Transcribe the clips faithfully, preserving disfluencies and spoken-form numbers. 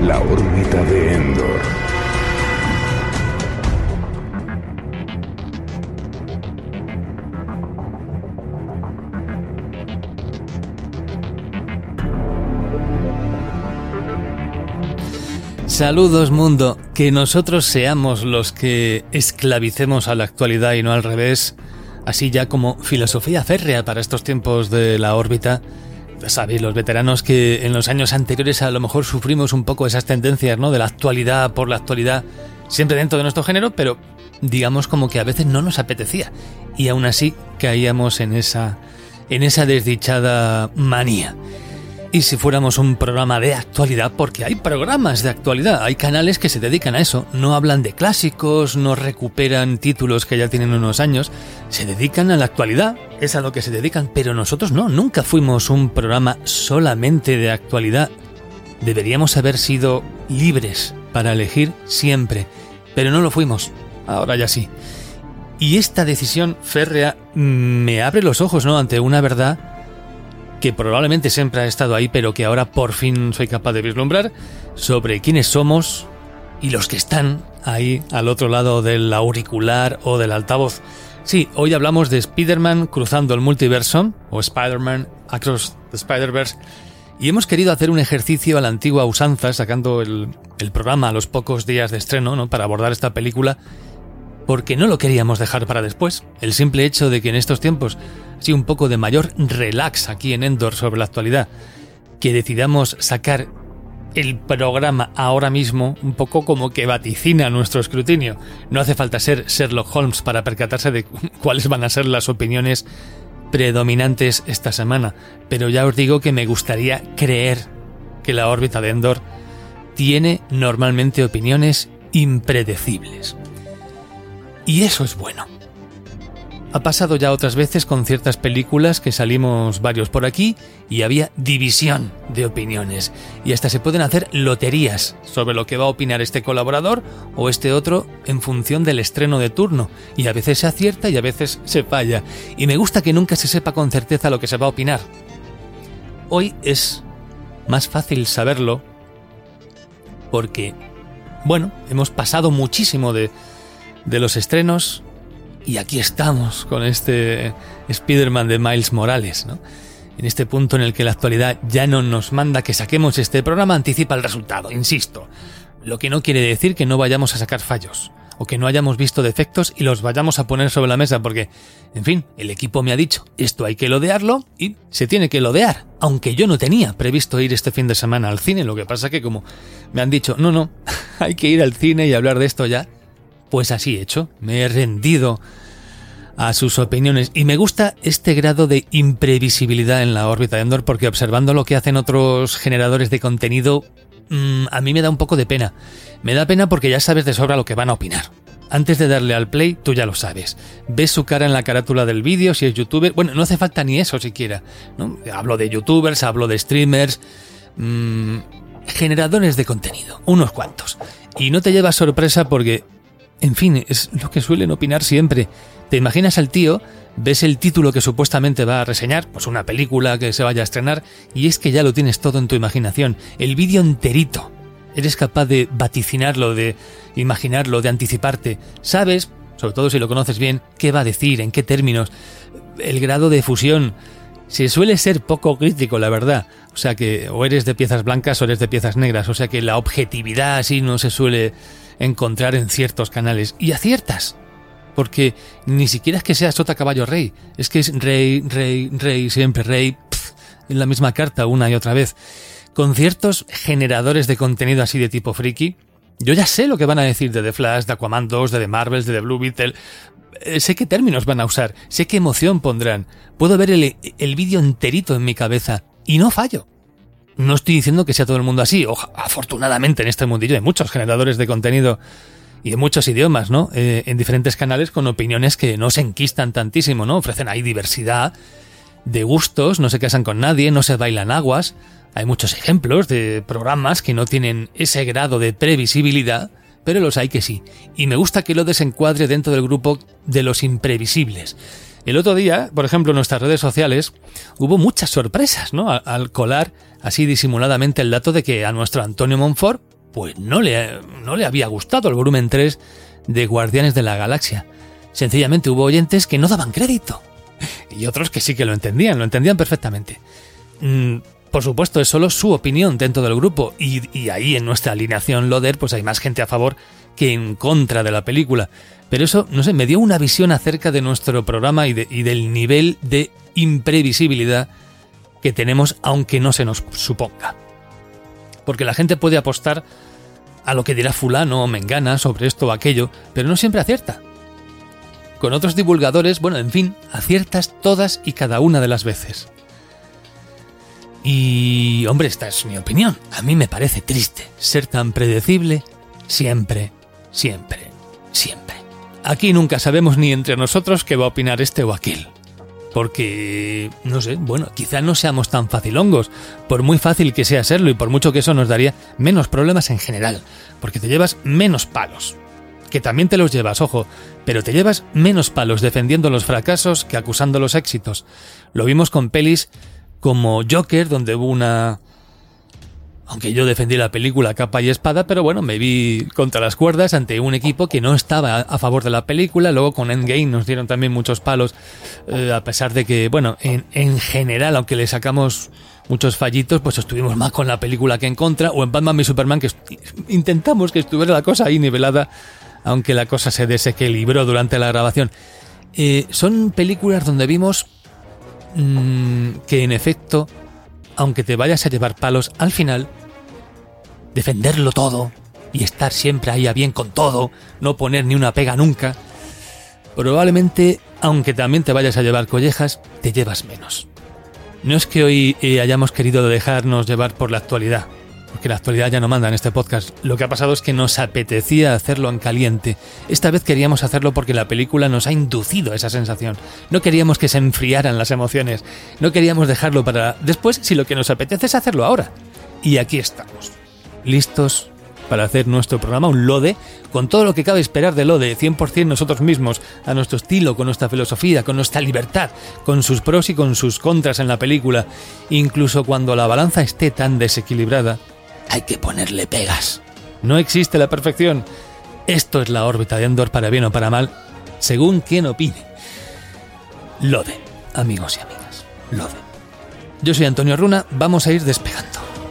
La órbita de Endor. Saludos mundo, que nosotros seamos los que esclavicemos a la actualidad y no al revés, así ya como filosofía férrea para estos tiempos de la órbita. Sabéis, los veteranos, que en los años anteriores a lo mejor sufrimos un poco esas tendencias, ¿no?, de la actualidad por la actualidad, siempre dentro de nuestro género, pero digamos como que a veces no nos apetecía y aún así caíamos en esa, en esa desdichada manía. Y si fuéramos un programa de actualidad, porque hay programas de actualidad, hay canales que se dedican a eso, no hablan de clásicos, no recuperan títulos que ya tienen unos años, se dedican a la actualidad, es a lo que se dedican, pero nosotros no, nunca fuimos un programa solamente de actualidad. Deberíamos haber sido libres para elegir siempre, pero no lo fuimos, ahora ya sí. Y esta decisión férrea me abre los ojos, ¿no?, ante una verdad que probablemente siempre ha estado ahí, pero que ahora por fin soy capaz de vislumbrar, sobre quiénes somos y los que están ahí al otro lado del auricular o del altavoz. Sí, hoy hablamos de Spider-Man cruzando el multiverso, o Spider-Man Across the Spider-Verse, y hemos querido hacer un ejercicio a la antigua usanza, sacando el, el programa a los pocos días de estreno, ¿no?, para abordar esta película, porque no lo queríamos dejar para después. El simple hecho de que en estos tiempos, así un poco de mayor relax aquí en Endor sobre la actualidad, que decidamos sacar el programa ahora mismo, un poco como que vaticina nuestro escrutinio. No hace falta ser Sherlock Holmes para percatarse de cuáles van a ser las opiniones predominantes esta semana, pero ya os digo que me gustaría creer que la órbita de Endor tiene normalmente opiniones impredecibles. Y eso es bueno. Ha pasado ya otras veces con ciertas películas que salimos varios por aquí y había división de opiniones. Y hasta se pueden hacer loterías sobre lo que va a opinar este colaborador o este otro en función del estreno de turno. Y a veces se acierta y a veces se falla. Y me gusta que nunca se sepa con certeza lo que se va a opinar. Hoy es más fácil saberlo porque, bueno, hemos pasado muchísimo de... de los estrenos, y aquí estamos con este Spider-Man de Miles Morales, ¿no? En este punto en el que la actualidad ya no nos manda que saquemos este programa, anticipa el resultado, insisto. Lo que no quiere decir que no vayamos a sacar fallos, o que no hayamos visto defectos y los vayamos a poner sobre la mesa, porque, en fin, el equipo me ha dicho, esto hay que lodearlo, y se tiene que lodear, aunque yo no tenía previsto ir este fin de semana al cine. Lo que pasa que como me han dicho, no, no, hay que ir al cine y hablar de esto ya, pues así he hecho, me he rendido a sus opiniones. Y me gusta este grado de imprevisibilidad en la órbita de Endor, porque observando lo que hacen otros generadores de contenido, mmm, a mí me da un poco de pena. Me da pena porque ya sabes de sobra lo que van a opinar. Antes de darle al play, tú ya lo sabes. Ves su cara en la carátula del vídeo, si es youtuber. Bueno, no hace falta ni eso siquiera, ¿no? Hablo de youtubers, hablo de streamers, mmm, generadores de contenido, unos cuantos. Y no te llevas sorpresa porque... en fin, es lo que suelen opinar siempre. Te imaginas al tío, ves el título que supuestamente va a reseñar, pues una película que se vaya a estrenar, y es que ya lo tienes todo en tu imaginación. El vídeo enterito. Eres capaz de vaticinarlo, de imaginarlo, de anticiparte. Sabes, sobre todo si lo conoces bien, qué va a decir, en qué términos, el grado de fusión. Se suele ser poco crítico, la verdad. O sea que o eres de piezas blancas o eres de piezas negras. O sea que la objetividad así no se suele encontrar en ciertos canales. Y aciertas, porque ni siquiera es que sea sota caballo rey, es que es rey, rey, rey, siempre rey, pff, en la misma carta una y otra vez. Con ciertos generadores de contenido así de tipo friki, yo ya sé lo que van a decir de The Flash, de Aquaman dos, de The Marvels, de The Blue Beetle. Eh, sé qué términos van a usar, sé qué emoción pondrán. Puedo ver el, el vídeo enterito en mi cabeza y no fallo. No estoy diciendo que sea todo el mundo así. Oja, afortunadamente en este mundillo hay muchos generadores de contenido y en muchos idiomas, ¿no? Eh, en diferentes canales con opiniones que no se enquistan tantísimo, ¿no? Ofrecen ahí diversidad de gustos, no se casan con nadie, no se bailan aguas. Hay muchos ejemplos de programas que no tienen ese grado de previsibilidad, pero los hay que sí. Y me gusta que lo desencuadre dentro del grupo de los imprevisibles. El otro día, por ejemplo, en nuestras redes sociales, hubo muchas sorpresas, ¿no? Al, al colar así disimuladamente el dato de que a nuestro Antonio Monfort, pues no le, no le había gustado el volumen tres de Guardianes de la Galaxia. Sencillamente hubo oyentes que no daban crédito y otros que sí que lo entendían, lo entendían perfectamente. Mm, por supuesto, es solo su opinión dentro del grupo y, y ahí en nuestra alineación Loder pues hay más gente a favor que en contra de la película. Pero eso, no sé, me dio una visión acerca de nuestro programa y, de, y del nivel de imprevisibilidad que tenemos, aunque no se nos suponga. Porque la gente puede apostar a lo que dirá fulano o mengana sobre esto o aquello, pero no siempre acierta. Con otros divulgadores, bueno, en fin, aciertas todas y cada una de las veces. Y, hombre, esta es mi opinión. A mí me parece triste ser tan predecible siempre, siempre, siempre. Aquí nunca sabemos ni entre nosotros qué va a opinar este o aquel. Porque, no sé, bueno, quizá no seamos tan facilongos, por muy fácil que sea serlo y por mucho que eso nos daría menos problemas en general, porque te llevas menos palos. Que también te los llevas, ojo, pero te llevas menos palos defendiendo los fracasos que acusando los éxitos. Lo vimos con pelis como Joker, donde hubo una... Aunque yo defendí la película capa y espada, pero bueno, me vi contra las cuerdas ante un equipo que no estaba a favor de la película. Luego con Endgame nos dieron también muchos palos, eh, a pesar de que, bueno, en, en general, aunque le sacamos muchos fallitos, pues estuvimos más con la película que en contra. O en Batman y Superman, que intentamos que estuviera la cosa ahí nivelada, aunque la cosa se desequilibró durante la grabación. Eh, son películas donde vimos mmm, que en efecto, aunque te vayas a llevar palos, al final, defenderlo todo y estar siempre ahí a bien con todo, no poner ni una pega nunca, probablemente, aunque también te vayas a llevar collejas, te llevas menos. No es que hoy eh, hayamos querido dejarnos llevar por la actualidad, porque la actualidad ya no manda en este podcast. Lo que ha pasado es que nos apetecía hacerlo en caliente. Esta vez queríamos hacerlo porque la película nos ha inducido a esa sensación. No queríamos que se enfriaran las emociones. No queríamos dejarlo para después, si lo que nos apetece es hacerlo ahora. Y aquí estamos, listos para hacer nuestro programa, un Lode, con todo lo que cabe esperar de Lode, cien por ciento nosotros mismos, a nuestro estilo, con nuestra filosofía, con nuestra libertad, con sus pros y con sus contras en la película. Incluso cuando la balanza esté tan desequilibrada, hay que ponerle pegas. No existe la perfección. Esto es la órbita de Endor, para bien o para mal, según quien opine. Lode, amigos y amigas. Lode. Yo soy Antonio Runa, vamos a ir despegando.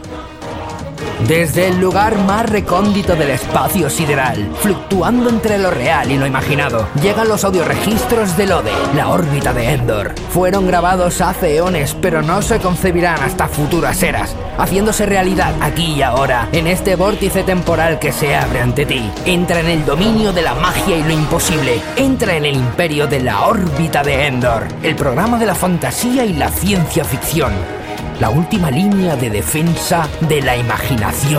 Desde el lugar más recóndito del espacio sideral, fluctuando entre lo real y lo imaginado, llegan los audioregistros de Lode, la órbita de Endor. Fueron grabados hace eones, pero no se concebirán hasta futuras eras, haciéndose realidad aquí y ahora, en este vórtice temporal que se abre ante ti. Entra en el dominio de la magia y lo imposible. Entra en el imperio de la órbita de Endor, el programa de la fantasía y la ciencia ficción. La última línea de defensa de la imaginación.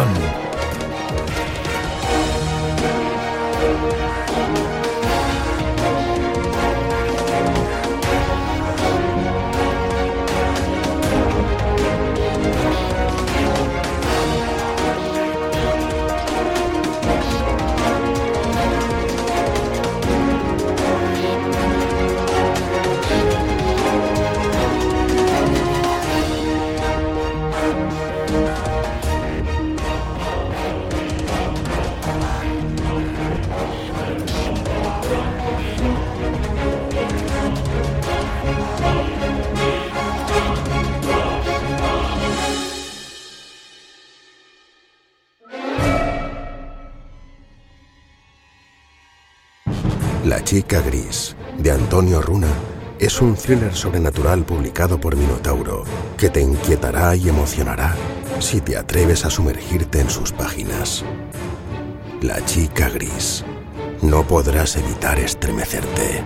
La chica gris, de Antonio Runa, es un thriller sobrenatural publicado por Minotauro que te inquietará y emocionará si te atreves a sumergirte en sus páginas. La chica gris. No podrás evitar estremecerte.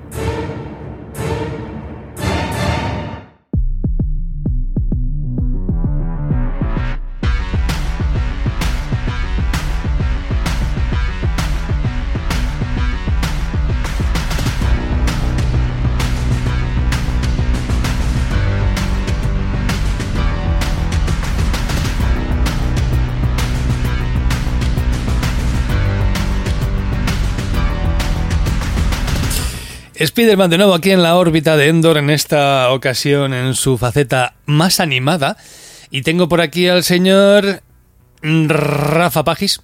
Spider-Man de nuevo aquí en la órbita de Endor, en esta ocasión en su faceta más animada. Y tengo por aquí al señor Rafa Pagis.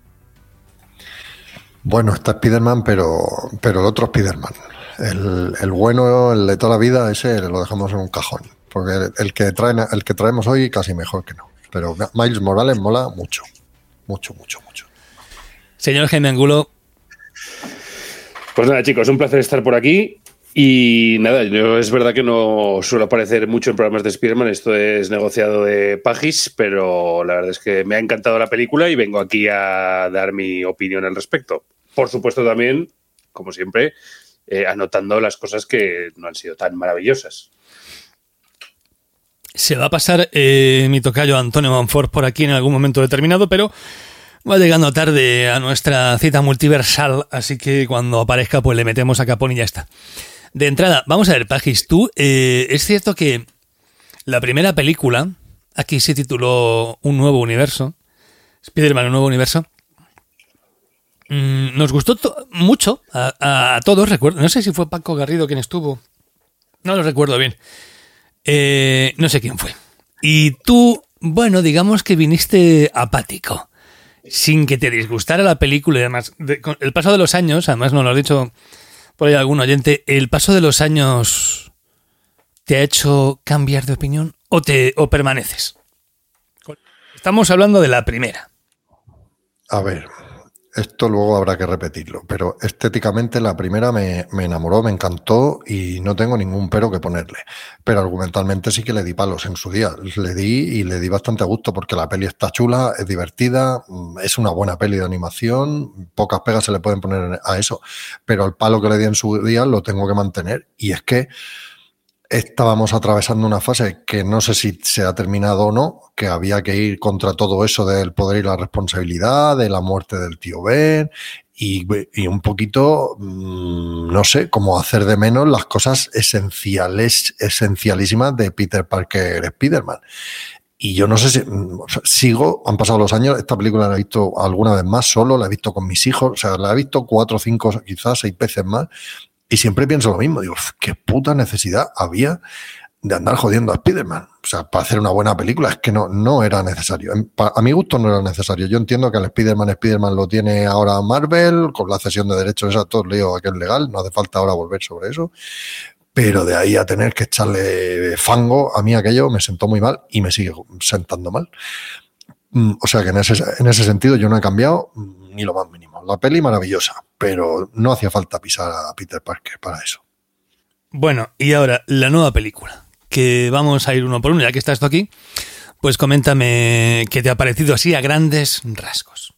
Bueno, está Spider-Man, pero, pero el otro Spider-Man. El, el bueno, el de toda la vida, ese lo dejamos en un cajón. Porque el, el, que, traen, el que traemos hoy casi mejor que no. Pero Miles Morales mola mucho. Mucho, mucho, mucho. Señor Jaime Angulo. Pues nada, chicos, un placer estar por aquí. Y nada, yo es verdad que no suelo aparecer mucho en programas de Spider-Man, esto es negociado de Pagis, pero la verdad es que me ha encantado la película y vengo aquí a dar mi opinión al respecto. Por supuesto también, como siempre, eh, anotando las cosas que no han sido tan maravillosas. Se va a pasar eh, mi tocayo Antonio Monfort por aquí en algún momento determinado, pero va llegando tarde a nuestra cita multiversal, así que cuando aparezca pues le metemos a capón y ya está. De entrada, vamos a ver, Pagis, tú, eh, es cierto que la primera película, aquí se tituló Un Nuevo Universo, Spider-Man, Un Nuevo Universo, mmm, nos gustó to- mucho a, a, a todos, recuerdo, no sé si fue Paco Garrido quien estuvo, no lo recuerdo bien. Eh, no sé quién fue. Y tú, bueno, digamos que viniste apático, sin que te disgustara la película y además, de, con el paso de los años, además nos lo ha dicho por ahí algún oyente, ¿el paso de los años te ha hecho cambiar de opinión o, te, o permaneces? Estamos hablando de la primera. A ver, esto luego habrá que repetirlo, pero estéticamente la primera me, me enamoró, me encantó y no tengo ningún pero que ponerle. Pero argumentalmente sí que le di palos en su día. Le di y le di bastante gusto porque la peli está chula, es divertida, es una buena peli de animación, pocas pegas se le pueden poner a eso, pero el palo que le di en su día lo tengo que mantener. Y es que estábamos atravesando una fase que no sé si se ha terminado o no, que había que ir contra todo eso del poder y la responsabilidad, de la muerte del tío Ben y, y un poquito, mmm, no sé, como hacer de menos las cosas esenciales, esencialísimas de Peter Parker Spider-Man. Y yo no sé si sigo, han pasado los años, esta película la he visto alguna vez más solo, la he visto con mis hijos, o sea, la he visto cuatro, cinco, quizás seis veces más. Y siempre pienso lo mismo, digo, qué puta necesidad había de andar jodiendo a Spider-Man. O sea, para hacer una buena película es que no, no era necesario. A mi gusto no era necesario. Yo entiendo que el Spider-Man, Spider-Man lo tiene ahora Marvel, con la cesión de derechos, esa todo lío que es legal, no hace falta ahora volver sobre eso. Pero de ahí a tener que echarle fango, a mí aquello me sentó muy mal y me sigue sentando mal. O sea que en ese, en ese sentido yo no he cambiado ni lo más mínimo. La peli maravillosa, pero no hacía falta pisar a Peter Parker para eso. Bueno, y ahora la nueva película, que vamos a ir uno por uno, ya que estás tú aquí, pues coméntame qué te ha parecido así a grandes rasgos.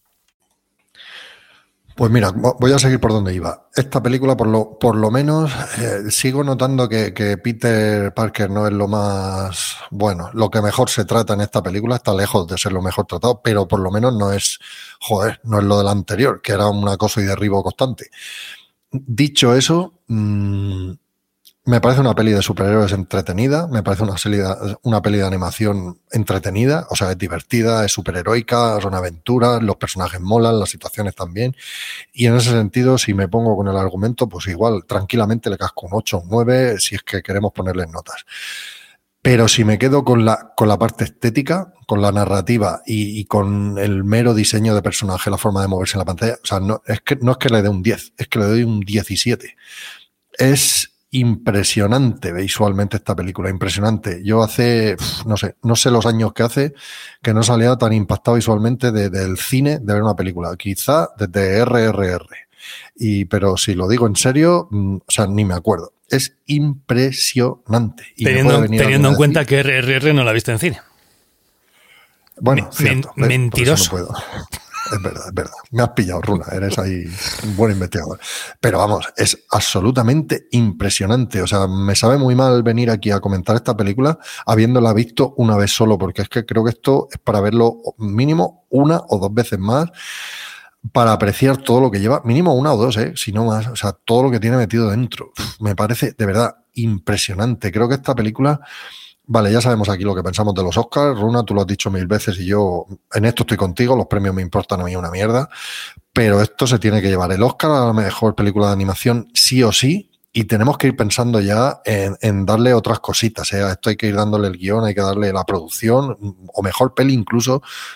Pues mira, voy a seguir por donde iba. Esta película, por lo, por lo menos, eh, sigo notando que, que Peter Parker no es lo más, bueno, lo que mejor se trata en esta película, está lejos de ser lo mejor tratado, pero por lo menos no es, joder, no es lo del anterior, que era un acoso y derribo constante. Dicho eso, mmm, me parece una peli de superhéroes entretenida, me parece una, serie de, una peli de animación entretenida, o sea, es divertida, es superheroica, son aventuras, los personajes molan, las situaciones también, y en ese sentido, si me pongo con el argumento, pues igual, tranquilamente le casco un ocho, un nueve, si es que queremos ponerle notas. Pero si me quedo con la, con la parte estética, con la narrativa y, y con el mero diseño de personaje, la forma de moverse en la pantalla, o sea, no es que, no es que le dé un diez, es que le doy un diecisiete. Es impresionante visualmente esta película, impresionante. Yo hace, no sé, no sé los años que hace que no salía tan impactado visualmente de, del cine de ver una película, quizá desde R R R. Y, pero si lo digo en serio, o sea, ni me acuerdo. Es impresionante. Y teniendo teniendo en cuenta que R R R no la viste en cine. Bueno, Me, cierto, men, mentiroso. No puedo. Es verdad, es verdad. Me has pillado, Runa. Eres ahí un buen investigador. Pero vamos, es absolutamente impresionante. O sea, me sabe muy mal venir aquí a comentar esta película habiéndola visto una vez solo, porque es que creo que esto es para verlo mínimo una o dos veces más para apreciar todo lo que lleva, mínimo una o dos, ¿eh? Si no más. O sea, todo lo que tiene metido dentro. Me parece, de verdad, impresionante. Creo que esta película... Vale, ya sabemos aquí lo que pensamos de los Oscars. Runa, tú lo has dicho mil veces y yo en esto estoy contigo. Los premios me importan a mí una mierda. Pero esto se tiene que llevar el Oscar a la mejor película de animación sí o sí. Y tenemos que ir pensando ya en, en darle otras cositas, ¿eh? A esto hay que ir dándole el guión, hay que darle la producción, o mejor peli incluso. O sea,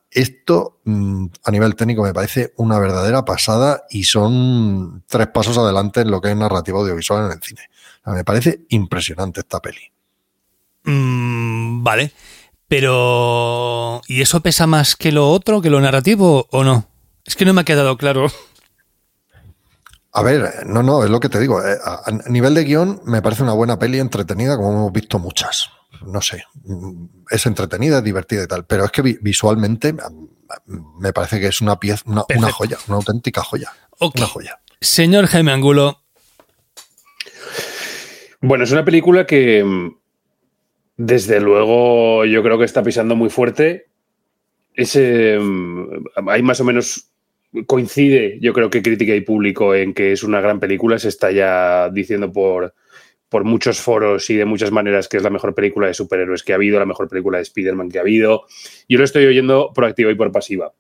Esto, a nivel técnico, me parece una verdadera pasada y son tres pasos adelante en lo que es narrativa audiovisual en el cine. O sea, me parece impresionante esta peli. Mm, vale, pero ¿y eso pesa más que lo otro, que lo narrativo o no? Es que no me ha quedado claro. A ver, no, no, es lo que te digo. A, a nivel de guión me parece una buena peli entretenida, como hemos visto muchas. No sé, es entretenida, es divertida y tal, pero es que visualmente me parece que es una pieza, una, una joya, una auténtica joya. Okay. Una joya. Señor Jaime Angulo. Bueno, es una película que desde luego yo creo que está pisando muy fuerte. Ese, hay más o menos coincide, yo creo que crítica y público en que es una gran película. Se está ya diciendo por... por muchos foros y de muchas maneras que es la mejor película de superhéroes que ha habido, la mejor película de Spider-Man que ha habido. Yo lo estoy oyendo por activa y por pasiva.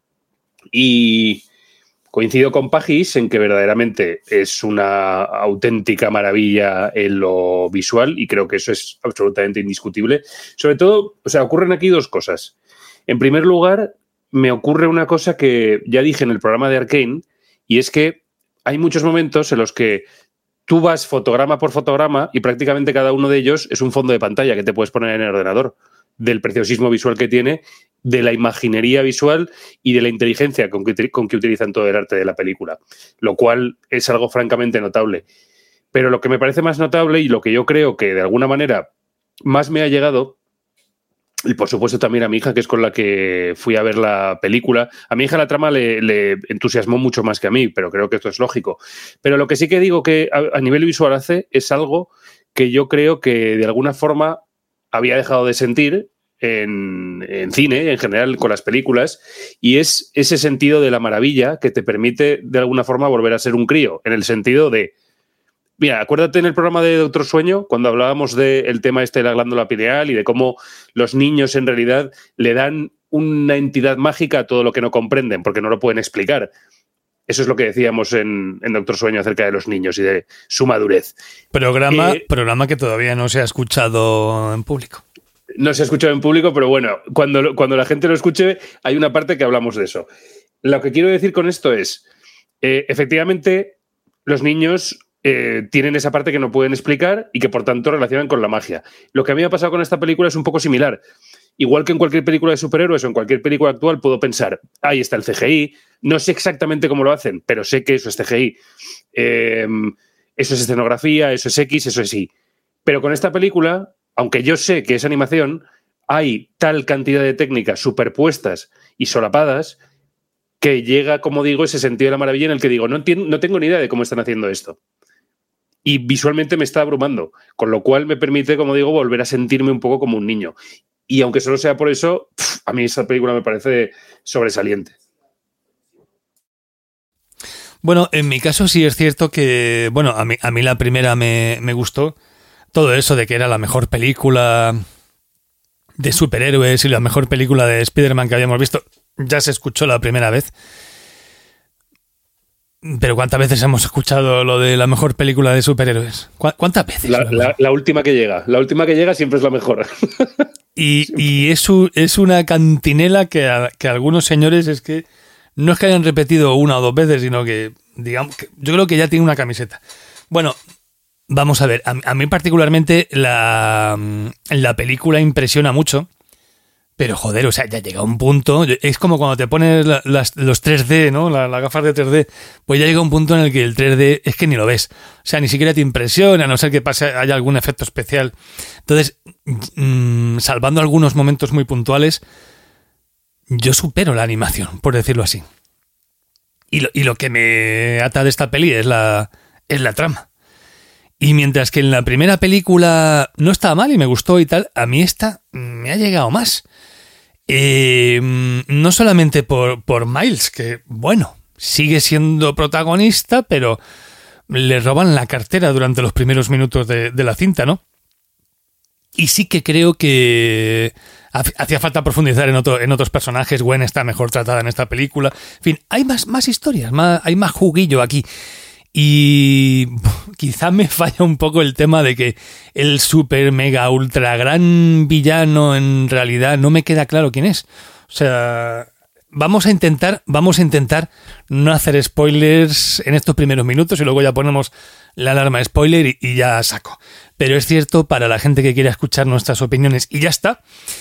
Y coincido con Pagis en que verdaderamente es una auténtica maravilla en lo visual y creo que eso es absolutamente indiscutible. Sobre todo, o sea, ocurren aquí dos cosas. En primer lugar, me ocurre una cosa que ya dije en el programa de Arcane y es que hay muchos momentos en los que tú vas fotograma por fotograma y prácticamente cada uno de ellos es un fondo de pantalla que te puedes poner en el ordenador, del preciosismo visual que tiene, de la imaginería visual y de la inteligencia con que, con que utilizan todo el arte de la película, lo cual es algo francamente notable. Pero lo que me parece más notable y lo que yo creo que de alguna manera más me ha llegado, y por supuesto también a mi hija, que es con la que fui a ver la película. A mi hija la trama le, le entusiasmó mucho más que a mí, pero creo que esto es lógico. Pero lo que sí que digo que a, a nivel visual hace es algo que yo creo que de alguna forma había dejado de sentir en, en cine, en general con las películas, y es ese sentido de la maravilla que te permite de alguna forma volver a ser un crío, en el sentido de... Mira, acuérdate en el programa de Doctor Sueño, cuando hablábamos del tema este de la glándula pineal y de cómo los niños en realidad le dan una entidad mágica a todo lo que no comprenden, porque no lo pueden explicar. Eso es lo que decíamos en, en Doctor Sueño acerca de los niños y de su madurez. Programa, eh, programa que todavía no se ha escuchado en público. No se ha escuchado en público, pero bueno, cuando, cuando la gente lo escuche, hay una parte que hablamos de eso. Lo que quiero decir con esto es, eh, efectivamente, los niños... Eh, tienen esa parte que no pueden explicar y que por tanto relacionan con la magia. Lo que a mí me ha pasado con esta película es un poco similar. Igual que en cualquier película de superhéroes o en cualquier película actual puedo pensar, ahí está el C G I, no sé exactamente cómo lo hacen, pero sé que eso es C G I, eh, eso es escenografía, eso es X, eso es Y. Pero con esta película, aunque yo sé que es animación, hay tal cantidad de técnicas superpuestas y solapadas que llega, como digo, ese sentido de la maravilla en el que digo, no, entiendo, no tengo ni idea de cómo están haciendo esto. Y visualmente me está abrumando, con lo cual me permite, como digo, volver a sentirme un poco como un niño. Y aunque solo sea por eso, pff, a mí esa película me parece sobresaliente. Bueno, en mi caso sí es cierto que, bueno, a mí, a mí la primera me, me gustó. Todo eso de que era la mejor película de superhéroes y la mejor película de Spider-Man que habíamos visto, ya se escuchó la primera vez. Pero ¿cuántas veces hemos escuchado lo de la mejor película de superhéroes? ¿Cuántas veces? La, la, la última que llega. La última que llega siempre es la mejor. Y, y es, un, es una cantinela que, a, que algunos señores es que no es que hayan repetido una o dos veces, sino que, digamos, que yo creo que ya tiene una camiseta. Bueno, vamos a ver. A, a mí particularmente la, la película impresiona mucho. Pero joder, o sea, ya llega un punto, es como cuando te pones la, las, los tres D, ¿no? Las la gafas de tres D, pues ya llega un punto en el que el tres D es que ni lo ves. O sea, ni siquiera te impresiona, a no ser que pase, haya algún efecto especial. Entonces, mmm, salvando algunos momentos muy puntuales, yo supero la animación, por decirlo así. Y lo, y lo que me ata de esta peli es la, es la trama. Y mientras que en la primera película no estaba mal y me gustó y tal, a mí esta me ha llegado más. Eh, no solamente por, por Miles, que bueno, sigue siendo protagonista, pero le roban la cartera durante los primeros minutos de, de la cinta, ¿no? Y sí que creo que hacía falta profundizar en, otro, en otros personajes. Gwen está mejor tratada en esta película. En fin, hay más, más historias, más, hay más juguillo aquí. Y quizá me falla un poco el tema de que el super mega ultra gran villano en realidad no me queda claro quién es. O sea, vamos a intentar, vamos a intentar no hacer spoilers en estos primeros minutos y luego ya ponemos la alarma de spoiler y, y ya saco. Pero es cierto, para la gente que quiera escuchar nuestras opiniones, y ya está,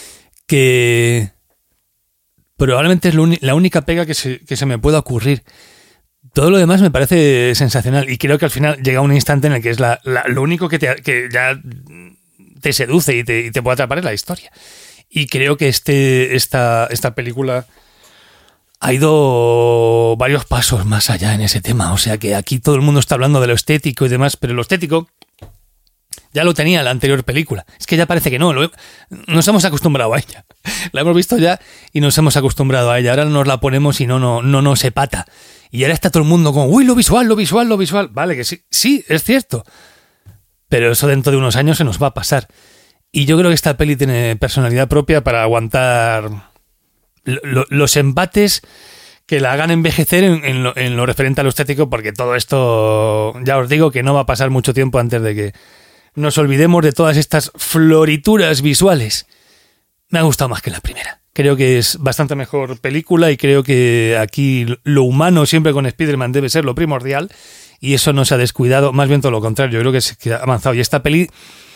que probablemente es lo uni- la única pega que se, que se me pueda ocurrir. Todo lo demás me parece sensacional y creo que al final llega un instante en el que es la, la, lo único que, te, que ya te seduce y te, y te puede atrapar es la historia. Y creo que este, esta, esta película ha ido varios pasos más allá en ese tema. O sea que aquí todo el mundo está hablando de lo estético y demás, pero lo estético ya lo tenía la anterior película. Es que ya parece que no. Lo he, nos hemos acostumbrado a ella. La hemos visto ya y nos hemos acostumbrado a ella. Ahora nos la ponemos y no, no, no nos sepata. Y ahora está todo el mundo como, uy, lo visual, lo visual, lo visual. Vale, que sí, sí, es cierto. Pero eso dentro de unos años se nos va a pasar. Y yo creo que esta peli tiene personalidad propia para aguantar lo, los embates que la hagan envejecer en, en, lo, en lo referente a lo estético, porque todo esto, ya os digo que no va a pasar mucho tiempo antes de que nos olvidemos de todas estas florituras visuales. Me ha gustado más que la primera. Creo que es bastante mejor película y creo que aquí lo humano siempre con Spider-Man debe ser lo primordial y eso no se ha descuidado, más bien todo lo contrario, yo creo que, es, que ha avanzado. Y esta peli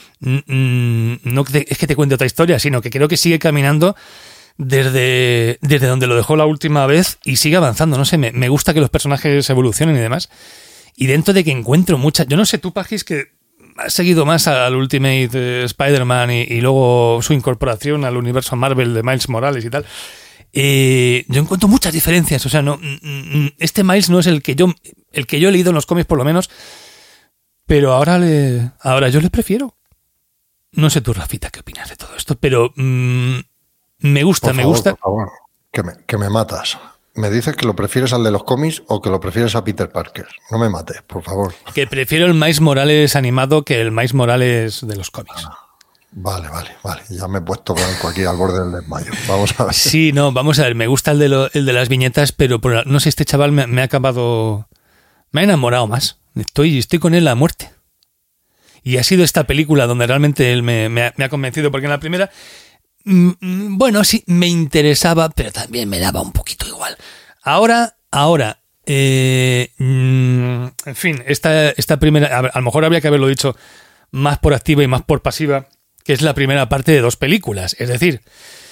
mm, no es que te cuente otra historia, sino que creo que sigue caminando desde, desde donde lo dejó la última vez y sigue avanzando. No sé, me, me gusta que los personajes evolucionen y demás. Y dentro de que encuentro muchas... Yo no sé, tú, Pajis, que has seguido más al Ultimate eh, Spider-Man y, y luego su incorporación al universo Marvel de Miles Morales y tal. Eh, yo encuentro muchas diferencias. O sea, no, este Miles no es el que yo el que yo he leído en los cómics, por lo menos. Pero ahora le ahora yo le prefiero. No sé tú, Rafita, qué opinas de todo esto, pero mmm, me gusta, por me favor, gusta. Por favor, que me, que me matas. ¿Me dices que lo prefieres al de los cómics o que lo prefieres a Peter Parker? No me mates, por favor. Que prefiero el Miles Morales animado que el Miles Morales de los cómics. Ah, vale, vale, vale. Ya me he puesto blanco aquí al borde del desmayo. Vamos a ver. Sí, no, vamos a ver. Me gusta el de, lo, el de las viñetas, pero por, no sé, este chaval me, me ha acabado... Me ha enamorado más. Estoy, estoy con él a muerte. Y ha sido esta película donde realmente él me, me, ha, me ha convencido, porque en la primera... Bueno, sí, me interesaba, pero también me daba un poquito igual. Ahora, ahora, eh, en fin, esta, esta primera, a, a lo mejor habría que haberlo dicho más por activa y más por pasiva, que es la primera parte de dos películas. Es decir,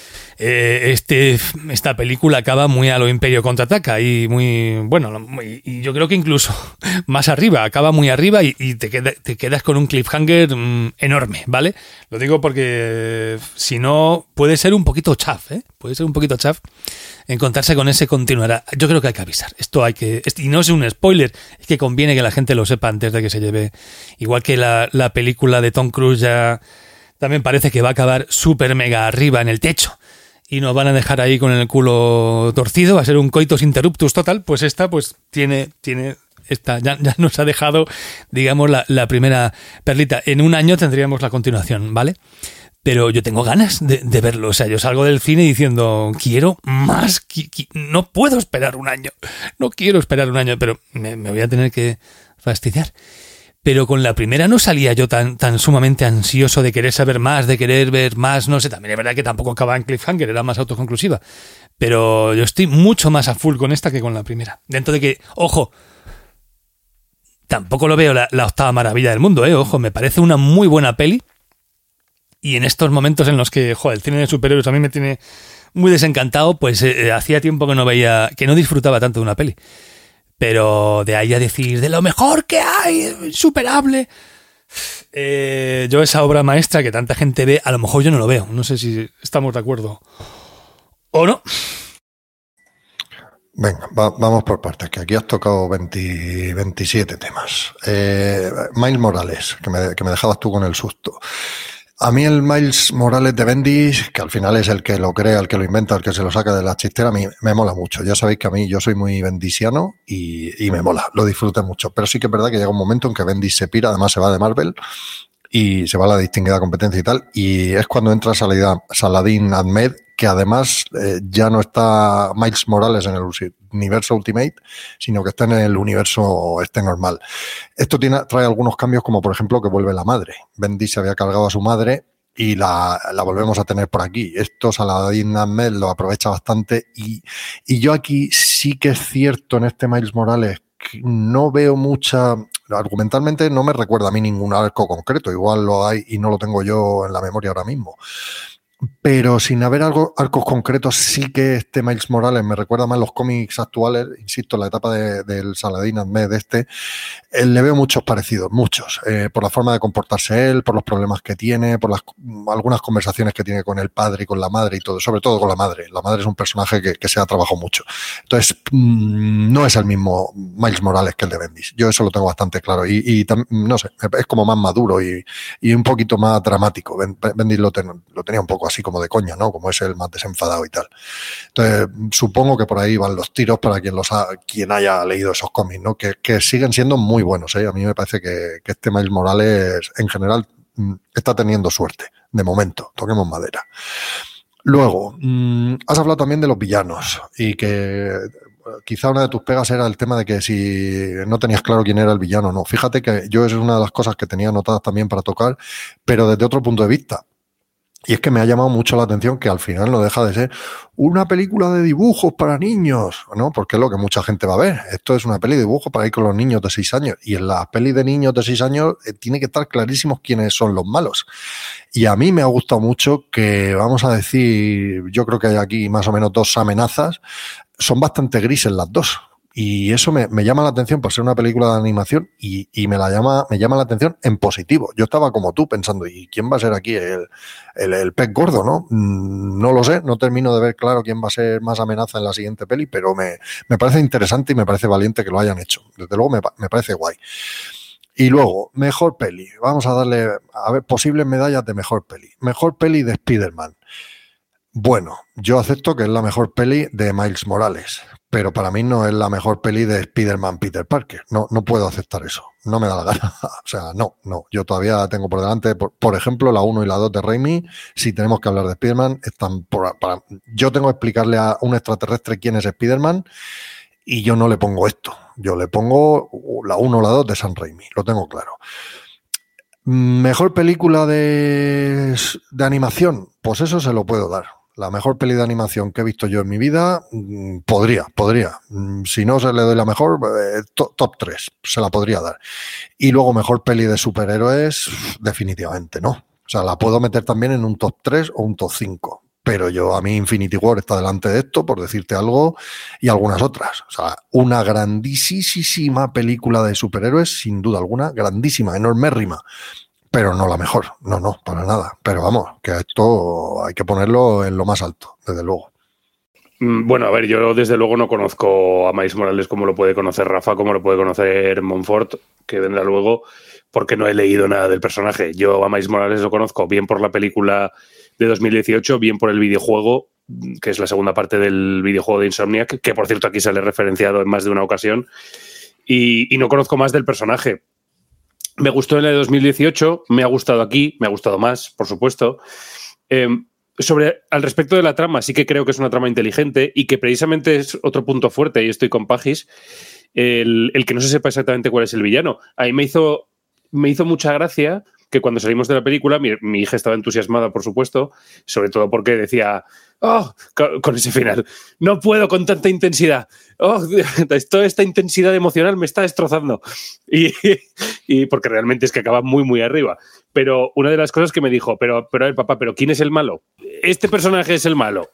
eh, este, esta película acaba muy a lo Imperio Contraataca y muy, bueno, muy, y yo creo que incluso más arriba, acaba muy arriba y, y te, queda, te quedas con un cliffhanger mmm, enorme, ¿vale? Lo digo porque si no puede ser un poquito chaf, ¿eh? Puede ser un poquito chaf encontrarse con ese continuará. Yo creo que hay que avisar. Esto hay que, y no es un spoiler, es que conviene que la gente lo sepa antes de que se lleve. Igual que la, la película de Tom Cruise ya también parece que va a acabar súper mega arriba en el techo. Y nos van a dejar ahí con el culo torcido, va a ser un coitus interruptus total, pues esta pues tiene, tiene esta, ya, ya nos ha dejado, digamos, la, la primera perlita. En un año tendríamos la continuación, ¿vale? Pero yo tengo ganas de, de verlo, o sea, yo salgo del cine diciendo, quiero más, qui, qui, no puedo esperar un año, no quiero esperar un año, pero me, me voy a tener que fastidiar. Pero con la primera no salía yo tan, tan sumamente ansioso de querer saber más, de querer ver más, no sé, también es verdad que tampoco acababa en cliffhanger, era más autoconclusiva. Pero yo estoy mucho más a full con esta que con la primera. Dentro de que, ojo, tampoco lo veo la, la octava maravilla del mundo, eh, ojo, me parece una muy buena peli. Y en estos momentos en los que, joder, el cine de superhéroes a mí me tiene muy desencantado, pues eh, hacía tiempo que no veía, que no disfrutaba tanto de una peli. Pero de ahí a decir, de lo mejor que hay, insuperable. Eh, yo esa obra maestra que tanta gente ve, a lo mejor yo no lo veo. No sé si estamos de acuerdo o no. Venga, va, vamos por partes, que aquí has tocado veinte, veintisiete temas. Eh, Miles Morales, que me, que me dejabas tú con el susto. A mí el Miles Morales de Bendis, que al final es el que lo crea, el que lo inventa, el que se lo saca de la chistera, a mí me mola mucho. Ya sabéis que a mí yo soy muy bendisiano y, y me mola, lo disfruto mucho. Pero sí que es verdad que llega un momento en que Bendis se pira, además se va de Marvel y se va a la distinguida competencia y tal, y es cuando entra Saladin Ahmed, que además eh, ya no está Miles Morales en el universo Ultimate, sino que está en el universo este normal. Esto tiene, trae algunos cambios, como por ejemplo que vuelve la madre. Bendis se había cargado a su madre y la, la volvemos a tener por aquí. Esto Saladin Ahmed lo aprovecha bastante y, y yo aquí sí que es cierto en este Miles Morales que no veo mucha... Argumentalmente no me recuerda a mí ningún arco concreto, igual lo hay y no lo tengo yo en la memoria ahora mismo. Pero sin haber algo, arcos concretos, sí que este Miles Morales me recuerda más los cómics actuales, insisto, la etapa de, del Saladin Ahmed este, eh, le veo muchos parecidos, muchos, eh, por la forma de comportarse él, por los problemas que tiene, por las algunas conversaciones que tiene con el padre y con la madre y todo, sobre todo con la madre. La madre es un personaje que, que se ha trabajado mucho. Entonces, mmm, no es el mismo Miles Morales que el de Bendis. Yo eso lo tengo bastante claro y, y tam, no sé, es como más maduro y, y un poquito más dramático. Bendis lo, ten, lo tenía un poco así como de coña, ¿no? Como es el más desenfadado y tal. Entonces, supongo que por ahí van los tiros para quien los ha, quien haya leído esos cómics, ¿no? Que, que siguen siendo muy buenos, ¿eh? A mí me parece que, que este Miles Morales, en general, está teniendo suerte, de momento. Toquemos madera. Luego, mmm, has hablado también de los villanos y que quizá una de tus pegas era el tema de que si no tenías claro quién era el villano o no. Fíjate que yo es una de las cosas que tenía anotadas también para tocar, pero desde otro punto de vista. Y es que me ha llamado mucho la atención que al final no deja de ser una película de dibujos para niños, ¿no? Porque es lo que mucha gente va a ver. Esto es una peli de dibujos para ir con los niños de seis años. Y en las pelis de niños de seis años eh, tiene que estar clarísimos quiénes son los malos. Y a mí me ha gustado mucho que, vamos a decir, yo creo que hay aquí más o menos dos amenazas. Son bastante grises las dos. Y eso me, me llama la atención por ser una película de animación y, y me la llama, me llama la atención en positivo. Yo estaba como tú pensando, ¿y quién va a ser aquí el, el, el pez gordo, no? No lo sé, no termino de ver claro quién va a ser más amenaza en la siguiente peli, pero me, me parece interesante y me parece valiente que lo hayan hecho. Desde luego me, me parece guay. Y luego, mejor peli. Vamos a darle, a ver, posibles medallas de mejor peli. Mejor peli de Spider-Man. Bueno, yo acepto que es la mejor peli de Miles Morales, pero para mí no es la mejor peli de Spider-Man Peter Parker. No, no puedo aceptar eso. No me da la gana. O sea, no, no. Yo todavía tengo por delante, por, por ejemplo, la uno y la dos de Raimi. Si tenemos que hablar de Spider-Man, están por, para, yo tengo que explicarle a un extraterrestre quién es Spider-Man y yo no le pongo esto. Yo le pongo la uno o la dos de Sam Raimi. Lo tengo claro. ¿Mejor película de, de animación? Pues eso se lo puedo dar. La mejor peli de animación que he visto yo en mi vida, podría, podría. Si no se le doy la mejor, eh, top, top tres, se la podría dar. Y luego mejor peli de superhéroes, definitivamente no. O sea, la puedo meter también en un top tres o un top cinco. Pero yo, a mí Infinity War está delante de esto, por decirte algo, y algunas otras. O sea, una grandísima película de superhéroes, sin duda alguna, grandísima, enormérrima. Pero no la mejor, no, no, para nada. Pero vamos, que a esto hay que ponerlo en lo más alto, desde luego. Bueno, a ver, yo desde luego no conozco a Miles Morales como lo puede conocer Rafa, como lo puede conocer Montfort, que vendrá luego, porque no he leído nada del personaje. Yo a Miles Morales lo conozco bien por la película de dos mil dieciocho, bien por el videojuego, que es la segunda parte del videojuego de Insomniac, que por cierto aquí sale referenciado en más de una ocasión, y, y no conozco más del personaje. Me gustó en la de dos mil dieciocho, me ha gustado aquí, me ha gustado más, por supuesto. Eh, sobre, al respecto de la trama, sí que creo que es una trama inteligente y que precisamente es otro punto fuerte, y estoy con Pagis, el, el que no se sepa exactamente cuál es el villano. A mí me hizo, me hizo mucha gracia que cuando salimos de la película, mi, mi hija estaba entusiasmada, por supuesto, sobre todo porque decía, oh, con ese final, no puedo con tanta intensidad, oh, toda esta intensidad emocional me está destrozando. Y, y porque realmente es que acaba muy, muy arriba. Pero una de las cosas que me dijo, pero, pero a ver, papá, ¿pero quién es el malo? Este personaje es el malo.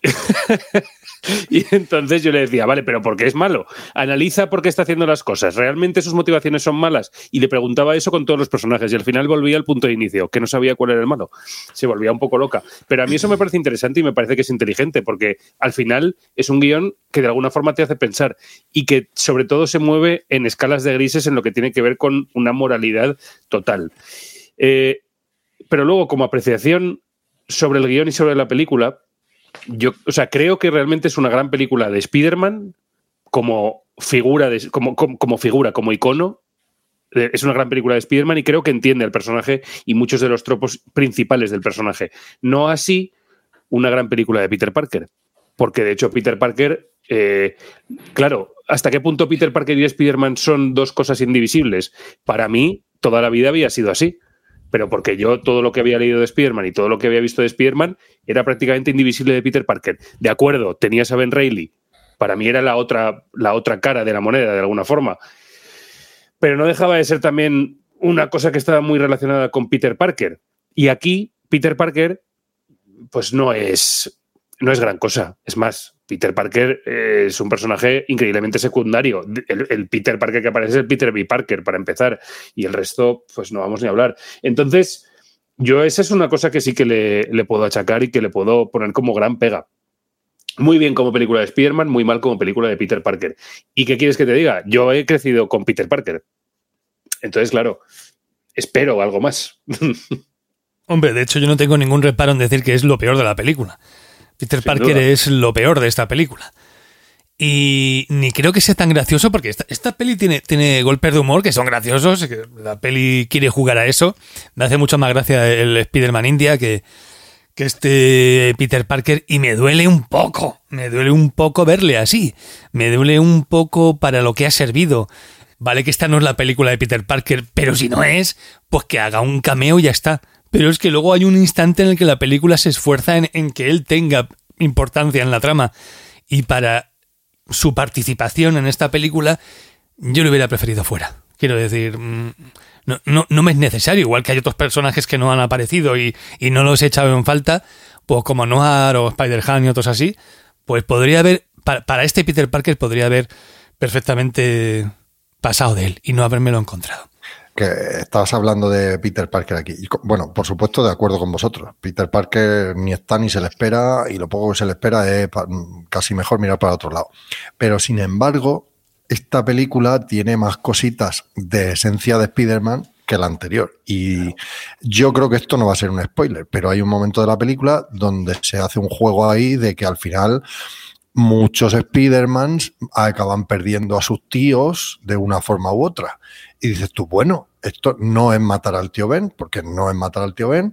Y entonces yo le decía, vale, pero ¿por qué es malo? Analiza por qué está haciendo las cosas. ¿Realmente sus motivaciones son malas? Y le preguntaba eso con todos los personajes y al final volvía al punto de inicio, que no sabía cuál era el malo. Se volvía un poco loca. Pero a mí eso me parece interesante y me parece que es inteligente porque al final es un guión que de alguna forma te hace pensar y que sobre todo se mueve en escalas de grises en lo que tiene que ver con una moralidad total. Eh, pero luego, como apreciación sobre el guión y sobre la película, yo, o sea, creo que realmente es una gran película de Spider-Man como figura, de, como, como, como figura, como icono. Es una gran película de Spider-Man y creo que entiende al personaje y muchos de los tropos principales del personaje. No así una gran película de Peter Parker. Porque, de hecho, Peter Parker... Eh, claro, ¿hasta qué punto Peter Parker y Spider-Man son dos cosas indivisibles? Para mí, toda la vida había sido así. pero porque yo todo lo que había leído de Spider-Man y todo lo que había visto de Spider-Man era prácticamente indivisible de Peter Parker. De acuerdo, tenías a Ben Reilly, para mí era la otra, la otra cara de la moneda, de alguna forma, pero no dejaba de ser también una cosa que estaba muy relacionada con Peter Parker. Y aquí Peter Parker pues no es, no es gran cosa. Es más, Peter Parker es un personaje increíblemente secundario. El, el Peter Parker que aparece es el Peter B. Parker, para empezar, y el resto pues no vamos ni a hablar. Entonces, yo esa es una cosa que sí que le, le puedo achacar y que le puedo poner como gran pega. Muy bien como película de Spider-Man, muy mal como película de Peter Parker. ¿Y qué quieres que te diga? Yo he crecido con Peter Parker. Entonces, claro, espero algo más. Hombre, de hecho yo no tengo ningún reparo en decir que es lo peor de la película. Peter Sin Parker duda. es lo peor de esta película. Y ni creo que sea tan gracioso, porque esta, esta peli tiene, tiene golpes de humor que son graciosos, que la peli quiere jugar a eso. Me hace mucho más gracia el Spider-Man India que, que este Peter Parker, y me duele un poco, me duele un poco verle así. Me duele un poco para lo que ha servido. Vale que esta no es la película de Peter Parker, pero si no es, pues que haga un cameo y ya está. Pero es que luego hay un instante en el que la película se esfuerza en, en que él tenga importancia en la trama. Y para su participación en esta película, yo lo hubiera preferido fuera. Quiero decir, no, no, no me es necesario. Igual que hay otros personajes que no han aparecido y, y no los he echado en falta, pues como Noir o Spider-Man y otros así, pues podría haber, para, para este Peter Parker podría haber perfectamente pasado de él y no habérmelo encontrado. Que estabas hablando de Peter Parker aquí. Y, bueno, por supuesto, de acuerdo con vosotros. Peter Parker ni está ni se le espera, y lo poco que se le espera es casi mejor mirar para otro lado. Pero, sin embargo, esta película tiene más cositas de esencia de Spider-Man que la anterior. Y yo creo que esto no va a ser un spoiler, pero hay un momento de la película donde se hace un juego ahí de que al final muchos Spider-Mans acaban perdiendo a sus tíos de una forma u otra. Y dices tú, bueno, esto no es matar al tío Ben, porque no es matar al tío Ben,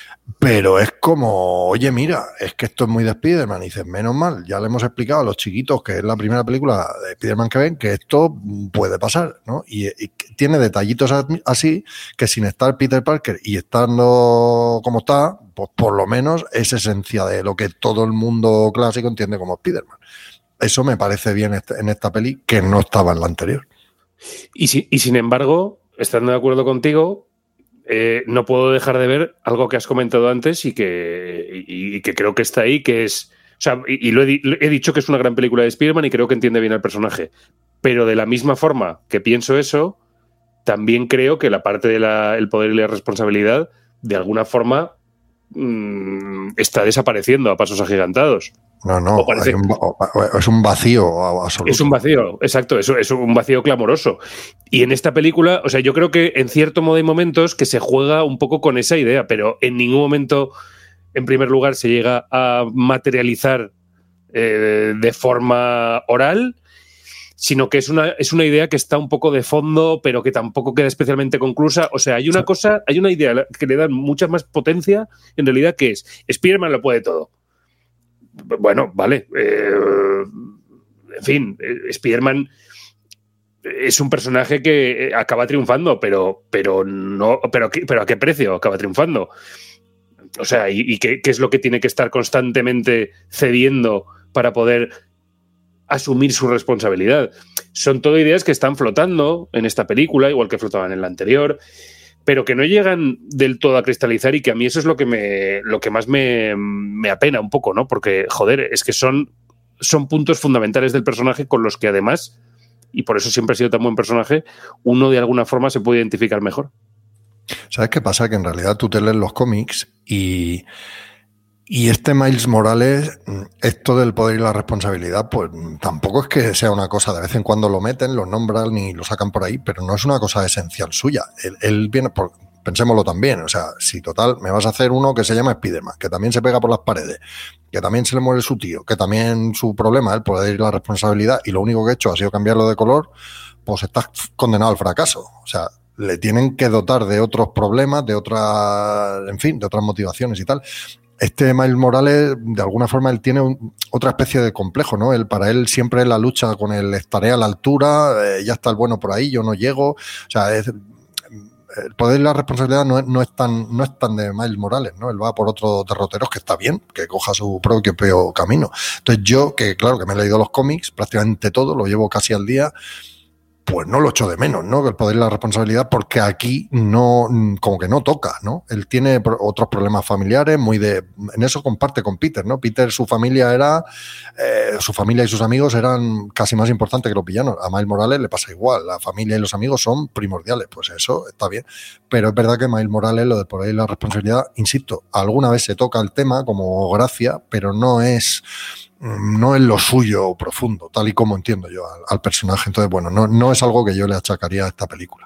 pero es como, oye, mira, es que esto es muy de Spider-Man. Y dices, menos mal, ya le hemos explicado a los chiquitos, que es la primera película de Spider-Man que ven, que esto puede pasar, ¿no? Y, y tiene detallitos así, que sin estar Peter Parker y estando como está, pues por lo menos es esencia de lo que todo el mundo clásico entiende como Spider-Man. Eso me parece bien en esta peli, que no estaba en la anterior. Y, si, y sin embargo, estando de acuerdo contigo, eh, no puedo dejar de ver algo que has comentado antes y que, y, y que creo que está ahí, que es... O sea, y, y lo he, he dicho que es una gran película de Spider-Man y creo que entiende bien al personaje. Pero de la misma forma que pienso eso, también creo que la parte del poder y la responsabilidad, de alguna forma, mmm, está desapareciendo a pasos agigantados. No, no, hay un, es un vacío absoluto. Es un vacío, exacto, es, es un vacío clamoroso. Y en esta película, o sea, yo creo que en cierto modo hay momentos que se juega un poco con esa idea, pero en ningún momento, en primer lugar, se llega a materializar eh, de forma oral, sino que es una, es una idea que está un poco de fondo, pero que tampoco queda especialmente conclusa. O sea, hay una cosa, hay una idea que le da mucha más potencia, en realidad, que es Spider-Man lo puede todo. Bueno, vale. Eh, en fin, Spider-Man es un personaje que acaba triunfando, pero, pero no, pero, pero ¿a qué precio acaba triunfando? O sea, ¿y, y qué, qué es lo que tiene que estar constantemente cediendo para poder asumir su responsabilidad? Son todo ideas que están flotando en esta película, igual que flotaban en la anterior, pero que no llegan del todo a cristalizar, y que a mí eso es lo que me lo que más me, me apena un poco, ¿no? Porque, joder, es que son, son puntos fundamentales del personaje con los que además, y por eso siempre ha sido tan buen personaje, uno de alguna forma se puede identificar mejor. ¿Sabes qué pasa? Que en realidad tú te lees los cómics y... Y este Miles Morales, esto del poder y la responsabilidad, pues tampoco es que sea una cosa, de vez en cuando lo meten, lo nombran y lo sacan por ahí, pero no es una cosa esencial suya. Él, él viene, por, pensémoslo también, o sea, si total, me vas a hacer uno que se llama Spider-Man, que también se pega por las paredes, que también se le muere su tío, que también su problema es el poder y la responsabilidad, y lo único que he hecho ha sido cambiarlo de color, pues estás condenado al fracaso. O sea, le tienen que dotar de otros problemas, de otras, en fin, de otras motivaciones y tal. Este Miles Morales, de alguna forma, él tiene un, otra especie de complejo, ¿no? Él, para él siempre la lucha con el estaré a la altura, eh, ya está el bueno por ahí, yo no llego. O sea, es, el poder y la responsabilidad no es, no es tan no es tan de Miles Morales, ¿no? Él va por otros derroteros, que está bien, que coja su propio camino. Entonces yo, que claro, que me he leído los cómics, prácticamente todo, lo llevo casi al día, pues no lo echo de menos, ¿no? El poder y la responsabilidad, porque aquí no, como que no toca, ¿no? Él tiene pro- otros problemas familiares, muy de, en eso comparte con Peter, ¿no? Peter, su familia era, eh, su familia y sus amigos eran casi más importantes que los villanos. A Miles Morales le pasa igual, la familia y los amigos son primordiales, pues eso está bien. Pero es verdad que Miles Morales, lo de poder y la responsabilidad, insisto, alguna vez se toca el tema como gracia, pero no es... no es lo suyo profundo, tal y como entiendo yo al, al personaje. Entonces, bueno, no, no es algo que yo le achacaría a esta película.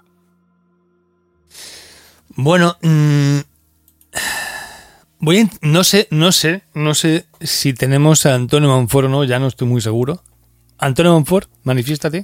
Bueno, mmm, voy a, no sé, no sé, no sé si tenemos a Antonio Monfort o no, ya no estoy muy seguro. Antonio Monfort, manifiéstate.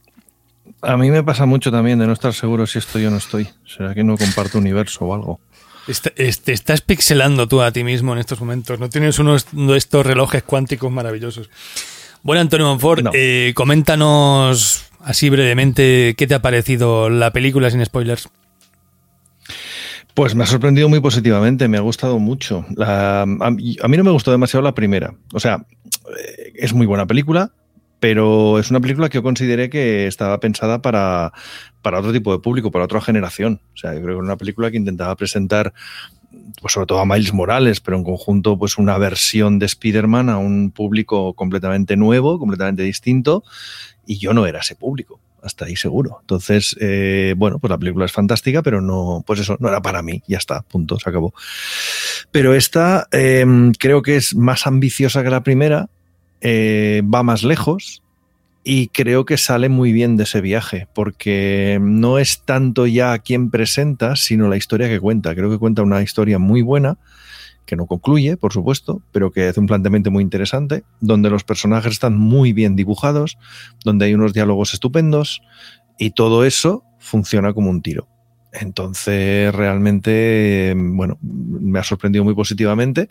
A mí me pasa mucho también de no estar seguro si estoy o no estoy. ¿Será que no comparto universo o algo? Te estás pixelando tú a ti mismo en estos momentos. No tienes unos de estos relojes cuánticos maravillosos. Bueno, Antonio Monfort, no. eh, coméntanos así brevemente qué te ha parecido la película sin spoilers. Pues me ha sorprendido muy positivamente, me ha gustado mucho. La, a, a mí no me gustó demasiado la primera. O sea, es muy buena película, pero es una película que yo consideré que estaba pensada para, para otro tipo de público, para otra generación. O sea, yo creo que era una película que intentaba presentar, pues sobre todo a Miles Morales, pero en conjunto pues una versión de Spider-Man a un público completamente nuevo, completamente distinto, y yo no era ese público, hasta ahí seguro. Entonces, eh, bueno, pues la película es fantástica, pero no, pues eso, no era para mí, ya está, punto, se acabó. Pero esta eh, creo que es más ambiciosa que la primera, Eh, va más lejos y creo que sale muy bien de ese viaje, porque no es tanto ya quién presenta, sino la historia que cuenta. Creo que cuenta una historia muy buena, que no concluye, por supuesto, pero que hace un planteamiento muy interesante, donde los personajes están muy bien dibujados, donde hay unos diálogos estupendos y todo eso funciona como un tiro. Entonces, realmente, bueno, me ha sorprendido muy positivamente.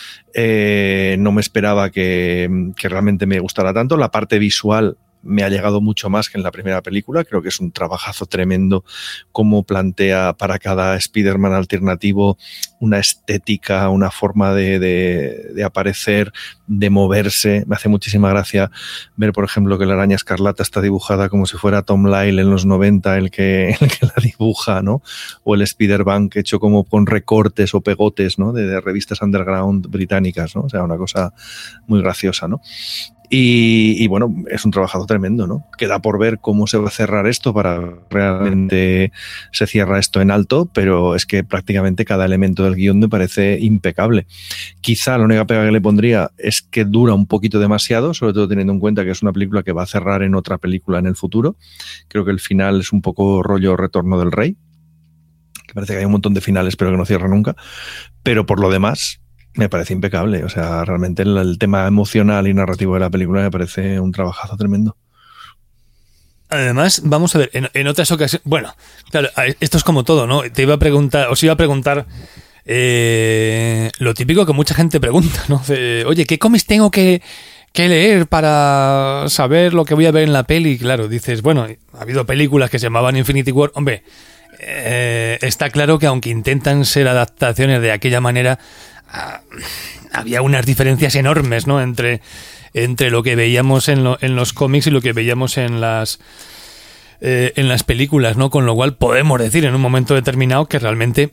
Eh, no me esperaba que, que realmente me gustara tanto. La parte visual me ha llegado mucho más que en la primera película. Creo que es un trabajazo tremendo cómo plantea para cada Spider-Man alternativo una estética, una forma de, de, de aparecer, de moverse. Me hace muchísima gracia ver, por ejemplo, que la araña escarlata está dibujada como si fuera Tom Lyle en los noventa el que, el que la dibuja, ¿no? O el Spider-Bank hecho como con recortes o pegotes, ¿no? De, de revistas underground británicas, ¿no? O sea, una cosa muy graciosa, ¿no? Y, y bueno, es un trabajazo tremendo, ¿no? Queda por ver cómo se va a cerrar esto para realmente se cierra esto en alto, pero es que prácticamente cada elemento del guión me parece impecable. Quizá la única pega que le pondría es que dura un poquito demasiado, sobre todo teniendo en cuenta que es una película que va a cerrar en otra película en el futuro. Creo que el final es un poco rollo Retorno del Rey, que parece que hay un montón de finales pero que no cierra nunca, pero por lo demás me parece impecable. O sea, realmente el, el tema emocional y narrativo de la película me parece un trabajazo tremendo. Además, vamos a ver, en, en otras ocasiones... Bueno, claro, esto es como todo, ¿no? Te iba a preguntar, os iba a preguntar eh, lo típico que mucha gente pregunta, ¿no? De, oye, ¿qué cómics tengo que, que leer para saber lo que voy a ver en la peli? Claro, dices, bueno, ha habido películas que se llamaban Infinity War. Hombre, eh, está claro que aunque intentan ser adaptaciones de aquella manera... había unas diferencias enormes, ¿no? Entre, entre lo que veíamos en, lo, en los cómics y lo que veíamos en las eh, en las películas, ¿no? Con lo cual podemos decir en un momento determinado que realmente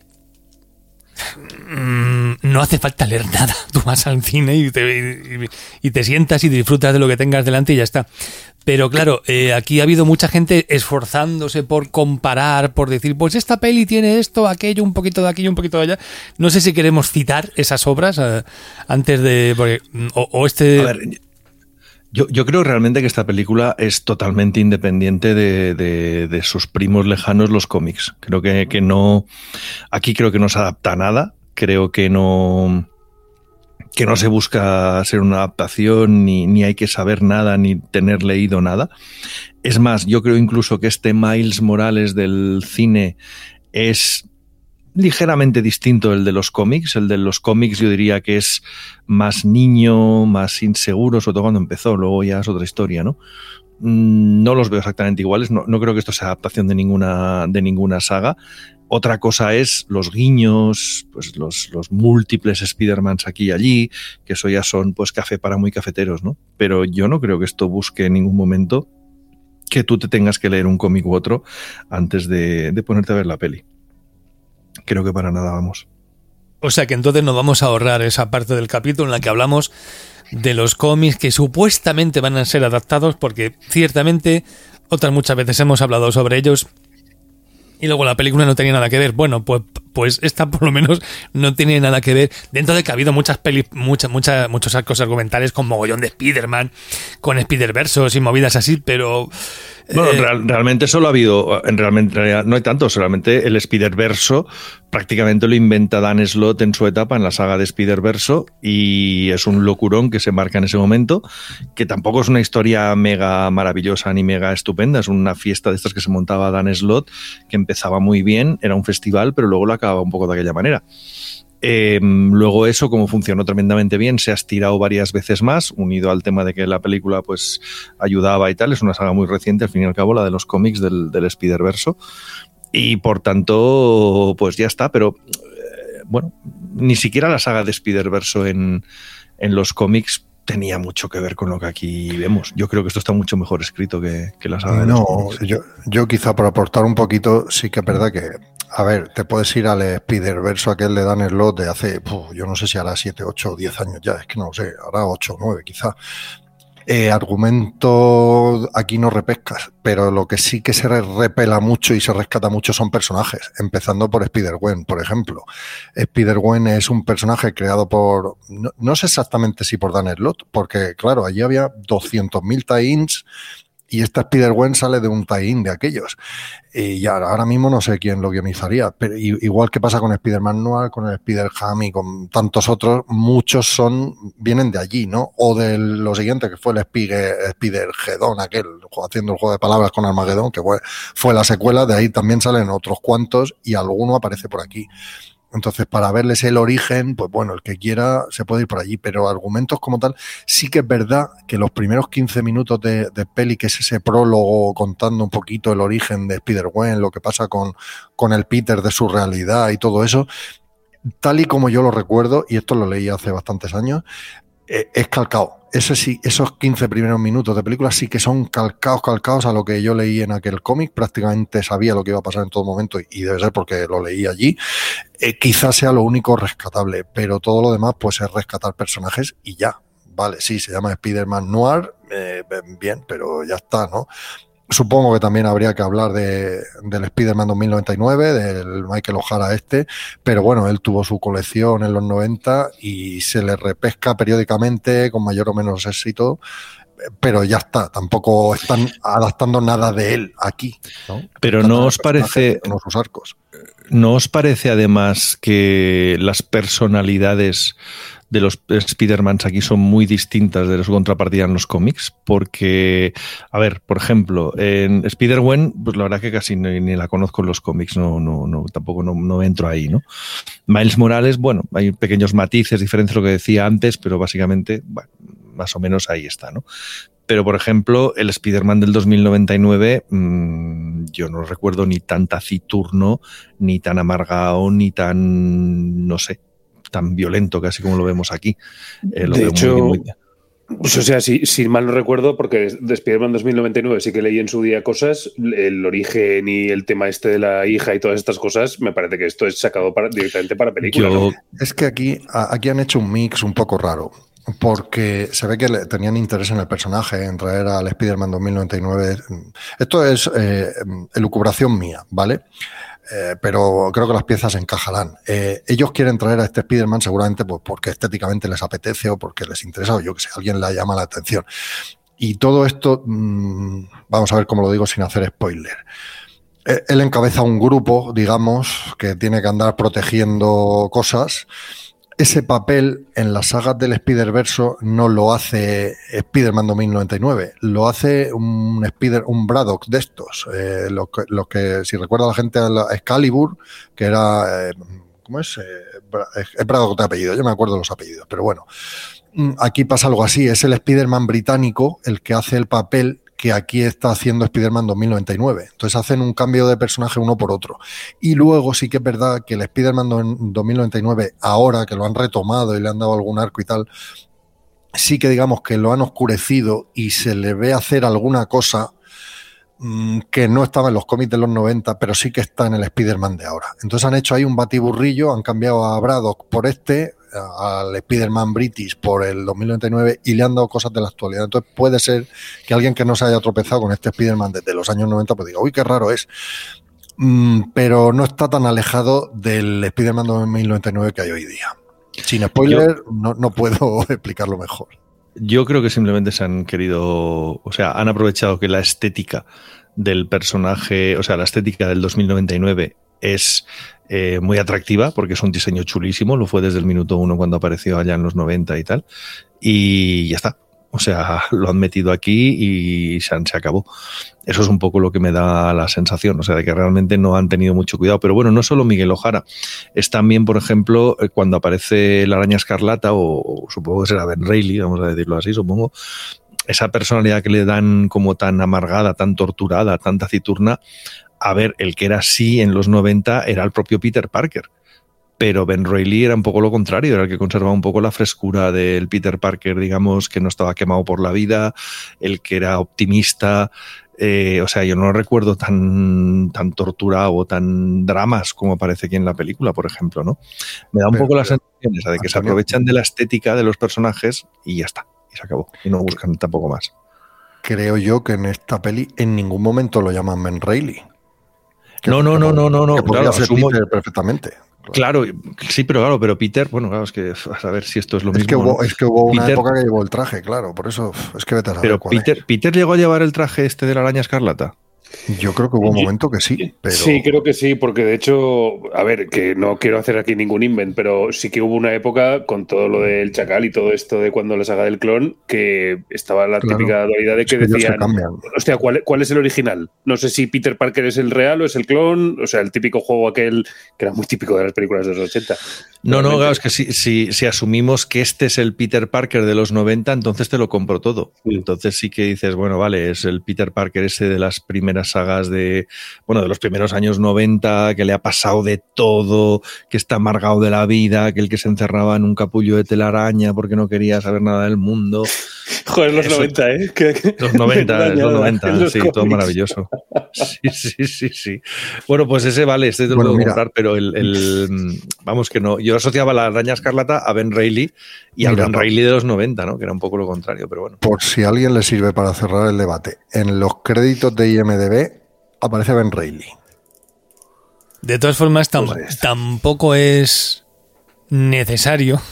mmm, no hace falta leer nada. Tú vas al cine y te, y, y te sientas y disfrutas de lo que tengas delante y ya está. Pero claro, eh, aquí ha habido mucha gente esforzándose por comparar, por decir, pues esta peli tiene esto, aquello, un poquito de aquí y un poquito de allá. No sé si queremos citar esas obras eh, antes de... Porque, o, o este... A ver, yo, yo creo realmente que esta película es totalmente independiente de, de, de sus primos lejanos, los cómics. Creo que, que no... Aquí creo que no se adapta a nada. Creo que no... que no se busca ser una adaptación, ni, ni hay que saber nada, ni tener leído nada. Es más, yo creo incluso que este Miles Morales del cine es ligeramente distinto del de los cómics. El de los cómics yo diría que es más niño, más inseguro, sobre todo cuando empezó, luego ya es otra historia, ¿no? No los veo exactamente iguales, no, no creo que esto sea adaptación de ninguna, de ninguna saga. Otra cosa es los guiños, pues los, los múltiples Spider-Mans aquí y allí, que eso ya son pues café para muy cafeteros, ¿no? Pero yo no creo que esto busque en ningún momento que tú te tengas que leer un cómic u otro antes de, de ponerte a ver la peli. Creo que para nada, vamos. O sea que entonces nos vamos a ahorrar esa parte del capítulo en la que hablamos de los cómics que supuestamente van a ser adaptados, porque ciertamente otras muchas veces hemos hablado sobre ellos y luego la película no tenía nada que ver. Bueno, pues, pues esta por lo menos no tiene nada que ver. Dentro de que ha habido muchas pelis, muchas, muchas, muchos arcos argumentales con mogollón de Spider-Man, con Spider-Versos y movidas así, pero... Bueno, eh, real, realmente solo ha habido, en realmente en realidad no hay tanto, solamente el Spider-Verso prácticamente lo inventa Dan Slott en su etapa en la saga de Spider-Verso y es un locurón que se marca en ese momento, que tampoco es una historia mega maravillosa ni mega estupenda, es una fiesta de estas que se montaba Dan Slott, que empezaba muy bien, era un festival, pero luego lo acababa un poco de aquella manera. Eh, luego eso, como funcionó tremendamente bien, se ha estirado varias veces más, unido al tema de que la película pues ayudaba y tal. Es una saga muy reciente, al fin y al cabo, la de los cómics del, del Spider-Verso, y por tanto pues ya está, pero eh, bueno, ni siquiera la saga de Spider-Verso en, en los cómics tenía mucho que ver con lo que aquí vemos. Yo creo que esto está mucho mejor escrito que, que la saga de no, los cómics. Yo, yo quizá por aportar un poquito, sí que es verdad que, a ver, te puedes ir al Spider-Verso aquel de Dan Slott de hace, puf, yo no sé si hará siete, ocho o diez años ya, es que no lo sé, hará ocho o nueve quizá. Eh, argumento aquí no repescas, pero lo que sí que se repela mucho y se rescata mucho son personajes, empezando por Spider-Gwen, por ejemplo. Spider-Gwen es un personaje creado por, no, no sé exactamente si por Dan Slott, porque claro, allí había doscientos mil tie-ins y esta Spider-Gwen sale de un tie-in de aquellos. Y ya, ahora mismo no sé quién lo guionizaría, pero igual que pasa con Spider-Man Noir, con el Spider-Ham y con tantos otros, muchos son vienen de allí, ¿no? O de lo siguiente, que fue el Spider-Gedón, aquel, haciendo el juego de palabras con Armagedón, que fue, fue la secuela, de ahí también salen otros cuantos y alguno aparece por aquí. Entonces, para verles el origen, pues bueno, el que quiera se puede ir por allí, pero argumentos como tal, sí que es verdad que los primeros quince minutos de, de peli, que es ese prólogo contando un poquito el origen de Spider-Gwen, lo que pasa con, con el Peter de su realidad y todo eso, tal y como yo lo recuerdo, y esto lo leí hace bastantes años, eh, es calcado. Ese sí, esos quince primeros minutos de película sí que son calcados, calcados a lo que yo leí en aquel cómic. Prácticamente sabía lo que iba a pasar en todo momento y debe ser porque lo leí allí. Eh, quizás sea lo único rescatable, pero todo lo demás pues es rescatar personajes y ya. Vale, sí, se llama Spider-Man Noir, eh, bien, pero ya está, ¿no? Supongo que también habría que hablar de, del Spider-Man dos mil noventa y nueve, del Michael O'Hara este, pero bueno, él tuvo su colección en los noventa y se le repesca periódicamente con mayor o menos éxito, pero ya está, tampoco están adaptando nada de él aquí, ¿no? Pero no os parece, no sus arcos. ¿No os parece además que las personalidades de los Spider-Mans aquí son muy distintas de su contrapartida en los cómics? Porque, a ver, por ejemplo, en Spider-Gwen, pues la verdad que casi ni, ni la conozco en los cómics, no, no, no, tampoco no, no entro ahí, ¿no? Miles Morales, bueno, hay pequeños matices, diferentes a lo que decía antes, pero básicamente, bueno, más o menos ahí está, ¿no? Pero, por ejemplo, el Spider-Man del dos mil noventa y nueve, mmm, yo no recuerdo ni tan taciturno, ni tan amargado, ni tan, no sé, tan violento casi como lo vemos aquí. Eh, lo de veo hecho, muy, muy... Pues, o sea, si, si mal no recuerdo, porque de Spider-Man dos mil noventa y nueve sí que leí en su día cosas, el origen y el tema este de la hija y todas estas cosas, me parece que esto es sacado para, directamente para película. Yo... ¿no? Es que aquí, aquí han hecho un mix un poco raro, porque se ve que le, tenían interés en el personaje, en traer al Spider-Man dos mil noventa y nueve. Esto es eh, elucubración mía, ¿vale? Eh, pero creo que las piezas encajarán. Eh, ellos quieren traer a este Spider-Man seguramente pues, porque estéticamente les apetece o porque les interesa o yo que sé, alguien le llama la atención. Y todo esto, mmm, vamos a ver cómo lo digo sin hacer spoiler. Eh, él encabeza un grupo, digamos, que tiene que andar protegiendo cosas. Ese papel en las sagas del Spider-Verso no lo hace Spider-Man dos mil noventa y nueve, lo hace un Spider, un Braddock de estos, eh, lo, que, lo que, si recuerda la gente, a la Excalibur, que era, eh, ¿cómo es? Eh, es Braddock de apellido, yo me acuerdo de los apellidos, pero bueno, aquí pasa algo así, es el Spider-Man británico el que hace el papel que aquí está haciendo Spider-Man dos mil noventa y nueve. Entonces hacen un cambio de personaje uno por otro. Y luego sí que es verdad que el Spider-Man dos mil noventa y nueve, ahora que lo han retomado y le han dado algún arco y tal, sí que digamos que lo han oscurecido y se le ve hacer alguna cosa que no estaba en los cómics de los noventa, pero sí que está en el Spider-Man de ahora. Entonces han hecho ahí un batiburrillo, han cambiado a Braddock por este, al Spider-Man British por el dos mil noventa y nueve y le han dado cosas de la actualidad. Entonces puede ser que alguien que no se haya tropezado con este Spider-Man desde los años noventa pues diga, uy, qué raro es. Mm, pero no está tan alejado del Spider-Man dos mil noventa y nueve que hay hoy día. Sin spoiler, Yo... no, no puedo explicarlo mejor. Yo creo que simplemente se han querido, o sea, han aprovechado que la estética del personaje, o sea, la estética del dos mil noventa y nueve es eh, muy atractiva porque es un diseño chulísimo, lo fue desde el minuto uno cuando apareció allá en los noventa y tal, y ya está. O sea, lo han metido aquí y se, han, se acabó. Eso es un poco lo que me da la sensación, o sea, de que realmente no han tenido mucho cuidado. Pero bueno, no solo Miguel O'Hara, es también, por ejemplo, cuando aparece la Araña Escarlata, o, o supongo que será Ben Reilly, vamos a decirlo así, supongo, esa personalidad que le dan como tan amargada, tan torturada, tan taciturna. A ver, el que era así en los noventa era el propio Peter Parker. Pero Ben Reilly era un poco lo contrario, era el que conservaba un poco la frescura del Peter Parker, digamos, que no estaba quemado por la vida, el que era optimista. Eh, o sea, yo no lo recuerdo tan, tan torturado o tan dramas como aparece aquí en la película, por ejemplo, ¿no? Me da un pero, poco la sensación esa de que Antonio, se aprovechan de la estética de los personajes y ya está, y se acabó, y no buscan tampoco más. Creo yo que en esta peli en ningún momento lo llaman Ben Reilly. No, no, no, no, no, no, que podría claro, ser asumo... Peter perfectamente. Claro, sí, pero claro, pero Peter, bueno, claro, es que a saber si esto es lo es mismo. Que hubo, ¿no? Es que hubo una Peter, época que llevó el traje, claro, por eso es que vete a saber Pero cuál Peter, es. Peter llegó a llevar el traje este de la Araña Escarlata. Yo creo que hubo un momento que sí, pero... Sí, creo que sí, porque de hecho, a ver, que no quiero hacer aquí ningún invent, pero sí que hubo una época con todo lo del Chacal y todo esto de cuando la saga del clon, que estaba la claro, típica dualidad de que, es que decían, hostia, ¿cuál, ¿cuál es el original? No sé si Peter Parker es el real o es el clon, o sea, el típico juego aquel que era muy típico de las películas de los ochenta. No, no, claro, es que si, si, si asumimos que este es el Peter Parker de los noventa, entonces te lo compro todo. Sí. Entonces sí que dices, bueno, vale, es el Peter Parker ese de las primeras sagas de, bueno, de los primeros años noventa, que le ha pasado de todo, que está amargado de la vida, que el que se encerraba en un capullo de telaraña porque no quería saber nada del mundo. Joder, los Eso, noventa, ¿eh? Que, los noventa, es los noventa, los sí, cómics. Todo maravilloso. Sí, sí, sí, sí. Bueno, pues ese vale, este te lo bueno, puedo mira. comprar, pero el, el, vamos que no, yo asociaba la Araña Escarlata a Ben Reilly y mira, al Ben no. Reilly de los noventa, ¿no? Que era un poco lo contrario, pero bueno. Por si a alguien le sirve para cerrar el debate, en los créditos de I M D B aparece Ben Reilly. De todas formas, tam pues tampoco es necesario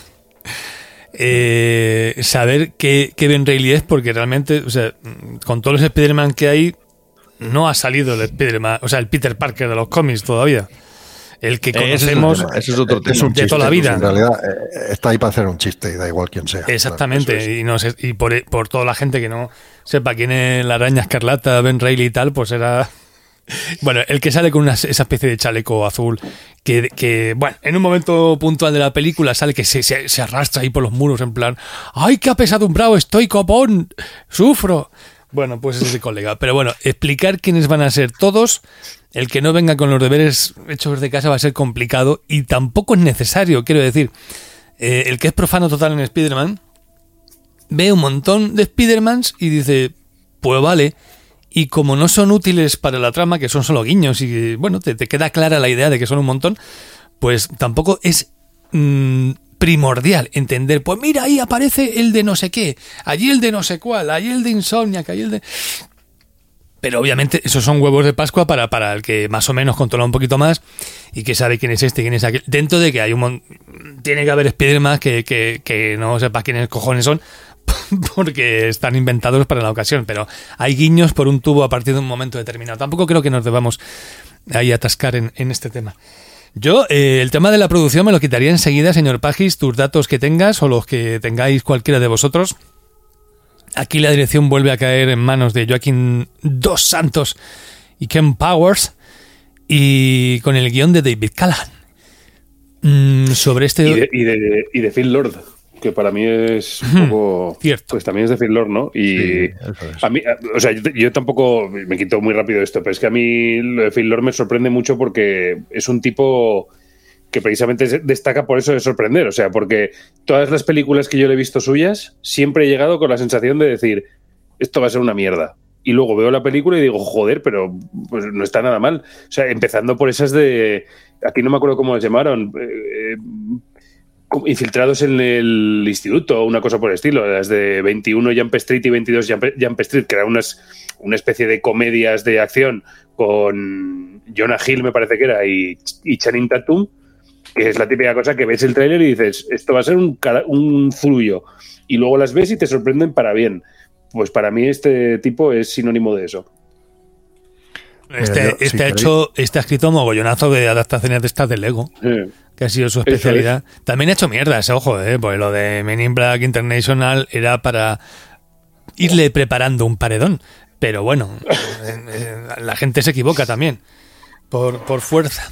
eh, saber qué, qué Ben Reilly es, porque realmente, o sea, con todos los Spider-Man que hay, no ha salido el Spider-Man, o sea, el Peter Parker de los cómics todavía. El que conocemos eso es, es otro tema. Es un de chiste, toda la vida. En realidad eh, está ahí para hacer un chiste y da igual quién sea. Exactamente. Claro, es. Y, no sé, y por, por toda la gente que no sepa quién es la Araña Escarlata, Ben Reilly y tal, pues era... Bueno, el que sale con una, esa especie de chaleco azul que, que, bueno, en un momento puntual de la película sale que se, se, se arrastra ahí por los muros en plan ¡ay, qué apesadumbrado estoy, copón! ¡Sufro! Bueno, pues ese colega. Pero bueno, explicar quiénes van a ser todos, el que no venga con los deberes hechos de casa va a ser complicado y tampoco es necesario, quiero decir. Eh, el que es profano total en Spider-Man ve un montón de Spider-Mans y dice, pues vale. Y como no son útiles para la trama, que son solo guiños y bueno, te, te queda clara la idea de que son un montón, pues tampoco es mmm, primordial entender, pues mira, ahí aparece el de no sé qué, allí el de no sé cuál, allí el de Insomniac, allí el de... Pero obviamente esos son huevos de Pascua para, para el que más o menos controla un poquito más y que sabe quién es este, quién es aquel. Dentro de que hay un mon... tiene que haber Spider-Man que, que, que no sepa quiénes cojones son, porque están inventados para la ocasión, pero hay guiños por un tubo a partir de un momento determinado. Tampoco creo que nos debamos ahí atascar en, en este tema. Yo, eh, el tema de la producción me lo quitaría enseguida, señor Pagis, tus datos que tengas o los que tengáis cualquiera de vosotros. Aquí la dirección vuelve a caer en manos de Joaquín Dos Santos y Ken Powers y con el guión de David Callahan. Mm, sobre este... Y de, y, de, y de Phil Lord. que para mí es un poco... Cierto. Pues también es de Phil Lord, ¿no? Y Sí, eso es. a mí, o sea, yo, yo tampoco me quito muy rápido esto, pero es que a mí lo de Phil Lord me sorprende mucho porque es un tipo que precisamente destaca por eso de sorprender, o sea, porque todas las películas que yo le he visto suyas siempre he llegado con la sensación de decir, esto va a ser una mierda. Y luego veo la película y digo, joder, pero pues no está nada mal. O sea, empezando por esas de... Aquí no me acuerdo cómo las llamaron... Eh, infiltrados en el instituto o una cosa por el estilo, las de veintiuno Jump Street y veintidós Jump, Jump Street, que eran unas, una especie de comedias de acción con Jonah Hill, me parece que era, y, y Channing Tatum, que es la típica cosa que ves el tráiler y dices, esto va a ser un, un zurullo, y luego las ves y te sorprenden para bien. Pues para mí este tipo es sinónimo de eso. Este, Mira, yo, este si ha hecho, este ha escrito mogollonazo de adaptaciones de estas de Lego, Sí. que ha sido su especialidad. También ha hecho mierdas, ojo, eh, porque lo de Men in Black International era para irle preparando un paredón. Pero bueno, eh, eh, la gente se equivoca también, por, por fuerza.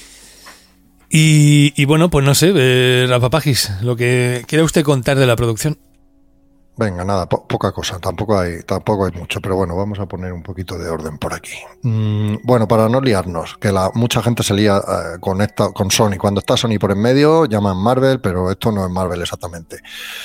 Y, y bueno, pues no sé, eh, Rafa Pagis, lo que quiera usted contar de la producción. Venga, nada, po poca cosa, tampoco hay, tampoco hay mucho, pero bueno, vamos a poner un poquito de orden por aquí. Mm, bueno, para no liarnos, que la, mucha gente se lía eh, con, esta, con Sony. Cuando está Sony por en medio, llaman Marvel, pero esto no es Marvel exactamente.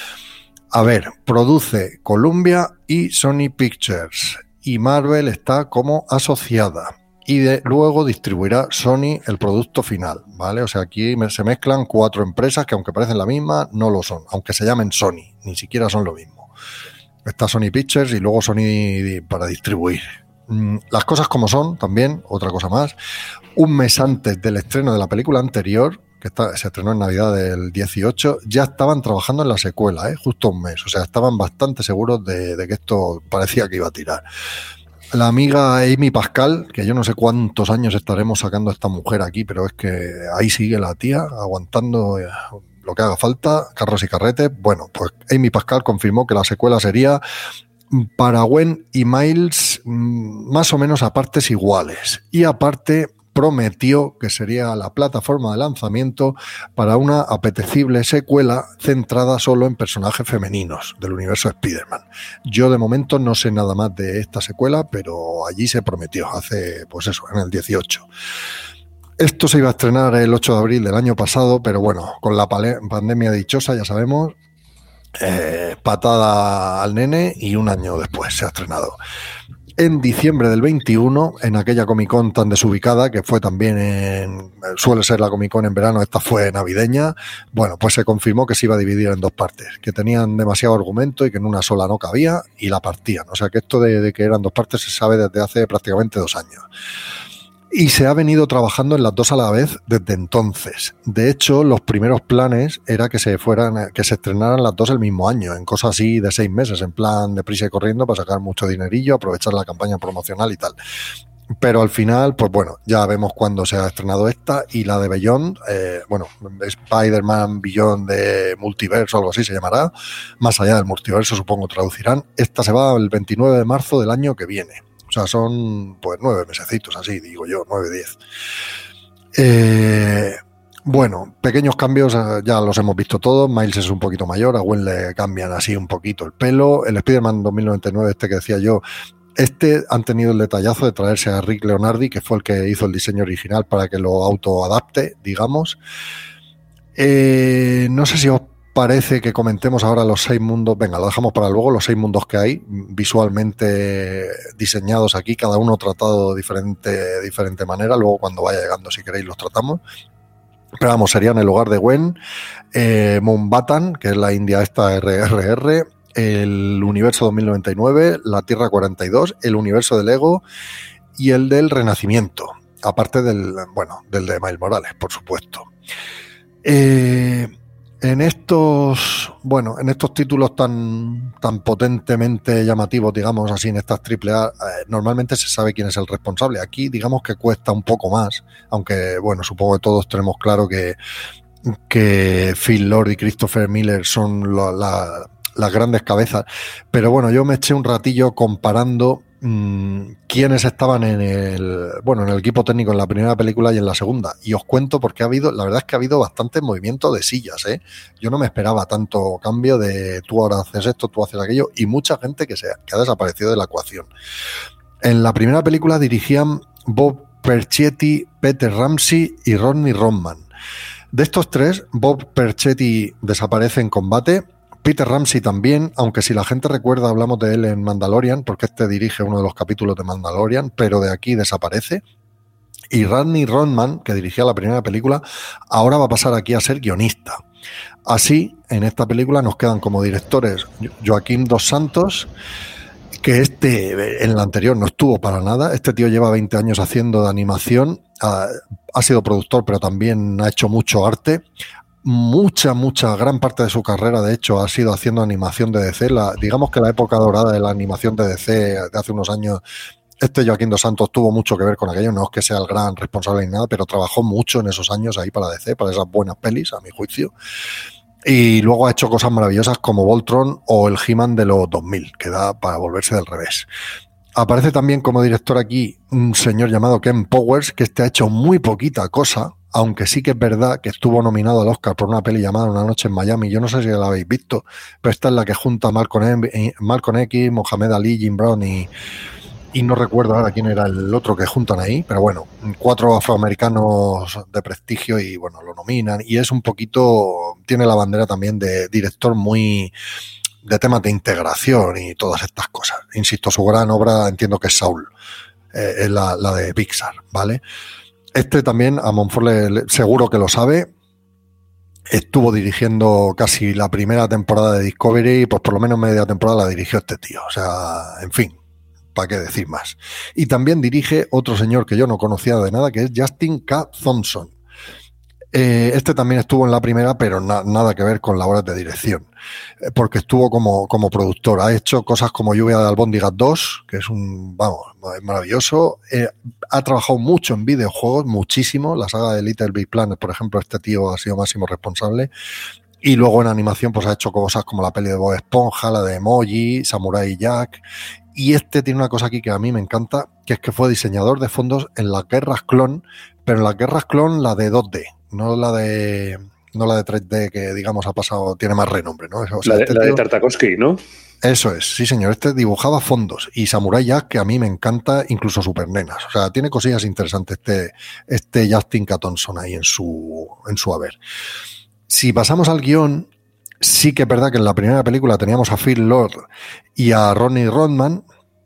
A ver, produce Columbia y Sony Pictures, y Marvel está como asociada. Y de, luego distribuirá Sony el producto final, ¿vale? O sea, aquí me, se mezclan cuatro empresas que aunque parecen la misma, no lo son, aunque se llamen Sony, ni siquiera son lo mismo. Está Sony Pictures y luego Sony para distribuir. Las cosas como son, también, otra cosa más. Un mes antes del estreno de la película anterior, que está, se estrenó en Navidad del dieciocho, ya estaban trabajando en la secuela, ¿eh? Justo un mes. O sea, estaban bastante seguros de, de que esto parecía que iba a tirar. La amiga Amy Pascal, que yo no sé cuántos años estaremos sacando a esta mujer aquí, pero es que ahí sigue la tía, aguantando lo que haga falta, carros y carretes. Bueno, pues Amy Pascal confirmó que la secuela sería para Gwen y Miles más o menos a partes iguales. Y aparte prometió que sería la plataforma de lanzamiento para una apetecible secuela centrada solo en personajes femeninos del universo de Spider-Man. Yo de momento no sé nada más de esta secuela, pero allí se prometió, hace, pues eso, en el dieciocho. Esto se iba a estrenar el ocho de abril del año pasado, pero bueno, con la pandemia dichosa, ya sabemos, eh, patada al nene y un año después se ha estrenado. En diciembre del veintiuno, en aquella Comic Con tan desubicada, que fue también en... suele ser la Comic Con en verano, esta fue navideña, bueno, pues se confirmó que se iba a dividir en dos partes, que tenían demasiado argumento y que en una sola no cabía, y la partían. O sea que esto de, de que eran dos partes se sabe desde hace prácticamente dos años. Y se ha venido trabajando en las dos a la vez desde entonces. De hecho, los primeros planes era que se fueran, que se estrenaran las dos el mismo año, en cosas así de seis meses, en plan de prisa y corriendo para sacar mucho dinerillo, aprovechar la campaña promocional y tal. Pero al final, pues bueno, ya vemos cuándo se ha estrenado esta y la de Beyond, eh, bueno, Spider-Man Beyond de Multiverso, algo así se llamará, más allá del multiverso supongo traducirán. Esta se va el veintinueve de marzo del año que viene. O sea, son pues nueve mesecitos, así digo yo, nueve, diez. Eh, bueno, pequeños cambios, ya los hemos visto todos. Miles es un poquito mayor, a Gwen le cambian así un poquito el pelo. El Spider-Man dos mil noventa y nueve, este que decía yo, este han tenido el detallazo de traerse a Rick Leonardi, que fue el que hizo el diseño original para que lo autoadapte, digamos. Eh, no sé si os parece que comentemos ahora los seis mundos. Venga, lo dejamos para luego, los seis mundos que hay visualmente diseñados aquí, cada uno tratado de diferente, diferente manera. Luego cuando vaya llegando, si queréis, los tratamos. Pero vamos, serían el hogar de Gwen, eh, Mountbatten, que es la India esta R R R, el universo dos mil noventa y nueve, la Tierra cuarenta y dos, el universo del Lego y el del Renacimiento, aparte del, bueno, del de Miles Morales, por supuesto. Eh... En estos, bueno, en estos títulos tan, tan potentemente llamativos, digamos así, en estas triple A, eh, normalmente se sabe quién es el responsable. Aquí, digamos que cuesta un poco más, aunque, bueno, supongo que todos tenemos claro que, que Phil Lord y Christopher Miller son la, la, las grandes cabezas. Pero bueno, yo me eché un ratillo comparando mmm, quiénes estaban en el, bueno, en el equipo técnico en la primera película y en la segunda. Y os cuento porque ha habido, la verdad es que ha habido bastante movimiento de sillas, ¿eh? Yo no me esperaba tanto cambio de tú ahora haces esto, tú haces aquello, y mucha gente que, se, que ha desaparecido de la ecuación. En la primera película dirigían Bob Perchietti, Peter Ramsey y Rodney Rodman. De estos tres, Bob Perchietti desaparece en combate, Peter Ramsey también, aunque si la gente recuerda hablamos de él en Mandalorian, porque este dirige uno de los capítulos de Mandalorian, pero de aquí desaparece. Y Rodney Rodman, que dirigía la primera película, ahora va a pasar aquí a ser guionista. Así, en esta película nos quedan como directores Joaquim dos Santos, que este en la anterior no estuvo para nada. Este tío lleva veinte años haciendo de animación, ha, ha sido productor, pero también ha hecho mucho arte. Mucha, mucha, gran parte de su carrera, de hecho, ha sido haciendo animación de D C. La, digamos que la época dorada de la animación de D C de hace unos años, este Joaquim dos Santos tuvo mucho que ver con aquello. No es que sea el gran responsable ni nada, pero trabajó mucho en esos años ahí para D C, para esas buenas pelis, a mi juicio. Y luego ha hecho cosas maravillosas como Voltron o el He-Man de los dos mil, que da para volverse del revés. Aparece también como director aquí un señor llamado Ken Powers, que este ha hecho muy poquita cosa, aunque sí que es verdad que estuvo nominado al Oscar por una peli llamada Una noche en Miami. Yo no sé si la habéis visto, pero esta es la que junta a Malcolm, Malcolm X, Mohamed Ali, Jim Brown y, y no recuerdo ahora quién era el otro que juntan ahí, pero bueno, cuatro afroamericanos de prestigio y bueno, lo nominan y es un poquito, tiene la bandera también de director muy de temas de integración y todas estas cosas. Insisto, su gran obra entiendo que es Saul, eh, es la, la de Pixar, ¿vale? Este también, a Monfort le, seguro que lo sabe, estuvo dirigiendo casi la primera temporada de Discovery, pues por lo menos media temporada la dirigió este tío. O sea, en fin, ¿para qué decir más? Y también dirige otro señor que yo no conocía de nada, que es Justin K. Thompson. Eh, este también estuvo en la primera, pero na, nada que ver con labores de dirección, eh, porque estuvo como, como productor. Ha hecho cosas como Lluvia de Albóndigas dos, que es un, vamos, es maravilloso. Eh, ha trabajado mucho en videojuegos, muchísimo. La saga de Little Big Planet, por ejemplo, este tío ha sido máximo responsable. Y luego en animación pues ha hecho cosas como la peli de Bob Esponja, la de Emoji, Samurai Jack. Y este tiene una cosa aquí que a mí me encanta, que es que fue diseñador de fondos en las Guerras Clon, pero en las Guerras Clon la de dos D, no la de no la de tres D que digamos ha pasado, tiene más renombre, ¿no? O sea, la de, este la tío, de Tartakovsky, ¿no? Eso es, sí señor, este dibujaba fondos y Samurai Jack, que a mí me encanta, incluso Supernenas, o sea, tiene cosillas interesantes este, este Justin K. Thompson ahí en su, en su haber. Si pasamos al guión, sí que es verdad que en la primera película teníamos a Phil Lord y a Rodney Rodman,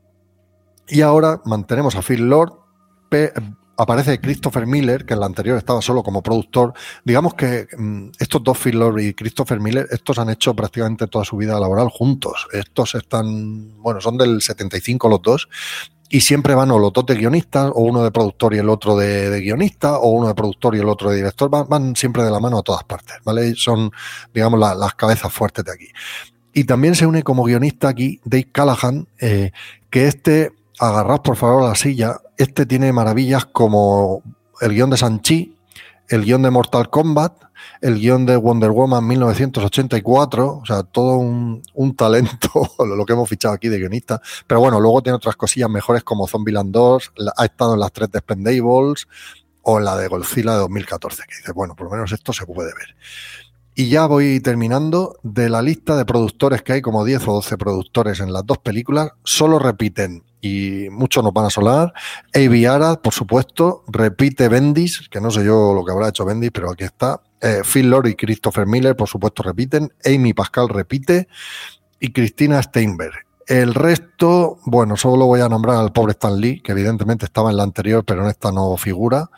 y ahora mantenemos a Phil Lord, pe- aparece Christopher Miller, que en la anterior estaba solo como productor. Digamos que mmm, estos dos, Phil Lord y Christopher Miller, estos han hecho prácticamente toda su vida laboral juntos. Estos están, bueno, son del setenta y cinco los dos, y siempre van o los dos de guionistas, o uno de productor y el otro de, de guionista, o uno de productor y el otro de director, van, van siempre de la mano a todas partes, ¿vale? Son, digamos, la, las cabezas fuertes de aquí. Y también se une como guionista aquí Dave Callaghan, eh, que este, agarraos por favor a la silla, este tiene maravillas como el guión de Shang-Chi, el guión de Mortal Kombat, el guión de Wonder Woman mil novecientos ochenta y cuatro, o sea, todo un, un talento, lo que hemos fichado aquí de guionista. Pero bueno, luego tiene otras cosillas mejores como Zombieland dos, ha estado en las tres de Expendables o en la de Godzilla de dos mil catorce, que dice, bueno, por lo menos esto se puede ver. Y ya voy terminando. De la lista de productores que hay, como diez o doce productores en las dos películas, solo repiten, y muchos nos van a sonar, Avi Arad, por supuesto, repite Bendis, que no sé yo lo que habrá hecho Bendis, pero aquí está, eh, Phil Lord y Christopher Miller, por supuesto, repiten, Amy Pascal repite, y Christina Steinberg. El resto, bueno, solo voy a nombrar al pobre Stan Lee, que evidentemente estaba en la anterior, pero en esta no figura.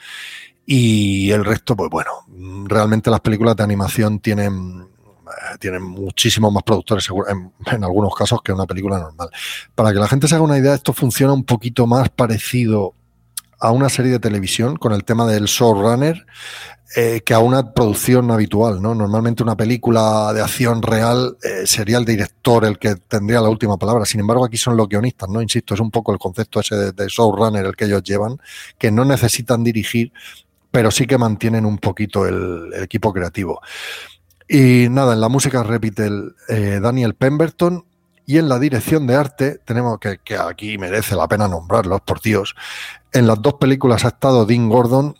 Y el resto, pues bueno, realmente las películas de animación tienen, tienen muchísimos más productores en, en algunos casos que una película normal. Para que la gente se haga una idea, esto funciona un poquito más parecido a una serie de televisión con el tema del showrunner eh, que a una producción habitual, ¿no? Normalmente una película de acción real eh, sería el director el que tendría la última palabra. Sin embargo, aquí son los guionistas, ¿no? Insisto, es un poco el concepto ese de, de showrunner el que ellos llevan, que no necesitan dirigir, pero sí que mantienen un poquito el, el equipo creativo. Y nada, en la música repite el, eh, Daniel Pemberton, Y en la dirección de arte tenemos que, que aquí merece la pena nombrarlos, por Dios. En las dos películas ha estado Dean Gordon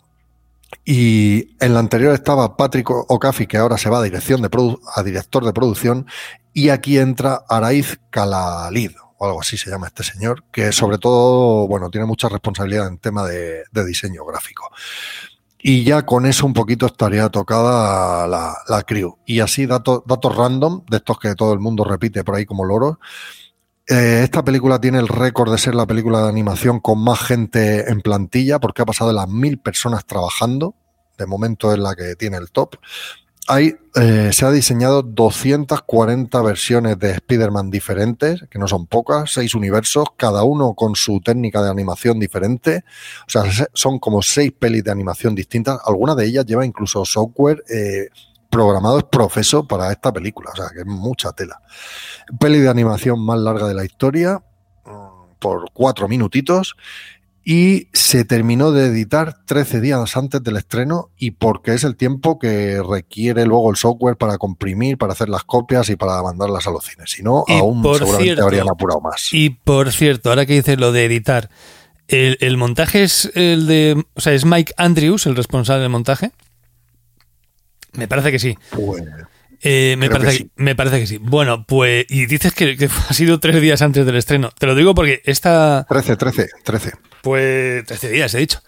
y en la anterior estaba Patrick O'Caffi, que ahora se va a, dirección de produ- a director de producción, y aquí entra Araiz Kalalid, o algo así se llama este señor, que sobre todo, bueno, tiene mucha responsabilidad en tema de, de diseño gráfico. Y ya con eso un poquito estaría tocada la, la crew. Y así, datos, datos random, de estos que todo el mundo repite por ahí como loros. Eh, esta película tiene el récord de ser la película de animación con más gente en plantilla, porque ha pasado de las mil personas trabajando. De momento es la que tiene el top. Hay, eh, se ha diseñado doscientas cuarenta versiones de Spider-Man diferentes, que no son pocas, seis universos, cada uno con su técnica de animación diferente. O sea, son como seis pelis de animación distintas. Algunas de ellas lleva incluso software eh, programado profeso para esta película. O sea, que es mucha tela. Peli de animación más larga de la historia, por cuatro minutitos. Y se terminó de editar trece días antes del estreno, y porque es el tiempo que requiere luego el software para comprimir, para hacer las copias y para mandarlas a los cines. Si no, aún seguramente cierto, habrían apurado más. Y por cierto, ahora que dices lo de editar, el, el montaje es el de... O sea, ¿es Mike Andrews el responsable del montaje? Me parece que sí. Pues... Eh, me, parece que sí. que, me parece que sí. Bueno, pues... Y dices que, que ha sido tres días antes del estreno. Te lo digo porque esta... trece, trece, trece. Pues trece días, he dicho.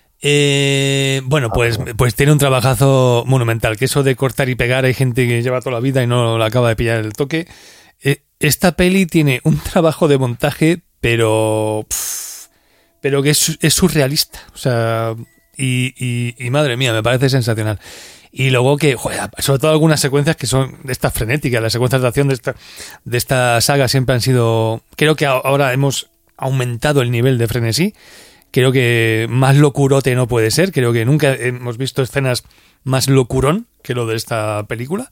Eh, bueno, pues, pues tiene un trabajazo monumental. Que eso de cortar y pegar, hay gente que lleva toda la vida y no la acaba de pillar el toque. Eh, esta peli tiene un trabajo de montaje, pero... Pff, pero que es, es surrealista. O sea... Y, y, y madre mía, me parece sensacional. Y luego que, joder, sobre todo algunas secuencias que son de estas frenéticas, las secuencias de acción de esta, de esta saga siempre han sido... Creo que ahora hemos aumentado el nivel de frenesí. Creo que más locurote no puede ser. Creo que nunca hemos visto escenas más locurón que lo de esta película.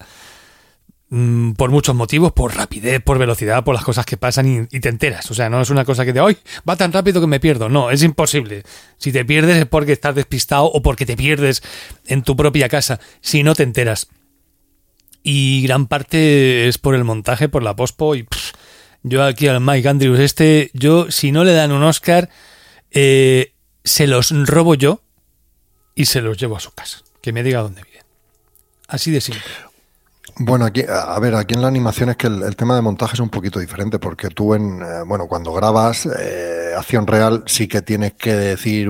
Mm, por muchos motivos, por rapidez, por velocidad, por las cosas que pasan y, y te enteras. O sea, no es una cosa que de hoy va tan rápido que me pierdo. No, es imposible. Si te pierdes es porque estás despistado o porque te pierdes en tu propia casa. Si no te enteras. Y gran parte es por el montaje, por la pospo. Y pff, yo aquí al Mike Andrews este, yo si no le dan un Oscar, eh, se los robo yo y se los llevo a su casa. Que me diga dónde vive. Así de simple. Bueno, aquí, a ver, aquí en la animación es que el, el tema de montaje es un poquito diferente, porque tú en, eh, bueno, cuando grabas eh, acción real sí que tienes que decir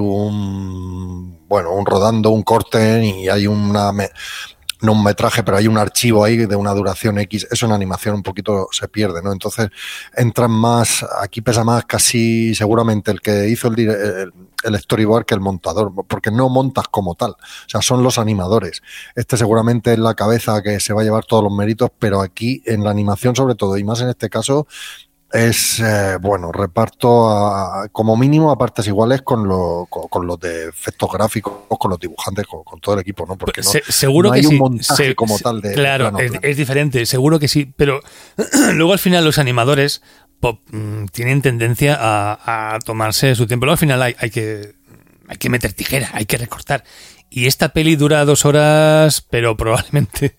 un, bueno, un rodando, un corte, y hay una, me, no un metraje, pero hay un archivo ahí de una duración X. Eso en animación un poquito se pierde, ¿no? Entonces entran más, aquí pesa más casi seguramente el que hizo el, el, el storyboard que el montador, porque no montas como tal, o sea, son los animadores. Este seguramente es la cabeza que se va a llevar todos los méritos, pero aquí en la animación sobre todo, y más en este caso, es, eh, bueno, reparto a, como mínimo a partes iguales con, lo, con, con los de efectos gráficos, con los dibujantes, con, con todo el equipo, ¿no? Porque no, se, seguro no hay que un sí. montaje se, como se, tal de... Claro, plano, es, plano. es diferente, seguro que sí, pero luego al final los animadores pop, tienen tendencia a, a tomarse su tiempo. Luego al final hay, hay que hay que meter tijera, hay que recortar. Y esta peli dura dos horas, pero probablemente...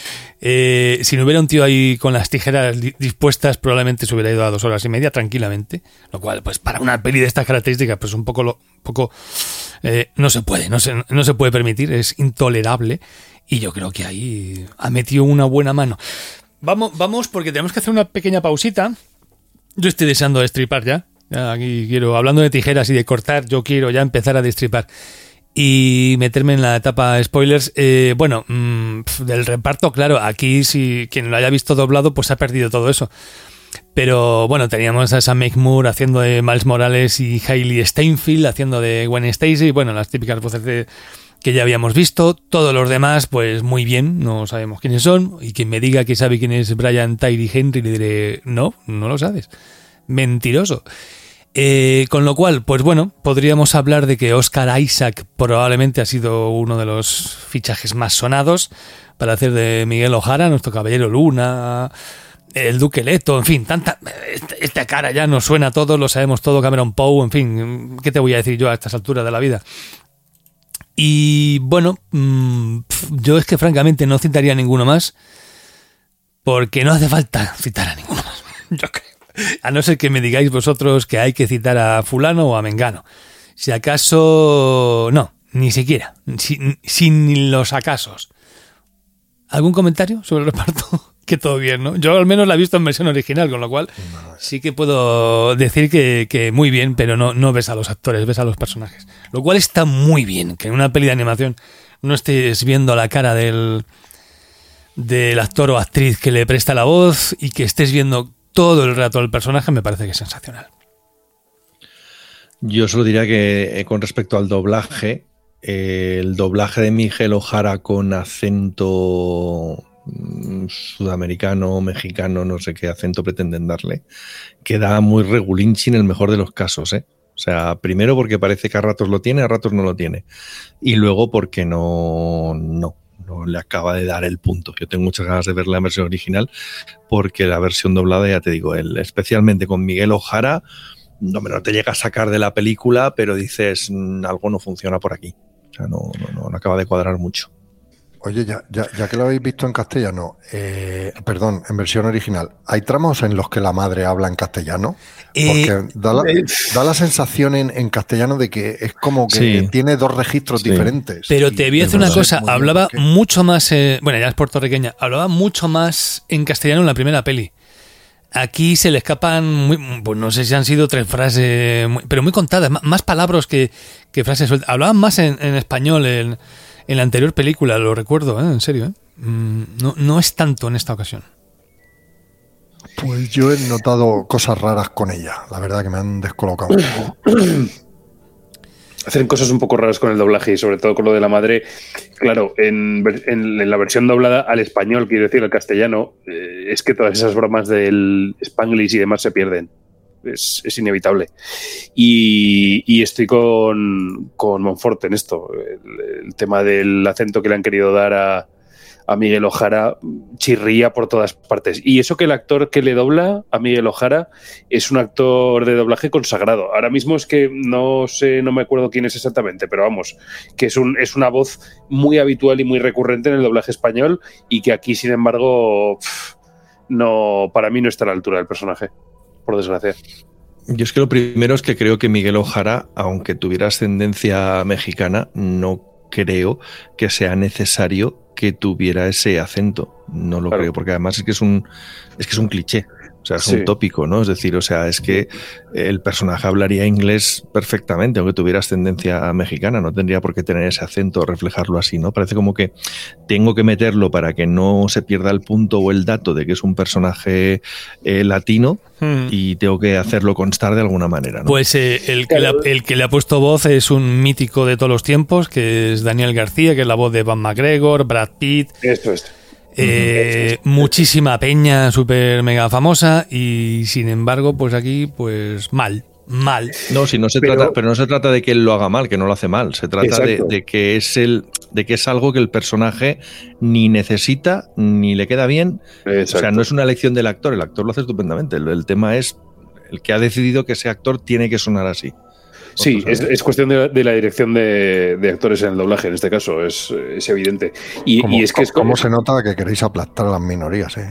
Eh, si no hubiera un tío ahí con las tijeras dispuestas, probablemente se hubiera ido a dos horas y media tranquilamente, lo cual pues para una peli de estas características pues un poco lo, un poco eh, no se puede no se, no se puede permitir, es intolerable, y yo creo que ahí ha metido una buena mano. Vamos, vamos porque tenemos que hacer una pequeña pausita. Yo estoy deseando destripar ya, ya aquí quiero, hablando de tijeras y de cortar, yo quiero ya empezar a destripar y meterme en la etapa spoilers. Eh, bueno, mmm, del reparto, claro, aquí si quien lo haya visto doblado pues ha perdido todo eso. Pero bueno, teníamos a Sam Moore haciendo de Miles Morales y Hailey Steinfeld haciendo de Gwen Stacy. Bueno, las típicas voces de, que ya habíamos visto. Todos los demás, pues muy bien, no sabemos quiénes son. Y quien me diga que sabe quién es Brian Tyree Henry, le diré, no, no lo sabes. Mentiroso. Eh, con lo cual, pues bueno, podríamos hablar de que Oscar Isaac probablemente ha sido uno de los fichajes más sonados para hacer de Miguel O'Hara, nuestro caballero Luna, el Duque Leto, en fin, tanta esta cara ya nos suena a todos, lo sabemos todo, Cameron Poe, en fin, ¿qué te voy a decir yo a estas alturas de la vida? Y bueno, mmm, yo es que francamente no citaría a ninguno más, porque no hace falta citar a ninguno más, yo creo. A no ser que me digáis vosotros que hay que citar a fulano o a mengano. Si acaso... No, ni siquiera. Sin, sin los acasos. ¿Algún comentario sobre el reparto? Que todo bien, ¿no? Yo al menos la he visto en versión original, con lo cual sí que puedo decir que, que muy bien, pero no, no ves a los actores, ves a los personajes. Lo cual está muy bien, que en una peli de animación no estés viendo la cara del, del actor o actriz que le presta la voz y que estés viendo todo el rato al personaje, me parece que es sensacional. Yo solo diría que eh, con respecto al doblaje, eh, el doblaje de Miguel Ojara con acento sudamericano, mexicano, no sé qué acento pretenden darle, queda muy regulinchi en el mejor de los casos, ¿eh? O sea, primero porque parece que a ratos lo tiene, a ratos no lo tiene. Y luego porque no, no, no le acaba de dar el punto. Yo tengo muchas ganas de ver la versión original porque la versión doblada, ya te digo, el, especialmente con Miguel Ojara, no, no te llega a sacar de la película, pero dices, algo no funciona por aquí. O sea, no, no, no acaba de cuadrar mucho. Oye, ya, ya, ya que lo habéis visto en castellano, eh, perdón, en versión original, ¿hay tramos en los que la madre habla en castellano? Porque eh, da, la, da la sensación en, en castellano de que es como que sí, tiene dos registros sí, diferentes. Pero te voy a decir una cosa, hablaba mucho más, eh, bueno, ya es puertorriqueña, hablaba mucho más en castellano en la primera peli. Aquí se le escapan, muy, pues no sé si han sido tres frases, muy, pero muy contadas, más, más palabras que, que frases sueltas. Hablaban más en, en español en... En la anterior película, lo recuerdo, ¿eh? En serio, ¿eh? No, no es tanto en esta ocasión. Pues yo he notado cosas raras con ella, la verdad que me han descolocado. Hacen cosas un poco raras con el doblaje y sobre todo con lo de la madre. Claro, en, en, en la versión doblada al español, quiero decir al castellano, eh, es que todas esas bromas del Spanglish y demás se pierden. Es, es inevitable. Y, y estoy con, con Monfort en esto. El, el tema del acento que le han querido dar a, a Miguel Ojara chirría por todas partes. Y eso que el actor que le dobla a Miguel Ojara es un actor de doblaje consagrado. Ahora mismo es que no sé, no me acuerdo quién es exactamente, pero vamos, que es, un, es una voz muy habitual y muy recurrente en el doblaje español y que aquí, sin embargo, pff, no, para mí no está a la altura del personaje. Por desgracia. Yo es que lo primero es que creo que Miguel Ojara, aunque tuviera ascendencia mexicana, no creo que sea necesario que tuviera ese acento. No lo claro. creo, porque además es que es un, es que es un cliché. O sea, es sí. un tópico, ¿no? Es decir, o sea, es que el personaje hablaría inglés perfectamente, aunque tuviera ascendencia mexicana, no tendría por qué tener ese acento, reflejarlo así, ¿no? Parece como que tengo que meterlo para que no se pierda el punto o el dato de que es un personaje eh, latino hmm. y tengo que hacerlo constar de alguna manera, ¿no? Pues eh, el, que le ha, el que le ha puesto voz es un mítico de todos los tiempos, que es Daniel García, que es la voz de Ewan McGregor, Brad Pitt. Esto es. Eh, muchísima peña súper mega famosa y sin embargo pues aquí pues mal, mal. No, si no se pero, trata, pero no se trata de que él lo haga mal, que no lo hace mal, se trata de, de que es el, de que es algo que el personaje ni necesita ni le queda bien. Exacto. O sea, no es una elección del actor, el actor lo hace estupendamente, el, el tema es el que ha decidido que ese actor tiene que sonar así. Sí, es, es cuestión de, de la dirección de, de actores en el doblaje, en este caso, es, es evidente. Y, ¿Cómo, y es que es ¿Cómo se nota que queréis aplastar a las minorías? Eh?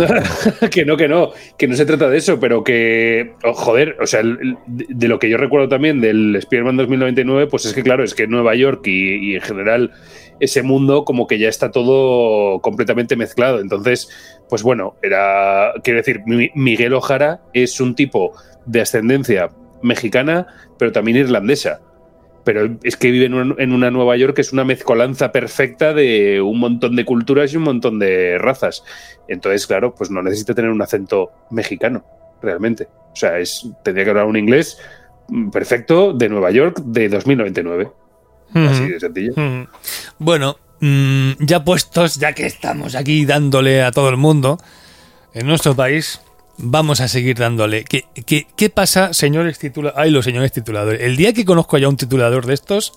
que no, que no, que no se trata de eso, pero que, oh, joder, o sea, el, de lo que yo recuerdo también del Spider-Man dos mil noventa y nueve, pues es que claro, es que Nueva York y, y en general ese mundo como que ya está todo completamente mezclado. Entonces, pues bueno, era, quiero decir, Miguel Ojara es un tipo de ascendencia mexicana, pero también irlandesa. Pero es que vive en una, en una Nueva York que es una mezcolanza perfecta de un montón de culturas y un montón de razas. Entonces, claro, pues no necesita tener un acento mexicano, realmente. O sea, es, tendría que hablar un inglés perfecto de Nueva York de dos mil noventa y nueve. Mm. Así de sencillo. Mm. Bueno, mmm, ya puestos, ya que estamos aquí dándole a todo el mundo en nuestro país, vamos a seguir dándole. ¿Qué, qué, qué pasa, señores tituladores? Ay, los señores tituladores. El día que conozco ya un titulador de estos,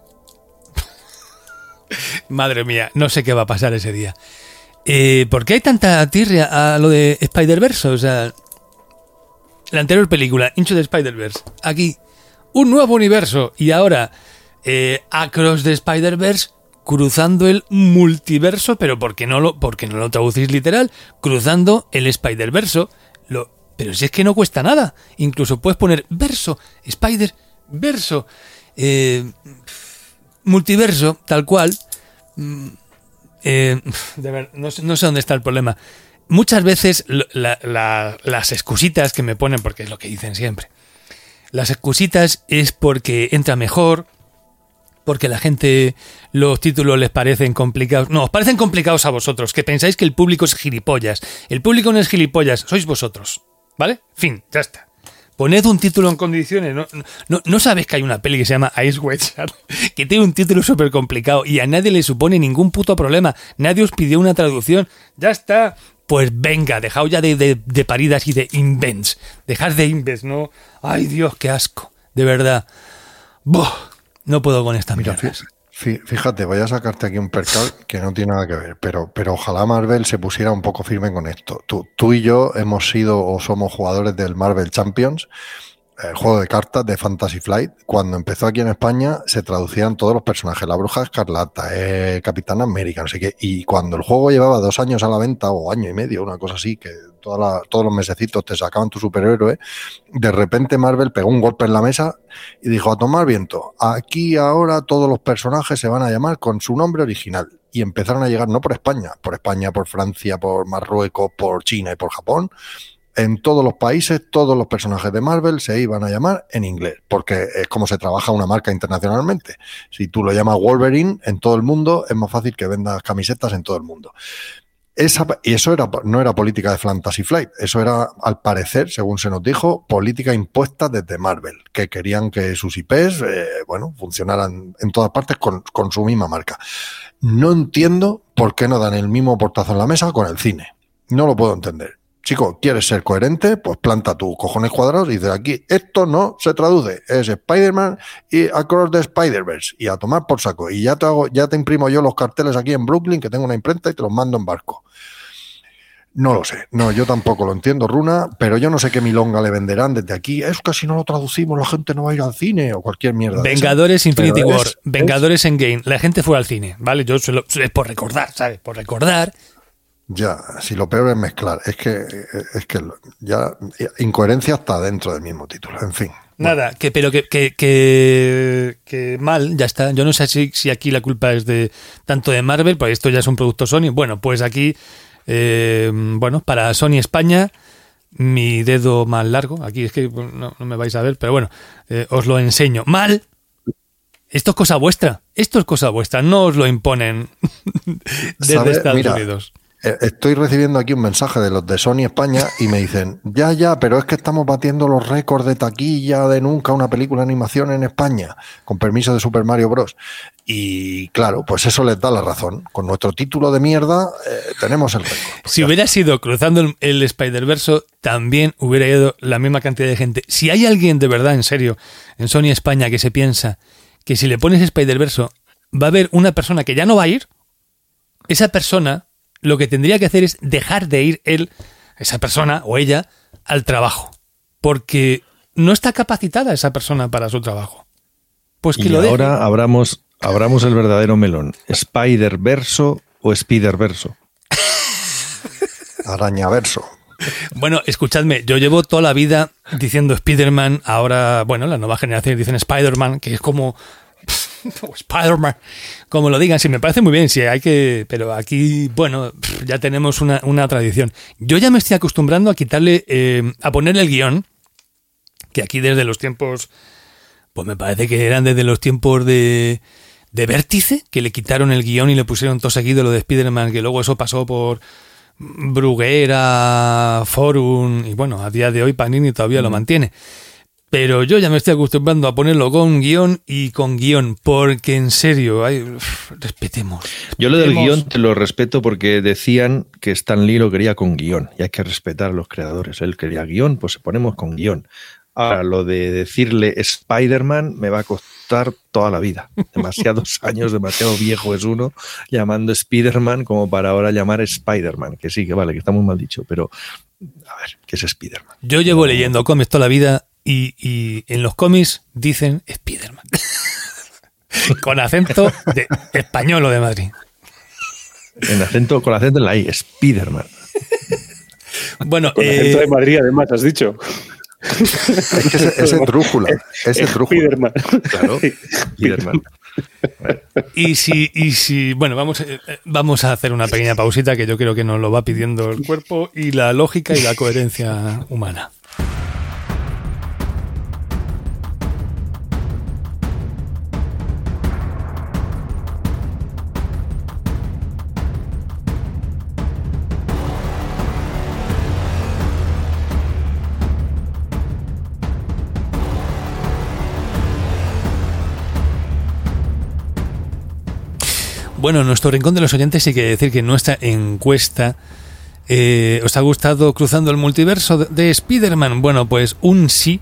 madre mía, no sé qué va a pasar ese día. Eh, ¿Por qué hay tanta tirria a lo de Spider-Verse? O sea, la anterior película, Into the Spider-Verse, aquí, un nuevo universo, y ahora, eh, Across the Spider-Verse, cruzando el multiverso, pero ¿por qué no lo, por qué no lo traducís literal? Cruzando el Spider-Verso. Lo, Pero si es que no cuesta nada. Incluso puedes poner verso, Spider, verso, eh, multiverso, tal cual. Eh, de ver, no, no sé dónde está el problema. Muchas veces la, la, las excusitas que me ponen, porque es lo que dicen siempre, las excusitas es porque entra mejor, porque la gente, los títulos les parecen complicados. No, os parecen complicados a vosotros, que pensáis que el público es gilipollas. El público no es gilipollas, sois vosotros. ¿Vale? Fin, ya está. Poned un título en condiciones. No, no, no sabes que hay una peli que se llama Ice White Shot, que tiene un título súper complicado y a nadie le supone ningún puto problema. Nadie os pidió una traducción. Ya está. Pues venga, dejaos ya de, de, de paridas y de invents. Dejad de invents, ¿no? Ay, Dios, qué asco. De verdad. Buh, no puedo con esta mierda. Fíjate, voy a sacarte aquí un percal que no tiene nada que ver, pero, pero ojalá Marvel se pusiera un poco firme con esto. Tú, tú y yo hemos sido o somos jugadores del Marvel Champions, el juego de cartas de Fantasy Flight. Cuando empezó aquí en España se traducían todos los personajes, la Bruja Escarlata, eh, Capitán América, no sé qué, y cuando el juego llevaba dos años a la venta, o año y medio, una cosa así, que toda la, todos los mesecitos te sacaban tu superhéroe, de repente Marvel pegó un golpe en la mesa y dijo: a tomar viento, aquí ahora todos los personajes se van a llamar con su nombre original. Y empezaron a llegar no por España, por España, por Francia, por Marruecos, por China y por Japón. En todos los países, todos los personajes de Marvel se iban a llamar en inglés, porque es como se trabaja una marca internacionalmente. Si tú lo llamas Wolverine en todo el mundo, es más fácil que vendas camisetas en todo el mundo. Esa, y eso era, no era política de Fantasy Flight, eso era, al parecer, según se nos dijo, política impuesta desde Marvel, que querían que sus I Pes, eh, bueno, funcionaran en todas partes con, con su misma marca. No entiendo por qué no dan el mismo portazo en la mesa con el cine. No lo puedo entender. Chico, ¿quieres ser coherente? Pues planta tus cojones cuadrados y dices: aquí esto no se traduce, es Spider-Man y Across the Spider-Verse, y a tomar por saco. Y ya te hago, ya te imprimo yo los carteles aquí en Brooklyn, que tengo una imprenta, y te los mando en barco. No lo sé, no, yo tampoco lo entiendo, Runa, pero yo no sé qué milonga le venderán desde aquí. Es que si no lo traducimos la gente no va a ir al cine o cualquier mierda. Vengadores Infinity War, es, Vengadores Endgame, la gente fue al cine, ¿vale? Yo solo, es por recordar, ¿sabes? Por recordar. Ya, si lo peor es mezclar, es que es que ya incoherencia está dentro del mismo título, en fin. Nada, bueno. que pero que, que, que, que mal, ya está. Yo no sé si, si aquí la culpa es de tanto de Marvel, porque esto ya es un producto Sony. Bueno, pues aquí, eh, bueno, para Sony España, mi dedo más largo, aquí es que no, no me vais a ver, pero bueno, eh, os lo enseño. Mal. Esto es cosa vuestra, esto es cosa vuestra, no os lo imponen desde ¿Sabe? Estados Mira, Unidos. Estoy recibiendo aquí un mensaje de los de Sony España y me dicen: ya, ya, pero es que estamos batiendo los récords de taquilla de nunca una película de animación en España, con permiso de Super Mario Bros. Y claro, pues eso les da la razón. Con nuestro título de mierda eh, tenemos el récord. Pues si hubiera sido cruzando el, el Spider-Verse, también hubiera ido la misma cantidad de gente. Si hay alguien de verdad, en serio, en Sony España que se piensa que si le pones Spider-Verse va a haber una persona que ya no va a ir, esa persona lo que tendría que hacer es dejar de ir él, esa persona o ella, al trabajo. Porque no está capacitada esa persona para su trabajo. Pues que y lo deje. Ahora abramos, abramos el verdadero melón. ¿Spider-Verso o Spider-Verso? Arañaverso. Bueno, escuchadme, yo llevo toda la vida diciendo Spider-Man, ahora, bueno, la nueva generación dicen Spider-Man, que es como... Spider-Man, como lo digan, sí, me parece muy bien, sí, hay que, pero aquí, bueno, ya tenemos una, una tradición. Yo ya me estoy acostumbrando a quitarle, eh, a ponerle el guión, que aquí desde los tiempos, pues me parece que eran desde los tiempos de, de Vértice, que le quitaron el guión y le pusieron todo seguido lo de Spider-Man, que luego eso pasó por Bruguera, Forum, y bueno, a día de hoy Panini todavía mm. lo mantiene. Pero yo ya me estoy acostumbrando a ponerlo con guión y con guión, porque en serio, ay, uf, respetemos, respetemos. Yo lo del guión te lo respeto porque decían que Stan Lee lo quería con guión y hay que respetar a los creadores. Él quería guión, pues ponemos con guión. Ahora, lo de decirle Spider-Man me va a costar toda la vida. Demasiados años, demasiado viejo es uno llamando Spider-Man como para ahora llamar Spider-Man. Que sí, que vale, que está muy mal dicho, pero a ver, ¿qué es Spider-Man? Yo llevo no. leyendo cómics toda la vida y, y en los cómics dicen Spider-Man. Con acento de español o de Madrid. En acento, con acento en la I, Spider-Man. Bueno, con eh, acento de Madrid, además, has dicho. Es que ese, ese trújula, ese trújula. Spiderman. Claro, Spiderman. Y si, y si, bueno, vamos, eh, vamos a hacer una pequeña pausita que yo creo que nos lo va pidiendo el cuerpo y la lógica y la coherencia humana. Bueno, nuestro rincón de los oyentes sí que decir que nuestra encuesta eh, ¿os ha gustado Cruzando el Multiverso de, de Spider-Man? Bueno, pues un sí,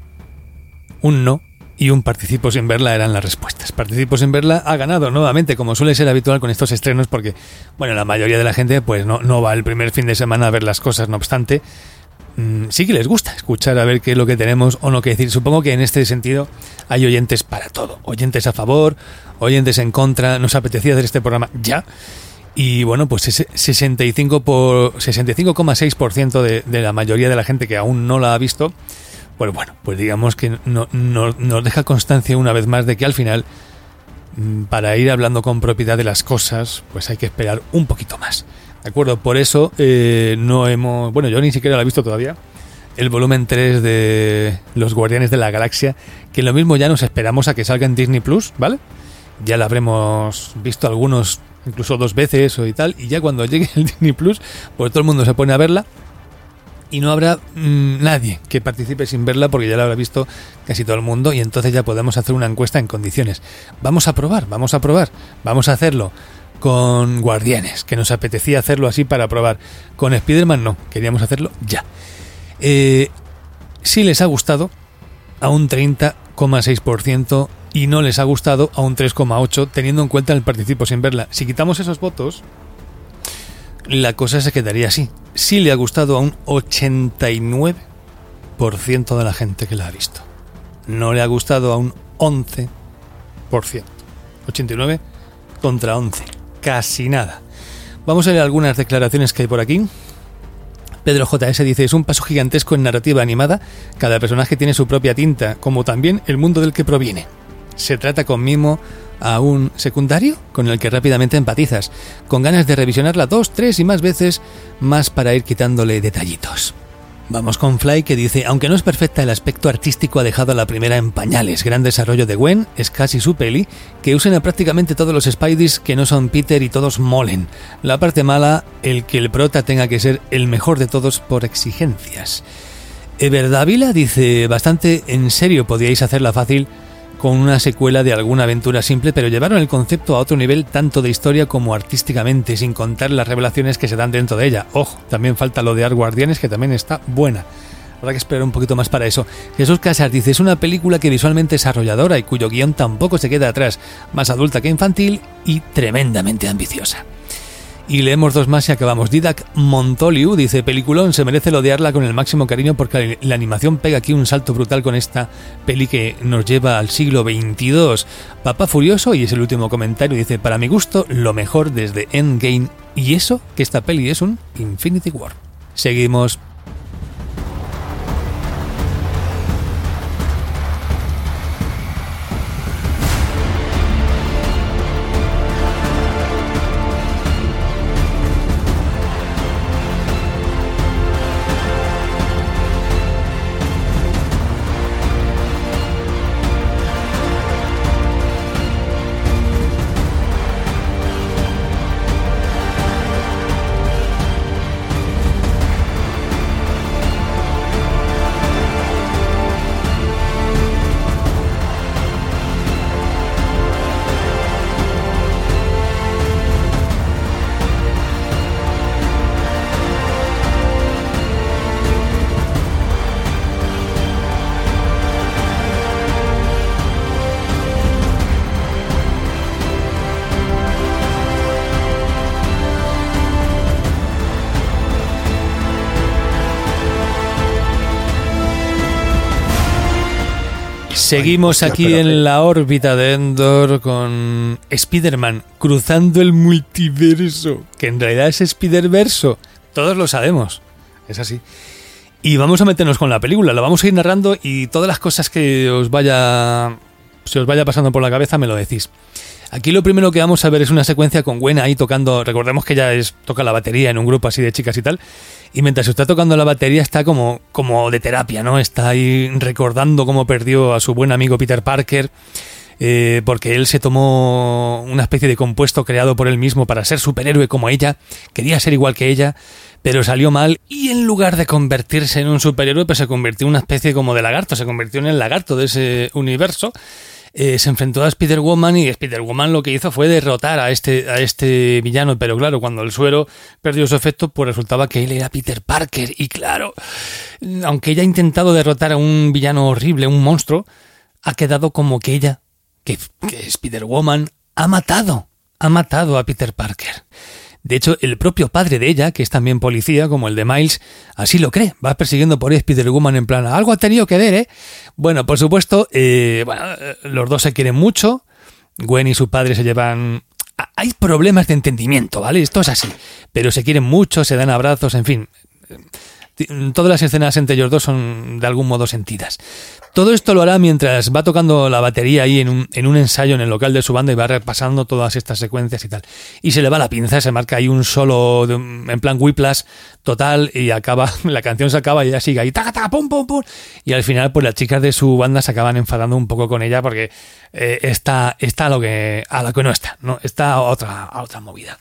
un no y un participo sin verla eran las respuestas. Participo sin verla ha ganado nuevamente, como suele ser habitual con estos estrenos, porque bueno, la mayoría de la gente pues no, no va el primer fin de semana a ver las cosas, no obstante, mmm, sí que les gusta escuchar a ver qué es lo que tenemos o no que decir. Supongo que en este sentido hay oyentes para todo, oyentes a favor, oyentes en contra. Nos apetecía hacer este programa ya y bueno, pues ese sesenta y cinco coma seis por ciento de, de la mayoría de la gente que aún no la ha visto, pues bueno, pues digamos que no, no, nos deja constancia una vez más de que al final, para ir hablando con propiedad de las cosas, pues hay que esperar un poquito más, ¿de acuerdo? Por eso eh, no hemos, bueno, yo ni siquiera la he visto todavía, el volumen tres de Los Guardianes de la Galaxia, que lo mismo ya nos esperamos a que salga en Disney Plus, ¿vale? Ya la habremos visto algunos, incluso dos veces o y tal, y ya cuando llegue el Disney Plus, pues todo el mundo se pone a verla y no habrá mmm, nadie que participe sin verla porque ya la habrá visto casi todo el mundo y entonces ya podemos hacer una encuesta en condiciones. Vamos a probar, vamos a probar, vamos a hacerlo con Guardianes, que nos apetecía hacerlo así para probar. Con Spider-Man no, queríamos hacerlo ya. Eh, si les ha gustado a un treinta coma seis por ciento y no les ha gustado a un tres coma ocho por ciento, teniendo en cuenta el participo sin verla. Si quitamos esos votos, la cosa se quedaría así. Sí le ha gustado a un ochenta y nueve por ciento de la gente que la ha visto. No le ha gustado a un once por ciento. ochenta y nueve contra once. Casi nada. Vamos a ver algunas declaraciones que hay por aquí. Pedro J S dice: es un paso gigantesco en narrativa animada. Cada personaje tiene su propia tinta, como también el mundo del que proviene. Se trata con mimo a un secundario con el que rápidamente empatizas, con ganas de revisionarla dos, tres y más veces más para ir quitándole detallitos. Vamos con Fly, que dice: aunque no es perfecta, el aspecto artístico ha dejado a la primera en pañales. Gran desarrollo de Gwen, es casi su peli, que usen a prácticamente todos los Spideys que no son Peter y todos molen. La parte mala, el que el prota tenga que ser el mejor de todos por exigencias. Ever Dávila dice: bastante en serio podíais hacerla fácil con una secuela de alguna aventura simple, pero llevaron el concepto a otro nivel tanto de historia como artísticamente, sin contar las revelaciones que se dan dentro de ella. Ojo, también falta lo de Art Guardianes, que también está buena. Habrá que esperar un poquito más para eso. Jesús Casas dice: es una película que visualmente es arrolladora y cuyo guión tampoco se queda atrás, más adulta que infantil y tremendamente ambiciosa. Y leemos dos más y acabamos. Didac Montoliu dice: peliculón, se merece odiarla con el máximo cariño porque la animación pega aquí un salto brutal con esta peli que nos lleva al siglo veintidós. Papá Furioso, y es el último comentario, dice: para mi gusto, lo mejor desde Endgame. Y eso, que esta peli es un Infinity War. Seguimos. Seguimos Ay, hostia, aquí espérate. en la órbita de Endor con Spider-Man cruzando el multiverso, que en realidad es Spider-Verso. Todos lo sabemos. es así. Y vamos a meternos con la película, la vamos a ir narrando y todas las cosas que os vaya se os vaya pasando por la cabeza me lo decís. Aquí lo primero que vamos a ver es una secuencia con Gwen ahí tocando, recordemos que ella es, toca la batería en un grupo así de chicas y tal, y mientras está tocando la batería está como, como de terapia, ¿no? Está ahí recordando cómo perdió a su buen amigo Peter Parker, eh, porque él se tomó una especie de compuesto creado por él mismo para ser superhéroe como ella, quería ser igual que ella, pero salió mal y en lugar de convertirse en un superhéroe, pues se convirtió en una especie como de lagarto, se convirtió en el lagarto de ese universo. Eh, se enfrentó a Spider-Woman y Spider-Woman lo que hizo fue derrotar a este, a este villano, pero claro, cuando el suero perdió su efecto, pues resultaba que él era Peter Parker y claro, aunque ella ha intentado derrotar a un villano horrible, un monstruo, ha quedado como que ella, que, que Spider-Woman, ha matado, ha matado a Peter Parker. De hecho, el propio padre de ella, que es también policía, como el de Miles, así lo cree. Va persiguiendo por ahí Spider-Woman en plan, algo ha tenido que ver, ¿eh? Bueno, por supuesto, eh, bueno, los dos se quieren mucho. Gwen y su padre se llevan... Hay problemas de entendimiento, ¿vale? Esto es así. Pero se quieren mucho, se dan abrazos, en fin. Todas las escenas entre ellos dos son de algún modo sentidas. Todo esto lo hará mientras va tocando la batería ahí en un, en un ensayo en el local de su banda y va repasando todas estas secuencias y tal. Y se le va la pinza, se marca ahí un solo de, en plan whiplash total y acaba, la canción se acaba y ella sigue ahí, taca, taca, pum, pum, pum. Y al final pues las chicas de su banda se acaban enfadando un poco con ella porque eh, está, está a lo que, a lo que no está, ¿no? Está a otra, a otra movida.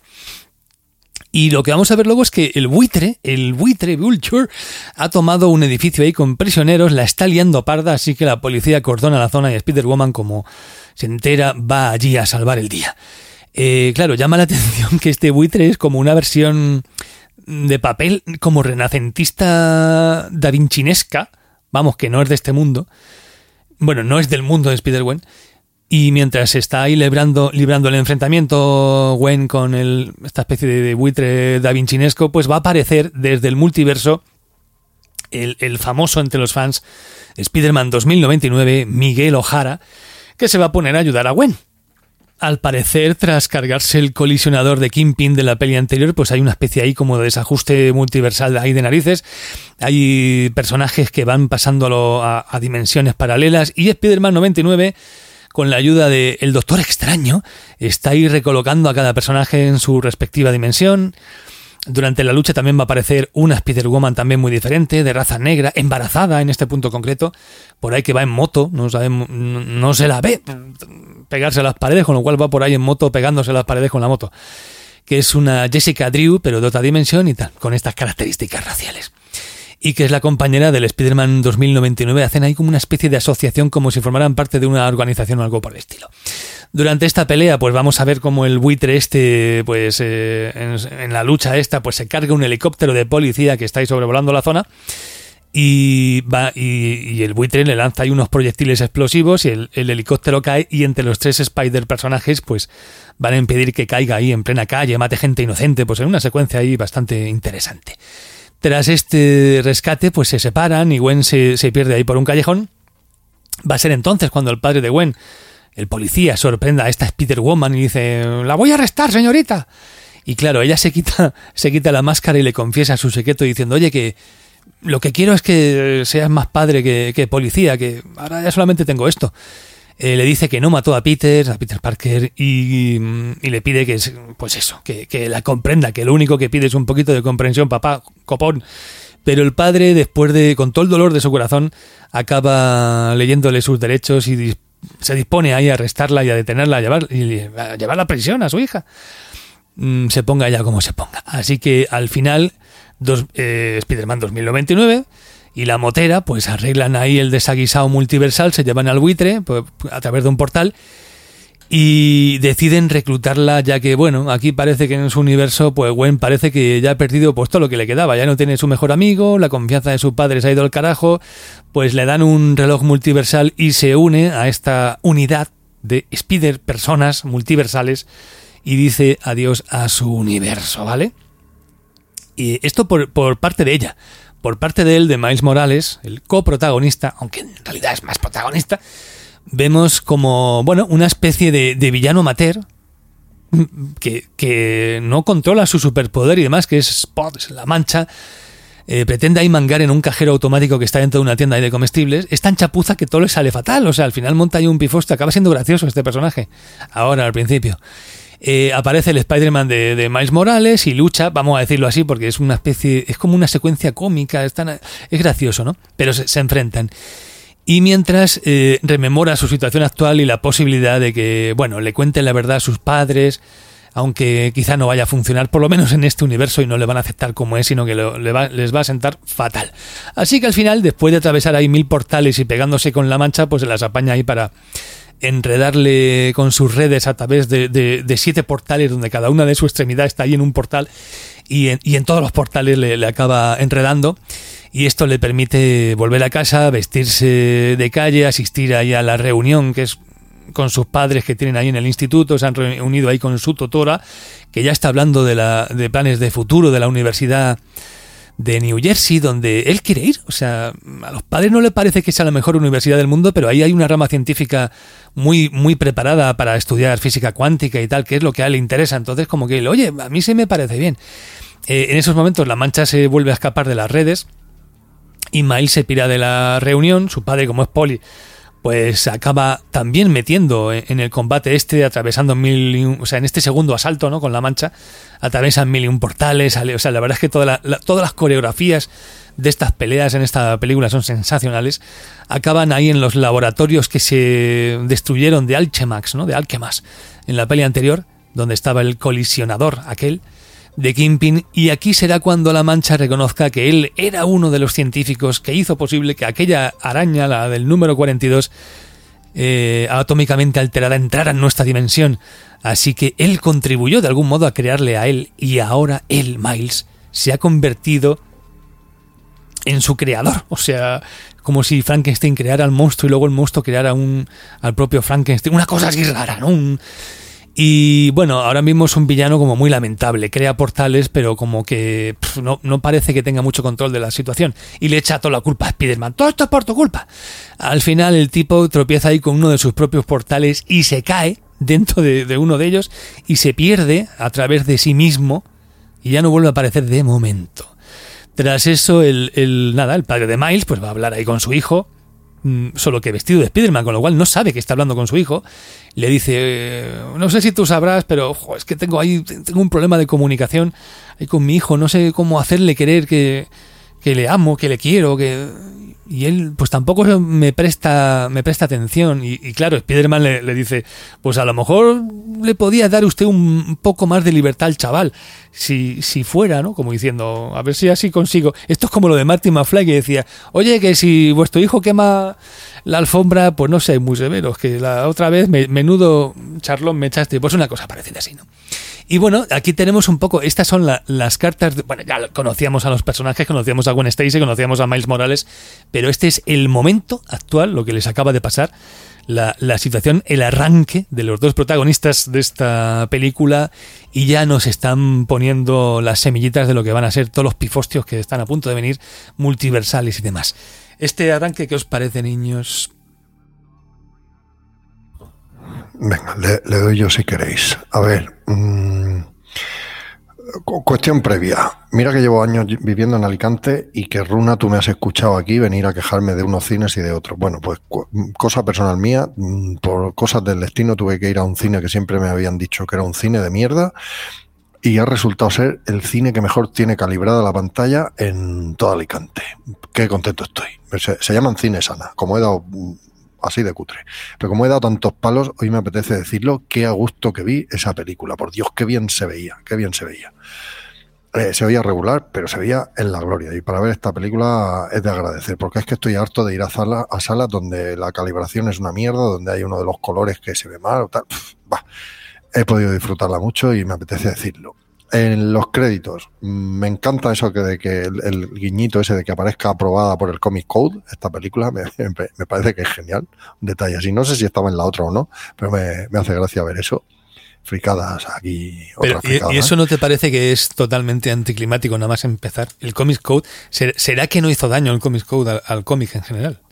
Y lo que vamos a ver luego es que el buitre, el buitre Vulture, ha tomado un edificio ahí con prisioneros, la está liando parda, así que la policía cordona la zona y Spider-Woman, como se entera, va allí a salvar el día. Eh, claro, llama la atención que este buitre es como una versión de papel como renacentista davincinesca, vamos, que no es de este mundo, bueno, no es del mundo de Spider-Gwen. Y mientras está ahí librando, librando el enfrentamiento Gwen con el, esta especie de, de buitre davincinesco, pues va a aparecer desde el multiverso el, el famoso entre los fans Spider-Man dos mil noventa y nueve, Miguel O'Hara, que se va a poner a ayudar a Gwen. Al parecer, tras cargarse el colisionador de Kingpin de la peli anterior, pues hay una especie ahí como de desajuste multiversal ahí de narices. Hay personajes que van pasando a, lo, a, a dimensiones paralelas y Spider-Man noventa y nueve... con la ayuda del Doctor Extraño, está ahí recolocando a cada personaje en su respectiva dimensión. Durante la lucha también va a aparecer una Spider-Woman también muy diferente, de raza negra, embarazada en este punto concreto, por ahí que va en moto, no sabemos, no se la ve pegarse a las paredes, con lo cual va por ahí en moto pegándose a las paredes con la moto, que es una Jessica Drew, pero de otra dimensión y tal, con estas características raciales. Y que es la compañera del Spider-Man dos mil noventa y nueve, hacen ahí como una especie de asociación, como si formaran parte de una organización o algo por el estilo. Durante esta pelea, pues vamos a ver cómo el buitre este, pues eh, en, en la lucha esta, pues se carga un helicóptero de policía que está ahí sobrevolando la zona y va y, y el buitre le lanza ahí unos proyectiles explosivos y el, el helicóptero cae y entre los tres Spider personajes, pues van a impedir que caiga ahí en plena calle, mate gente inocente, pues en una secuencia ahí bastante interesante. Tras este rescate, pues se separan y Gwen se, se pierde ahí por un callejón. Va a ser entonces cuando el padre de Gwen, el policía, sorprenda a esta Spider-Woman y dice: «La voy a arrestar, señorita». Y claro, ella se quita, se quita la máscara y le confiesa su secreto diciendo: «Oye, que lo que quiero es que seas más padre que, que policía, que ahora ya solamente tengo esto». Eh, le dice que no mató a Peter, a Peter Parker, y, y le pide que, pues eso, que, que la comprenda, que lo único que pide es un poquito de comprensión, papá, copón. Pero el padre, después de, con todo el dolor de su corazón, acaba leyéndole sus derechos y dis, se dispone ahí a arrestarla y a detenerla, a llevar, y a llevarla a prisión a su hija. Mm, se ponga ella como se ponga. Así que al final, dos, eh, Spider-Man dos mil noventa y nueve... y la motera, pues arreglan ahí el desaguisado multiversal, se llevan al buitre pues, a través de un portal y deciden reclutarla, ya que, bueno, aquí parece que en su universo, pues Gwen parece que ya ha perdido pues todo lo que le quedaba, ya no tiene su mejor amigo, la confianza de su padre se ha ido al carajo, pues le dan un reloj multiversal y se une a esta unidad de Spider personas multiversales y dice adiós a su universo, ¿vale? Y esto por, por parte de ella. Por parte de él, de Miles Morales, el coprotagonista, aunque en realidad es más protagonista, vemos como, bueno, una especie de, de villano amateur que, que no controla su superpoder y demás, que es Spot, es la mancha, eh, pretende ahí mangar en un cajero automático que está dentro de una tienda de comestibles, es tan chapuza que todo le sale fatal. O sea, al final monta ahí un pifoste, acaba siendo gracioso este personaje. Ahora, al principio. Eh, aparece el Spider-Man de, de Miles Morales y lucha, vamos a decirlo así, porque es una especie, es como una secuencia cómica, es, tan, es gracioso, ¿no? Pero se, se enfrentan. Y mientras eh, rememora su situación actual y la posibilidad de que, bueno, le cuenten la verdad a sus padres, aunque quizá no vaya a funcionar, por lo menos en este universo, y no le van a aceptar como es, sino que lo, le va, les va a sentar fatal. Así que al final, después de atravesar ahí mil portales y pegándose con la mancha, pues se las apaña ahí para enredarle con sus redes a través de, de, de siete portales, donde cada una de su extremidad está ahí en un portal, y en, y en todos los portales le, le acaba enredando. Y esto le permite volver a casa, vestirse de calle, asistir ahí a la reunión que es con sus padres que tienen ahí en el instituto. Se han reunido ahí con su tutora, que ya está hablando de, la, de planes de futuro de la Universidad de New Jersey, donde él quiere ir. O sea, a los padres no le parece que sea la mejor universidad del mundo, pero ahí hay una rama científica muy, muy preparada para estudiar física cuántica y tal, que es lo que a él le interesa. Entonces, como que, oye, a mí sí me parece bien. Eh, en esos momentos la mancha se vuelve a escapar de las redes y Miles se pira de la reunión. Su padre, como es poli, pues acaba también metiendo en el combate este, atravesando mil y un, o sea, en este segundo asalto, ¿no? Con la mancha, atravesan mil y un portales. O sea, la verdad es que toda la, la, todas las coreografías de estas peleas en esta película son sensacionales. Acaban ahí en los laboratorios que se destruyeron de Alchemax, ¿no? De Alchemas, en la peli anterior, donde estaba el colisionador aquel de Kingpin, y aquí será cuando la mancha reconozca que él era uno de los científicos que hizo posible que aquella araña, la del número cuarenta y dos, eh, atómicamente alterada, entrara en nuestra dimensión. Así que él contribuyó de algún modo a crearle a él, y ahora él, Miles, se ha convertido en su creador. O sea, como si Frankenstein creara al monstruo y luego el monstruo creara un, al propio Frankenstein. Una cosa así rara, ¿no? Un, Y bueno, ahora mismo es un villano como muy lamentable, crea portales, pero como que pff, no, no parece que tenga mucho control de la situación, y le echa toda la culpa a Spider-Man. Todo esto es por tu culpa. Al final el tipo tropieza ahí con uno de sus propios portales y se cae dentro de, de uno de ellos y se pierde a través de sí mismo y ya no vuelve a aparecer de momento. Tras eso, el, el nada, el padre de Miles pues va a hablar ahí con su hijo, solo que vestido de Spider-Man, con lo cual no sabe que está hablando con su hijo. Le dice, no sé si tú sabrás, pero ojo, es que tengo ahí tengo un problema de comunicación ahí con mi hijo, no sé cómo hacerle querer que, que le amo, que le quiero, que... Y él pues tampoco me presta me presta atención. Y, y claro, Spider-Man le, le dice, pues a lo mejor le podía dar usted un poco más de libertad al chaval, si, si fuera, ¿no? Como diciendo, a ver si así consigo. Esto es como lo de Marty McFly, que decía, oye, que si vuestro hijo quema la alfombra, pues no sé, muy severos, que la otra vez me, menudo charlón me echaste. Pues una cosa parecida así, ¿no? Y bueno, aquí tenemos un poco, estas son la, las cartas, de, bueno, ya conocíamos a los personajes, conocíamos a Gwen Stacy, conocíamos a Miles Morales, pero este es el momento actual, lo que les acaba de pasar, la, la situación, el arranque de los dos protagonistas de esta película, y ya nos están poniendo las semillitas de lo que van a ser todos los pifostios que están a punto de venir, multiversales y demás. Este arranque, ¿qué os parece, niños? Venga, le, le doy yo si queréis. A ver, mmm, cuestión previa. Mira que llevo años viviendo en Alicante y que, Runa, tú me has escuchado aquí venir a quejarme de unos cines y de otros. Bueno, pues cosa personal mía, por cosas del destino tuve que ir a un cine que siempre me habían dicho que era un cine de mierda, y ha resultado ser el cine que mejor tiene calibrada la pantalla en toda Alicante. Qué contento estoy. Se, se llaman Cines Ana, como he dado... así de cutre. Pero como he dado tantos palos, hoy me apetece decirlo, qué a gusto que vi esa película. Por Dios, qué bien se veía, qué bien se veía. Eh, se veía regular, pero se veía en la gloria. Y para ver esta película es de agradecer, porque es que estoy harto de ir a, sala, a salas donde la calibración es una mierda, donde hay uno de los colores que se ve mal o tal. Pff, bah. He podido disfrutarla mucho y me apetece decirlo. En los créditos, me encanta eso que de que el, el guiñito ese de que aparezca aprobada por el Comic Code, esta película, me, me, me parece que es genial. Un detalle así, no sé si estaba en la otra o no, pero me, me hace gracia ver eso. Fricadas aquí, pero, otras fricadas. ¿Y eso no te parece que es totalmente anticlimático nada más empezar? El Comic Code, ¿será que no hizo daño el Comic Code al, al cómic en general?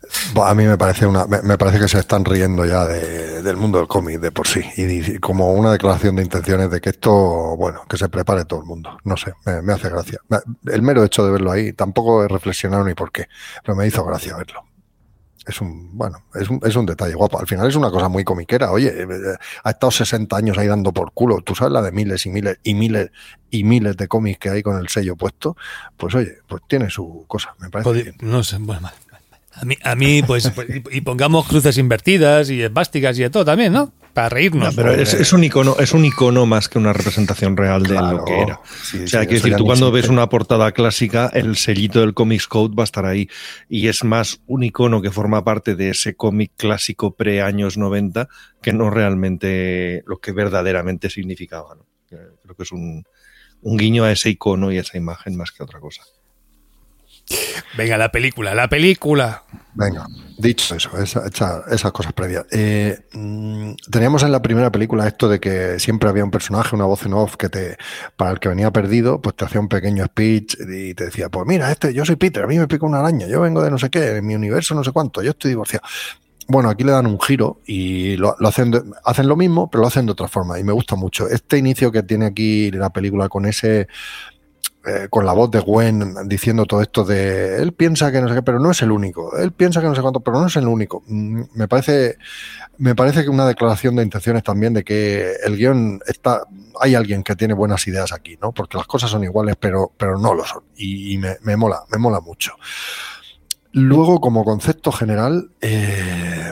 A mí me parece una, me, me parece que se están riendo ya de, del mundo del cómic de por sí y, y como una declaración de intenciones de que esto, bueno, que se prepare todo el mundo. No sé, me, me hace gracia. El mero hecho de verlo ahí, tampoco he reflexionado ni por qué, pero me hizo gracia verlo. Es un, bueno, es un, es un detalle guapo. Al final es una cosa muy comiquera. Oye, ha estado sesenta años ahí dando por culo. Tú sabes la de miles y miles y miles y miles de cómics que hay con el sello puesto. Pues oye, pues tiene su cosa, me parece. Pod- bien. No sé, bueno, mal. A mí, a mí pues, pues, y pongamos cruces invertidas y esvásticas y de todo también, ¿no? Para reírnos. No, pero es, es un icono, es un icono más que una representación real de Claro, lo que era. sí, o sea, sí, quiero decir, ya tú ni cuando existe. ves una portada clásica, el sellito del Comics Code va a estar ahí. Y es más un icono que forma parte de ese cómic clásico pre-años noventa que no realmente lo que verdaderamente significaba, ¿no? Creo que es un, un guiño a ese icono y a esa imagen más que otra cosa. Venga, la película, la película. Venga, dicho eso, esa, esa, esas cosas previas. Eh, mmm, teníamos en la primera película esto de que siempre había un personaje, una voz en off, que te, para el que venía perdido, pues te hacía un pequeño speech y te decía, pues mira, este, yo soy Peter, a mí me pica una araña, yo vengo de no sé qué, en mi universo no sé cuánto, yo estoy divorciado. Bueno, aquí le dan un giro y lo, lo hacen, de, hacen lo mismo, pero lo hacen de otra forma y me gusta mucho. Este inicio que tiene aquí la película con ese... Eh, con la voz de Gwen diciendo todo esto de él piensa que no sé qué, pero no es el único, él piensa que no sé cuánto, pero no es el único. Mm, me parece me parece que una declaración de intenciones también de que el guión está, hay alguien que tiene buenas ideas aquí, ¿no? Porque las cosas son iguales, pero, pero no lo son y, y me, me mola, me mola mucho. Luego, como concepto general, eh,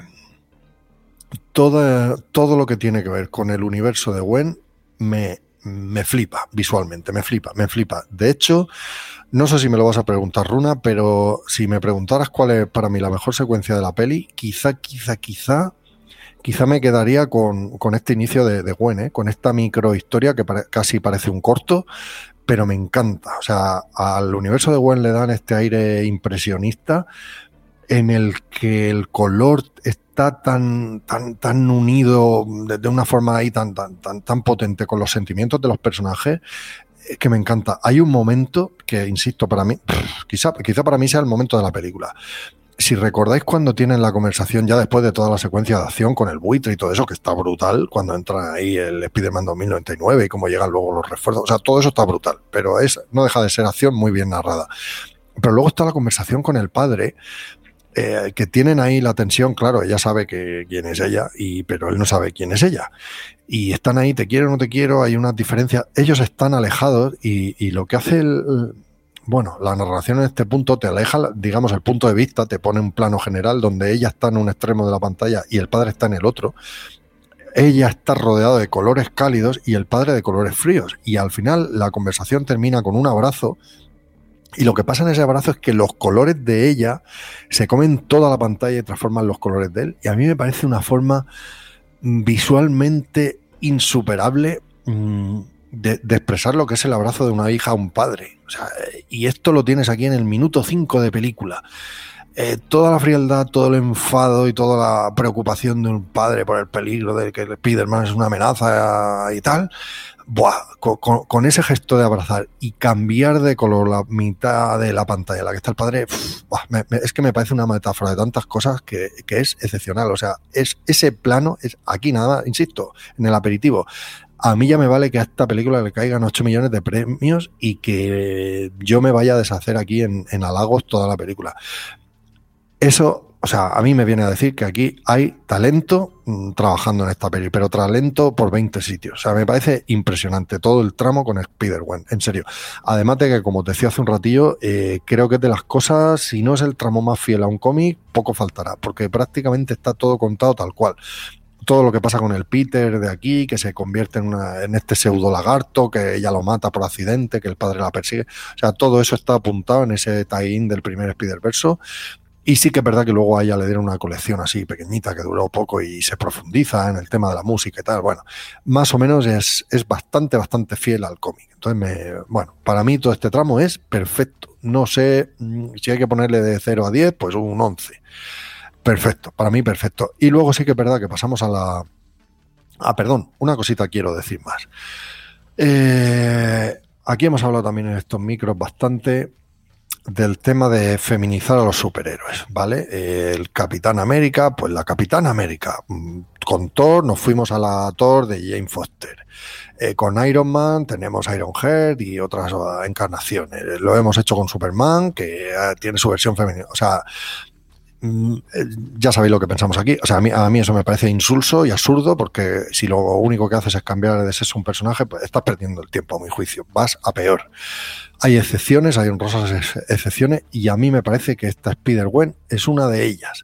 todo, todo lo que tiene que ver con el universo de Gwen me me flipa visualmente, me flipa, me flipa. De hecho, no sé si me lo vas a preguntar, Runa, pero si me preguntaras cuál es para mí la mejor secuencia de la peli, quizá, quizá, quizá, quizá me quedaría con, con este inicio de, de Gwen, ¿eh? Con esta microhistoria que pare, casi parece un corto, pero me encanta. O sea, al universo de Gwen le dan este aire impresionista en el que el color está tan, tan, tan unido de, de una forma ahí tan, tan, tan, tan potente con los sentimientos de los personajes que me encanta. Hay un momento que, insisto, para mí, quizá, quizá para mí sea el momento de la película. Si recordáis cuando tienen la conversación ya después de toda la secuencia de acción con el buitre y todo eso, que está brutal, cuando entra ahí el Spider-Man dos mil noventa y nueve y cómo llegan luego los refuerzos, o sea, todo eso está brutal, pero es, no deja de ser acción muy bien narrada. Pero luego está la conversación con el padre, Eh, que tienen ahí la tensión, claro, ella sabe que quién es ella, y, pero él no sabe quién es ella. Y están ahí, te quiero o no te quiero, hay unas diferencias. Ellos están alejados y, y lo que hace el... Bueno, la narración en este punto te aleja, digamos, el punto de vista, te pone un plano general donde ella está en un extremo de la pantalla y el padre está en el otro. Ella está rodeada de colores cálidos y el padre de colores fríos. Y al final la conversación termina con un abrazo. Y lo que pasa en ese abrazo es que los colores de ella se comen toda la pantalla y transforman los colores de él. Y a mí me parece una forma visualmente insuperable mmm, de, de expresar lo que es el abrazo de una hija a un padre. O sea, y esto lo tienes aquí en el minuto cinco de película. Eh, toda la frialdad, todo el enfado y toda la preocupación de un padre por el peligro de que el Spider-Man es una amenaza y tal. Buah, con, con, con ese gesto de abrazar y cambiar de color la mitad de la pantalla en la que está el padre, pff, buah, me, me, es que me parece una metáfora de tantas cosas que, que es excepcional. O sea, es ese plano, es aquí nada, insisto, en el aperitivo. A mí ya me vale que a esta película le caigan ocho millones de premios y que yo me vaya a deshacer aquí en, en halagos toda la película. Eso, o sea, a mí me viene a decir que aquí hay talento mmm, trabajando en esta peli, pero talento por veinte sitios. O sea, me parece impresionante todo el tramo con Spider-Gwen, en serio. Además de que, como te decía hace un ratillo, eh, creo que es de las cosas, si no es el tramo más fiel a un cómic, poco faltará, porque prácticamente está todo contado tal cual. Todo lo que pasa con el Peter de aquí, que se convierte en, una, en este pseudo lagarto, que ella lo mata por accidente, que el padre la persigue. O sea, todo eso está apuntado en ese tie-in del primer Spider-Verso. Y sí que es verdad que luego a ella le dieron una colección así pequeñita que duró poco y se profundiza en el tema de la música y tal. Bueno, más o menos es, es bastante, bastante fiel al cómic. Entonces, me, bueno, para mí todo este tramo es perfecto. No sé si hay que ponerle de cero a diez, pues un once. Perfecto, para mí perfecto. Y luego sí que es verdad que pasamos a la... Ah, perdón, una cosita quiero decir más. Eh, aquí hemos hablado también en estos micros bastante... del tema de feminizar a los superhéroes, ¿vale? El Capitán América, pues la Capitana América. Con Thor nos fuimos a la Thor de Jane Foster. Eh, con Iron Man tenemos Ironheart y otras encarnaciones. Lo hemos hecho con Superman, que eh, tiene su versión femenina. O sea, mm, ya sabéis lo que pensamos aquí. O sea, a mí, a mí eso me parece insulso y absurdo, porque si lo único que haces es cambiar de sexo a un personaje, pues estás perdiendo el tiempo, a mi juicio. Vas a peor. Hay excepciones, hay honrosas excepciones, y a mí me parece que esta Spider-Gwen es una de ellas.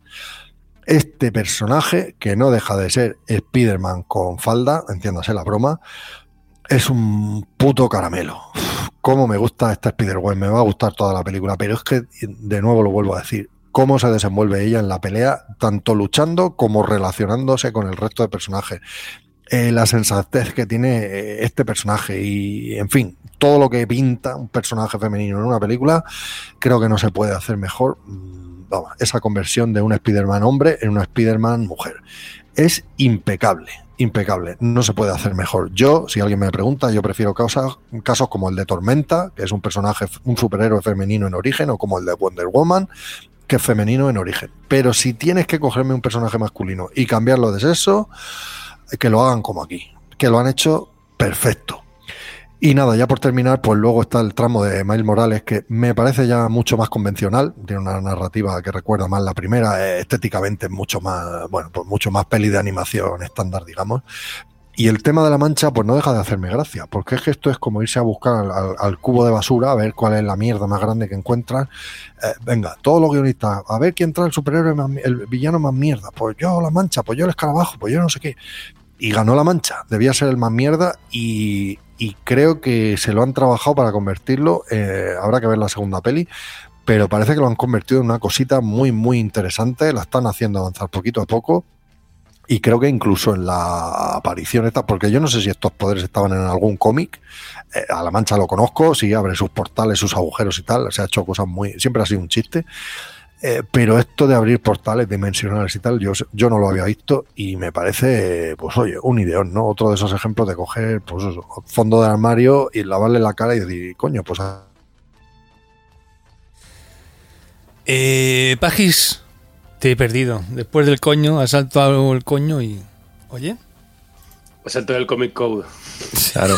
Este personaje, que no deja de ser Spider-Man con falda, entiéndase la broma, es un puto caramelo. Uf, cómo me gusta esta Spider-Gwen, me va a gustar toda la película, pero es que, de nuevo lo vuelvo a decir, cómo se desenvuelve ella en la pelea, tanto luchando como relacionándose con el resto de personajes. Eh, la sensatez que tiene este personaje y, en fin, todo lo que pinta un personaje femenino en una película, creo que no se puede hacer mejor. Vamos, esa conversión de un Spider-Man hombre en una Spider-Man mujer es impecable, impecable, no se puede hacer mejor. Yo, si alguien me pregunta, yo prefiero causas, casos como el de Tormenta, que es un personaje, un superhéroe femenino en origen, o como el de Wonder Woman, que es femenino en origen. Pero si tienes que cogerme un personaje masculino y cambiarlo de sexo, que lo hagan como aquí, que lo han hecho perfecto. Y nada, ya por terminar, pues luego está el tramo de Miles Morales, que me parece ya mucho más convencional, tiene una narrativa que recuerda más la primera, estéticamente mucho más, bueno, pues mucho más peli de animación estándar, digamos. Y el tema de la mancha, pues no deja de hacerme gracia, porque es que esto es como irse a buscar al, al, al cubo de basura, a ver cuál es la mierda más grande que encuentran. Eh, venga, todos los guionistas, a ver quién trae el superhéroe, más, el villano más mierda. Pues yo la mancha, pues yo el escarabajo, pues yo no sé qué. Y ganó la mancha, debía ser el más mierda y, y creo que se lo han trabajado para convertirlo, eh, habrá que ver la segunda peli, pero parece que lo han convertido en una cosita muy muy interesante, la están haciendo avanzar poquito a poco y creo que incluso en la aparición esta, porque yo no sé si estos poderes estaban en algún cómic, eh, a la mancha lo conozco, sí, abre sus portales, sus agujeros y tal, se ha hecho cosas muy, siempre ha sido un chiste. Eh, pero esto de abrir portales dimensionales y tal, yo, yo no lo había visto y me parece, pues oye, un ideón, ¿no? Otro de esos ejemplos de coger, pues eso, fondo del armario y lavarle la cara y decir, coño, pues... Eh, Pagis, te he perdido. Después del coño, has saltado el coño y... Oye... Has saltado el Comic Code. Claro.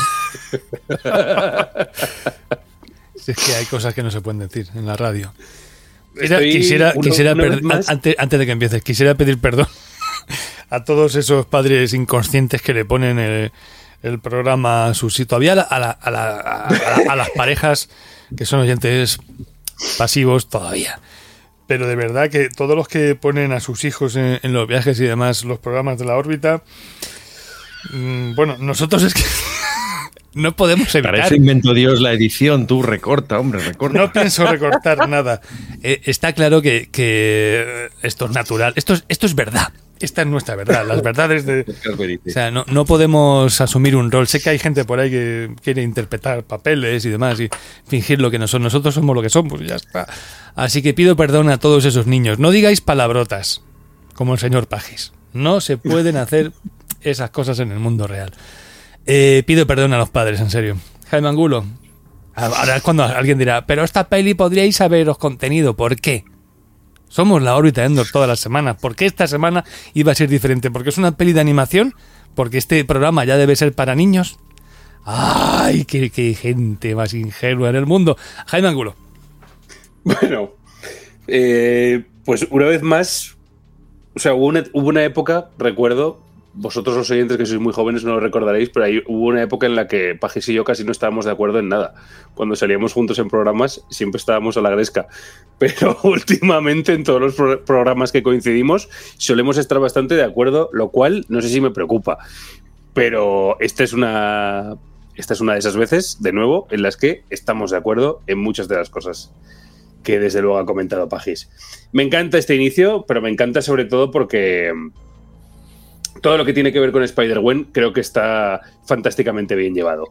Si es que hay cosas que no se pueden decir en la radio. Quisiera, quisiera, uno, quisiera per- antes, antes de que empieces, quisiera pedir perdón a todos esos padres inconscientes que le ponen el, el programa a sus... Todavía a, la, a, la, a, la, a, a, a las parejas que son oyentes pasivos todavía. Pero de verdad que todos los que ponen a sus hijos en, en los viajes y demás los programas de la órbita, mmm, bueno, nosotros es que... No podemos evitar. Para eso inventó Dios la edición. Tú recorta, hombre, recorta. No pienso recortar nada. Eh, está claro que, que esto es natural. Esto es, esto es verdad. Esta es nuestra verdad. Las verdades de... O sea, no, no podemos asumir un rol. Sé que hay gente por ahí que quiere interpretar papeles y demás y fingir lo que no son. Nosotros somos lo que somos y ya está. Así que pido perdón a todos esos niños. No digáis palabrotas como el señor Pagis. No se pueden hacer esas cosas en el mundo real. Eh, pido perdón a los padres, en serio. Jaime Angulo, ahora es cuando alguien dirá, pero esta peli podríais haberos contenido. ¿Por qué? Somos la órbita de Endor todas las semanas. ¿Por qué esta semana iba a ser diferente? ¿Porque es una peli de animación? ¿Porque este programa ya debe ser para niños? ¡Ay, qué, qué gente más ingenua en el mundo! Jaime Angulo. Bueno, eh, pues una vez más, o sea, hubo una, hubo una época, recuerdo... Vosotros los oyentes que sois muy jóvenes no lo recordaréis, pero ahí hubo una época en la que Pagis y yo casi no estábamos de acuerdo en nada. Cuando salíamos juntos en programas siempre estábamos a la gresca, pero últimamente en todos los pro- programas que coincidimos solemos estar bastante de acuerdo, lo cual no sé si me preocupa, pero esta es una, esta es una de esas veces, de nuevo, en las que estamos de acuerdo en muchas de las cosas que desde luego ha comentado Pagis. Me encanta este inicio, pero me encanta sobre todo porque... todo lo que tiene que ver con Spider-Gwen creo que está fantásticamente bien llevado.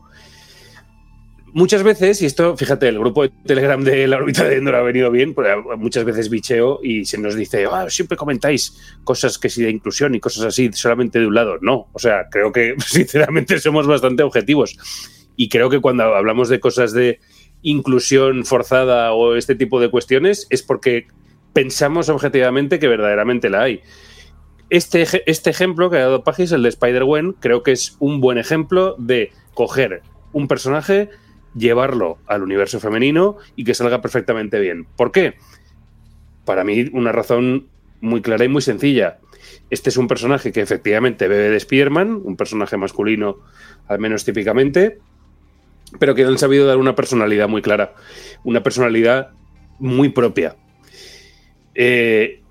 Muchas veces, y esto, fíjate, el grupo de Telegram de la órbita de Endor ha venido bien, porque muchas veces bicheo y se nos dice, ah, siempre comentáis cosas que sí de inclusión y cosas así solamente de un lado. No, o sea, creo que sinceramente somos bastante objetivos. Y creo que cuando hablamos de cosas de inclusión forzada o este tipo de cuestiones, es porque pensamos objetivamente que verdaderamente la hay. Este, este ejemplo que ha dado Pagis, el de Spider-Gwen, creo que es un buen ejemplo de coger un personaje, llevarlo al universo femenino y que salga perfectamente bien. ¿Por qué? Para mí, una razón muy clara y muy sencilla. Este es un personaje que efectivamente bebe de Spider-Man, un personaje masculino, al menos típicamente, pero que han sabido dar una personalidad muy clara, una personalidad muy propia. Eh,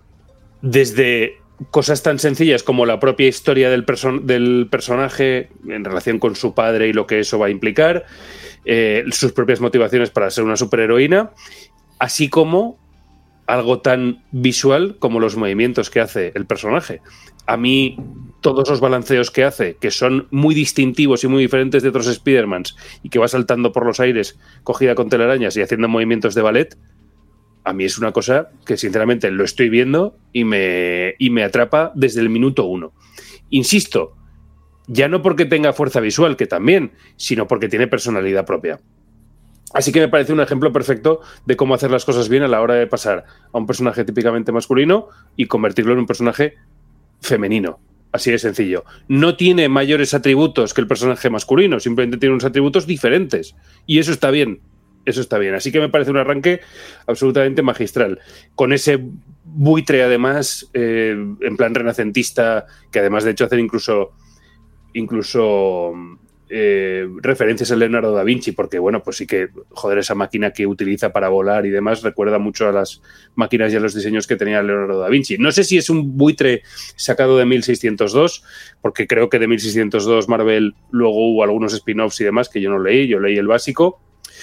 desde cosas tan sencillas como la propia historia del, perso- del personaje en relación con su padre y lo que eso va a implicar, eh, sus propias motivaciones para ser una superheroína, así como algo tan visual como los movimientos que hace el personaje. A mí, todos los balanceos que hace, que son muy distintivos y muy diferentes de otros Spider-Mans, y que va saltando por los aires, cogida con telarañas y haciendo movimientos de ballet, a mí es una cosa que sinceramente lo estoy viendo y me, y me atrapa desde el minuto uno. Insisto, ya no porque tenga fuerza visual, que también, sino porque tiene personalidad propia. Así que me parece un ejemplo perfecto de cómo hacer las cosas bien a la hora de pasar a un personaje típicamente masculino y convertirlo en un personaje femenino. Así de sencillo. No tiene mayores atributos que el personaje masculino, simplemente tiene unos atributos diferentes. Y eso está bien. Eso está bien. Así que me parece un arranque absolutamente magistral. Con ese buitre, además, eh, en plan renacentista, que además, de hecho, hacen incluso... incluso Eh, referencias a Leonardo da Vinci, porque bueno, pues sí que, joder, esa máquina que utiliza para volar y demás recuerda mucho a las máquinas y a los diseños que tenía Leonardo da Vinci. No sé si es un buitre sacado de mil seiscientos dos, porque creo que de mil seiscientos dos Marvel luego hubo algunos spin-offs y demás que yo no leí, yo leí el básico,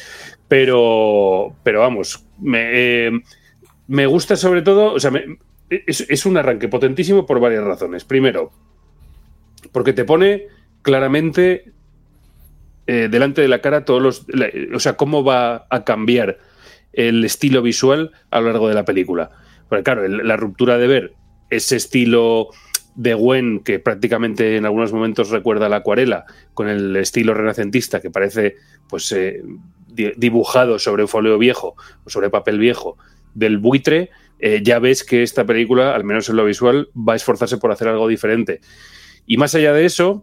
pero, pero vamos, me, eh, me gusta sobre todo, o sea, me, es, es un arranque potentísimo por varias razones. Primero, porque te pone claramente Eh, delante de la cara todos los, la, o sea, cómo va a cambiar el estilo visual a lo largo de la película. Porque claro, el, la ruptura de ver ese estilo de Gwen que prácticamente en algunos momentos recuerda a la acuarela, con el estilo renacentista que parece pues eh, dibujado sobre un folio viejo o sobre papel viejo del buitre, eh, ya ves que esta película, al menos en lo visual, va a esforzarse por hacer algo diferente. Y más allá de eso,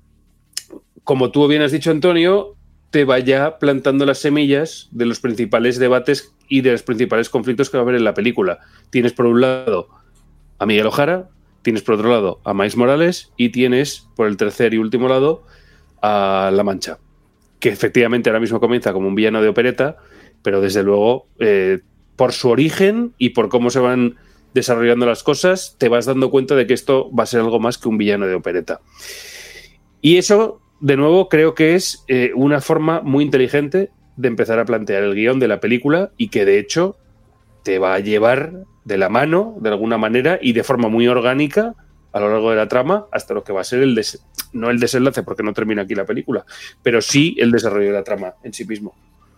como tú bien has dicho, Antonio, te vaya plantando las semillas de los principales debates y de los principales conflictos que va a haber en la película. Tienes por un lado a Miguel O'Hara, tienes por otro lado a Miles Morales y tienes por el tercer y último lado a La Mancha, que efectivamente ahora mismo comienza como un villano de opereta, pero desde luego eh, por su origen y por cómo se van desarrollando las cosas, te vas dando cuenta de que esto va a ser algo más que un villano de opereta. Y eso, de nuevo, creo que es eh, una forma muy inteligente de empezar a plantear el guión de la película y que, de hecho, te va a llevar de la mano, de alguna manera, y de forma muy orgánica a lo largo de la trama hasta lo que va a ser el des- no el desenlace, porque no termina aquí la película, pero sí el desarrollo de la trama en sí mismo.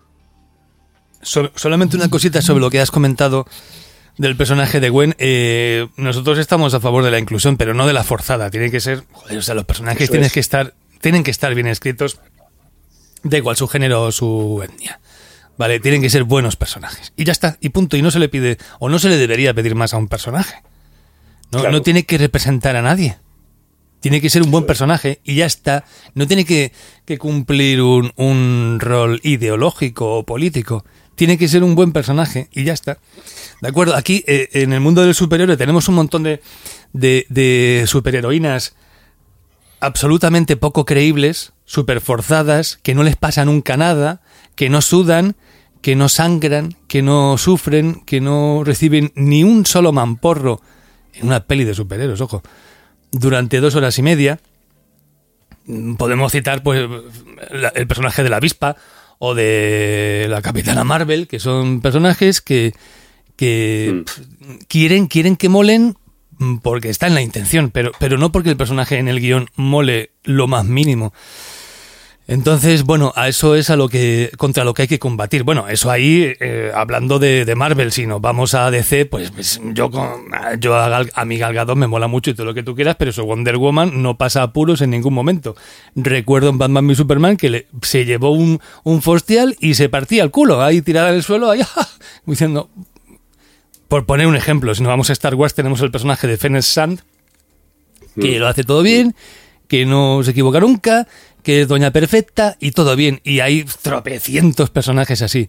Sol- solamente una cosita sobre lo que has comentado del personaje de Gwen. Eh, nosotros estamos a favor de la inclusión, pero no de la forzada. Tiene que ser, joder, o sea, los personajes tienen que estar tienen que estar bien escritos, da igual su género o su etnia, ¿vale? Tienen que ser buenos personajes. Y ya está, y punto. Y no se le pide, o no se le debería pedir más a un personaje. No, claro. No tiene que representar a nadie. Tiene que ser un buen personaje y ya está. No tiene que, que cumplir un, un rol ideológico o político. Tiene que ser un buen personaje y ya está. ¿De acuerdo? Aquí, eh, en el mundo del superhéroe, tenemos un montón de, de, de superheroínas absolutamente poco creíbles, súper forzadas, que no les pasa nunca nada, que no sudan, que no sangran, que no sufren, que no reciben ni un solo mamporro en una peli de superhéroes, ojo, durante dos horas y media. Podemos citar pues el personaje de la avispa o de la Capitana Marvel, que son personajes que, que mm. quieren, quieren que molen porque está en la intención, pero, pero no porque el personaje en el guión mole lo más mínimo. Entonces, bueno, a eso es a lo que contra lo que hay que combatir. Bueno, eso ahí, eh, hablando de, de Marvel, si nos vamos a D C, pues, pues yo, con, yo a, Gal, a mi Gal Gadot me mola mucho y todo lo que tú quieras, pero eso Wonder Woman no pasa apuros en ningún momento. Recuerdo en Batman v Superman que le, se llevó un, un fostial y se partía el culo, ahí tirada en el suelo, ahí, diciendo... Por poner un ejemplo, si nos vamos a Star Wars tenemos el personaje de Fennec Shand, que lo hace todo bien, que no se equivoca nunca, que es doña perfecta y todo bien. Y hay tropecientos personajes así.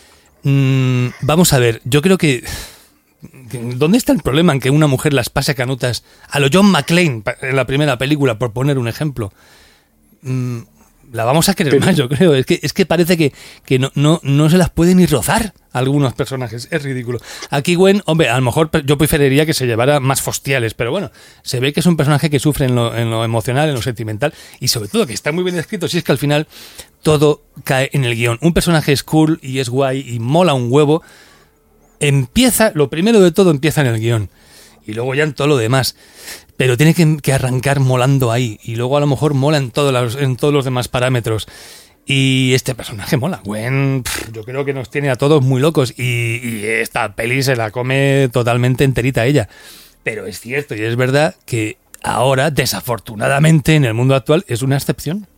Mm, vamos a ver, yo creo que... ¿Dónde está el problema en que una mujer las pase canutas a lo John McClane en la primera película, por poner un ejemplo? Mm, la vamos a querer Pero... más, yo creo. Es que, es que parece que, que no, no, no se las puede ni rozar a algunos personajes. Es ridículo. Aquí Gwen, hombre, a lo mejor yo preferiría que se llevara más fostiales, pero bueno, se ve que es un personaje que sufre en lo, en lo emocional, en lo sentimental, y sobre todo que está muy bien escrito, si es que al final todo cae en el guión. Un personaje es cool y es guay y mola un huevo. Empieza, lo primero de todo empieza en el guión, y luego ya en todo lo demás. Pero tiene que, que arrancar molando ahí. Y luego a lo mejor mola en todos los, en todos los demás parámetros. Y este personaje mola. Gwen, pff, yo creo que nos tiene a todos muy locos. Y, y esta peli se la come totalmente enterita ella. Pero es cierto y es verdad que ahora, desafortunadamente, en el mundo actual, es una excepción.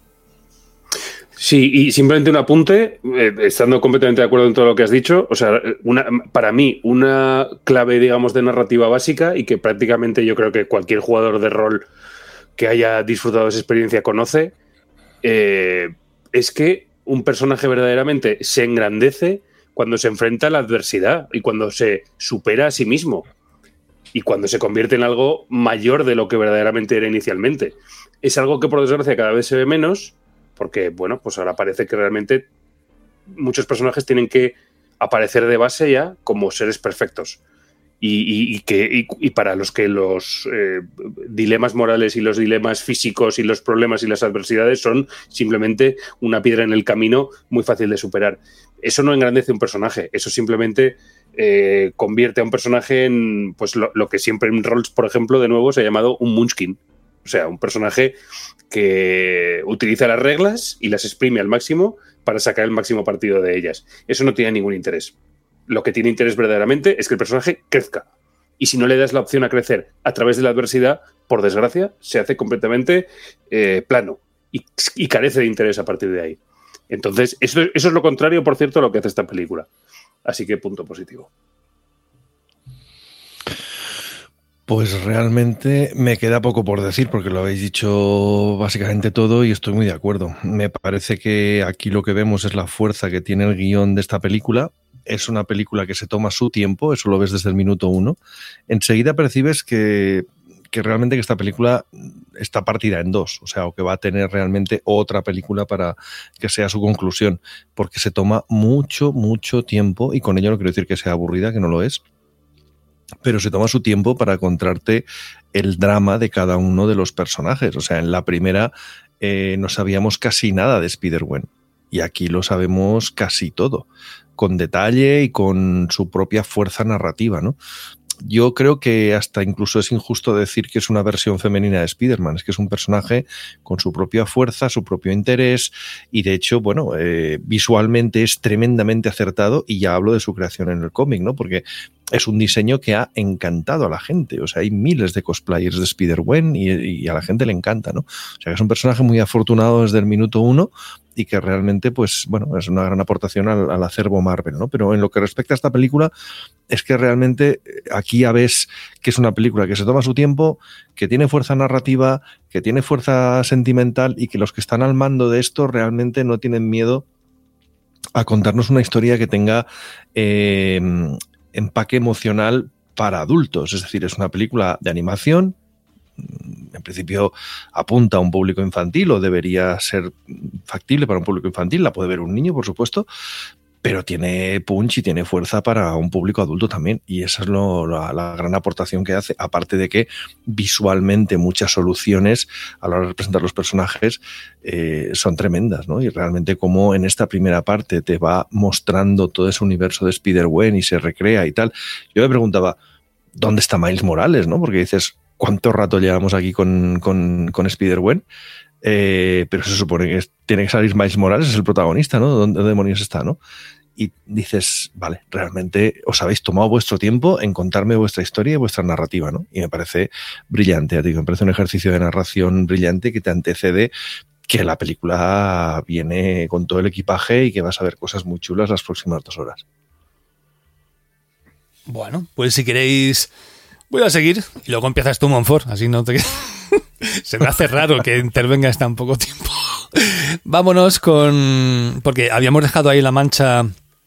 Sí, y simplemente un apunte, eh, estando completamente de acuerdo en todo lo que has dicho, o sea, una, para mí una clave, digamos, de narrativa básica y que prácticamente yo creo que cualquier jugador de rol que haya disfrutado de esa experiencia conoce, eh, es que un personaje verdaderamente se engrandece cuando se enfrenta a la adversidad y cuando se supera a sí mismo y cuando se convierte en algo mayor de lo que verdaderamente era inicialmente. Es algo que por desgracia cada vez se ve menos, porque, bueno, pues ahora parece que realmente muchos personajes tienen que aparecer de base ya como seres perfectos. Y, y, y, que, y, y para los que los eh, dilemas morales y los dilemas físicos y los problemas y las adversidades son simplemente una piedra en el camino muy fácil de superar. Eso no engrandece un personaje, eso simplemente eh, convierte a un personaje en pues lo, lo que siempre en roles, por ejemplo, de nuevo se ha llamado un munchkin. O sea, un personaje que utiliza las reglas y las exprime al máximo para sacar el máximo partido de ellas. Eso no tiene ningún interés. Lo que tiene interés verdaderamente es que el personaje crezca. Y si no le das la opción a crecer a través de la adversidad, por desgracia, se hace completamente eh, plano y, y carece de interés a partir de ahí. Entonces, eso, eso es lo contrario, por cierto, a lo que hace esta película. Así que punto positivo. Pues realmente me queda poco por decir porque lo habéis dicho básicamente todo y estoy muy de acuerdo. Me parece que aquí lo que vemos es la fuerza que tiene el guión de esta película. Es una película que se toma su tiempo, eso lo ves desde el minuto uno. Enseguida percibes que, que realmente que esta película está partida en dos, o sea, o que va a tener realmente otra película para que sea su conclusión, porque se toma mucho, mucho tiempo y con ello no quiero decir que sea aburrida, que no lo es, pero se toma su tiempo para contarte el drama de cada uno de los personajes. O sea, en la primera eh, no sabíamos casi nada de Spider-Gwen y aquí lo sabemos casi todo, con detalle y con su propia fuerza narrativa, ¿no? Yo creo que hasta incluso es injusto decir que es una versión femenina de Spider-Man, es que es un personaje con su propia fuerza, su propio interés y de hecho, bueno, eh, visualmente es tremendamente acertado y ya hablo de su creación en el cómic, ¿no? Porque es un diseño que ha encantado a la gente, o sea, hay miles de cosplayers de Spider-Gwen y, y a la gente le encanta, ¿no? O sea, que es un personaje muy afortunado desde el minuto uno y que realmente, pues, bueno, es una gran aportación al, al acervo Marvel, ¿no? Pero en lo que respecta a esta película, es que realmente aquí ya ves que es una película que se toma su tiempo, que tiene fuerza narrativa, que tiene fuerza sentimental y que los que están al mando de esto realmente no tienen miedo a contarnos una historia que tenga eh, empaque emocional para adultos. Es decir, es una película de animación, en principio apunta a un público infantil o debería ser factible para un público infantil, la puede ver un niño, por supuesto, pero tiene punch y tiene fuerza para un público adulto también, y esa es lo, la, la gran aportación que hace, aparte de que visualmente muchas soluciones a la hora de representar los personajes eh, son tremendas, ¿no? Y realmente como en esta primera parte te va mostrando todo ese universo de Spider-Gwen y se recrea y tal, yo me preguntaba, ¿dónde está Miles Morales? ¿No? Porque dices, ¿cuánto rato llevamos aquí con, con, con Spider-Gwen? Eh, pero se supone que es, tiene que salir Miles Morales, es el protagonista, ¿no? ¿Dónde demonios está, no? Y dices, vale, realmente os habéis tomado vuestro tiempo en contarme vuestra historia y vuestra narrativa, ¿no? Y me parece brillante, ya te digo, me parece un ejercicio de narración brillante que te antecede que la película viene con todo el equipaje y que vas a ver cosas muy chulas las próximas dos horas. Bueno, pues si queréis, voy a seguir y luego empiezas tú, Monfort, así no te... Se me hace raro que intervengas tan poco tiempo. Vámonos con... Porque habíamos dejado ahí La Mancha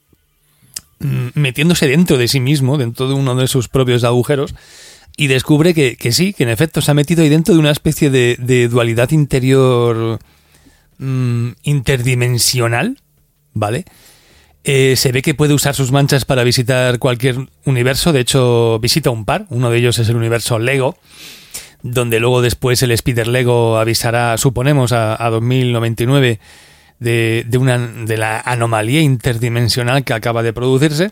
metiéndose dentro de sí mismo, dentro de uno de sus propios agujeros, y descubre que, que sí, que en efecto se ha metido ahí dentro de una especie de, de dualidad interior mmm, interdimensional, ¿vale? Eh, se ve que puede usar sus manchas para visitar cualquier universo, de hecho visita un par, uno de ellos es el universo Lego, donde luego después el Spider Lego avisará, suponemos, a, a dos mil noventa y nueve de, de, una, de la anomalía interdimensional que acaba de producirse,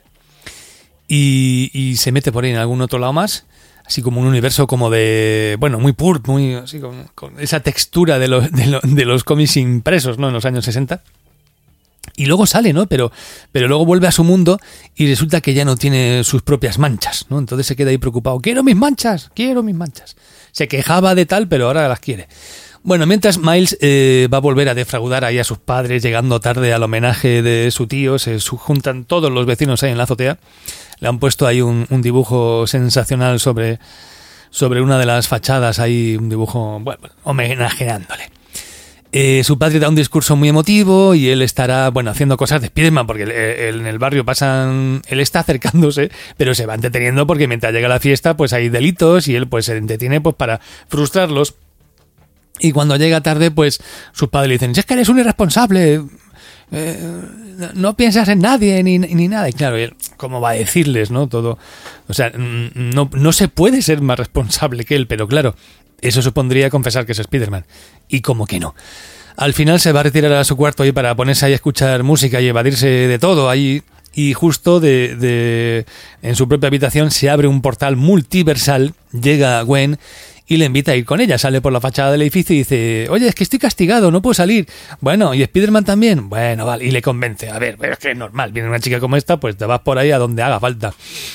y, y se mete por ahí en algún otro lado más, así como un universo como de, bueno, muy pulp, muy así con, con esa textura de, lo, de, lo, de los cómics impresos, ¿no? En los años sesenta. Y luego sale, ¿no? Pero, pero luego vuelve a su mundo y resulta que ya no tiene sus propias manchas, ¿no? Entonces se queda ahí preocupado. ¡Quiero mis manchas! ¡Quiero mis manchas! Se quejaba de tal, pero ahora las quiere. Bueno, mientras Miles eh, va a volver a defraudar ahí a sus padres, llegando tarde al homenaje de su tío, se juntan todos los vecinos ahí en la azotea. Le han puesto ahí un, un dibujo sensacional sobre, sobre una de las fachadas, ahí un dibujo, bueno, homenajeándole. Eh, su padre da un discurso muy emotivo y él estará, bueno, haciendo cosas de Spiderman, porque él, él, en el barrio pasan, él está acercándose, pero se va entreteniendo porque mientras llega la fiesta pues hay delitos y él pues se entretiene pues para frustrarlos. Y cuando llega tarde pues sus padres le dicen, si es que eres un irresponsable, eh, no piensas en nadie ni, ni nada. Y claro, él, ¿cómo va a decirles, no? Todo, o sea, no, no se puede ser más responsable que él, pero claro, eso supondría confesar que es Spiderman. Y como que no. Al final se va a retirar a su cuarto ahí para ponerse ahí a escuchar música y evadirse de todo ahí. Y justo de, de en su propia habitación se abre un portal multiversal. Llega Gwen y le invita a ir con ella. Sale por la fachada del edificio y dice, oye, es que estoy castigado, no puedo salir. Bueno, ¿y Spiderman también? Bueno, vale. Y le convence. A ver, pero es que es normal. Viene una chica como esta, pues te vas por ahí a donde haga falta.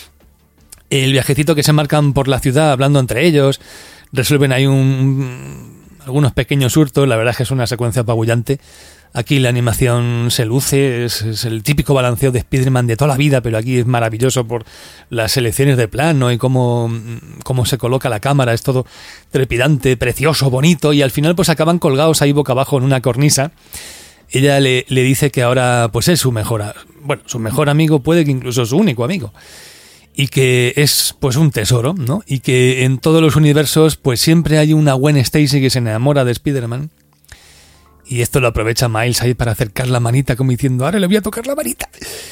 El viajecito que se marcan por la ciudad hablando entre ellos. Resuelven ahí un, algunos pequeños hurtos. La verdad es que es una secuencia apabullante. Aquí la animación se luce, es, es el típico balanceo de Spider-Man de toda la vida, pero aquí es maravilloso por las selecciones de plano y cómo, cómo se coloca la cámara. Es todo trepidante, precioso, bonito, y al final pues acaban colgados ahí boca abajo en una cornisa. Ella le, le dice que ahora pues es su mejor, bueno, su mejor amigo, puede que incluso su único amigo. Y que es pues un tesoro, ¿no? Y que en todos los universos pues siempre hay una Gwen Stacy que se enamora de Spider-Man. Y esto lo aprovecha Miles ahí para acercar la manita como diciendo, ahora le voy a tocar la manita.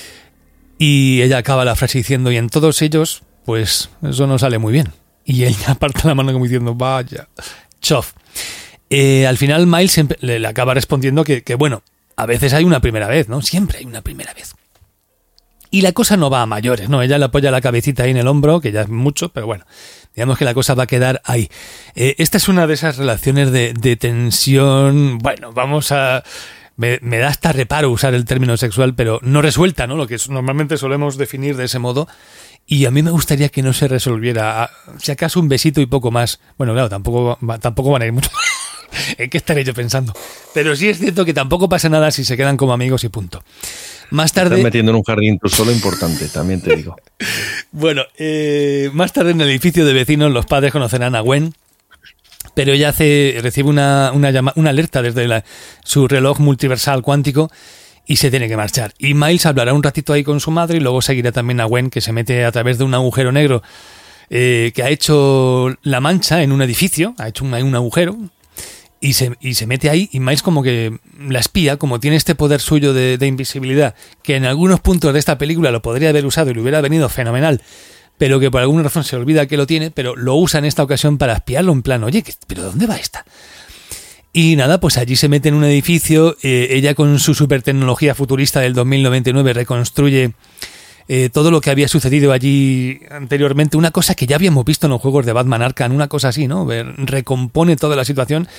Y ella acaba la frase diciendo, y en todos ellos pues eso no sale muy bien. Y ella aparta la mano como diciendo, vaya, chof. Eh, al final Miles le, le acaba respondiendo que, que bueno, a veces hay una primera vez, ¿no? Siempre hay una primera vez. Y la cosa no va a mayores, ¿no? Ella le apoya la cabecita ahí en el hombro, que ya es mucho, pero bueno, digamos que la cosa va a quedar ahí. Eh, esta es una de esas relaciones de, de tensión, bueno, vamos a... Me, me da hasta reparo usar el término sexual, pero no resuelta, ¿no? Lo que normalmente solemos definir de ese modo. Y a mí me gustaría que no se resolviera, si acaso un besito y poco más. Bueno, claro, tampoco, tampoco van a ir mucho más. ¿En qué estaré yo pensando? Pero sí es cierto que tampoco pasa nada si se quedan como amigos y punto. Más tarde... Estás metiendo en un jardín tú solo importante, también te digo. Bueno, eh, más tarde en el edificio de vecinos los padres conocerán a Gwen, pero ella hace, recibe una, una, llama, una alerta desde la, su reloj multiversal cuántico y se tiene que marchar. Y Miles hablará un ratito ahí con su madre y luego seguirá también a Gwen, que se mete a través de un agujero negro eh, que ha hecho la mancha en un edificio, ha hecho un, un agujero... Y se, y se mete ahí y Miles como que la espía, como tiene este poder suyo de, de invisibilidad, que en algunos puntos de esta película lo podría haber usado y le hubiera venido fenomenal, pero que por alguna razón se olvida que lo tiene, pero lo usa en esta ocasión para espiarlo en plan, oye, ¿pero dónde va esta? Y nada, pues allí se mete en un edificio, eh, ella con su super tecnología futurista del dos mil noventa y nueve reconstruye eh, todo lo que había sucedido allí anteriormente, una cosa que ya habíamos visto en los juegos de Batman Arkham, una cosa así, ¿no? Recompone toda la situación.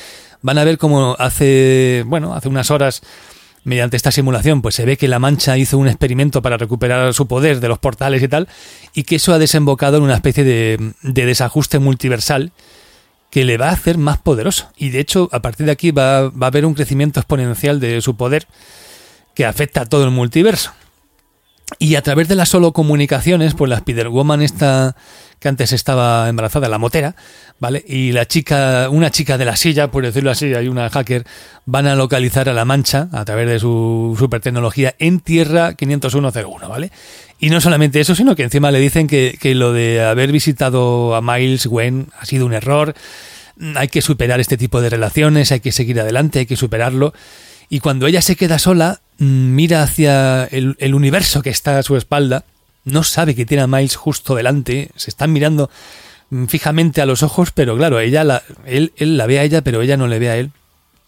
van a ver cómo hace, bueno, hace unas horas, mediante esta simulación, pues se ve que la Mancha hizo un experimento para recuperar su poder de los portales y tal, y que eso ha desembocado en una especie de, de desajuste multiversal que le va a hacer más poderoso. Y de hecho, a partir de aquí va, va a haber un crecimiento exponencial de su poder que afecta a todo el multiverso. Y a través de las solo comunicaciones, pues la Spider-Woman esta que antes estaba embarazada, la motera, ¿vale? Y la chica, una chica de la silla, por decirlo así, hay una hacker, van a localizar a la Mancha a través de su super tecnología en Tierra quinientos uno cero uno, ¿vale? Y no solamente eso, sino que encima le dicen que, que lo de haber visitado a Miles, Gwen, ha sido un error, hay que superar este tipo de relaciones, hay que seguir adelante, hay que superarlo. Y cuando ella se queda sola, mira hacia el, el universo que está a su espalda, no sabe que tiene a Miles justo delante, se están mirando fijamente a los ojos, pero claro, ella la, él, él la ve a ella, pero ella no le ve a él.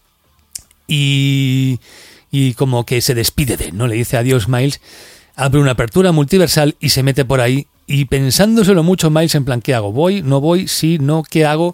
Y, y como que se despide de él, ¿no? Le dice adiós Miles, abre una apertura multiversal y se mete por ahí. Y pensándoselo mucho Miles en plan, ¿qué hago? ¿Voy? ¿No voy? ¿Sí? ¿No? ¿Qué hago?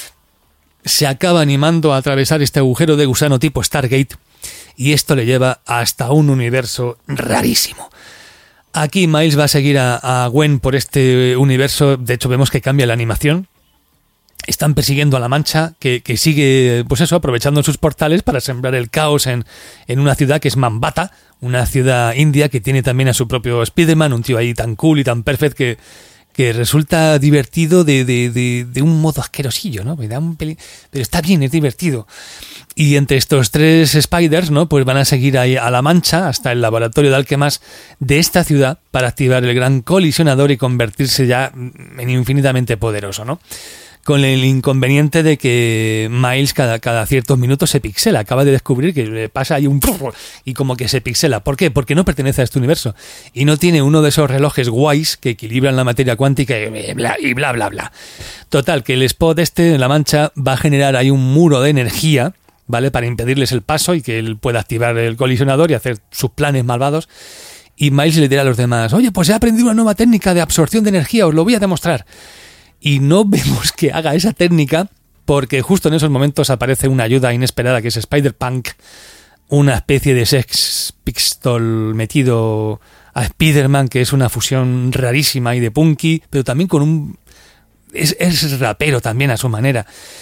Se acaba animando a atravesar este agujero de gusano tipo Stargate y esto le lleva hasta un universo rarísimo. Aquí Miles va a seguir a, a Gwen por este universo, de hecho vemos que cambia la animación. Están persiguiendo a la Mancha, que, que sigue, pues eso, aprovechando sus portales para sembrar el caos en, en una ciudad que es Mambata, una ciudad india que tiene también a su propio Spider-Man, un tío ahí tan cool y tan perfect que... que resulta divertido de, de, de, de un modo asquerosillo, ¿no? Me da un peli... Pero está bien, es divertido. Y entre estos tres Spiders, ¿no? Pues van a seguir ahí a la Mancha hasta el laboratorio de alquemas de esta ciudad para activar el gran colisionador y convertirse ya en infinitamente poderoso, ¿no? Con el inconveniente de que Miles cada, cada ciertos minutos se pixela. Acaba de descubrir que le pasa ahí un... y como que se pixela. ¿Por qué? Porque no pertenece a este universo. Y no tiene uno de esos relojes guays que equilibran la materia cuántica y bla, y bla, bla, bla. Total, que el spot este en la Mancha va a generar ahí un muro de energía, ¿vale? Para impedirles el paso y que él pueda activar el colisionador y hacer sus planes malvados. Y Miles le dirá a los demás, oye, pues he aprendido una nueva técnica de absorción de energía, os lo voy a demostrar. Y no vemos que haga esa técnica porque justo en esos momentos aparece una ayuda inesperada que es Spider-Punk, una especie de Sex Pistol metido a Spider-Man, que es una fusión rarísima y de punky, pero también con un... es, es rapero también a su manera.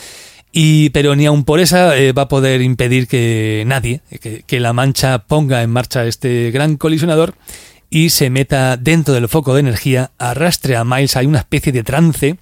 Y, pero ni aun por esa eh, va a poder impedir que nadie, que, que la Mancha ponga en marcha este gran colisionador y se meta dentro del foco de energía, arrastre a Miles a una especie de trance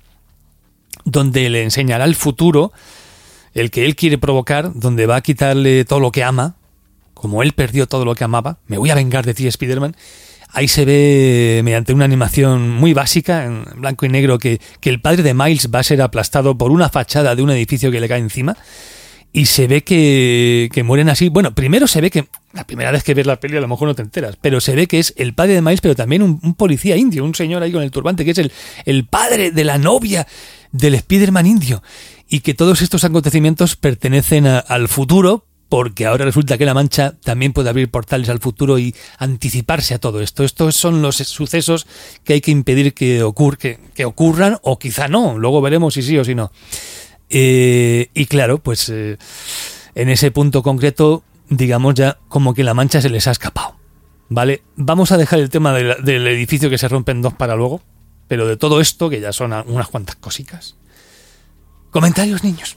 donde le enseñará el futuro, el que él quiere provocar, donde va a quitarle todo lo que ama, como él perdió todo lo que amaba. Me voy a vengar de ti, Spider-Man. Ahí se ve, mediante una animación muy básica, en blanco y negro, que, que el padre de Miles va a ser aplastado por una fachada de un edificio que le cae encima. Y se ve que, que mueren así. Bueno, primero se ve que, la primera vez que ves la peli a lo mejor no te enteras, pero se ve que es el padre de Miles, pero también un, un policía indio, un señor ahí con el turbante, que es el, el padre de la novia del Spider-Man indio. Y que todos estos acontecimientos pertenecen a, al futuro, porque ahora resulta que la Mancha también puede abrir portales al futuro y anticiparse a todo esto. Estos son los sucesos que hay que impedir que, ocur- que, que ocurran, o quizá no. Luego veremos si sí o si no. Eh, y claro, pues eh, en ese punto concreto, digamos ya como que la Mancha se les ha escapado, ¿vale? Vamos a dejar el tema de la, del edificio que se rompe en dos para luego, pero de todo esto, que ya son unas cuantas cositas. ¿Comentarios, niños?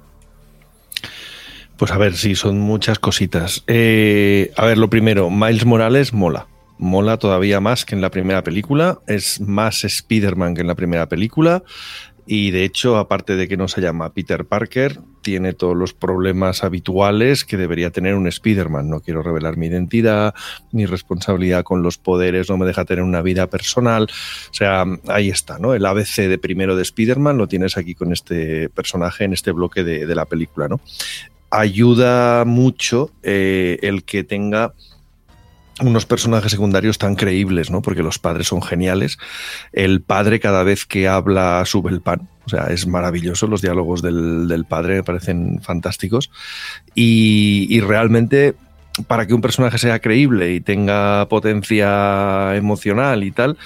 Pues a ver, sí, son muchas cositas. Eh, a ver, lo primero, Miles Morales mola. Mola todavía más que en la primera película. Es más Spider-Man que en la primera película. Y de hecho, aparte de que no se llama Peter Parker, tiene todos los problemas habituales que debería tener un Spider-Man. No quiero revelar mi identidad, mi responsabilidad con los poderes, no me deja tener una vida personal. O sea, ahí está, ¿no? El A B C de primero de Spider-Man lo tienes aquí con este personaje en este bloque de, de la película, ¿no? Ayuda mucho eh, el que tenga unos personajes secundarios tan creíbles, ¿no? Porque los padres son geniales. El padre cada vez que habla sube el pan. O sea, es maravilloso. Los diálogos del, del padre me parecen fantásticos. Y, y realmente, para que un personaje sea creíble y tenga potencia emocional y tal,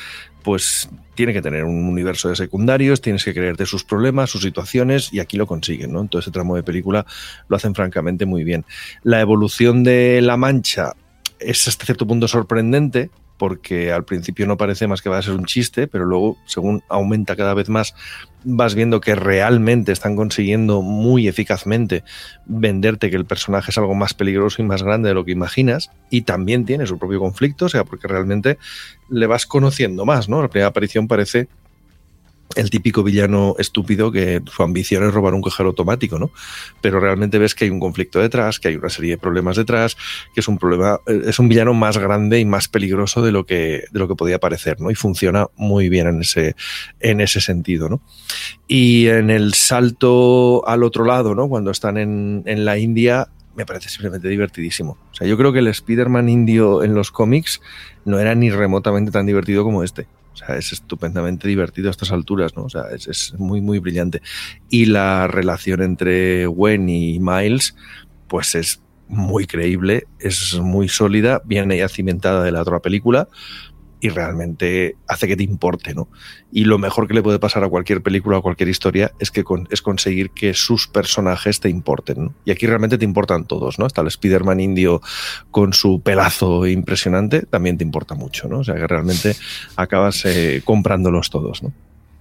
pues tiene que tener un universo de secundarios, tienes que creerte sus problemas, sus situaciones, y aquí lo consiguen, ¿no? Entonces ese tramo de película lo hacen francamente muy bien. La evolución de La Mancha es hasta cierto punto sorprendente, porque al principio no parece más que va a ser un chiste, pero luego, según aumenta cada vez más, vas viendo que realmente están consiguiendo muy eficazmente venderte que el personaje es algo más peligroso y más grande de lo que imaginas, y también tiene su propio conflicto, o sea, porque realmente le vas conociendo más, ¿no? La primera aparición parece el típico villano estúpido que su ambición es robar un cajero automático, ¿no? Pero realmente ves que hay un conflicto detrás, que hay una serie de problemas detrás, que es un problema, es un villano más grande y más peligroso de lo que, de lo que podía parecer, ¿no? Y funciona muy bien en ese, en ese sentido, ¿no? Y en el salto al otro lado, ¿no? Cuando están en, en la India, me parece simplemente divertidísimo. O sea, yo creo que el Spider-Man indio en los cómics no era ni remotamente tan divertido como este. O sea, es estupendamente divertido a estas alturas, ¿no? O sea, es, es muy, muy brillante. Y la relación entre Gwen y Miles, pues es muy creíble, es muy sólida, viene ya cimentada de la otra película y realmente hace que te importe, ¿no? Y lo mejor que le puede pasar a cualquier película o a cualquier historia es que con, es conseguir que sus personajes te importen, ¿no? Y aquí realmente te importan todos, ¿no? Hasta el Spider-Man indio con su pelazo impresionante también te importa mucho, ¿no? O sea que realmente acabas eh, comprándolos todos, ¿no?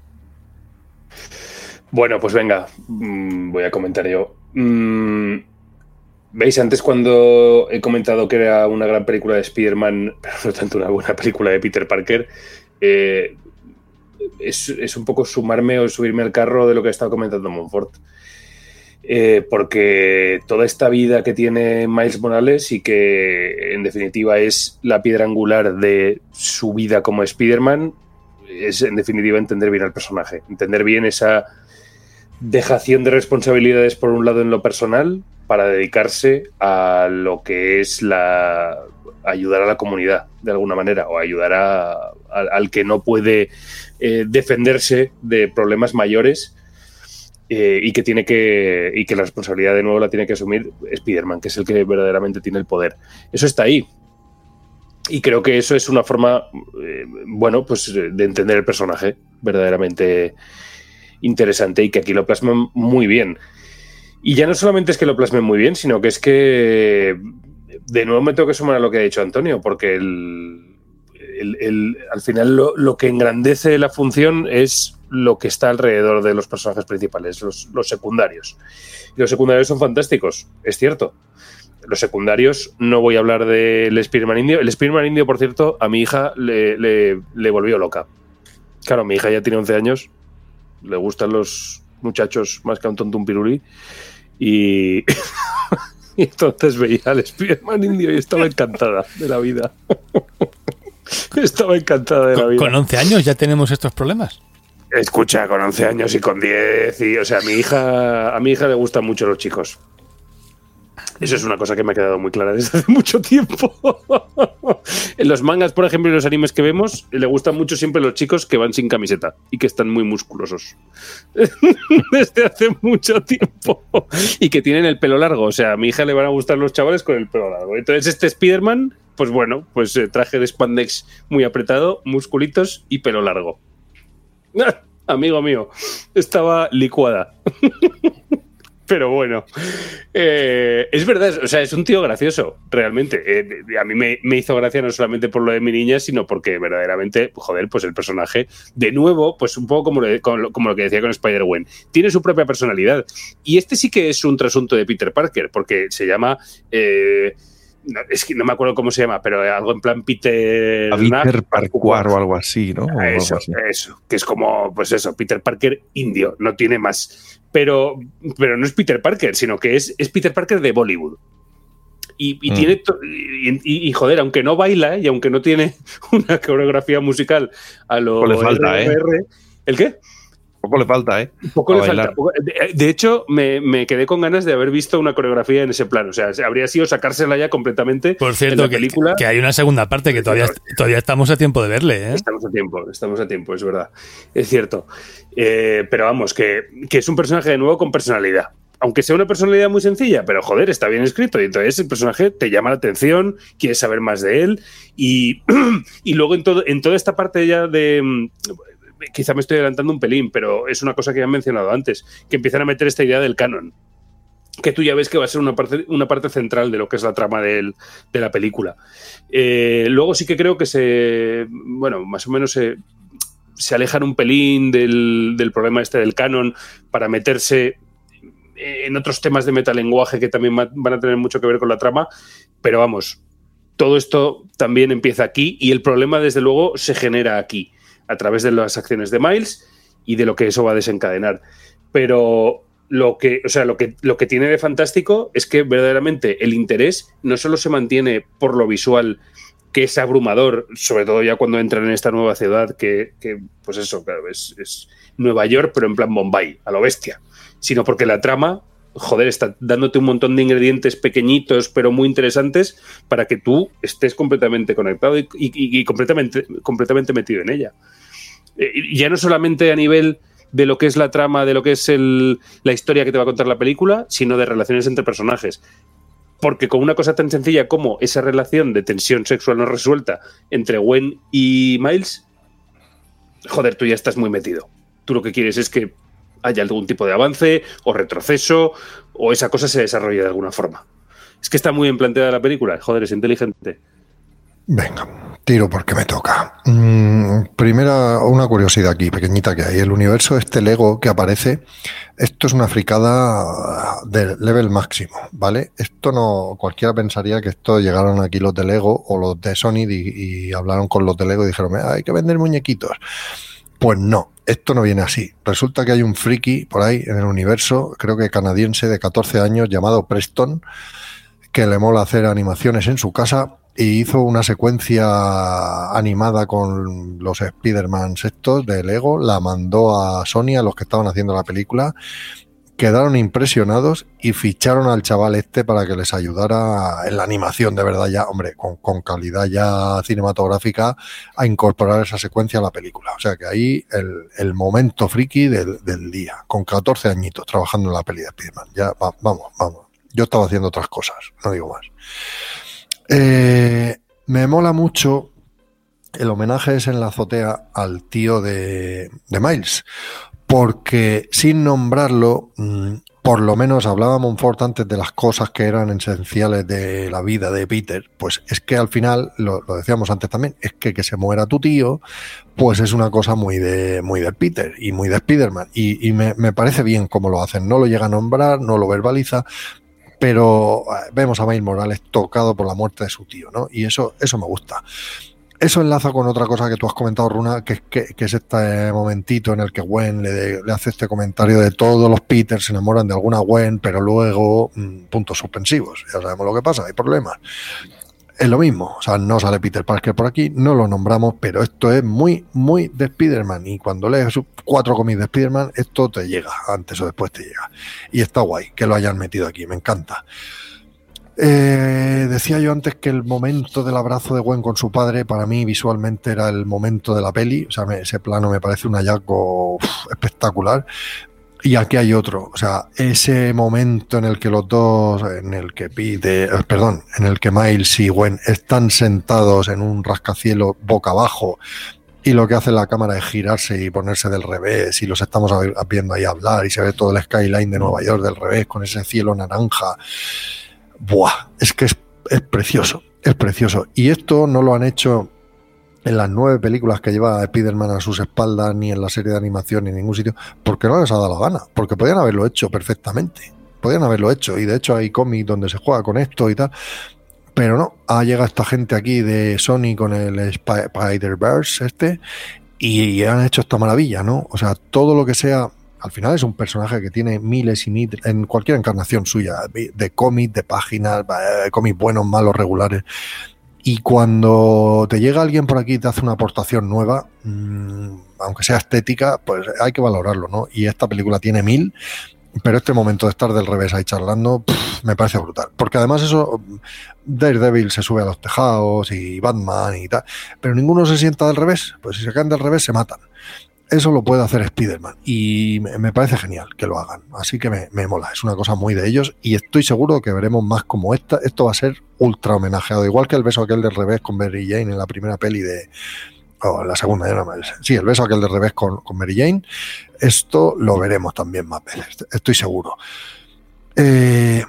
Bueno, pues venga, mm, voy a comentar yo. Mm, ¿Veis? Antes cuando he comentado que era una gran película de Spider-Man, pero no tanto una buena película de Peter Parker, eh, es, es un poco sumarme o subirme al carro de lo que ha estado comentando Montfort. Eh, porque toda esta vida que tiene Miles Morales y que en definitiva es la piedra angular de su vida como Spider-Man, es en definitiva entender bien al personaje, entender bien esa dejación de responsabilidades por un lado en lo personal para dedicarse a lo que es la ayudar a la comunidad de alguna manera o ayudar a, a, al que no puede eh, defenderse de problemas mayores eh, y que tiene que y que la responsabilidad de nuevo la tiene que asumir Spider-Man, que es el que verdaderamente tiene el poder. Eso está ahí. Y creo que eso es una forma eh, bueno, pues de entender el personaje verdaderamente interesante y que aquí lo plasman muy bien. Y ya no solamente es que lo plasmen muy bien, sino que es que de nuevo me tengo que sumar a lo que ha dicho Antonio, porque el, el, el, al final lo, lo que engrandece la función es lo que está alrededor de los personajes principales, los, los secundarios. Y los secundarios son fantásticos, es cierto. Los secundarios, no voy a hablar del Spider-Man indio. El Spider-Man indio, por cierto, a mi hija le, le, le volvió loca. Claro, mi hija ya tiene once años, le gustan los muchachos más que a un tonto un pirulí. Y, y entonces veía al Spider-Man indio y estaba encantada de la vida. Estaba encantada de la vida. ¿Con once años ya tenemos estos problemas? Escucha, con once años y con diez. Y, o sea, a mi hija, a mi hija le gustan mucho los chicos. Eso es una cosa que me ha quedado muy clara desde hace mucho tiempo. En los mangas, por ejemplo, y los animes que vemos, le gustan mucho siempre los chicos que van sin camiseta y que están muy musculosos. Desde hace mucho tiempo. Y que tienen el pelo largo. O sea, a mi hija le van a gustar los chavales con el pelo largo. Entonces este Spider-Man, pues bueno, pues eh, traje de spandex muy apretado, musculitos y pelo largo. Amigo mío, estaba licuada. Pero bueno, eh, es verdad, o sea, es un tío gracioso, realmente. Eh, a mí me, me hizo gracia no solamente por lo de mi niña, sino porque verdaderamente, joder, pues el personaje, de nuevo, pues un poco como lo, como lo que decía con Spider-Gwen, tiene su propia personalidad. Y este sí que es un trasunto de Peter Parker, porque se llama... Eh, no, es que no me acuerdo cómo se llama, pero algo en plan Peter... Peter Parkour o algo así, ¿no? O eso, algo así. Eso, que es como, pues eso, Peter Parker indio, no tiene más... Pero, pero no es Peter Parker, sino que es, es Peter Parker de Bollywood. Y, y mm. tiene to- y, y, y joder, aunque no baila y aunque no tiene una coreografía musical a lo le falta, R R, ¿eh? ¿El qué? Poco le falta, ¿eh? Poco le falta. De, de hecho, me, me quedé con ganas de haber visto una coreografía en ese plan. O sea, habría sido sacársela ya completamente. Por cierto, en la película. Que, que hay una segunda parte que todavía, todavía estamos a tiempo de verle, ¿eh? Estamos a tiempo, estamos a tiempo, es verdad. Es cierto. Eh, pero vamos, que, que es un personaje de nuevo con personalidad. aunque sea una personalidad muy sencilla, pero joder, está bien escrito y entonces el personaje te llama la atención, quieres saber más de él y, y luego en, todo, en toda esta parte ya de... Quizá me estoy adelantando un pelín, pero es una cosa que ya he mencionado antes, que empiezan a meter esta idea del canon, que tú ya ves que va a ser una parte, una parte central de lo que es la trama del, de la película. Eh, luego sí que creo que se... Bueno, más o menos se, se alejan un pelín del, del problema este del canon para meterse en otros temas de metalenguaje que también van a tener mucho que ver con la trama, pero vamos, todo esto también empieza aquí y el problema desde luego se genera aquí, a través de las acciones de Miles y de lo que eso va a desencadenar. Pero lo que, o sea, lo que, lo que tiene de fantástico es que verdaderamente el interés no solo se mantiene por lo visual, que es abrumador, sobre todo ya cuando entran en esta nueva ciudad, que, que pues eso, claro, es, es Nueva York, pero en plan Bombay, a lo bestia, sino porque la trama, joder, está dándote un montón de ingredientes pequeñitos, pero muy interesantes, para que tú estés completamente conectado y, y, y completamente, completamente metido en ella. Eh, ya no solamente a nivel de lo que es la trama, de lo que es el, la historia que te va a contar la película, sino de relaciones entre personajes. Porque con una cosa tan sencilla como esa relación de tensión sexual no resuelta entre Gwen y Miles, joder, tú ya estás muy metido. Tú lo que quieres es que haya algún tipo de avance o retroceso o esa cosa se desarrolle de alguna forma. Es que está muy bien planteada la película, joder, es inteligente. Venga, tiro porque me toca. Mm, primera, una curiosidad aquí, pequeñita que hay. El universo este Lego que aparece, esto es una fricada de level máximo, ¿vale? Esto no, cualquiera pensaría que esto llegaron aquí los de Lego o los de Sony y, y hablaron con los de Lego y dijeron, hay que vender muñequitos. Pues no, esto no viene así. Resulta que hay un friki por ahí en el universo, creo que canadiense, de catorce años, llamado Preston, que le mola hacer animaciones en su casa y hizo una secuencia animada con los Spider-Man estos de Lego, la mandó a Sony, a los que estaban haciendo la película, quedaron impresionados y ficharon al chaval este para que les ayudara en la animación de verdad ya, hombre, con, con calidad ya cinematográfica, a incorporar esa secuencia a la película. O sea que ahí el, el momento friki del, del día, con catorce añitos trabajando en la peli de Spider-Man. Ya, va, vamos, vamos. Yo estaba haciendo otras cosas, no digo más. Eh, me mola mucho el homenaje es en la azotea al tío de, de Miles, porque sin nombrarlo, por lo menos hablaba Montfort antes de las cosas que eran esenciales de la vida de Peter, pues es que al final, lo, lo decíamos antes también, es que que se muera tu tío, pues es una cosa muy de muy de Peter y muy de Spider-Man, y, y me, me parece bien cómo lo hacen, no lo llega a nombrar, no lo verbaliza, pero vemos a Miles Morales tocado por la muerte de su tío, ¿no? Y eso, eso me gusta. Eso enlaza con otra cosa que tú has comentado, Runa, que, que, que es este momentito en el que Gwen le, le hace este comentario de todos los Peter se enamoran de alguna Gwen, pero luego mmm, puntos suspensivos. Ya sabemos lo que pasa, hay problemas. Es lo mismo, o sea, no sale Peter Parker por aquí, no lo nombramos, pero esto es muy, muy de Spider-Man. Y cuando lees cuatro cómics de Spider-Man, esto te llega, antes o después te llega. Y está guay que lo hayan metido aquí, me encanta. Eh, decía yo antes que el momento del abrazo de Gwen con su padre para mí visualmente era el momento de la peli, o sea, me, ese plano me parece un hallazgo uf, espectacular. Y aquí hay otro, o sea, ese momento en el que los dos, en el que Pete, perdón, en el que Miles y Gwen están sentados en un rascacielos boca abajo y lo que hace la cámara es girarse y ponerse del revés y los estamos viendo ahí hablar y se ve todo el skyline de Nueva York del revés con ese cielo naranja. Buah, es que es, es precioso, es precioso. Y esto no lo han hecho en las nueve películas que lleva Spider-Man a sus espaldas, ni en la serie de animación, ni en ningún sitio, porque no les ha dado la gana, porque podían haberlo hecho perfectamente, podían haberlo hecho, y de hecho hay cómics donde se juega con esto y tal, pero no, ha llegado esta gente aquí de Sony con el Spider-Verse este, y han hecho esta maravilla, ¿no? O sea, todo lo que sea, al final es un personaje que tiene miles y miles, en cualquier encarnación suya, de cómics, de páginas, de cómics buenos, malos, regulares. Y cuando te llega alguien por aquí y te hace una aportación nueva, mmm, aunque sea estética, pues hay que valorarlo, ¿no? Y esta película tiene mil, pero este momento de estar del revés ahí charlando, pff, me parece brutal. Porque además eso, Daredevil se sube a los tejados y Batman y tal, pero ninguno se sienta del revés, pues si se caen del revés se matan. eso lo puede hacer Spider-Man y me, me parece genial que lo hagan, así que me, me mola, es una cosa muy de ellos y estoy seguro que veremos más como esta. Esto va a ser ultra homenajeado, igual que el beso aquel del revés con Mary Jane en la primera peli de o la segunda, ya no me, sí, el beso aquel del revés con, con Mary Jane. Esto lo veremos también más veces, estoy seguro. Eh,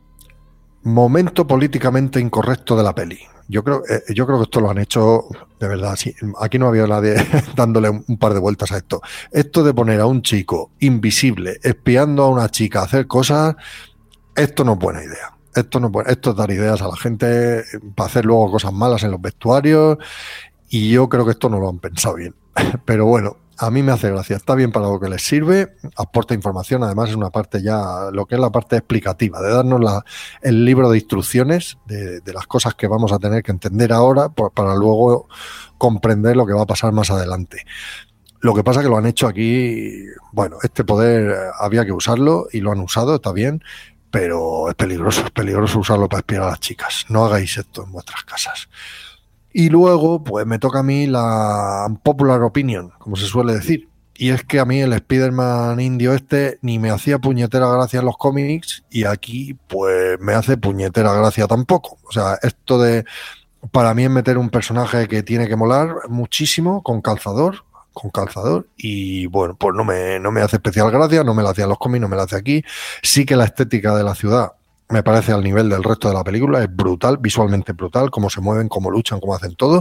momento políticamente incorrecto de la peli. Yo creo, eh, yo creo que esto lo han hecho de verdad. Sí, aquí no había nadie dándole un par de vueltas a esto. Esto de poner a un chico invisible espiando a una chica a hacer cosas, esto no es buena idea. Esto no es buena, esto es dar ideas a la gente para hacer luego cosas malas en los vestuarios y yo creo que esto no lo han pensado bien. Pero bueno, a mí me hace gracia, está bien para lo que les sirve, aporta información, además es una parte ya, lo que es la parte explicativa, de darnos la, el libro de instrucciones de, de las cosas que vamos a tener que entender ahora por, para luego comprender lo que va a pasar más adelante. Lo que pasa es que lo han hecho aquí, bueno, este poder había que usarlo y lo han usado, está bien, pero es peligroso, es peligroso usarlo para espiar a las chicas. No hagáis esto en vuestras casas. Y luego, pues me toca a mí la popular opinion, como se suele decir. Y es que a mí el Spider-Man indio este ni me hacía puñetera gracia en los cómics y aquí pues me hace puñetera gracia tampoco. O sea, esto de, para mí es meter un personaje que tiene que molar muchísimo con calzador, con calzador y bueno, pues no me, no me hace especial gracia, no me la hacía en los cómics, no me la hace aquí. Sí que la estética de la ciudad me parece al nivel del resto de la película, es brutal, visualmente brutal, cómo se mueven, cómo luchan, cómo hacen todo,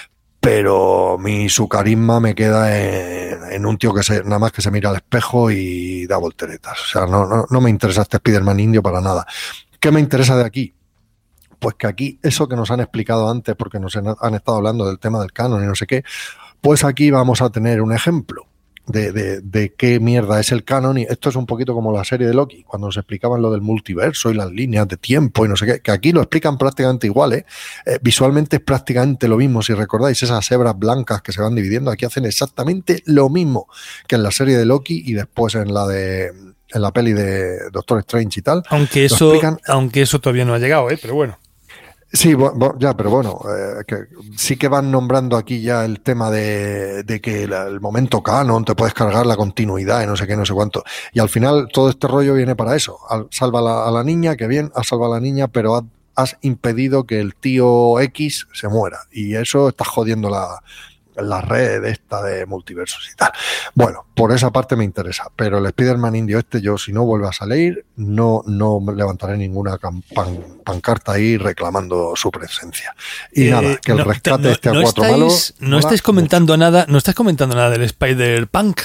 pero mi, su carisma me queda en, en un tío que se, nada más que se mira al espejo y da volteretas. O sea, no, no, no me interesa este Spider-Man indio para nada. ¿Qué me interesa de aquí? Pues que aquí, eso que nos han explicado antes, porque nos han estado hablando del tema del canon y no sé qué, pues aquí vamos a tener un ejemplo. De, de, de qué mierda es el canon, y esto es un poquito como la serie de Loki, cuando nos explicaban lo del multiverso y las líneas de tiempo y no sé qué, que aquí lo explican prácticamente igual, ¿eh? Eh, visualmente es prácticamente lo mismo, si recordáis esas hebras blancas que se van dividiendo, aquí hacen exactamente lo mismo que en la serie de Loki y después en la de en la peli de Doctor Strange y tal. Aunque eso, explican, aunque eso todavía no ha llegado, ¿eh? Pero bueno. Sí, bueno, ya, pero bueno, eh, que sí que van nombrando aquí ya el tema de, de que la, el momento canon, te puedes cargar la continuidad y no sé qué, no sé cuánto. Y al final todo este rollo viene para eso. Al, salva a la, a la niña, que bien, has salvado a la niña, pero has, has impedido que el tío X se muera. Y eso está jodiendo la, la red esta de multiversos y tal. Bueno, por esa parte me interesa, pero el Spider-Man indio este, yo si no vuelve a salir, no, no levantaré ninguna pan, pancarta ahí reclamando su presencia. Y eh, nada, que el no, rescate no, este a no cuatro estáis, malos... No estáis comentando mucho. nada, no estás comentando nada del Spider-Punk.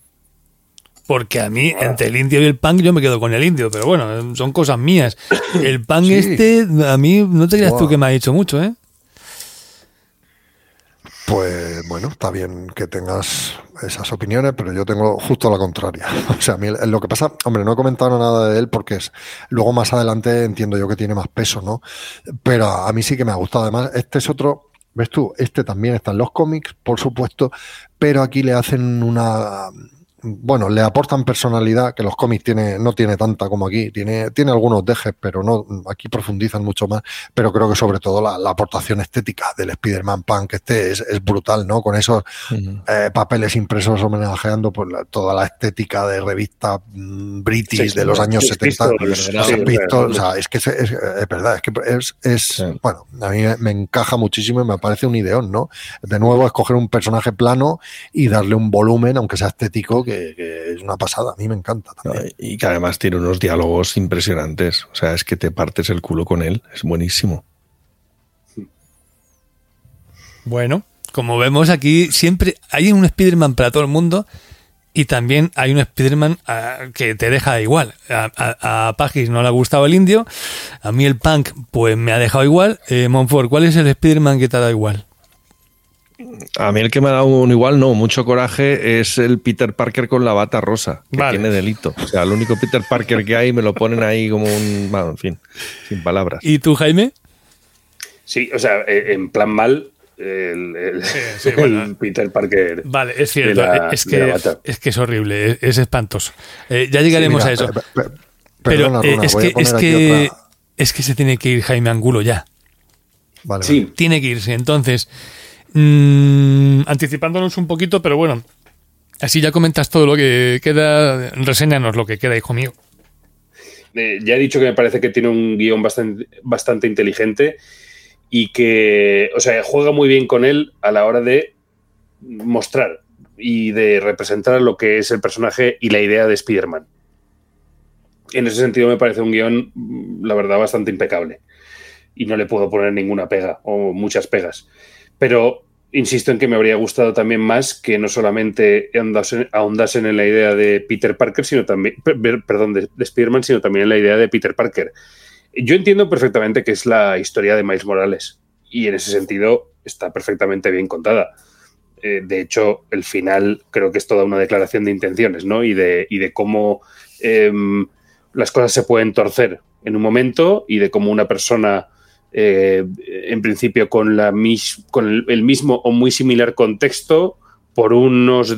Porque a mí, entre el indio y el punk, yo me quedo con el indio, pero bueno, son cosas mías. El punk sí. este, a mí, no te creas wow. tú que me ha dicho mucho, ¿eh? Pues bueno, está bien que tengas esas opiniones, pero yo tengo justo la contraria. O sea, a mí lo que pasa, hombre, no he comentado nada de él porque es, luego más adelante entiendo yo que tiene más peso, ¿no? Pero a mí sí que me ha gustado. Además, este es otro, ves tú, este también está en los cómics, por supuesto, pero aquí le hacen una... Bueno, le aportan personalidad, que los cómics tiene, no tiene tanta como aquí, tiene, tiene algunos dejes, pero no, aquí profundizan mucho más, pero creo que sobre todo la, la aportación estética del Spider-Man Punk este es, es brutal, ¿no? Con esos uh-huh. eh, papeles impresos homenajeando pues, la, toda la estética de revista mm, british sí, de los años setenta. O sea, es que es, es, es verdad, es que es, es sí. bueno, a mí me encaja muchísimo y me parece un ideón, ¿no? De nuevo, escoger un personaje plano y darle un volumen, aunque sea estético, que Que, que es una pasada, a mí me encanta también. Y que además tiene unos diálogos impresionantes, o sea, es que te partes el culo con él, es buenísimo. Bueno, como vemos aquí, siempre hay un Spider-Man para todo el mundo y también hay un Spider-Man uh, que te deja igual. A, a, a Pagis no le ha gustado el indio, a mí el punk pues me ha dejado igual. Eh, Monfort, ¿cuál es el Spider-Man que te ha dado igual? A mí el que me ha dado un igual, no, mucho coraje, es el Peter Parker con la bata rosa, que vale. tiene delito. O sea, el único Peter Parker que hay me lo ponen ahí como un... Bueno, en fin, sin palabras. ¿Y tú, Jaime? Sí, o sea, en plan mal, el, el, sí, sí, bueno. el Peter Parker... Vale, es cierto, la, es, que, es que es horrible, es, es espantoso. Eh, ya llegaremos sí, mira, a eso. Per, per, Pero eh, es, que, es, que, otra... es que se tiene que ir Jaime Angulo ya. Vale, sí. Vale. Tiene que irse, entonces... Mm, anticipándonos un poquito, pero bueno, Así ya comentas todo lo que queda. Reséñanos lo que queda, hijo mío. Eh, ya he dicho que me parece que tiene un guión bastante, bastante inteligente y que, o sea, juega muy bien con él a la hora de mostrar y de representar lo que es el personaje y la idea de Spider-Man. En ese sentido me parece un guión, la verdad, bastante impecable. Y no le puedo poner ninguna pega o muchas pegas. Pero insisto en que me habría gustado también más que no solamente ahondasen, ahondasen en la idea de Peter Parker, sino también, perdón, de, de Spider-Man, sino también en la idea de Peter Parker. Yo entiendo perfectamente que es la historia de Miles Morales y en ese sentido está perfectamente bien contada. Eh, de hecho, el final creo que es toda una declaración de intenciones, ¿no? Y de, y de cómo eh, las cosas se pueden torcer en un momento y de cómo una persona, eh, en principio con, la mis, con el, el mismo o muy similar contexto, por unos,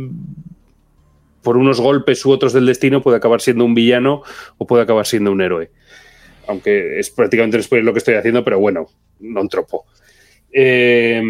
por unos golpes u otros del destino puede acabar siendo un villano o puede acabar siendo un héroe. Aunque es prácticamente un spoiler lo que estoy haciendo, pero bueno, no un tropo. Eh,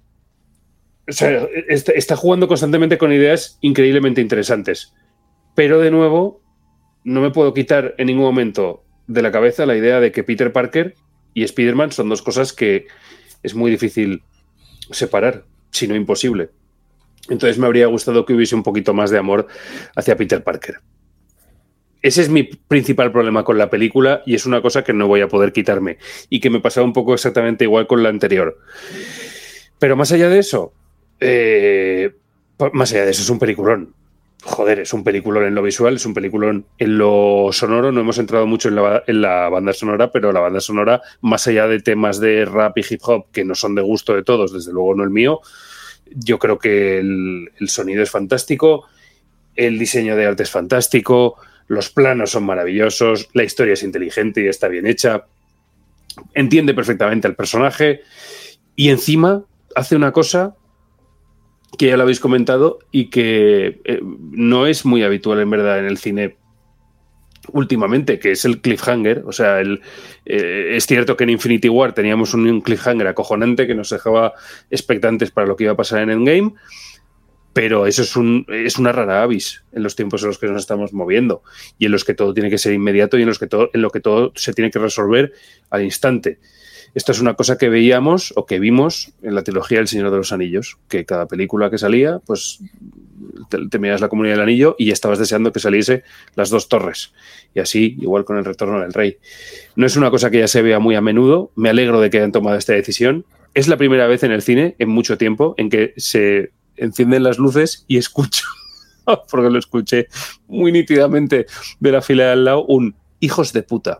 o sea, está, está jugando constantemente con ideas increíblemente interesantes. Pero de nuevo, no me puedo quitar en ningún momento de la cabeza la idea de que Peter Parker y Spider-Man son dos cosas que es muy difícil separar, si no imposible. Entonces me habría gustado que hubiese un poquito más de amor hacia Peter Parker. Ese es mi principal problema con la película y es una cosa que no voy a poder quitarme y que me pasaba un poco exactamente igual con la anterior. Pero más allá de eso, eh, más allá de eso es un peliculón. Joder, es un peliculón en lo visual, es un peliculón en lo sonoro. No hemos entrado mucho en la, en la banda sonora, pero la banda sonora, más allá de temas de rap y hip hop que no son de gusto de todos, desde luego no el mío, yo creo que el, el sonido es fantástico, el diseño de arte es fantástico, los planos son maravillosos, la historia es inteligente y está bien hecha, entiende perfectamente al personaje y encima hace una cosa que ya lo habéis comentado y que eh, no es muy habitual en verdad en el cine últimamente, que es el cliffhanger. O sea, el, eh, es cierto que en Infinity War teníamos un, un cliffhanger acojonante que nos dejaba expectantes para lo que iba a pasar en Endgame, pero eso es, un, es una rara avis en los tiempos en los que nos estamos moviendo y en los que todo tiene que ser inmediato y en los que todo, en lo que todo se tiene que resolver al instante. Esto es una cosa que veíamos o que vimos en la trilogía El Señor de los Anillos, que cada película que salía, pues te, te miras la Comunidad del Anillo y ya estabas deseando que saliese Las Dos Torres. Y así, igual con El Retorno del Rey. No es una cosa que ya se vea muy a menudo. Me alegro de que hayan tomado esta decisión. Es la primera vez en el cine, en mucho tiempo, en que se encienden las luces y escucho, porque lo escuché muy nítidamente de la fila de al lado, un hijos de puta.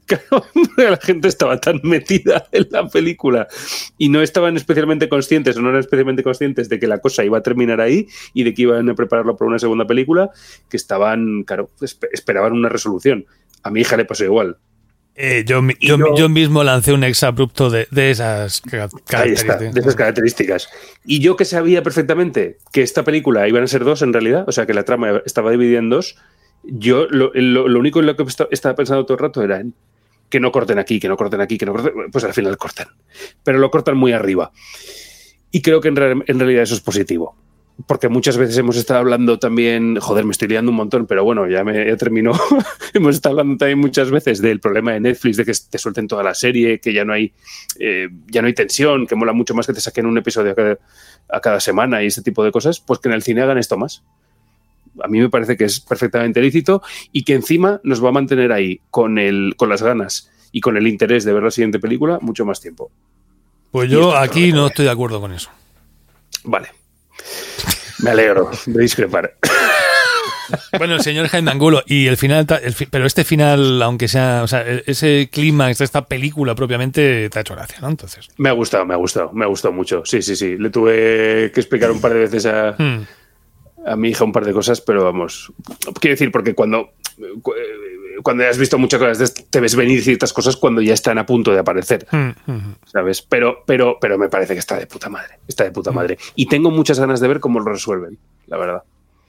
La gente estaba tan metida en la película y no estaban especialmente conscientes o no eran especialmente conscientes de que la cosa iba a terminar ahí y de que iban a prepararlo para una segunda película, que estaban, claro, esperaban una resolución. A mi hija le pasó igual. Eh, yo, yo, yo, yo mismo lancé un exabrupto de, de esas características. Ahí está, de esas características. Y yo que sabía perfectamente que esta película iban a ser dos en realidad, o sea que la trama estaba dividida en dos, yo lo, lo, lo único en lo que estaba pensando todo el rato era en que no corten aquí, que no corten aquí, que no corten... Pues al final cortan. Pero lo cortan muy arriba. Y creo que en, re- en realidad eso es positivo. Porque muchas veces hemos estado hablando también... Joder, me estoy liando un montón, pero bueno, ya, me, ya terminó. Hemos estado hablando también muchas veces del problema de Netflix, de que te suelten toda la serie, que ya no hay, eh, ya no hay tensión, que mola mucho más que te saquen un episodio a cada, a cada semana y ese tipo de cosas. Pues que en el cine hagan esto más. A mí me parece que es perfectamente lícito y que encima nos va a mantener ahí con, el, con las ganas y con el interés de ver la siguiente película mucho más tiempo. Pues yo aquí no estoy de acuerdo con eso. Vale. Me alegro de discrepar. Bueno, el señor Jaime Angulo y el final, el fi- pero este final, aunque sea, o sea, ese clímax de esta película propiamente te ha hecho gracia, ¿no? Entonces. Me ha gustado, me ha gustado, me ha gustado mucho. Sí, sí, sí. Le tuve que explicar un par de veces a... Hmm. a mi hija un par de cosas, pero vamos, quiero decir, porque cuando cuando has visto muchas cosas te ves venir ciertas cosas cuando ya están a punto de aparecer, mm-hmm. ¿sabes? Pero, pero, pero me parece que está de puta madre, está de puta madre. Y tengo muchas ganas de ver cómo lo resuelven, la verdad.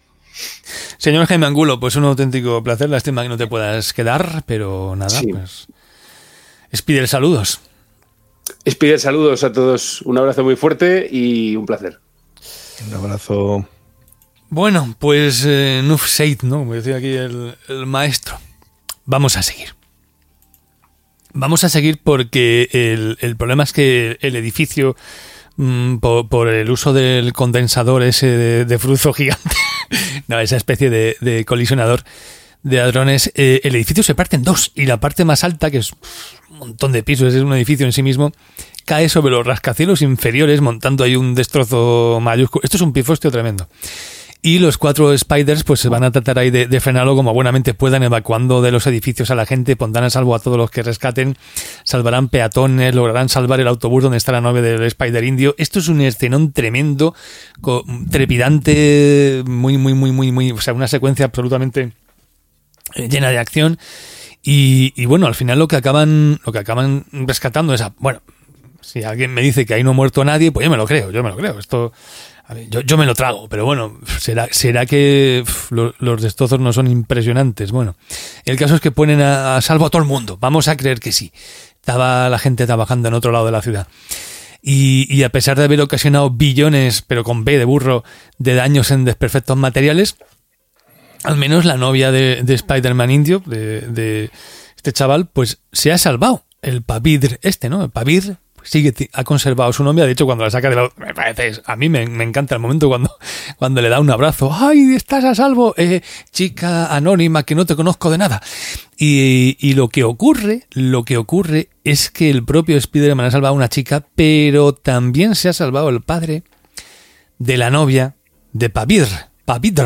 Señor Jaime Angulo, pues un auténtico placer, lástima que no te puedas quedar, pero nada, sí. Pues Spider, saludos. Spider, saludos a todos, un abrazo muy fuerte y un placer. Un abrazo. Bueno, pues eh, Nuf Seid, ¿no? Como decía aquí el, el maestro. Vamos a seguir. Vamos a seguir porque el, el problema es que el edificio, mmm, por, por el uso del condensador ese de, de flujo gigante, no, esa especie de, de colisionador de hadrones, eh, el edificio se parte en dos y la parte más alta, que es un montón de pisos, es un edificio en sí mismo, cae sobre los rascacielos inferiores, montando ahí un destrozo mayúsculo. Esto es un pifostio tremendo. Y los cuatro Spiders pues se van a tratar ahí de, de frenarlo como buenamente puedan, evacuando de los edificios a la gente, pondrán a salvo a todos los que rescaten, salvarán peatones, lograrán salvar el autobús donde está la novia del Spider indio. Esto es un escenón tremendo, trepidante, muy, muy, muy, muy, muy, o sea, una secuencia absolutamente llena de acción. Y, y bueno, al final lo que acaban, lo que acaban rescatando es, a, bueno, si alguien me dice que ahí no ha muerto nadie, pues yo me lo creo, yo me lo creo. Esto, a ver, yo, yo me lo trago, pero bueno, será, será que uf, lo, los destrozos no son impresionantes. Bueno, el caso es que ponen a, a salvo a todo el mundo. Vamos a creer que sí. Estaba la gente trabajando en otro lado de la ciudad. Y, y a pesar de haber ocasionado billones, pero con B de burro, de daños en desperfectos materiales, al menos la novia de, de Spider-Man indio, de, de este chaval, pues se ha salvado. El Pabir este, ¿no? El Pabir sigue, ha conservado su novia. De hecho, cuando la saca de la... Me parece, a mí me, me encanta el momento cuando, cuando le da un abrazo. ¡Ay, estás a salvo! Eh, chica anónima que no te conozco de nada. Y, y lo que ocurre, lo que ocurre es que el propio Spider-Man ha salvado a una chica, pero también se ha salvado el padre de la novia de Pabir. Pabir.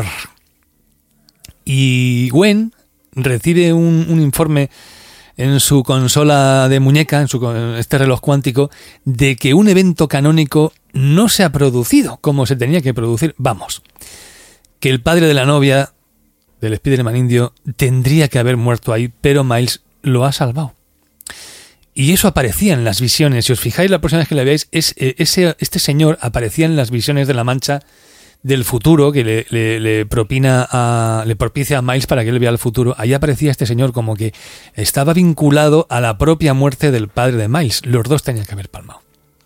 Y Gwen recibe un, un informe en su consola de muñeca, en su este reloj cuántico, de que un evento canónico no se ha producido como se tenía que producir. Vamos, que el padre de la novia del Spider-Man indio tendría que haber muerto ahí, pero Miles lo ha salvado. Y eso aparecía en las visiones. Si os fijáis, la próxima vez que la veáis, es, ese, este señor aparecía en las visiones de la Mancha del futuro, que le, le, le propina a, le propicia a Miles para que él vea el futuro. Ahí aparecía este señor como que estaba vinculado a la propia muerte del padre de Miles. Los dos tenían que haber palmado.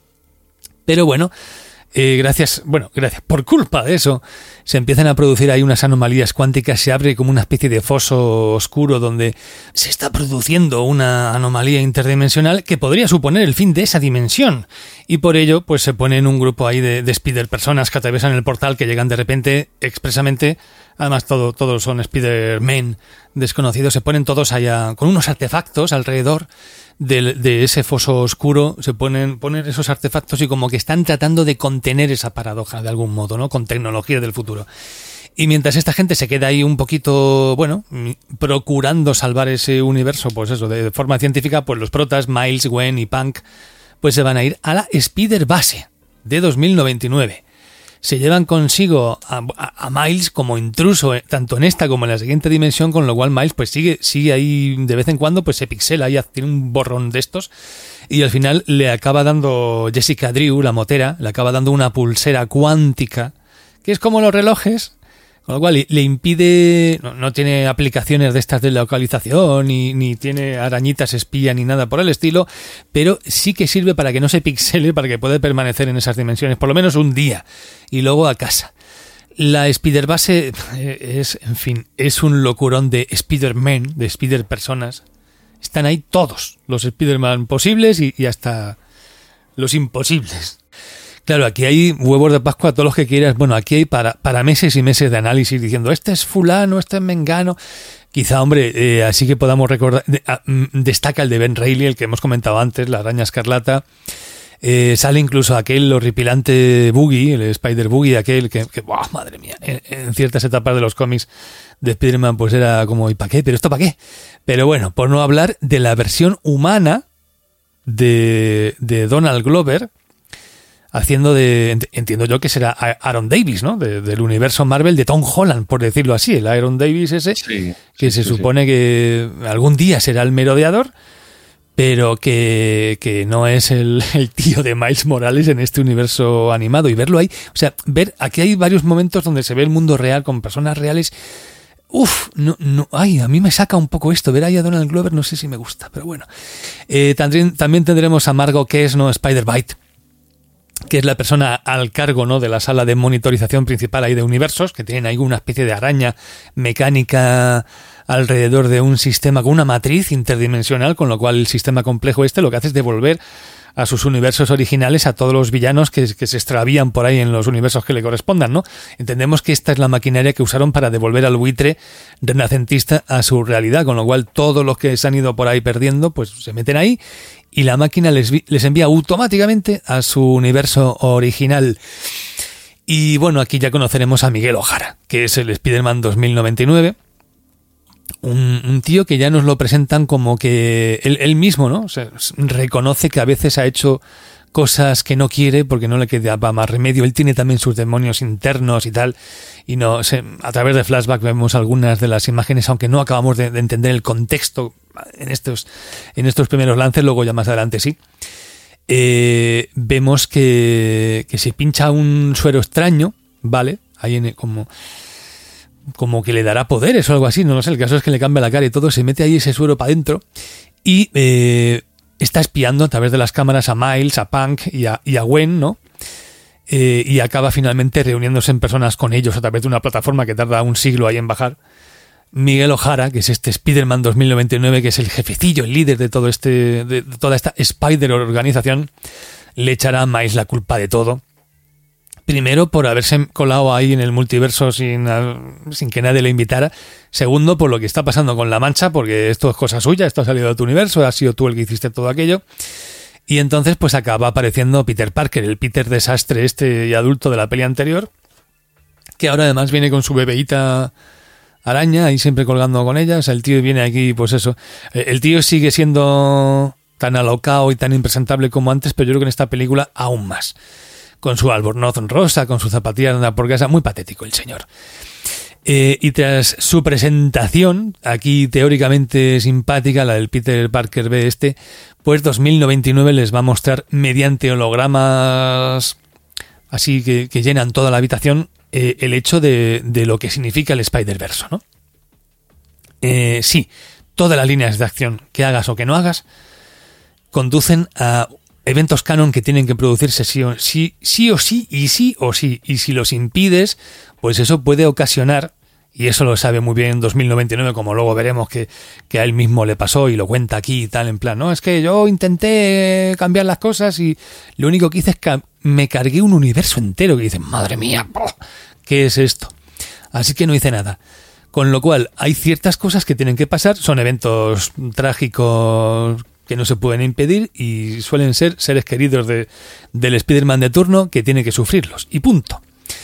Pero bueno, eh, gracias, bueno, gracias, por culpa de eso, se empiezan a producir ahí unas anomalías cuánticas, se abre como una especie de foso oscuro donde se está produciendo una anomalía interdimensional que podría suponer el fin de esa dimensión. Y por ello, pues se ponen un grupo ahí de, de Spider personas que atraviesan el portal, que llegan de repente, expresamente, además todo, todos son Spider-Men desconocidos, se ponen todos allá con unos artefactos alrededor de, de ese foso oscuro, se ponen, ponen esos artefactos y como que están tratando de contener esa paradoja de algún modo, ¿no? Con tecnología del futuro. Y mientras esta gente se queda ahí un poquito, bueno, procurando salvar ese universo, pues eso, de, de forma científica, pues los protas, Miles, Gwen y Punk, pues se van a ir a la Spider Base de dos mil noventa y nueve. Se llevan consigo a, a, a Miles como intruso, eh, tanto en esta como en la siguiente dimensión, con lo cual Miles pues sigue, sigue ahí de vez en cuando, pues se pixela y tiene un borrón de estos, y al final le acaba dando Jessica Drew, la motera, le acaba dando una pulsera cuántica, que es como los relojes, con lo cual le impide, no, no tiene aplicaciones de estas de localización, ni, ni tiene arañitas espía, ni nada por el estilo, pero sí que sirve para que no se pixele, para que pueda permanecer en esas dimensiones, por lo menos un día, y luego a casa. La Spider Base es, en fin, es un locurón de Spider-Man, de Spider-Personas. Están ahí todos los Spider-Man posibles y, y hasta los imposibles. Claro, aquí hay huevos de Pascua, todos los que quieras. Bueno, aquí hay para, para meses y meses de análisis diciendo, este es fulano, este es mengano. Quizá, hombre, eh, así que podamos recordar, de, a, destaca el de Ben Reilly, el que hemos comentado antes, la araña escarlata. Eh, sale incluso aquel horripilante Boogie, el Spider Boogie, aquel que, que ¡buah, madre mía! En, en ciertas etapas de los cómics de Spider-Man, pues era como, ¿y para qué? ¿Pero esto para qué? Pero bueno, por no hablar de la versión humana de, de Donald Glover, haciendo de, entiendo yo que será Aaron Davis, ¿no? De, del universo Marvel de Tom Holland, por decirlo así, el Aaron Davis ese, sí, que sí, se sí, supone sí. que algún día será el merodeador, pero que, que no es el, el tío de Miles Morales en este universo animado. Y verlo ahí, o sea, ver, aquí hay varios momentos donde se ve el mundo real con personas reales. Uf, no, no, ay, a mí me saca un poco esto, ver ahí a Donald Glover, no sé si me gusta, pero bueno. Eh, también, también tendremos a Margot Kess, ¿no? Spider-Bite, que es la persona al cargo, ¿no?, de la sala de monitorización principal ahí de universos, que tienen ahí una especie de araña mecánica alrededor de un sistema con una matriz interdimensional, con lo cual el sistema complejo este lo que hace es devolver a sus universos originales a todos los villanos que, que se extravían por ahí en los universos que le correspondan, ¿no? Entendemos que esta es la maquinaria que usaron para devolver al buitre renacentista a su realidad, con lo cual todos los que se han ido por ahí perdiendo, pues se meten ahí y la máquina les, les envía automáticamente a su universo original. Y bueno, aquí ya conoceremos a Miguel O'Hara, que es el Spider-Man dos mil noventa y nueve. Un, un tío que ya nos lo presentan como que él, él mismo, ¿no? O sea, reconoce que a veces ha hecho cosas que no quiere porque no le quedaba más remedio. Él tiene también sus demonios internos y tal. Y no sé, a través de flashback vemos algunas de las imágenes, aunque no acabamos de, de entender el contexto en estos, en estos primeros lances, luego ya más adelante sí. Eh, vemos que, que se pincha un suero extraño, ¿vale? Ahí en, como... como que le dará poderes o algo así, no lo sé, el caso es que le cambia la cara y todo, se mete ahí ese suero para adentro y eh, está espiando a través de las cámaras a Miles, a Punk y a, y a Gwen, ¿no? Eh, y acaba finalmente reuniéndose en personas con ellos a través de una plataforma que tarda un siglo ahí en bajar. Miguel O'Hara, que es este Spider-Man dos mil noventa y nueve, que es el jefecillo, el líder de todo este, de toda esta Spider-Organización, le echará a Miles la culpa de todo. Primero, por haberse colado ahí en el multiverso sin, sin que nadie le invitara. Segundo, por lo que está pasando con la Mancha, porque esto es cosa suya, esto ha salido de tu universo, has sido tú el que hiciste todo aquello. Y entonces pues acaba apareciendo Peter Parker, el Peter desastre este y adulto de la peli anterior, que ahora además viene con su bebeíta araña, ahí siempre colgando con ella. O sea, el tío viene aquí, pues eso. El tío sigue siendo tan alocado y tan impresentable como antes, pero yo creo que en esta película aún más. Con su albornoz rosa, con sus zapatillas anda por casa, muy patético el señor. Eh, y tras su presentación, aquí teóricamente simpática, la del Peter Parker B este, pues dos mil noventa y nueve les va a mostrar mediante hologramas así que, que llenan toda la habitación eh, el hecho de, de lo que significa el Spider-Verse, ¿no? Eh, sí, todas las líneas de acción que hagas o que no hagas conducen a eventos canon que tienen que producirse sí o sí, sí o sí y sí o sí. Y si los impides, pues eso puede ocasionar, y eso lo sabe muy bien en dos mil noventa y nueve, como luego veremos que, que a él mismo le pasó y lo cuenta aquí y tal, en plan, no, es que yo intenté cambiar las cosas y lo único que hice es que me cargué un universo entero, que dicen, madre mía, ¿qué es esto? Así que no hice nada. Con lo cual, hay ciertas cosas que tienen que pasar, son eventos trágicos que no se pueden impedir y suelen ser seres queridos de, del Spider-Man de turno que tiene que sufrirlos. Y punto.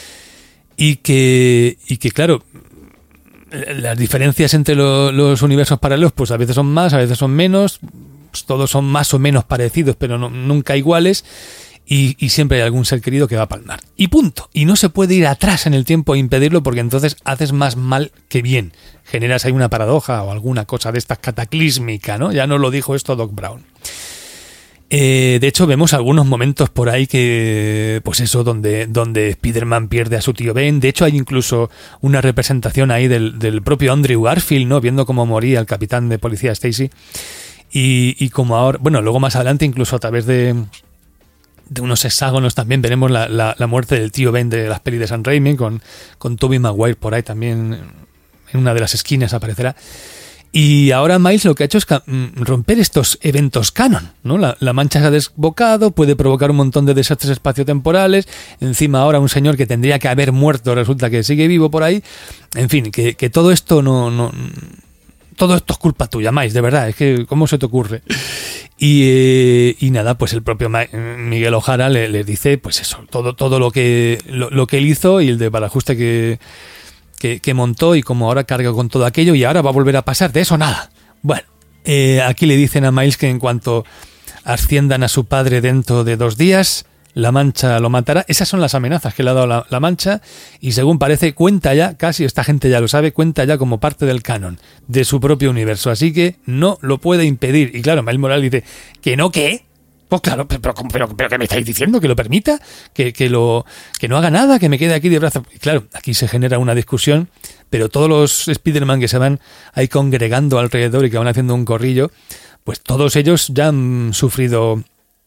Y que, y que claro, las diferencias entre lo, los universos paralelos pues a veces son más, a veces son menos, pues todos son más o menos parecidos, pero no, nunca iguales. Y, y siempre hay algún ser querido que va a palmar. Y punto. Y no se puede ir atrás en el tiempo e impedirlo porque entonces haces más mal que bien. Generas ahí una paradoja o alguna cosa de estas cataclísmica, ¿no? Ya nos lo dijo esto Doc Brown. Eh, de hecho, vemos algunos momentos por ahí que, pues eso, donde, donde Spider-Man pierde a su tío Ben. De hecho, hay incluso una representación ahí del, del propio Andrew Garfield, ¿no? Viendo cómo moría el capitán de policía Stacy. Y, y como ahora, bueno, luego más adelante, incluso a través de... de unos hexágonos también veremos la, la, la muerte del tío Ben de las pelis de Sam Raimi, con, con Tobey Maguire por ahí también en una de las esquinas aparecerá. Y ahora Miles lo que ha hecho es romper estos eventos canon, ¿no? La, la mancha se ha desbocado, puede provocar un montón de desastres espaciotemporales, encima ahora un señor que tendría que haber muerto resulta que sigue vivo por ahí, en fin, que, que todo esto no... no todo esto es culpa tuya, Miles, de verdad, es que ¿cómo se te ocurre? Y, eh, y nada, pues el propio Miguel O'Hara le, le dice, pues eso, todo, todo lo que lo, lo que él hizo y el de balajuste que, que, que montó y como ahora carga con todo aquello y ahora va a volver a pasar, de eso nada. Bueno, eh, aquí le dicen a Miles que en cuanto asciendan a su padre dentro de dos días, la Mancha lo matará. Esas son las amenazas que le ha dado la, la Mancha y según parece cuenta ya, casi esta gente ya lo sabe, cuenta ya como parte del canon de su propio universo, así que no lo puede impedir. Y claro, Miles Morales dice, ¿que no qué? Pues claro, pero, pero, pero, pero ¿qué me estáis diciendo? ¿Que lo permita? ¿Que, que, lo, ¿Que no haga nada? ¿Que me quede aquí de brazos? Y claro, aquí se genera una discusión, pero todos los Spider-Man que se van ahí congregando alrededor y que van haciendo un corrillo, pues todos ellos ya han sufrido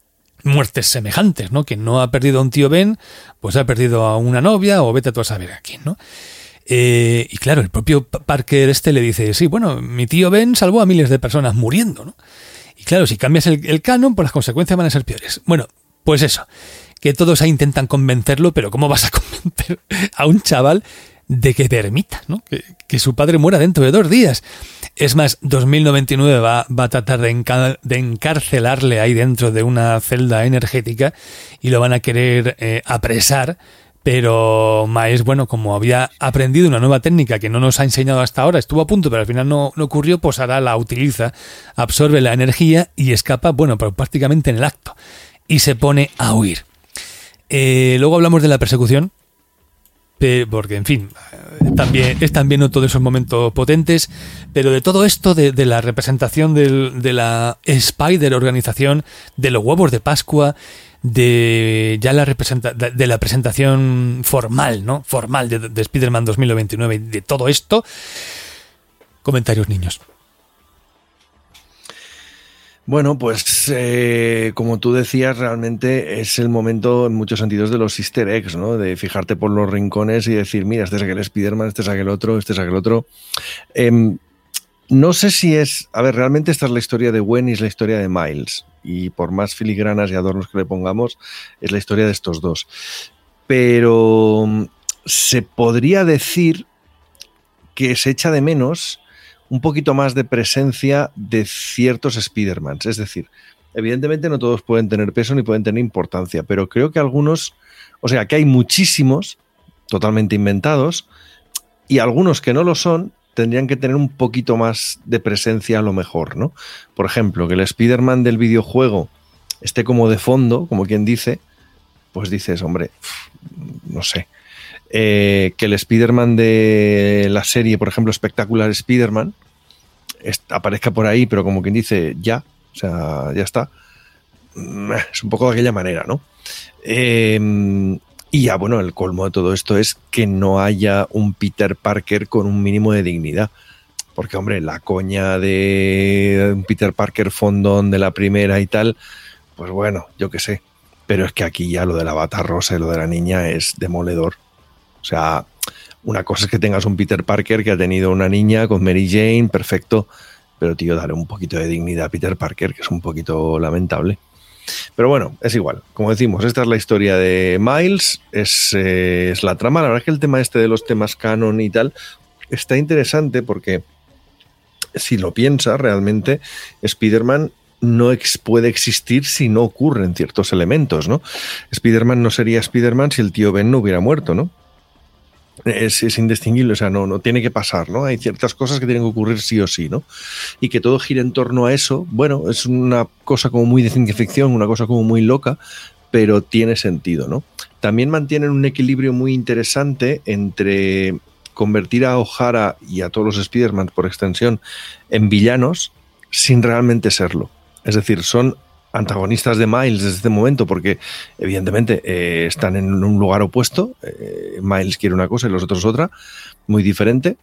muertes semejantes, ¿no? Que no ha perdido a un tío Ben, pues ha perdido a una novia o vete tú a saber a quién, ¿no? Eh, y claro, el propio Parker este le dice, sí, bueno, mi tío Ben salvó a miles de personas muriendo, ¿no? Y claro, si cambias el, el canon, pues las consecuencias van a ser peores. Bueno, pues eso, que todos ahí intentan convencerlo, pero ¿cómo vas a convencer a un chaval de que permita, ¿no? que, que su padre muera dentro de dos días? Es más, dos mil noventa y nueve va, va a tratar de, enca- de encarcelarle ahí dentro de una celda energética y lo van a querer eh, apresar, pero Miles, bueno, como había aprendido una nueva técnica que no nos ha enseñado hasta ahora, estuvo a punto, pero al final no, no ocurrió, pues ahora la utiliza, absorbe la energía y escapa, bueno, pero prácticamente en el acto, y se pone a huir. Eh, luego hablamos de la persecución, porque, en fin, también es también uno de esos momentos potentes, pero de todo esto, de, de la representación del, de la Spider-Organización, de los huevos de Pascua, de ya la representa, de, de la presentación formal, ¿no? Formal de, de Spider-Man dos mil veintinueve, de todo esto. Comentarios, niños. Bueno, pues eh, como tú decías, realmente es el momento en muchos sentidos de los easter eggs, ¿no? De fijarte por los rincones y decir, mira, este es aquel Spider-Man, este es aquel otro, este es aquel otro. Eh, no sé si es... A ver, realmente esta es la historia de Gwen y es la historia de Miles. Y por más filigranas y adornos que le pongamos, es la historia de estos dos. Pero se podría decir que se echa de menos un poquito más de presencia de ciertos Spider-Mans. Es decir, evidentemente no todos pueden tener peso ni pueden tener importancia, pero creo que algunos, o sea, que hay muchísimos totalmente inventados y algunos que no lo son tendrían que tener un poquito más de presencia a lo mejor, ¿no? Por ejemplo, que el Spider-Man del videojuego esté como de fondo, como quien dice, pues dices, hombre, no sé. Eh, que el Spider-Man de la serie, por ejemplo, Spectacular Spider-Man, est- aparezca por ahí, pero como quien dice, ya, o sea, ya está. Es un poco de aquella manera, ¿no? Eh, y ya, bueno, el colmo de todo esto es que no haya un Peter Parker con un mínimo de dignidad. Porque, hombre, la coña de un Peter Parker fondón de la primera y tal, pues bueno, yo qué sé. Pero es que aquí ya lo de la bata rosa y lo de la niña es demoledor. O sea, una cosa es que tengas un Peter Parker que ha tenido una niña con Mary Jane, perfecto, pero tío, dale un poquito de dignidad a Peter Parker, que es un poquito lamentable. Pero bueno, es igual. Como decimos, esta es la historia de Miles, es, eh, es la trama. La verdad es que el tema este de los temas canon y tal está interesante porque si lo piensas, realmente Spider-Man no ex- puede existir si no ocurren ciertos elementos, ¿no? Spider-Man no sería Spider-Man si el tío Ben no hubiera muerto, ¿no? Es, es indistinguible, o sea, no, no tiene que pasar, ¿no? Hay ciertas cosas que tienen que ocurrir sí o sí, ¿no? Y que todo gire en torno a eso, bueno, es una cosa como muy de ciencia ficción, una cosa como muy loca, pero tiene sentido, ¿no? También mantienen un equilibrio muy interesante entre convertir a O'Hara y a todos los Spider-Man, por extensión, en villanos sin realmente serlo. Es decir, son antagonistas de Miles desde este momento porque evidentemente eh, están en un lugar opuesto. eh, Miles quiere una cosa y los otros otra, muy diferente,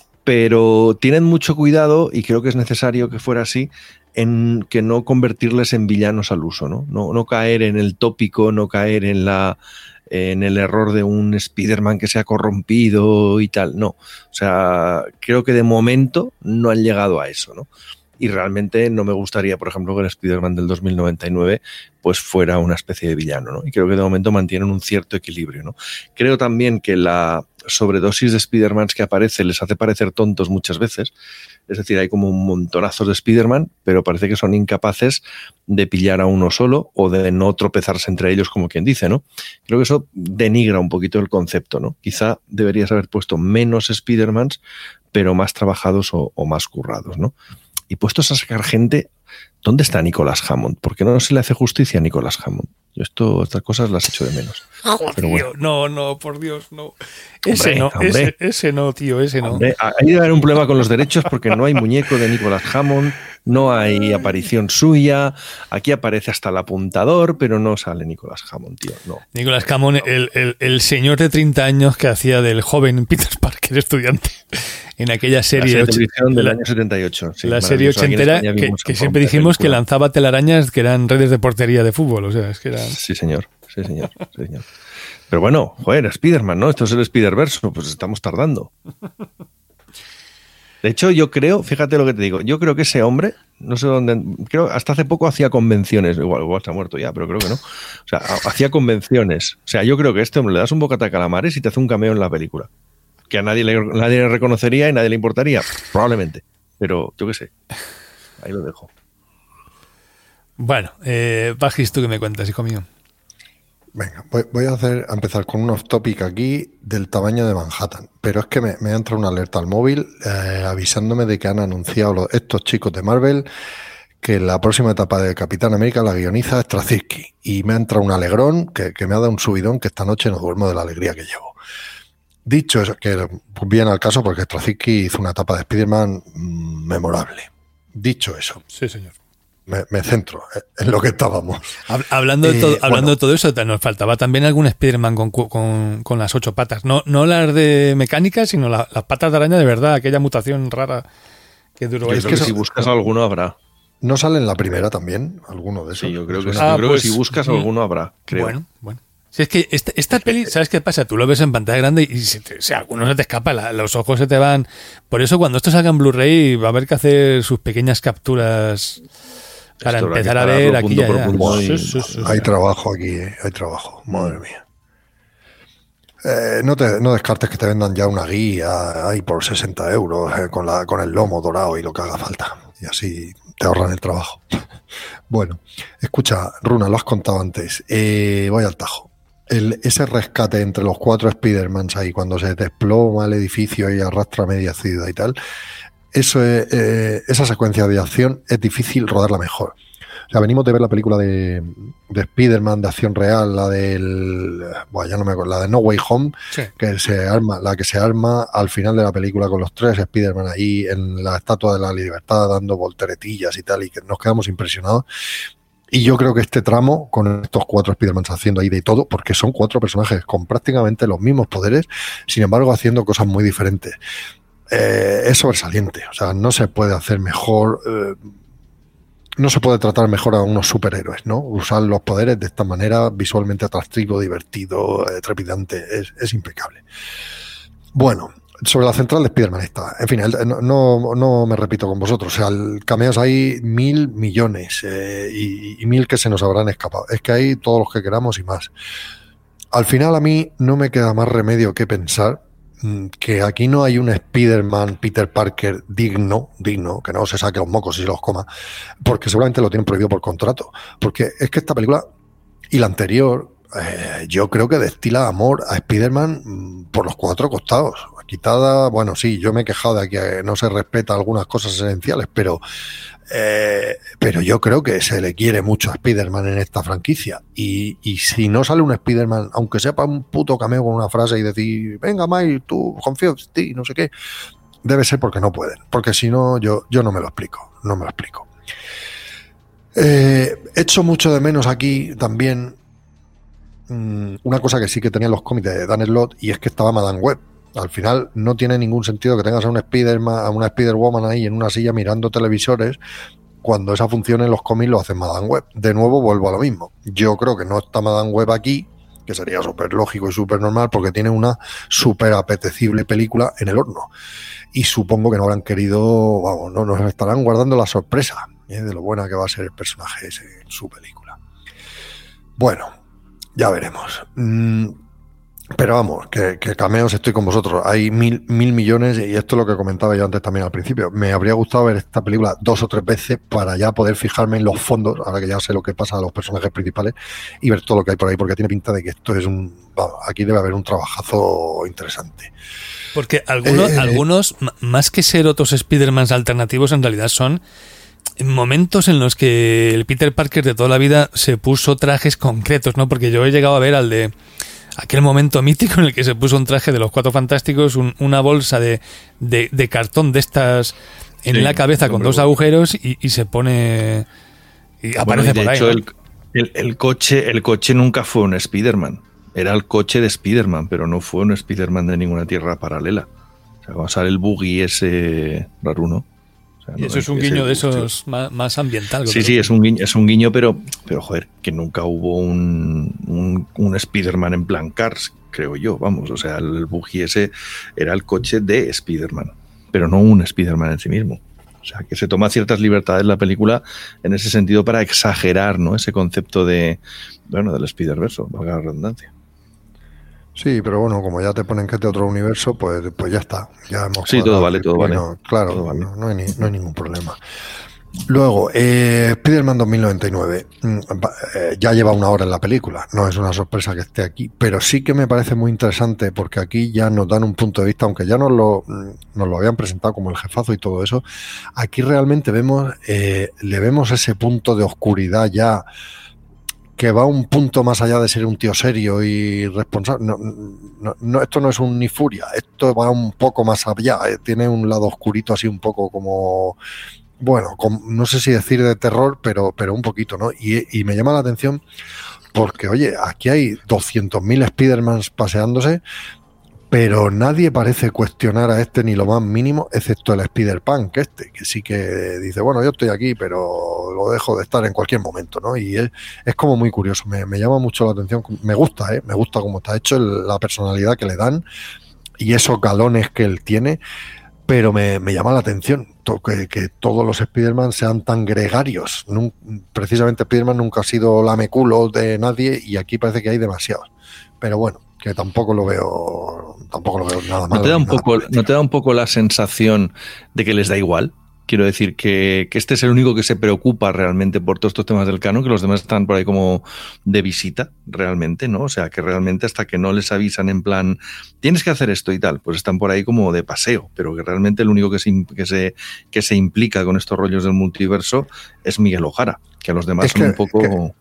pero tienen mucho cuidado y creo que es necesario que fuera así, en que no convertirles en villanos al uso, ¿no? No, no caer en el tópico, no caer en la en el error de un Spider-Man que se ha corrompido y tal, no. O sea, creo que de momento no han llegado a eso, ¿no? Y realmente no me gustaría, por ejemplo, que el Spider-Man del dos mil noventa y nueve pues fuera una especie de villano, ¿no? Y creo que de momento mantienen un cierto equilibrio, ¿no? Creo también que la sobredosis de Spider-Mans que aparece les hace parecer tontos muchas veces. Es decir, hay como un montonazo de Spider-Man, pero parece que son incapaces de pillar a uno solo o de no tropezarse entre ellos, como quien dice, ¿no? Creo que eso denigra un poquito el concepto, ¿no? Quizá deberías haber puesto menos Spider-Mans, pero más trabajados o, o más currados, ¿no? Y puestos a sacar gente, ¿dónde está Nicholas Hammond? ¿Por qué no se le hace justicia a Nicholas Hammond? Yo esto, estas cosas las echo de menos. Pero bueno. No, no, por Dios, no. Ese Hombre, no, hombre. ese, ese no, tío, ese no. Hombre, hay de haber un problema con los derechos porque no hay muñeco de Nicholas Hammond, no hay aparición suya, aquí aparece hasta el apuntador, pero no sale Nicholas Hammond, tío, no. Nicholas Hammond, el, el, el señor de treinta años que hacía del joven Peter Parker estudiante en aquella serie, la serie de televisión del la, año setenta y ocho. Sí, la serie ochentera que, que siempre dijimos sabemos que lanzaba telarañas que eran redes de portería de fútbol, o sea, es que eran... Sí, señor, sí, señor, sí, señor. Pero bueno, joder, Spider-Man, ¿no? Esto es el Spider-Verse, pues estamos tardando. De hecho, yo creo, fíjate lo que te digo, yo creo que ese hombre, no sé dónde, creo hasta hace poco hacía convenciones, igual, igual está muerto ya, pero creo que no. O sea, hacía convenciones. O sea, yo creo que a este hombre le das un bocata de calamares y te hace un cameo en la película. Que a nadie le, nadie le reconocería y nadie le importaría, probablemente. Pero yo qué sé, ahí lo dejo. Bueno, eh, Pajis, ¿tú qué me cuentas, hijo mío? Venga, voy, voy a, hacer, a empezar con un off-topic aquí del tamaño de Manhattan. Pero es que me, me ha entrado una alerta al móvil eh, avisándome de que han anunciado los, estos chicos de Marvel que la próxima etapa de Capitán América la guioniza es Straczynski. Y me ha entrado un alegrón que, que me ha dado un subidón que esta noche no duermo de la alegría que llevo. Dicho eso, que viene al caso porque Straczynski hizo una etapa de Spider-Man mmm, memorable. Dicho eso. Sí, señor. Me, me centro en lo que estábamos. Hablando, de, eh, todo, hablando bueno. de todo eso, nos faltaba también algún Spider-Man con, con, con las ocho patas. No, no las de mecánica, sino la, las patas de araña de verdad, aquella mutación rara que duró. Es que si buscas alguno habrá. ¿No sale en la primera también? ¿Alguno de esos? Sí, yo creo que, sí. Ah, yo creo pues, que si buscas alguno habrá, creo. Bueno, bueno. Si es que esta, esta peli, ¿sabes qué pasa? Tú lo ves en pantalla grande y se te, o sea, algunos se te escapa, la, los ojos se te van. Por eso cuando esto salga en Blu-ray va a haber que hacer sus pequeñas capturas para esto empezar a ver aquí y allá. Sí, sí, sí, hay sí. trabajo aquí, ¿eh? Hay trabajo, madre mía. Eh, no, te, no descartes que te vendan ya una guía ahí por sesenta euros eh, con, la, con el lomo dorado y lo que haga falta. Y así te ahorran el trabajo. Bueno, escucha, Runa, lo has contado antes. Eh, voy al tajo. El, ese rescate entre los cuatro Spider-Mans ahí, cuando se desploma el edificio y arrastra media ciudad y tal, eso es, eh, esa secuencia de acción es difícil rodarla mejor. O sea, venimos de ver la película de, de Spider-Man de acción real, la del, bueno, ya no me acuerdo, la de No Way Home, sí. que se arma, la que se arma al final de la película con los tres Spider-Man ahí en la Estatua de la Libertad dando volteretillas y tal, y que nos quedamos impresionados. Y yo creo que este tramo, con estos cuatro Spider-Man haciendo ahí de todo, porque son cuatro personajes con prácticamente los mismos poderes, sin embargo haciendo cosas muy diferentes, eh, es sobresaliente. O sea, no se puede hacer mejor... Eh, No se puede tratar mejor a unos superhéroes, ¿no? Usar los poderes de esta manera visualmente atractivo, divertido, eh, trepidante, es, es impecable. Bueno, sobre la central de Spider-Man está. En fin, el, no, no, no me repito con vosotros. O sea, el cameos hay mil millones eh, y, y mil que se nos habrán escapado. Es que hay todos los que queramos y más. Al final a mí no me queda más remedio que pensar que aquí no hay un Spider-Man Peter Parker digno, digno, que no se saque los mocos y se los coma, porque seguramente lo tienen prohibido por contrato. Porque es que esta película y la anterior, eh, yo creo que destila amor a Spider-Man por los cuatro costados. Quitada, bueno, sí, yo me he quejado de que no se respeta algunas cosas esenciales, pero eh, pero yo creo que se le quiere mucho a Spider-Man en esta franquicia. Y, y si no sale un Spider-Man, aunque sea para un puto cameo con una frase y decir, venga, Miles, tú confío en ti, no sé qué, debe ser porque no pueden. Porque si no, yo, yo no me lo explico, no me lo explico. Eh, echo mucho de menos aquí también mmm, una cosa que sí que tenía los cómics de Dan Slott, y es que estaba Madame Web. Al final no tiene ningún sentido que tengas a un Spider-Man, a una Spider-Woman ahí en una silla mirando televisores, cuando esa función en los cómics lo hace Madame Web. De nuevo vuelvo a lo mismo. Yo creo que no está Madame Web aquí, que sería súper lógico y súper normal, porque tiene una súper apetecible película en el horno. Y supongo que no habrán querido, vamos, no nos estarán guardando la sorpresa ¿eh? de lo buena que va a ser el personaje ese en su película. Bueno, ya veremos. Mm, Pero vamos, que, que cameos estoy con vosotros. Hay mil, mil millones y esto es lo que comentaba yo antes también al principio. Me habría gustado ver esta película dos o tres veces para ya poder fijarme en los fondos, ahora que ya sé lo que pasa a los personajes principales, y ver todo lo que hay por ahí, porque tiene pinta de que esto es un... Vamos, aquí debe haber un trabajazo interesante. Porque algunos, eh, algunos más que ser otros Spider-Mans alternativos, en realidad son momentos en los que el Peter Parker de toda la vida se puso trajes concretos, ¿no? Porque yo he llegado a ver al de... aquel momento mítico en el que se puso un traje de los Cuatro Fantásticos, un, una bolsa de, de, de cartón de estas en sí, la cabeza con dos bueno. agujeros y, y se pone y aparece bueno, y de por ahí. Hecho, ¿no? el, el, el, coche, el coche nunca fue un Spider-Man. Era el coche de Spider-Man, pero no fue un Spider-Man de ninguna tierra paralela. O sea, cuando sale el buggy ese raro, ¿no? O O sea, y no eso es un guiño de esos más, más ambiental. Sí, sí, es un guiño, es un guiño, pero, pero joder, que nunca hubo un, un, un Spider-Man en plan Cars, creo yo, vamos, o sea, el buggy ese era el coche de Spider-Man, pero no un Spider-Man en sí mismo. O sea, que se toma ciertas libertades la película en ese sentido para exagerar, ¿no? Ese concepto de, bueno, del Spider-Verse, valga la redundancia. Sí, pero bueno, como ya te ponen que es de otro universo, pues, pues ya está. Ya hemos sí, todo vale, todo vale. No, claro, todo vale. No, no, hay ni, no hay ningún problema. Luego, eh, Spider-Man dos mil noventa y nueve. Eh, ya lleva una hora en la película. No es una sorpresa que esté aquí, pero sí que me parece muy interesante porque aquí ya nos dan un punto de vista, aunque ya nos lo, nos lo habían presentado como el jefazo y todo eso. Aquí realmente vemos, eh, le vemos ese punto de oscuridad ya, que va un punto más allá de ser un tío serio y responsable. No, no, no, esto no es un ni furia, esto va un poco más allá, eh, tiene un lado oscurito así un poco como, bueno, con, no sé si decir de terror, pero, pero un poquito, ¿no? Y, y me llama la atención porque, oye, aquí hay doscientos mil Spider-Mans paseándose, pero nadie parece cuestionar a este ni lo más mínimo, excepto el Spider-Punk este, que sí que dice, bueno, yo estoy aquí, pero lo dejo de estar en cualquier momento, ¿no? Y es, es como muy curioso, me, me llama mucho la atención, me gusta, ¿eh? Me gusta cómo está hecho, el, la personalidad que le dan y esos galones que él tiene, pero me, me llama la atención to, que, que todos los Spider-Man sean tan gregarios. Nun, precisamente Spider-Man nunca ha sido lameculo de nadie y aquí parece que hay demasiados. Pero bueno, que tampoco lo veo, tampoco lo veo nada malo. ¿No te da un poco, ¿no te da un poco la sensación de que les da igual? Quiero decir que, que este es el único que se preocupa realmente por todos estos temas del canon, que los demás están por ahí como de visita, realmente, ¿no? O sea, que realmente hasta que no les avisan en plan, tienes que hacer esto y tal, pues están por ahí como de paseo, pero que realmente el único que se, que se, que se implica con estos rollos del multiverso es Miguel Ojara, que a los demás es son que, un poco... Que...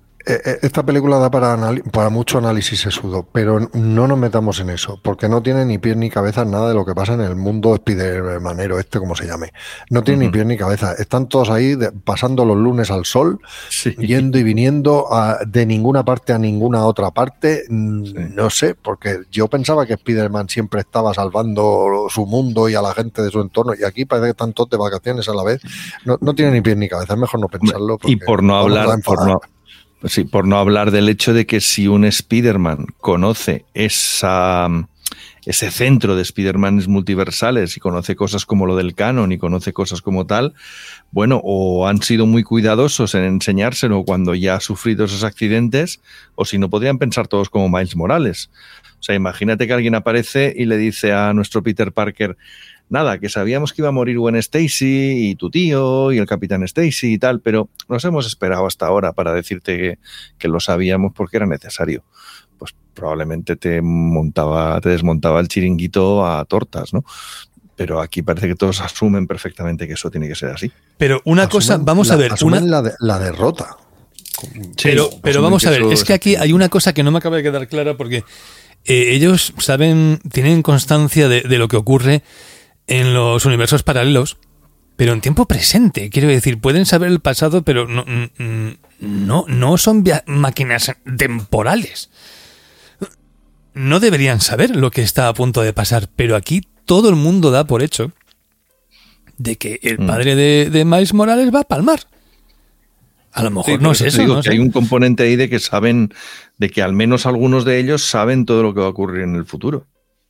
Esta película da para, para mucho análisis sesudo, pero no nos metamos en eso, porque no tiene ni pies ni cabeza nada de lo que pasa en el mundo Spidermanero, este como se llame. No tiene uh-huh. ni pies ni cabeza. Están todos ahí de, pasando los lunes al sol, sí. yendo y viniendo a, de ninguna parte a ninguna otra parte. Sí. No sé, porque yo pensaba que Spiderman siempre estaba salvando su mundo y a la gente de su entorno, y aquí parece que están todos de vacaciones a la vez. No, no tiene ni pies ni cabeza, es mejor no pensarlo. Y por no hablar... Por no... Sí, por no hablar del hecho de que si un Spider-Man conoce esa, ese centro de Spider-Manes multiversales y conoce cosas como lo del canon y conoce cosas como tal, bueno, o han sido muy cuidadosos en enseñárselo cuando ya ha sufrido esos accidentes, o si no podrían pensar todos como Miles Morales. O sea, imagínate que alguien aparece y le dice a nuestro Peter Parker, nada, que sabíamos que iba a morir Gwen Stacy y tu tío y el Capitán Stacy y tal, pero nos hemos esperado hasta ahora para decirte que, que lo sabíamos porque era necesario. Pues probablemente te montaba, te desmontaba el chiringuito a tortas, ¿no? Pero aquí parece que todos asumen perfectamente que eso tiene que ser así. Pero una asumen cosa, vamos la, a ver, asumen una... la, de, la derrota. Pero, sí, pero vamos a ver, es que aquí hay una cosa que no me acaba de quedar clara porque eh, ellos saben, tienen constancia de, de lo que ocurre en los universos paralelos, pero en tiempo presente. Quiero decir, pueden saber el pasado, pero no, no, no son via- máquinas temporales. No deberían saber lo que está a punto de pasar, pero aquí todo el mundo da por hecho de que el padre de, de Miles Morales va a palmar. A lo mejor sí, no es eso. Digo no que sé. Hay un componente ahí de que saben, de que al menos algunos de ellos saben todo lo que va a ocurrir en el futuro.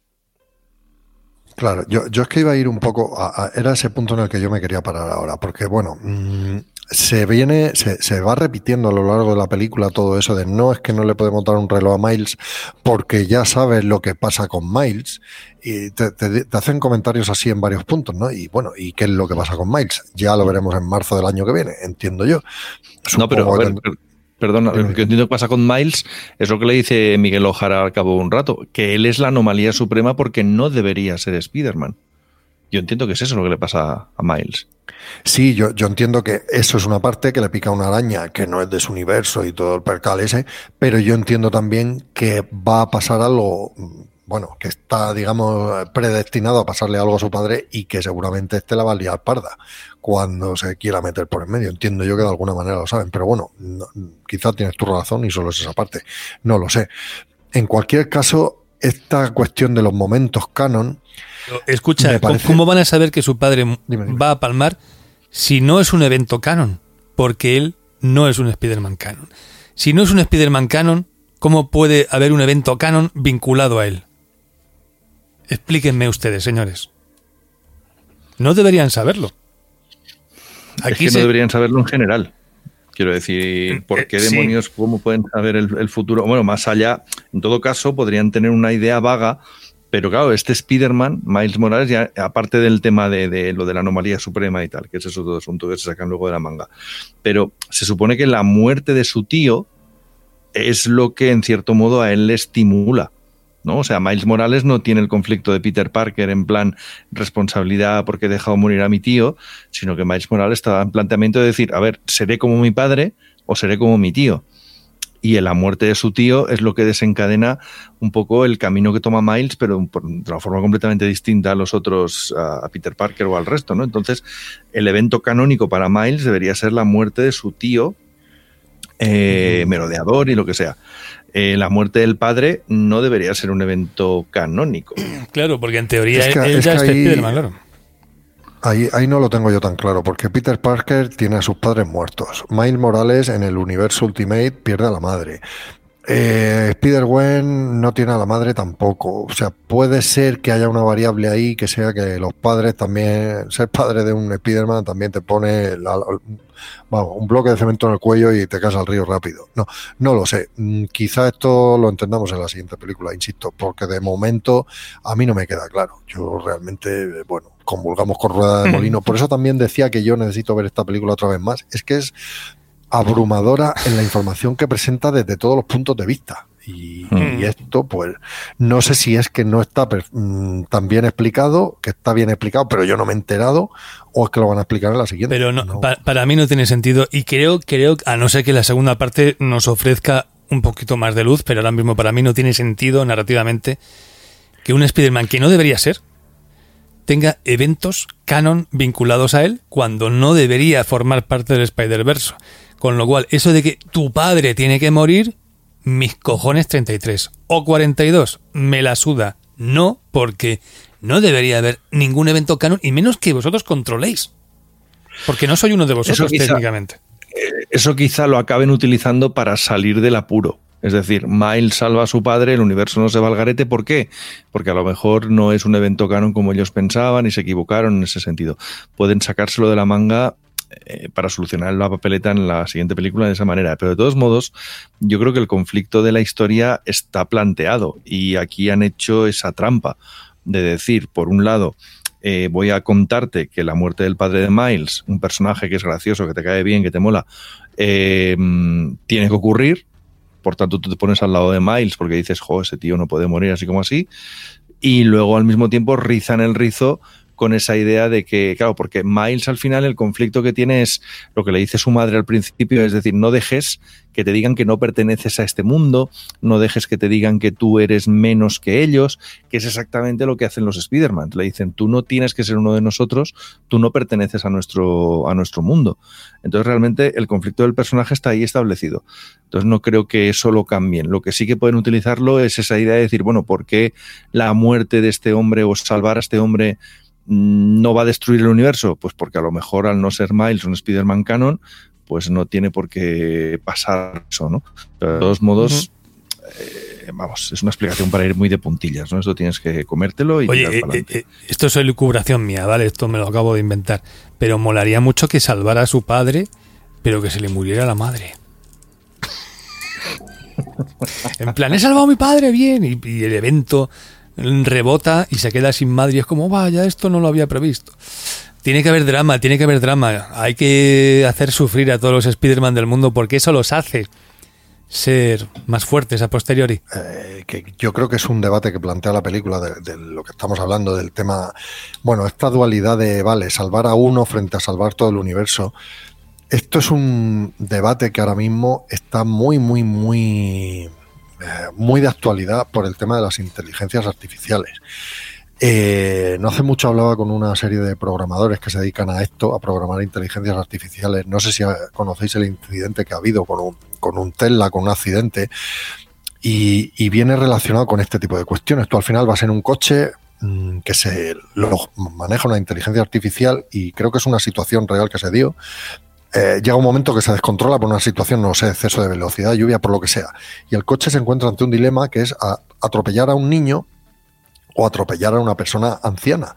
Claro, yo, yo es que iba a ir un poco, a, a, era ese punto en el que yo me quería parar ahora, porque bueno, mmm, se viene, se, se va repitiendo a lo largo de la película todo eso de no es que no le podemos dar un reloj a Miles porque ya sabes lo que pasa con Miles y te, te, te hacen comentarios así en varios puntos, ¿no? Y bueno, ¿y qué es lo que pasa con Miles? Ya lo veremos en marzo del año que viene, entiendo yo. Supongo no, pero a ver, que... Perdona, lo que entiendo que pasa con Miles es lo que le dice Miguel Ojara al cabo de un rato, que él es la anomalía suprema porque no debería ser Spider-Man. Yo entiendo que es eso lo que le pasa a Miles. Sí, yo, yo entiendo que eso es una parte que le pica una araña, que no es de su universo y todo el percal ese, pero yo entiendo también que va a pasar algo, bueno, que está, digamos, predestinado a pasarle algo a su padre y que seguramente este la va a liar parda cuando se quiera meter por en medio. Entiendo yo que de alguna manera lo saben, pero bueno, no, quizás tienes tu razón y solo es esa parte, no lo sé. En cualquier caso, esta cuestión de los momentos canon Escucha, parece... ¿cómo van a saber que su padre dime, dime. va a palmar si no es un evento canon? Porque él no es un Spider-Man canon. Si no es un Spider-Man canon, ¿cómo puede haber un evento canon vinculado a él? Explíquenme ustedes, señores. No deberían saberlo. Aquí es que se... no deberían saberlo en general. Quiero decir, ¿por qué demonios, sí. cómo pueden saber el, el futuro? Bueno, más allá, en todo caso, podrían tener una idea vaga, pero claro, este Spider-Man, Miles Morales, ya aparte del tema de, de lo de la anomalía suprema y tal, que es eso todo asunto que se sacan luego de la manga, pero se supone que la muerte de su tío es lo que en cierto modo a él le estimula, ¿no? O sea, Miles Morales no tiene el conflicto de Peter Parker en plan responsabilidad porque he dejado morir a mi tío, sino que Miles Morales está en planteamiento de decir, a ver, ¿seré como mi padre o seré como mi tío? Y en la muerte de su tío es lo que desencadena un poco el camino que toma Miles, pero de una forma completamente distinta a los otros, a Peter Parker o al resto, ¿no? Entonces, el evento canónico para Miles debería ser la muerte de su tío, eh, merodeador y lo que sea. Eh, la muerte del padre no debería ser un evento canónico. Claro, porque en teoría es que, él es ya que es ahí, Spider-Man, claro. Ahí, ahí no lo tengo yo tan claro, porque Peter Parker tiene a sus padres muertos. Miles Morales en el universo Ultimate pierde a la madre. Eh, Spider-Gwen no tiene a la madre tampoco. O sea, puede ser que haya una variable ahí que sea que los padres también, ser padre de un Spider-Man también te pone la, la, vamos, un bloque de cemento en el cuello y te caes al río rápido. No, no lo sé. Quizá esto lo entendamos en la siguiente película, insisto, porque de momento a mí no me queda claro. Yo realmente, bueno, convulgamos con rueda de molino. Por eso también decía que yo necesito ver esta película otra vez más. Es que es abrumadora en la información que presenta desde todos los puntos de vista. Y, mm. y esto, pues, no sé si es que no está mm, tan bien explicado, que está bien explicado, pero yo no me he enterado, o es que lo van a explicar en la siguiente. Pero no, no. Pa, para mí no tiene sentido, y creo, creo, a no ser que la segunda parte nos ofrezca un poquito más de luz, pero ahora mismo para mí no tiene sentido narrativamente que un Spider-Man que no debería ser tenga eventos canon vinculados a él cuando no debería formar parte del Spider-Verse. Con lo cual, eso de que tu padre tiene que morir, mis cojones treinta y tres o cuarenta y dos, me la suda. No, porque no debería haber ningún evento canon, y menos que vosotros controléis. Porque no soy uno de vosotros, eso quizá, técnicamente. Eso quizá lo acaben utilizando para salir del apuro. Es decir, Miles salva a su padre, el universo no se va al garete. ¿Por qué? Porque a lo mejor no es un evento canon como ellos pensaban y se equivocaron en ese sentido. Pueden sacárselo de la manga eh, para solucionar la papeleta en la siguiente película de esa manera. Pero de todos modos, yo creo que el conflicto de la historia está planteado y aquí han hecho esa trampa de decir, por un lado, eh, voy a contarte que la muerte del padre de Miles, un personaje que es gracioso, que te cae bien, que te mola, eh, tiene que ocurrir. Por tanto, tú te pones al lado de Miles porque dices, jo, ese tío no puede morir así como así. Y luego, al mismo tiempo, rizan el rizo con esa idea de que, claro, porque Miles al final el conflicto que tiene es lo que le dice su madre al principio, es decir, no dejes que te digan que no perteneces a este mundo, no dejes que te digan que tú eres menos que ellos, que es exactamente lo que hacen los Spider-Man. Le dicen, tú no tienes que ser uno de nosotros, tú no perteneces a nuestro, a nuestro mundo. Entonces realmente el conflicto del personaje está ahí establecido. Entonces no creo que eso lo cambien. Lo que sí que pueden utilizarlo es esa idea de decir, bueno, ¿por qué la muerte de este hombre o salvar a este hombre no va a destruir el universo? Pues porque a lo mejor al no ser Miles un Spider-Man canon, pues no tiene por qué pasar eso, ¿no? Pero de todos modos, uh-huh. eh, vamos, es una explicación para ir muy de puntillas, ¿no? Esto tienes que comértelo y Oye, tirar eh, para adelante. Eh, esto es elucubración mía, ¿vale? Esto me lo acabo de inventar. Pero molaría mucho que salvara a su padre, pero que se le muriera la madre. En plan, he salvado a mi padre, bien, y, y el evento rebota y se queda sin madre y es como, vaya, esto no lo había previsto. Tiene que haber drama, tiene que haber drama. Hay que hacer sufrir a todos los Spider-Man del mundo porque eso los hace ser más fuertes a posteriori. Eh, que yo creo que es un debate que plantea la película de, de lo que estamos hablando, del tema, bueno, esta dualidad de, vale, salvar a uno frente a salvar todo el universo. Esto es un debate que ahora mismo está muy, muy, muy, eh, muy de actualidad por el tema de las inteligencias artificiales. Eh, no hace mucho hablaba con una serie de programadores que se dedican a esto, a programar inteligencias artificiales. No sé si conocéis el incidente que ha habido con un, con un Tesla, con un accidente, y, y viene relacionado con este tipo de cuestiones. Tú al final vas en un coche, mmm, que se lo maneja una inteligencia artificial, y creo que es una situación real que se dio. Eh, llega un momento que se descontrola por una situación, no sé, exceso de velocidad, lluvia, por lo que sea, y el coche se encuentra ante un dilema que es a, atropellar a un niño o atropellar a una persona anciana.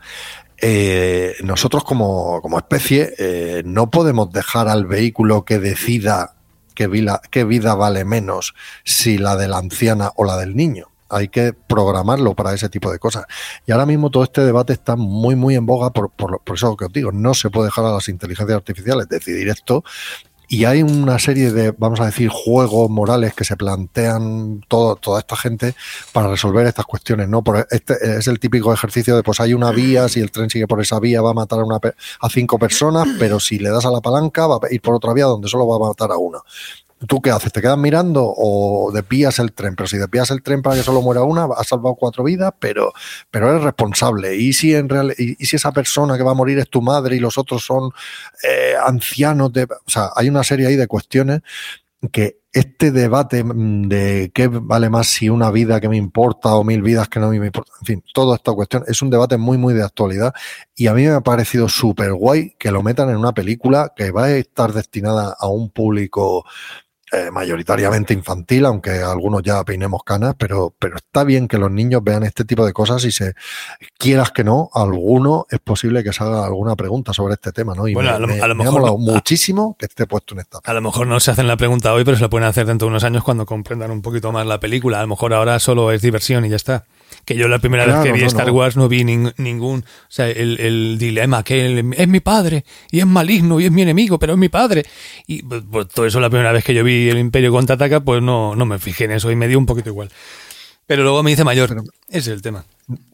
Eh, nosotros como, como especie eh, no podemos dejar al vehículo que decida qué vida, qué vida vale menos, si la de la anciana o la del niño. Hay que programarlo para ese tipo de cosas. Y ahora mismo todo este debate está muy, muy en boga, por, por, por eso que os digo, no se puede dejar a las inteligencias artificiales decidir esto. Y hay una serie de, vamos a decir, juegos morales que se plantean todo, toda esta gente para resolver estas cuestiones, ¿no? Por este es el típico ejercicio de, pues hay una vía, si el tren sigue por esa vía va a matar a, una, a cinco personas, pero si le das a la palanca va a ir por otra vía donde solo va a matar a uno. ¿Tú qué haces? ¿Te quedas mirando o desvías el tren? Pero si desvías el tren para que solo muera una, has salvado cuatro vidas, pero, pero eres responsable. ¿Y si en real, y, y si esa persona que va a morir es tu madre y los otros son eh, ancianos? De, o sea, hay una serie ahí de cuestiones que este debate de qué vale más, si una vida que me importa o mil vidas que no me importan, en fin, toda esta cuestión es un debate muy, muy de actualidad, y a mí me ha parecido súper guay que lo metan en una película que va a estar destinada a un público Eh, mayoritariamente infantil, aunque algunos ya peinemos canas, pero, pero está bien que los niños vean este tipo de cosas y se quieras que no, alguno es posible que se haga alguna pregunta sobre este tema, ¿no? Y bueno, me, a lo, me, a lo me mejor ha molado no, muchísimo que esté puesto en esta película. A lo mejor no se hacen la pregunta hoy, pero se la pueden hacer dentro de unos años cuando comprendan un poquito más la película. A lo mejor ahora solo es diversión y ya está. Que yo la primera claro, vez que vi no, Star no. Wars no vi ning, ningún... O sea, el, el dilema que él, es mi padre y es maligno y es mi enemigo, pero es mi padre. Y pues, pues, todo eso la primera vez que yo vi el Imperio Contraataca, pues no, no me fijé en eso y me dio un poquito igual. Pero luego me hice mayor. Pero, ese es el tema.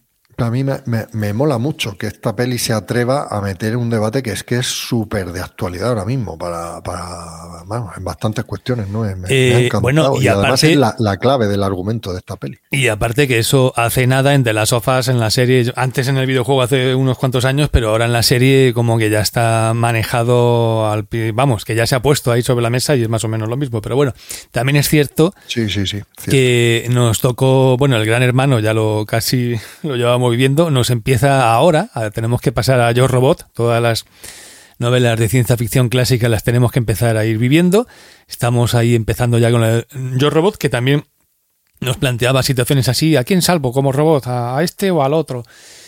A mí me, me, me mola mucho que esta peli se atreva a meter un debate que es que es súper de actualidad ahora mismo para, para bueno, en bastantes cuestiones, ¿no? Me, eh, me ha encantado. Bueno, y, y aparte, además es la, la clave del argumento de esta peli. Y aparte que eso hace nada en The Last of Us, en la serie, antes en el videojuego hace unos cuantos años, pero ahora en la serie como que ya está manejado, al, vamos, que ya se ha puesto ahí sobre la mesa y es más o menos lo mismo. Pero bueno, también es cierto, sí, sí, sí, cierto. que nos tocó, bueno, el Gran Hermano ya lo casi lo llevamos viviendo, nos empieza ahora, tenemos que pasar a Yo Robot, todas las novelas de ciencia ficción clásica las tenemos que empezar a ir viviendo. Estamos ahí empezando ya con el Yo Robot, que también nos planteaba situaciones así, ¿a quién salvo como robot? ¿A este o al otro?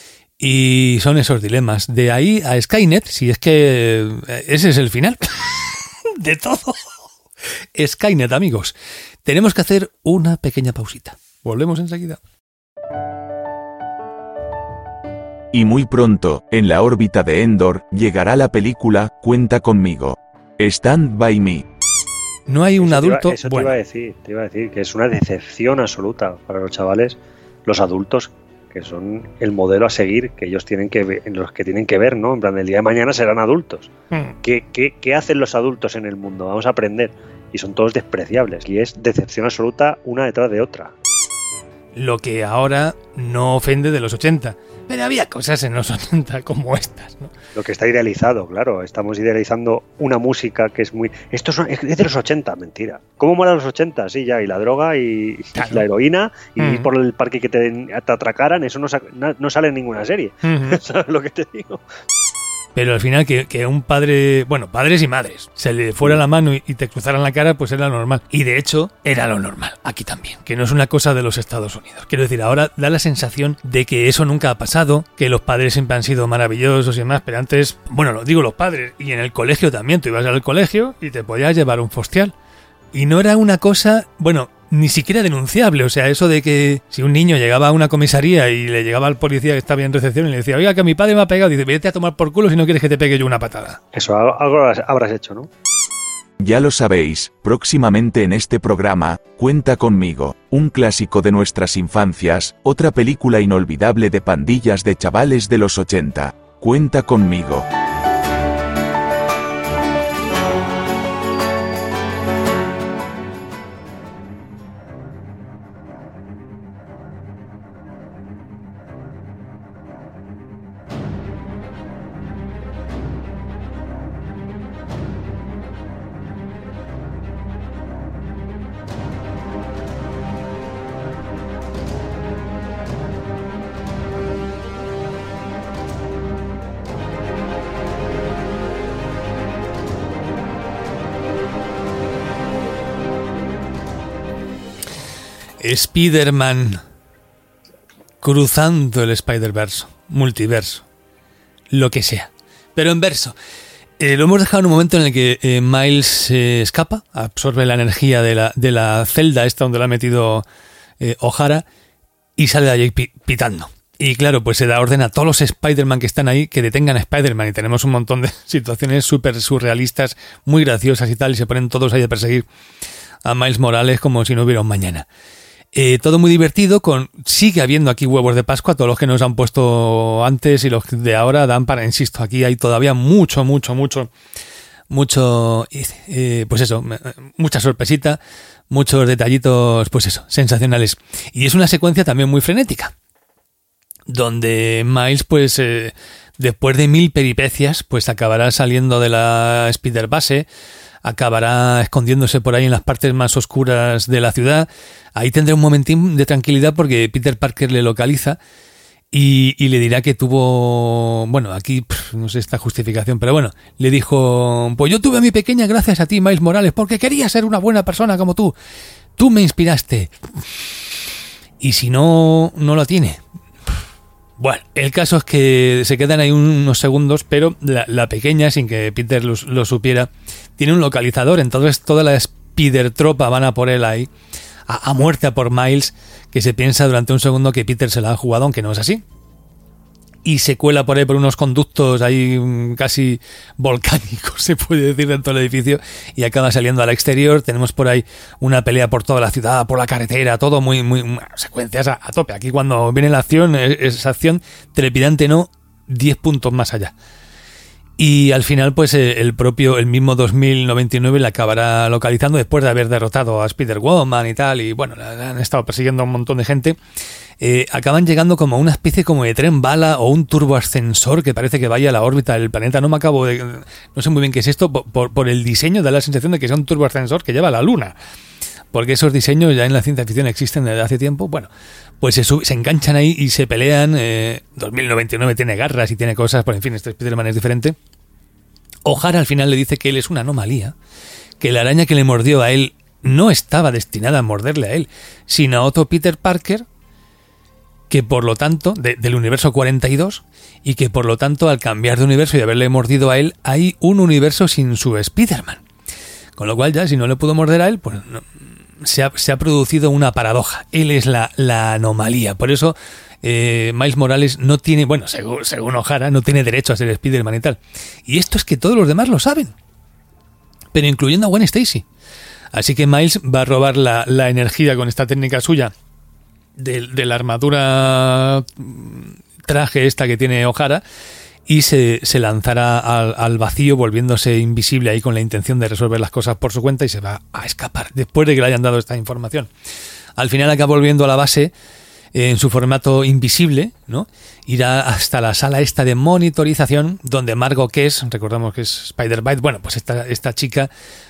Y son esos dilemas. De ahí a Skynet, si es que ese es el final de todo. Skynet, amigos. Tenemos que hacer una pequeña pausita. Volvemos enseguida. Y muy pronto, en la órbita de Endor, llegará la película Cuenta conmigo. Stand by me. No hay un eso adulto... Te iba, eso bueno. te iba a decir, te iba a decir que es una decepción absoluta para los chavales, los adultos, que son el modelo a seguir, que ellos tienen que ver, en los que tienen que ver, ¿no? En plan, el día de mañana serán adultos. Hmm. ¿Qué, qué, ¿Qué hacen los adultos en el mundo? Vamos a aprender. Y son todos despreciables. Y es decepción absoluta una detrás de otra. Lo que ahora no ofende de los ochenta. Pero había cosas en los ochenta como estas, ¿no? Lo que está idealizado, claro. Estamos idealizando una música que es muy... Esto es de los ochenta, mentira. ¿Cómo mola los ochenta? Sí, ya. Y la droga y, claro. y la heroína y mm. por el parque que te, te atracaran. Eso no, no sale en ninguna serie. Mm-hmm. ¿Sabes lo que te digo? Pero al final que, que un padre, bueno, padres y madres, se le fuera la mano y, y te cruzaran la cara, pues era normal. Y de hecho, era lo normal, aquí también, que no es una cosa de los Estados Unidos. Quiero decir, ahora da la sensación de que eso nunca ha pasado, que los padres siempre han sido maravillosos y demás, pero antes, bueno, lo digo los padres, y en el colegio también, tú ibas al colegio y te podías llevar un fostial. Y no era una cosa, bueno, ni siquiera denunciable, o sea, eso de que si un niño llegaba a una comisaría y le llegaba al policía que estaba en recepción y le decía, oiga, que mi padre me ha pegado, dice, vete a tomar por culo si no quieres que te pegue yo una patada. Eso algo habrás hecho, ¿no? Ya lo sabéis, próximamente en este programa, Cuenta conmigo, un clásico de nuestras infancias, otra película inolvidable de pandillas de chavales de los ochenta. Cuenta conmigo. Spider-Man cruzando el Spider-Verse, multiverso, lo que sea, pero en verso. Eh, lo hemos dejado en un momento en el que eh, Miles se eh, escapa, absorbe la energía de la, de la celda esta donde la ha metido eh, O'Hara y sale de allí pi- pitando. Y claro, pues se da orden a todos los Spider-Man que están ahí que detengan a Spider-Man, y tenemos un montón de situaciones súper surrealistas, muy graciosas y tal, y se ponen todos ahí a perseguir a Miles Morales como si no hubiera un mañana. Eh, todo muy divertido, con sigue habiendo aquí huevos de Pascua, todos los que nos han puesto antes y los de ahora dan para, insisto, aquí hay todavía mucho, mucho, mucho, mucho, eh, pues eso, mucha sorpresita, muchos detallitos, pues eso, sensacionales. Y es una secuencia también muy frenética, donde Miles, pues, eh, después de mil peripecias, pues acabará saliendo de la Spider Base, acabará escondiéndose por ahí en las partes más oscuras de la ciudad. Ahí tendrá un momentín de tranquilidad porque Peter Parker le localiza y, y le dirá que tuvo... Bueno, aquí pff, no sé esta justificación, pero bueno, le dijo: pues yo tuve a mi pequeña gracias a ti, Miles Morales, porque quería ser una buena persona como tú. Tú me inspiraste. Y si no, no lo tiene. Bueno, el caso es que se quedan ahí unos segundos, pero la, la pequeña, sin que Peter lo, lo supiera, tiene un localizador, entonces toda la Spider tropa van a por él ahí, a, a muerte a por Miles, que se piensa durante un segundo que Peter se la ha jugado, aunque no es así. Y se cuela por ahí por unos conductos ahí casi volcánicos, se puede decir, dentro del edificio, y acaba saliendo al exterior. Tenemos por ahí una pelea por toda la ciudad, por la carretera, todo muy, muy, secuencias a, a tope. Aquí cuando viene la acción, esa acción trepidante, no, diez puntos más allá. Y al final, pues el propio, el mismo dos mil noventa y nueve la acabará localizando después de haber derrotado a Spider-Woman y tal, y bueno, la han estado persiguiendo a un montón de gente. Eh, acaban llegando como a una especie como de tren bala o un turboascensor que parece que vaya a la órbita del planeta. No me acabo de... No sé muy bien qué es esto. Por, por, por el diseño da la sensación de que es un turboascensor que lleva a la Luna. Porque esos diseños ya en la ciencia ficción existen desde hace tiempo. Bueno, pues se, sub, se enganchan ahí y se pelean. Eh, dos mil noventa y nueve tiene garras y tiene cosas. Pero en fin, este Spider-Man es diferente. O'Hara al final le dice que él es una anomalía. Que la araña que le mordió a él no estaba destinada a morderle a él, sino a otro Peter Parker, que por lo tanto, de, del universo cuarenta y dos, y que por lo tanto al cambiar de universo y haberle mordido a él, hay un universo sin su Spider-Man. Con lo cual ya, si no le pudo morder a él, pues no, se, ha, se ha producido una paradoja. Él es la, la anomalía. Por eso eh, Miles Morales no tiene, bueno, según, según O'Hara, no tiene derecho a ser Spider-Man y tal. Y esto es que todos los demás lo saben, pero incluyendo a Gwen Stacy. Así que Miles va a robar la, la energía con esta técnica suya De, de la armadura traje esta que tiene O'Hara, y se, se lanzará al, al vacío, volviéndose invisible ahí con la intención de resolver las cosas por su cuenta, y se va a escapar después de que le hayan dado esta información. Al final acaba volviendo a la base eh, en su formato invisible, ¿no? Irá hasta la sala esta de monitorización donde Margot Kess, recordamos que es Spider-Bite, bueno, pues esta, esta chica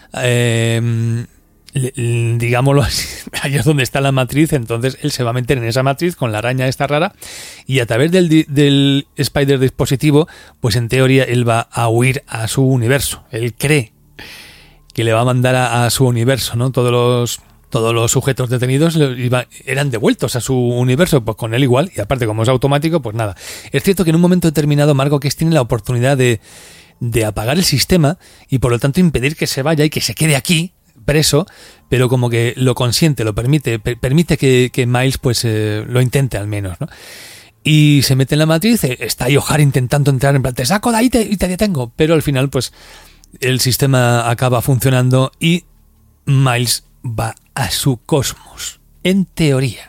eh, digámoslo así, ahí es donde está la matriz. Entonces él se va a meter en esa matriz con la araña esta rara, y a través del, del Spider dispositivo, pues en teoría él va a huir a su universo. Él cree que le va a mandar a, a su universo, ¿no? Todos los todos los sujetos detenidos iba, eran devueltos a su universo, pues con él igual, y aparte como es automático, pues nada. Es cierto que en un momento determinado Margot Kess tiene la oportunidad de, de apagar el sistema y por lo tanto impedir que se vaya y que se quede aquí preso, pero como que lo consiente, lo permite, per- permite que, que Miles pues eh, lo intente al menos, ¿no? Y se mete en la matriz, está ahí O'Hara intentando entrar, en plan, te saco de ahí te, y te detengo, pero al final pues el sistema acaba funcionando y Miles va a su cosmos, en teoría.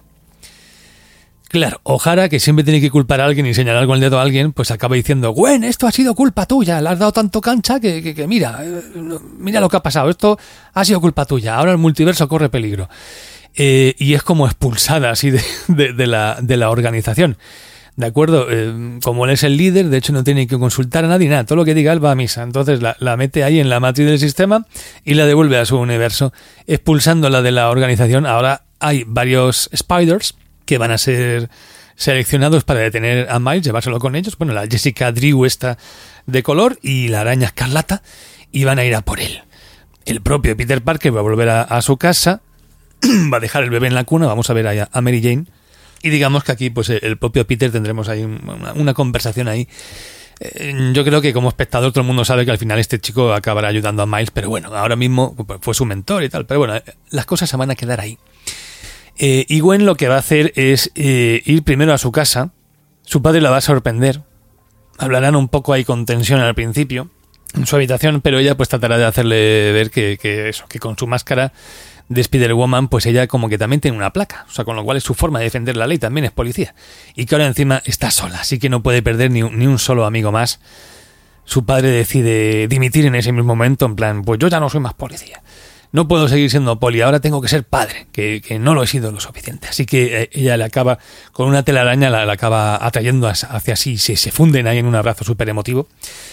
Claro, O'Hara, que siempre tiene que culpar a alguien y señalar con el dedo a alguien, pues acaba diciendo: Gwen, esto ha sido culpa tuya, le has dado tanto cancha que, que, que mira, eh, mira lo que ha pasado, esto ha sido culpa tuya, ahora el multiverso corre peligro. Eh, y es como expulsada así de, de, de, la, de la organización. ¿De acuerdo? Eh, como él es el líder, de hecho no tiene que consultar a nadie, nada, todo lo que diga él va a misa. Entonces la, la mete ahí en la matriz del sistema y la devuelve a su universo, expulsándola de la organización. Ahora hay varios Spiders que van a ser seleccionados para detener a Miles, llevárselo con ellos. Bueno, la Jessica Drew esta de color y la araña escarlata, y van a ir a por él. El propio Peter Parker va a volver a, a su casa va a dejar el bebé en la cuna, vamos a ver ahí a, a Mary Jane. Y digamos que aquí pues el propio Peter tendremos ahí una, una conversación ahí. Eh, yo creo que como espectador todo el mundo sabe que al final este chico acabará ayudando a Miles, pero bueno, ahora mismo fue su mentor y tal, pero bueno, las cosas se van a quedar ahí. Eh, y Gwen lo que va a hacer es eh, ir primero a su casa. Su padre la va a sorprender. Hablarán un poco ahí con tensión al principio en su habitación, pero ella pues tratará de hacerle ver que, que eso, que con su máscara de Spider-Woman, pues ella como que también tiene una placa, o sea, con lo cual es su forma de defender la ley, también es policía, y que ahora encima está sola, así que no puede perder ni un, ni un solo amigo más. Su padre decide dimitir en ese mismo momento, en plan, pues yo ya no soy más policía, no puedo seguir siendo poli, ahora tengo que ser padre, que, que no lo he sido lo suficiente, así que ella le acaba, con una telaraña la, la acaba atrayendo hacia sí, se, se funden ahí en un abrazo súper emotivo,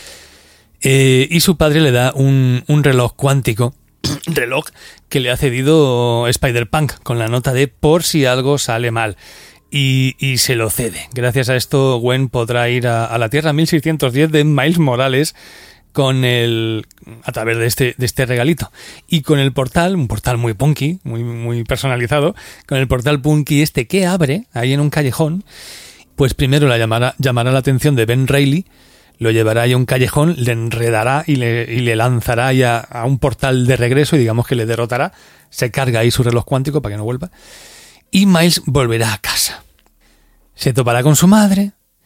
eh, y su padre le da un, un reloj cuántico, reloj que le ha cedido Spider-Punk con la nota de por si algo sale mal y, y se lo cede. Gracias a esto Gwen podrá ir a, a la Tierra mil seiscientos diez de Miles Morales con el a través de este de este regalito y con el portal, un portal muy punky, muy muy personalizado, con el portal punky este que abre ahí en un callejón, pues primero la llamará llamará la atención de Ben Reilly. Lo llevará ahí a un callejón, le enredará y le, y le lanzará ahí a, a un portal de regreso y digamos que le derrotará. Se carga ahí su reloj cuántico para que no vuelva. Y Miles volverá a casa. Se topará con su madre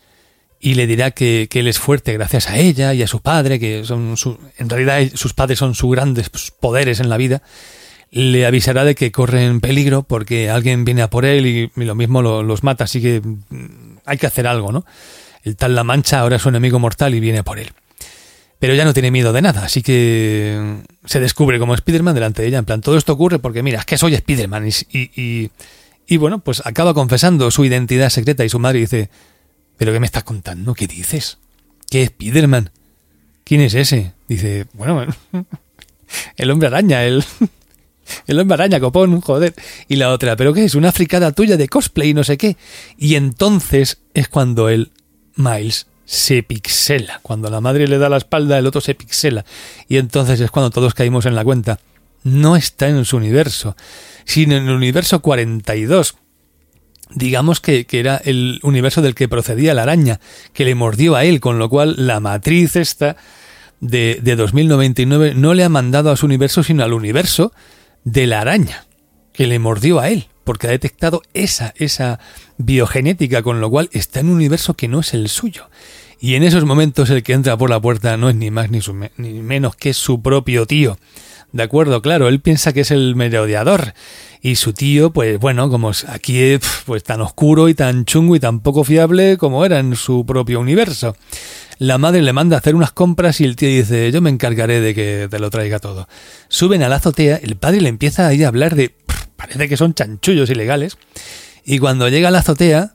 y le dirá que, que él es fuerte gracias a ella y a su padre, que son su, en realidad sus padres son sus grandes poderes en la vida. Le avisará de que corre en peligro porque alguien viene a por él y, y lo mismo lo, los mata, así que hay que hacer algo, ¿no? El tal La Mancha ahora es un enemigo mortal y viene por él. Pero ya no tiene miedo de nada, así que se descubre como Spider-Man delante de ella. En plan, todo esto ocurre porque, mira, es que soy Spider-Man. Y, y, y bueno, pues acaba confesando su identidad secreta y su madre dice, ¿pero qué me estás contando? ¿Qué dices? ¿Qué Spider-Man? ¿Quién es ese? Dice, bueno, el hombre araña, el... El hombre araña, copón, joder. Y la otra, ¿pero qué es? Una fricada tuya de cosplay y no sé qué. Y entonces es cuando él... Miles se pixela. Cuando la madre le da la espalda, el otro se pixela. Y entonces es cuando todos caímos en la cuenta. No está en su universo, sino en el universo cuarenta y dos. Digamos que, que era el universo del que procedía la araña, que le mordió a él, con lo cual la matriz esta de, de dos mil noventa y nueve no le ha mandado a su universo, sino al universo de la araña, que le mordió a él, porque ha detectado esa, esa biogenética, con lo cual está en un universo que no es el suyo. Y en esos momentos el que entra por la puerta no es ni más ni, su, ni menos que su propio tío. De acuerdo, claro, él piensa que es el merodeador. Y su tío, pues bueno, como aquí es pues, tan oscuro y tan chungo y tan poco fiable como era en su propio universo. La madre le manda a hacer unas compras y el tío dice, yo me encargaré de que te lo traiga todo. Suben a la azotea, el padre le empieza ahí a hablar de... Parece que son chanchullos ilegales. Y cuando llega a la azotea,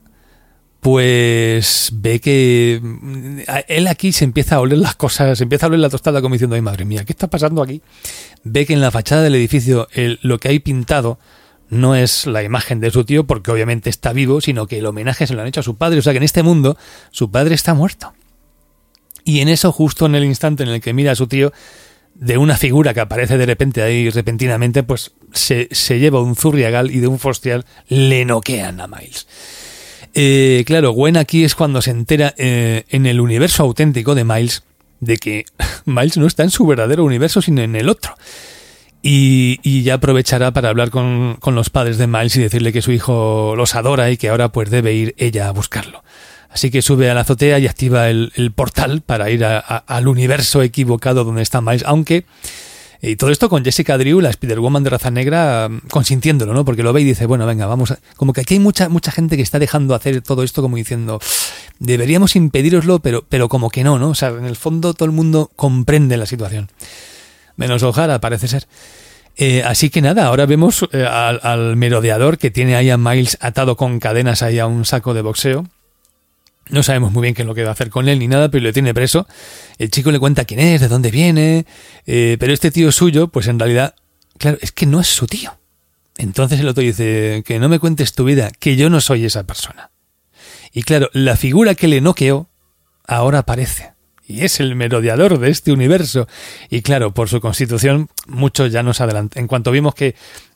pues ve que él aquí se empieza a oler las cosas, se empieza a oler la tostada como diciendo, ay madre mía, ¿qué está pasando aquí? Ve que en la fachada del edificio el, lo que hay pintado no es la imagen de su tío, porque obviamente está vivo, sino que el homenaje se lo han hecho a su padre. O sea que en este mundo su padre está muerto. Y en eso, justo en el instante en el que mira a su tío, de una figura que aparece de repente ahí repentinamente, pues se, se lleva un zurriagal y de un fostial le noquean a Miles. Eh, claro, Gwen aquí es cuando se entera eh, en el universo auténtico de Miles de que Miles no está en su verdadero universo, sino en el otro. Y, y ya aprovechará para hablar con, con los padres de Miles y decirle que su hijo los adora y que ahora pues debe ir ella a buscarlo. Así que sube a la azotea y activa el, el portal para ir a, a, al universo equivocado donde está Miles, aunque... Y todo esto con Jessica Drew, la Spider-Woman de raza negra, consintiéndolo, ¿no? Porque lo ve y dice, bueno, venga, vamos a... Como que aquí hay mucha mucha gente que está dejando hacer todo esto como diciendo, deberíamos impedíroslo, pero, pero como que no, ¿no? O sea, en el fondo todo el mundo comprende la situación. Menos O'Hara, parece ser. Eh, así que nada, ahora vemos eh, al, al merodeador que tiene ahí a Miles atado con cadenas ahí a un saco de boxeo. No sabemos muy bien qué es lo que va a hacer con él ni nada, pero lo tiene preso. El chico le cuenta quién es, de dónde viene, eh, pero este tío suyo, pues en realidad, claro, es que no es su tío. Entonces el otro dice, que no me cuentes tu vida, que yo no soy esa persona. Y claro, la figura que le noqueó ahora aparece. Y es el merodeador de este universo. Y claro, por su constitución, muchos ya nos adelantan. En cuanto vimos que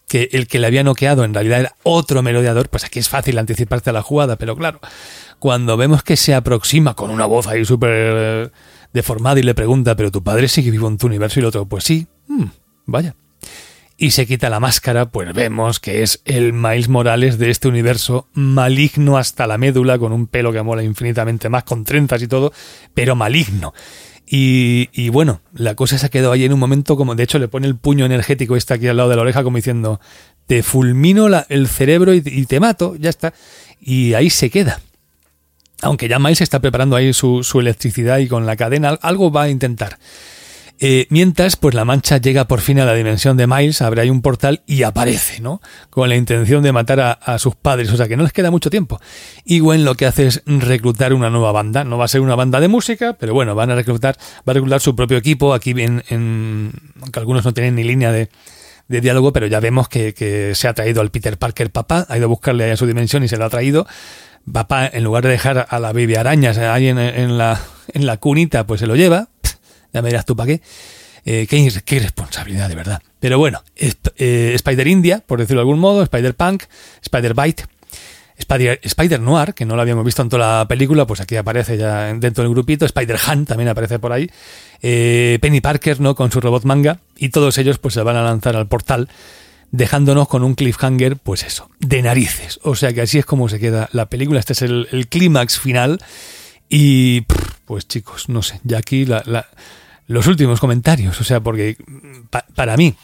que el que le había noqueado en realidad era otro merodeador, pues aquí es fácil anticiparte a la jugada, pero claro, cuando vemos que se aproxima con una voz ahí súper eh, deformada y le pregunta, ¿pero tu padre sigue vivo en tu universo? Y el otro, pues sí, hmm, vaya. Y se quita la máscara, pues vemos que es el Miles Morales de este universo, maligno hasta la médula, con un pelo que mola infinitamente más, con trenzas y todo, pero maligno. Y, y bueno, la cosa se quedó ahí en un momento, como de hecho le pone el puño energético este aquí al lado de la oreja, como diciendo, te fulmino la, el cerebro y, y te mato, ya está. Y ahí se queda. Aunque ya Miles está preparando ahí su, su electricidad y con la cadena, algo va a intentar. Eh, mientras, pues la mancha llega por fin a la dimensión de Miles, abre ahí un portal y aparece, ¿no? Con la intención de matar a, a sus padres, o sea que no les queda mucho tiempo. Y Gwen lo que hace es reclutar una nueva banda, no va a ser una banda de música, pero bueno, van a reclutar, va a reclutar su propio equipo, aquí en, en aunque algunos no tienen ni línea de, de diálogo, pero ya vemos que, que se ha traído al Peter Parker papá, ha ido a buscarle a su dimensión y se lo ha traído. Papá, en lugar de dejar a la baby arañas ahí en, en, la, en la cunita, pues se lo lleva. Ya me dirás tú para qué. Eh, qué, qué irresponsabilidad, de verdad. Pero bueno, Sp- eh, Spider-India, por decirlo de algún modo, Spider-Punk, Spider-Bite, Spider, Spider-Noir, que no lo habíamos visto en toda la película, pues aquí aparece ya dentro del grupito. Spider-Han también aparece por ahí. Eh, Penny Parker, ¿no? Con su robot manga. Y todos ellos pues se van a lanzar al portal, dejándonos con un cliffhanger, pues eso, de narices. O sea que así es como se queda la película. Este es el, el clímax final. Y pues chicos, no sé, ya aquí la... la los últimos comentarios, o sea, porque pa, para mí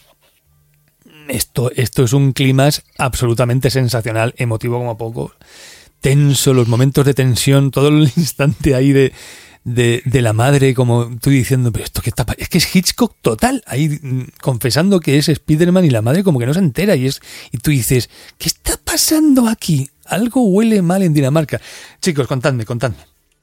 esto, esto es un clímax absolutamente sensacional, emotivo como poco, tenso, los momentos de tensión, todo el instante ahí de, de, de la madre, como tú diciendo, pero esto que está, es que es Hitchcock total, ahí confesando que es Spider-Man y la madre como que no se entera y es y tú dices, ¿qué está pasando aquí? Algo huele mal en Dinamarca. Chicos, contadme, contadme.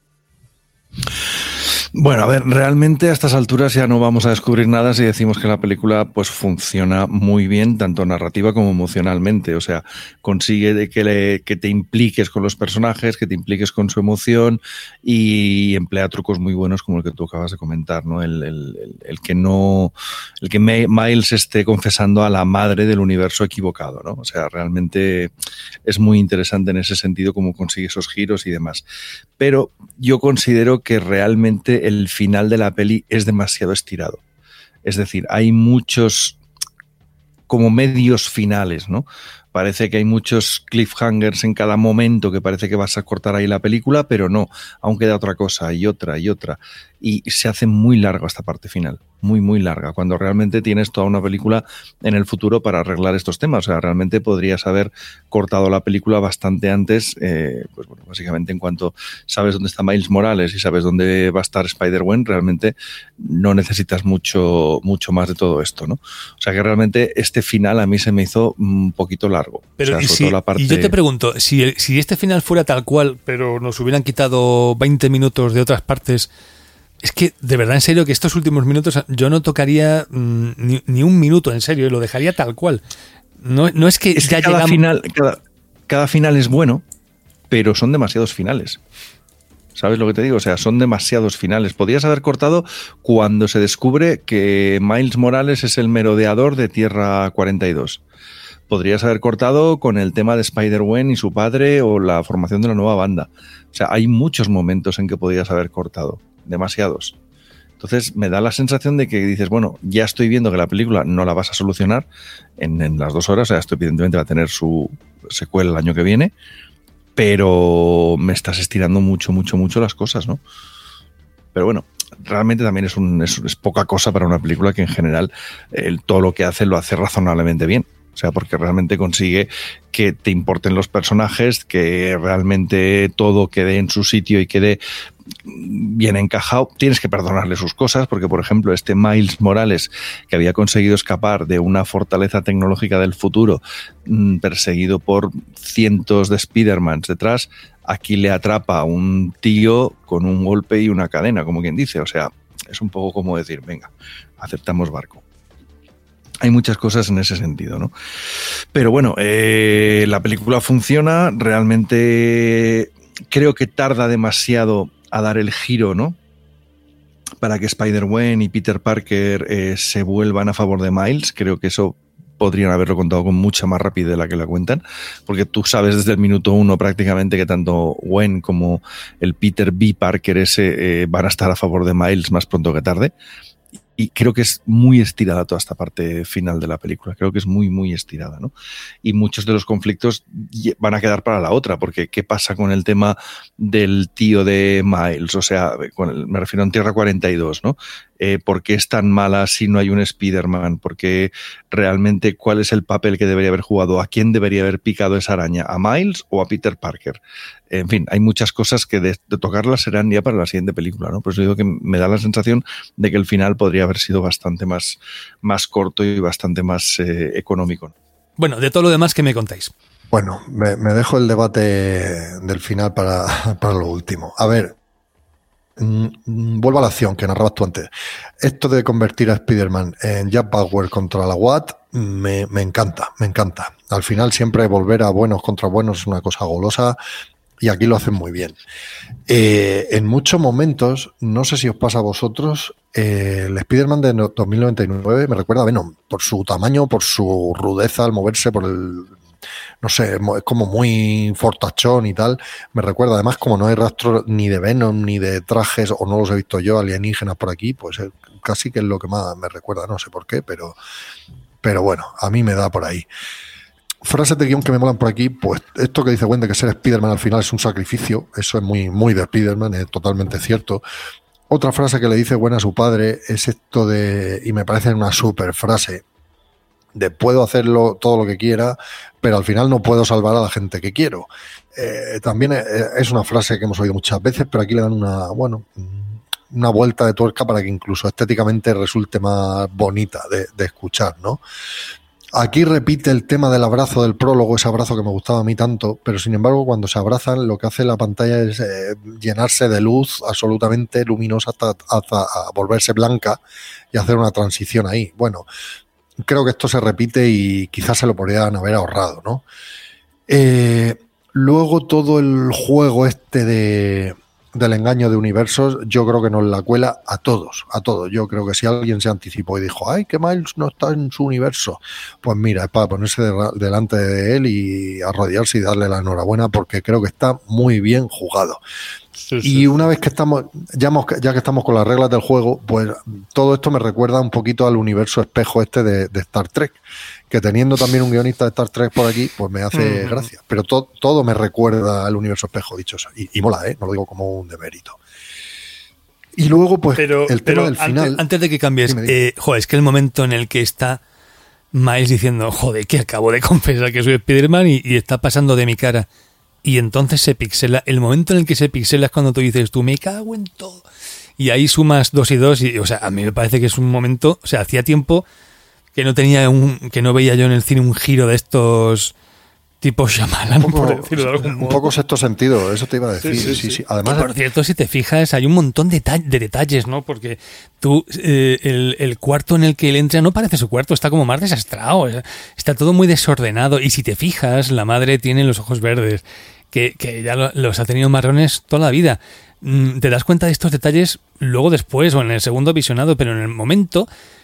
Bueno, a ver, realmente a estas alturas ya no vamos a descubrir nada si decimos que la película pues funciona muy bien, tanto narrativa como emocionalmente. O sea, consigue de que, le, que te impliques con los personajes, que te impliques con su emoción y emplea trucos muy buenos como el que tú acabas de comentar, ¿no? El, el, el, el que no, el que Miles esté confesando a la madre del universo equivocado, ¿no? O sea, realmente es muy interesante en ese sentido cómo consigue esos giros y demás. Pero yo considero que realmente el final de la peli es demasiado estirado. Es decir, hay muchos como medios finales, ¿no? Parece que hay muchos cliffhangers en cada momento que parece que vas a cortar ahí la película, pero no, aún queda otra cosa y otra y otra. Y se hace muy larga esta parte final, muy, muy larga, cuando realmente tienes toda una película en el futuro para arreglar estos temas. O sea, realmente podrías haber cortado la película bastante antes, eh, pues bueno, básicamente en cuanto sabes dónde está Miles Morales y sabes dónde va a estar Spider-Gwen, realmente no necesitas mucho, mucho más de todo esto, ¿no? O sea que realmente este final a mí se me hizo un poquito largo. Pero o sea, y, sobre si, todo la parte... y yo te pregunto, si, el, si este final fuera tal cual, pero nos hubieran quitado veinte minutos de otras partes... Es que, de verdad, en serio, que estos últimos minutos yo no tocaría mmm, ni, ni un minuto, en serio, lo dejaría tal cual. No, no es que es ya que cada llegamos... final, cada, cada final es bueno, pero son demasiados finales. ¿Sabes lo que te digo? O sea, son demasiados finales. Podrías haber cortado cuando se descubre que Miles Morales es el merodeador de Tierra cuarenta y dos. Podrías haber cortado con el tema de Spider-Gwen y su padre o la formación de la nueva banda. O sea, hay muchos momentos en que podrías haber cortado. Demasiados. Entonces me da la sensación de que dices, bueno, ya estoy viendo que la película no la vas a solucionar en, en las dos horas, o sea, esto evidentemente va a tener su secuela el año que viene, pero me estás estirando mucho, mucho, mucho las cosas, ¿no? Pero bueno, realmente también es, un, es, es poca cosa para una película que en general el, todo lo que hace lo hace razonablemente bien. O sea, porque realmente consigue que te importen los personajes, que realmente todo quede en su sitio y quede bien encajado. Tienes que perdonarle sus cosas, porque por ejemplo este Miles Morales, que había conseguido escapar de una fortaleza tecnológica del futuro, perseguido por cientos de Spider-Mans detrás, aquí le atrapa a un tío con un golpe y una cadena, como quien dice. O sea, es un poco como decir, venga, aceptamos barco. Hay muchas cosas en ese sentido, ¿no? Pero bueno, eh, la película funciona, realmente creo que tarda demasiado a dar el giro, ¿no? Para que Spider-Gwen y Peter Parker eh, se vuelvan a favor de Miles. Creo que eso podrían haberlo contado con mucha más rapidez de la que la cuentan, porque tú sabes desde el minuto uno prácticamente que tanto Gwen como el Peter B. Parker ese eh, van a estar a favor de Miles más pronto que tarde. Y creo que es muy estirada toda esta parte final de la película. Creo que es muy, muy estirada, ¿no? Y muchos de los conflictos van a quedar para la otra, porque ¿qué pasa con el tema del tío de Miles? O sea, con el, me refiero a en Tierra cuarenta y dos, ¿no? Eh, ¿Por qué es tan mala si no hay un Spider-Man? Porque realmente, ¿cuál es el papel que debería haber jugado? ¿A quién debería haber picado esa araña? ¿A Miles o a Peter Parker? En fin, hay muchas cosas que de, de tocarlas serán ya para la siguiente película, ¿no? Por eso digo que me da la sensación de que el final podría haber sido bastante más, más corto y bastante más eh, económico. Bueno, de todo lo demás, ¿qué me contáis? Bueno, me, me dejo el debate del final para, para lo último. A ver, mmm, vuelvo a la acción que narrabas tú antes. Esto de convertir a Spider-Man en Jack Bauer contra la Watt me, me encanta, me encanta. Al final siempre volver a buenos contra buenos es una cosa golosa. Y aquí lo hacen muy bien. Eh, en muchos momentos, no sé si os pasa a vosotros, eh, el Spider-Man de dos mil noventa y nueve me recuerda a Venom, por su tamaño, por su rudeza al moverse, por el... No sé, es como muy fortachón y tal. Me recuerda, además, como no hay rastro ni de Venom, ni de trajes, o no los he visto yo, alienígenas por aquí, pues eh, casi que es lo que más me recuerda, no sé por qué, pero, pero bueno, a mí me da por ahí. Frases de guión que me molan por aquí, pues esto que dice Gwen de que ser Spider-Man al final es un sacrificio, eso es muy, muy de Spider-Man, es totalmente cierto. Otra frase que le dice Gwen a su padre es esto de, y me parece una súper frase, de puedo hacerlo todo lo que quiera, pero al final no puedo salvar a la gente que quiero. Eh, también es una frase que hemos oído muchas veces, pero aquí le dan una, bueno, una vuelta de tuerca para que incluso estéticamente resulte más bonita de, de escuchar, ¿no? Aquí repite el tema del abrazo del prólogo, ese abrazo que me gustaba a mí tanto, pero sin embargo cuando se abrazan lo que hace la pantalla es eh, llenarse de luz absolutamente luminosa hasta, hasta volverse blanca y hacer una transición ahí. Bueno, creo que esto se repite y quizás se lo podrían haber ahorrado, ¿no? Eh, luego todo el juego este de... del engaño de universos, yo creo que nos la cuela a todos, a todos. Yo creo que si alguien se anticipó y dijo, ay, que Miles no está en su universo, pues mira, es para ponerse de, delante de él y arrodillarse y darle la enhorabuena, porque creo que está muy bien jugado. Sí, sí. Y una vez que estamos, ya, hemos, ya que estamos con las reglas del juego, pues todo esto me recuerda un poquito al universo espejo este de, de Star Trek, que teniendo también un guionista de Star Trek por aquí, pues me hace mm. gracia. Pero to, todo me recuerda al universo espejo, dicho eso. Y, y mola, ¿eh? No lo digo como un demérito. Y luego, pues, pero, el pero tema del final... Antes, antes de que cambies, eh, joder, es que el momento en el que está Miles diciendo, joder, que acabo de confesar que soy Spider-Man y, y está pasando de mi cara... Y entonces se pixela. El momento en el que se pixela es cuando tú dices, tú me cago en todo. Y ahí sumas dos y dos. Y, o sea, a mí me parece que es un momento. O sea, hacía tiempo que no tenía un. Que no veía yo en el cine un giro de estos. Tipo Shyamalan, un poco, por decirlo de algún modo. Un poco sexto sentido, eso te iba a decir. Sí, sí, sí, sí. sí. Además, y por cierto, si te fijas, hay un montón de, de detalles, ¿no? Porque tú, eh, el, el cuarto en el que él entra no parece su cuarto, está como más desastrado, está todo muy desordenado. Y si te fijas, la madre tiene los ojos verdes, que, que ya lo, los ha tenido marrones toda la vida. Te das cuenta de estos detalles luego después o en el segundo visionado, pero en el momento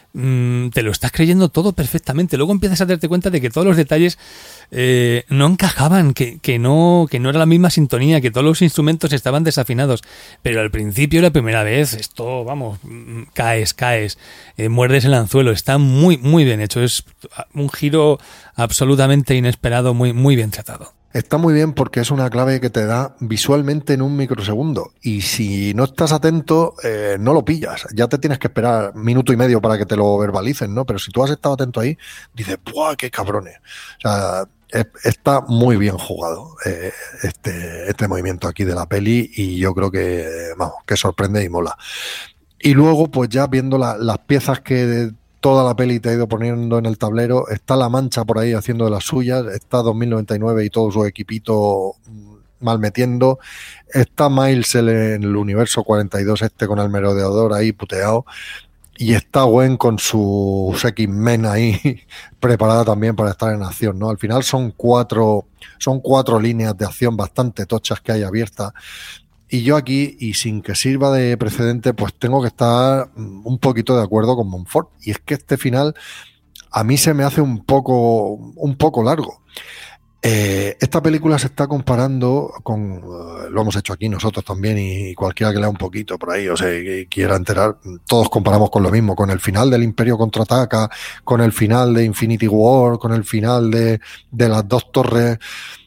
te lo estás creyendo todo perfectamente. Luego empiezas a darte cuenta de que todos los detalles eh, no encajaban, que, que, no, que no era la misma sintonía, que todos los instrumentos estaban desafinados. Pero al principio, la primera vez, esto, vamos, caes, caes, eh, muerdes el anzuelo. Está muy, muy bien hecho. Es un giro absolutamente inesperado, muy, muy bien tratado. Está muy bien porque es una clave que te da visualmente en un microsegundo y si no estás atento eh, no lo pillas, ya te tienes que esperar minuto y medio para que te lo verbalicen, ¿no? Pero si tú has estado atento ahí, dices, ¡buah, qué cabrones! O sea, es, está muy bien jugado eh, este, este movimiento aquí de la peli y yo creo que, vamos, que sorprende y mola. Y luego, pues ya viendo la, las piezas que... toda la peli te ha ido poniendo en el tablero, está La Mancha por ahí haciendo de las suyas, está dos mil noventa y nueve y todo su equipito mal metiendo, está Miles en el universo cuarenta y dos este con el merodeador ahí puteado, y está Gwen con sus X-Men ahí preparada también para estar en acción, ¿no? Al final son cuatro, son cuatro líneas de acción bastante tochas que hay abiertas. Y yo aquí, y sin que sirva de precedente, pues tengo que estar un poquito de acuerdo con Montfort. Y es que este final a mí se me hace un poco, un poco largo. Eh, esta película se está comparando con, uh, lo hemos hecho aquí nosotros también, y cualquiera que lea un poquito por ahí, o sea, que quiera enterar, todos comparamos con lo mismo, con el final del Imperio Contraataca, con el final de Infinity War, con el final de, de las dos torres,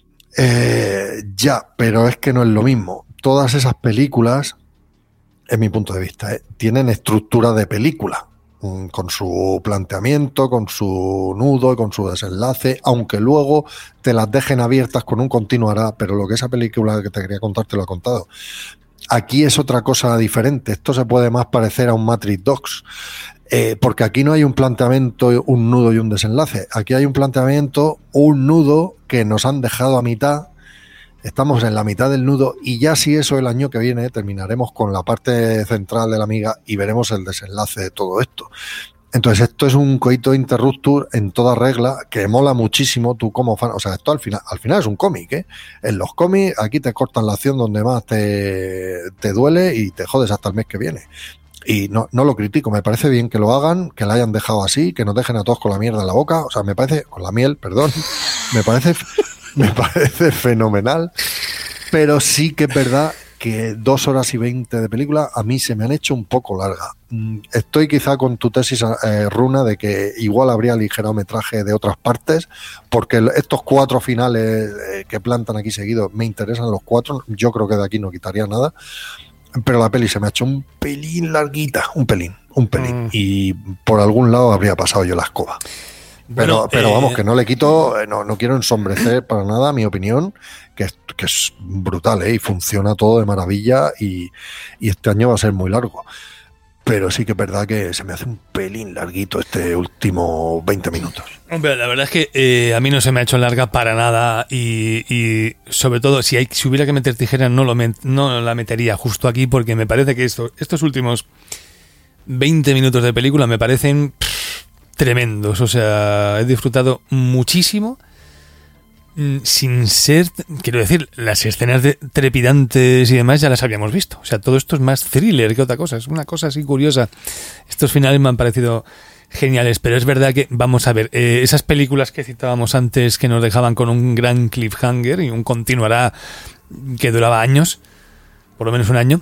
eh, ya, pero es que no es lo mismo. Todas esas películas, en mi punto de vista, eh, tienen estructura de película, con su planteamiento, con su nudo y con su desenlace, aunque luego te las dejen abiertas con un continuará, pero lo que esa película que te quería contar te lo he contado. Aquí es otra cosa diferente, esto se puede más parecer a un Matrix dos, eh, porque aquí no hay un planteamiento, un nudo y un desenlace, aquí hay un planteamiento, un nudo que nos han dejado a mitad. Estamos en la mitad del nudo y ya si eso el año que viene terminaremos con la parte central de la amiga y veremos el desenlace de todo esto. Entonces esto es un coito interruptus en toda regla que mola muchísimo tú como fan. O sea, esto al final, al final es un cómic, ¿eh? En los cómics aquí te cortan la acción donde más te, te duele y te jodes hasta el mes que viene. Y no, no lo critico, me parece bien que lo hagan, que la hayan dejado así, que nos dejen a todos con la mierda en la boca. O sea, me parece, con la miel, perdón, me parece... Me parece fenomenal, pero sí que es verdad que dos horas y veinte de película a mí se me han hecho un poco larga. Estoy quizá con tu tesis, eh, Runa, de que igual habría aligerado metraje de otras partes, porque estos cuatro finales eh, que plantan aquí seguidos me interesan los cuatro. Yo creo que de aquí no quitaría nada, pero la peli se me ha hecho un pelín larguita, un pelín, un pelín, mm. y por algún lado habría pasado yo la escoba. Pero, bueno, pero vamos, eh... que no le quito, no, no quiero ensombrecer para nada mi opinión, que es, que es brutal, ¿eh? Y funciona todo de maravilla y, y este año va a ser muy largo. Pero sí que es verdad que se me hace un pelín larguito este último veinte minutos. Hombre, la verdad es que eh, a mí no se me ha hecho larga para nada y, y sobre todo si, hay, si hubiera que meter tijeras no, lo met, no la metería justo aquí porque me parece que esto, estos últimos veinte minutos de película me parecen... tremendos, o sea, he disfrutado muchísimo sin ser, quiero decir, las escenas de trepidantes y demás ya las habíamos visto, o sea, todo esto es más thriller que otra cosa, es una cosa así curiosa. Estos finales me han parecido geniales, pero es verdad que, vamos a ver, eh, esas películas que citábamos antes que nos dejaban con un gran cliffhanger y un continuará que duraba años, por lo menos un año,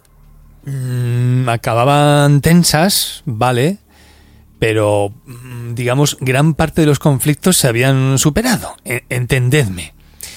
mmm, acababan tensas, vale, pero, digamos, gran parte de los conflictos se habían superado. Entendedme.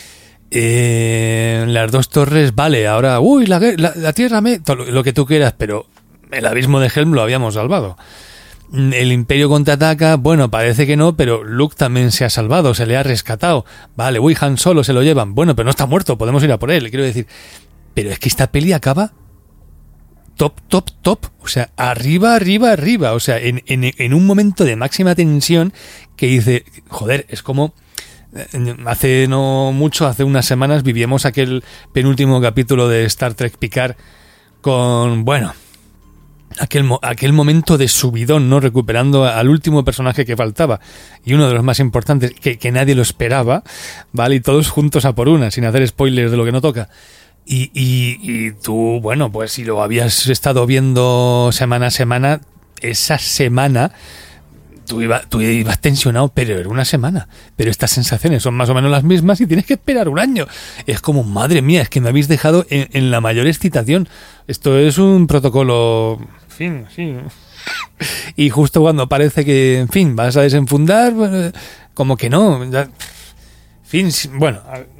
Eh, las dos torres, vale, ahora, uy, la, la, la tierra, me, todo lo que tú quieras, pero el abismo de Helm lo habíamos salvado. El Imperio contraataca, bueno, parece que no, pero Luke también se ha salvado, se le ha rescatado. Vale, uy, Han Solo se lo llevan. Bueno, pero no está muerto, podemos ir a por él, quiero decir. Pero es que esta peli acaba... top, top, top, o sea, arriba, arriba, arriba, o sea, en, en, en un momento de máxima tensión que dice, joder, es como hace no mucho, hace unas semanas vivíamos aquel penúltimo capítulo de Star Trek Picard con, bueno, aquel, aquel momento de subidón, ¿no? Recuperando al último personaje que faltaba y uno de los más importantes que, que nadie lo esperaba, ¿vale? Y todos juntos a por una, sin hacer spoilers de lo que no toca. Y, y, y tú, bueno, pues si lo habías estado viendo semana a semana, esa semana tú, iba, tú ibas tensionado, pero era una semana. Pero estas sensaciones son más o menos las mismas y tienes que esperar un año. Es como, madre mía, es que me habéis dejado en, en la mayor excitación. Esto es un protocolo... En fin, sí. Y justo cuando parece que, en fin, vas a desenfundar, bueno, como que no. Ya, en fin, bueno...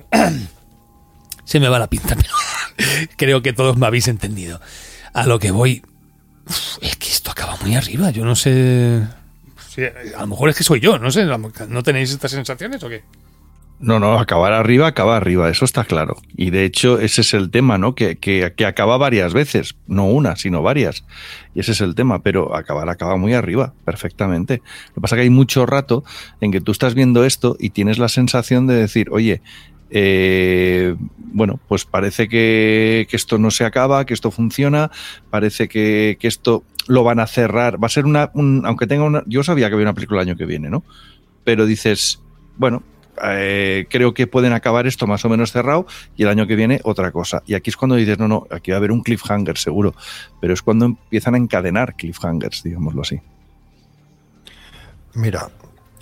Se me va la pinta, pero creo que todos me habéis entendido. A lo que voy, uf, es que esto acaba muy arriba. Yo no sé, sí, a lo mejor es que soy yo, no sé. ¿No tenéis estas sensaciones o qué? No, no, acabar arriba, acaba arriba, eso está claro. Y de hecho ese es el tema, ¿no? Que, que, que acaba varias veces, no una, sino varias. Y ese es el tema, pero acabar acaba muy arriba, perfectamente. Lo que pasa es que hay mucho rato en que tú estás viendo esto y tienes la sensación de decir, oye... Eh, bueno, pues parece que, que esto no se acaba, que esto funciona, parece que, que esto lo van a cerrar, va a ser una, un, aunque tenga una, yo sabía que había una película el año que viene, ¿no? Pero dices, bueno, eh, creo que pueden acabar esto más o menos cerrado y el año que viene otra cosa. Y aquí es cuando dices, no, no, aquí va a haber un cliffhanger seguro, pero es cuando empiezan a encadenar cliffhangers, digámoslo así. Mira,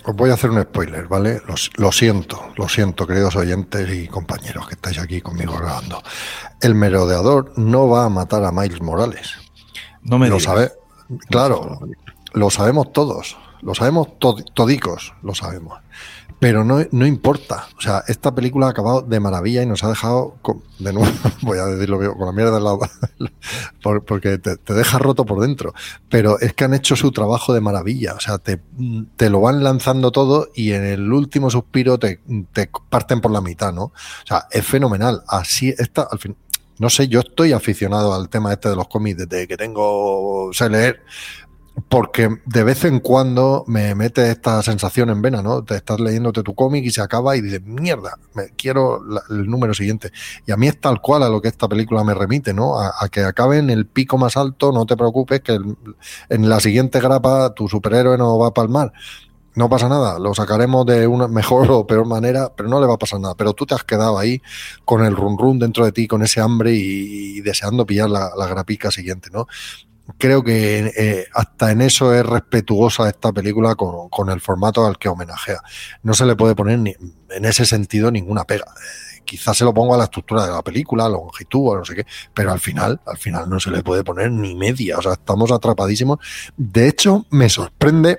os voy a hacer un spoiler, ¿vale? Lo, lo siento, lo siento, queridos oyentes y compañeros que estáis aquí conmigo grabando. El merodeador no va a matar a Miles Morales. No me lo digas. sabe, claro, lo sabemos todos, lo sabemos tod, todicos, lo sabemos. Pero no, no importa. O sea, esta película ha acabado de maravilla y nos ha dejado, con, de nuevo, voy a decirlo con la mierda del lado, porque te, te deja roto por dentro. Pero es que han hecho su trabajo de maravilla. O sea, te, te lo van lanzando todo y en el último suspiro te, te parten por la mitad, ¿no? O sea, es fenomenal. Así está, al fin. No sé, yo estoy aficionado al tema este de los cómics desde que tengo, sé leer. Porque de vez en cuando me mete esta sensación en vena, ¿no? Te estás leyéndote tu cómic y se acaba y dices, mierda, me quiero la, el número siguiente. Y a mí es tal cual a lo que esta película me remite, ¿no? A, a que acabe en el pico más alto, no te preocupes, que el, en la siguiente grapa tu superhéroe no va a palmar. No pasa nada, lo sacaremos de una mejor o peor manera, pero no le va a pasar nada. Pero tú te has quedado ahí con el run run dentro de ti, con ese hambre y, y deseando pillar la, la grapica siguiente, ¿no? Creo que eh, hasta en eso es respetuosa esta película con, con el formato al que homenajea. No se le puede poner ni, en ese sentido ninguna pega. Eh, quizás se lo pongo a la estructura de la película, a la longitud o no sé qué, pero al final, al final no se le puede poner ni media. O sea, estamos atrapadísimos. De hecho, me sorprende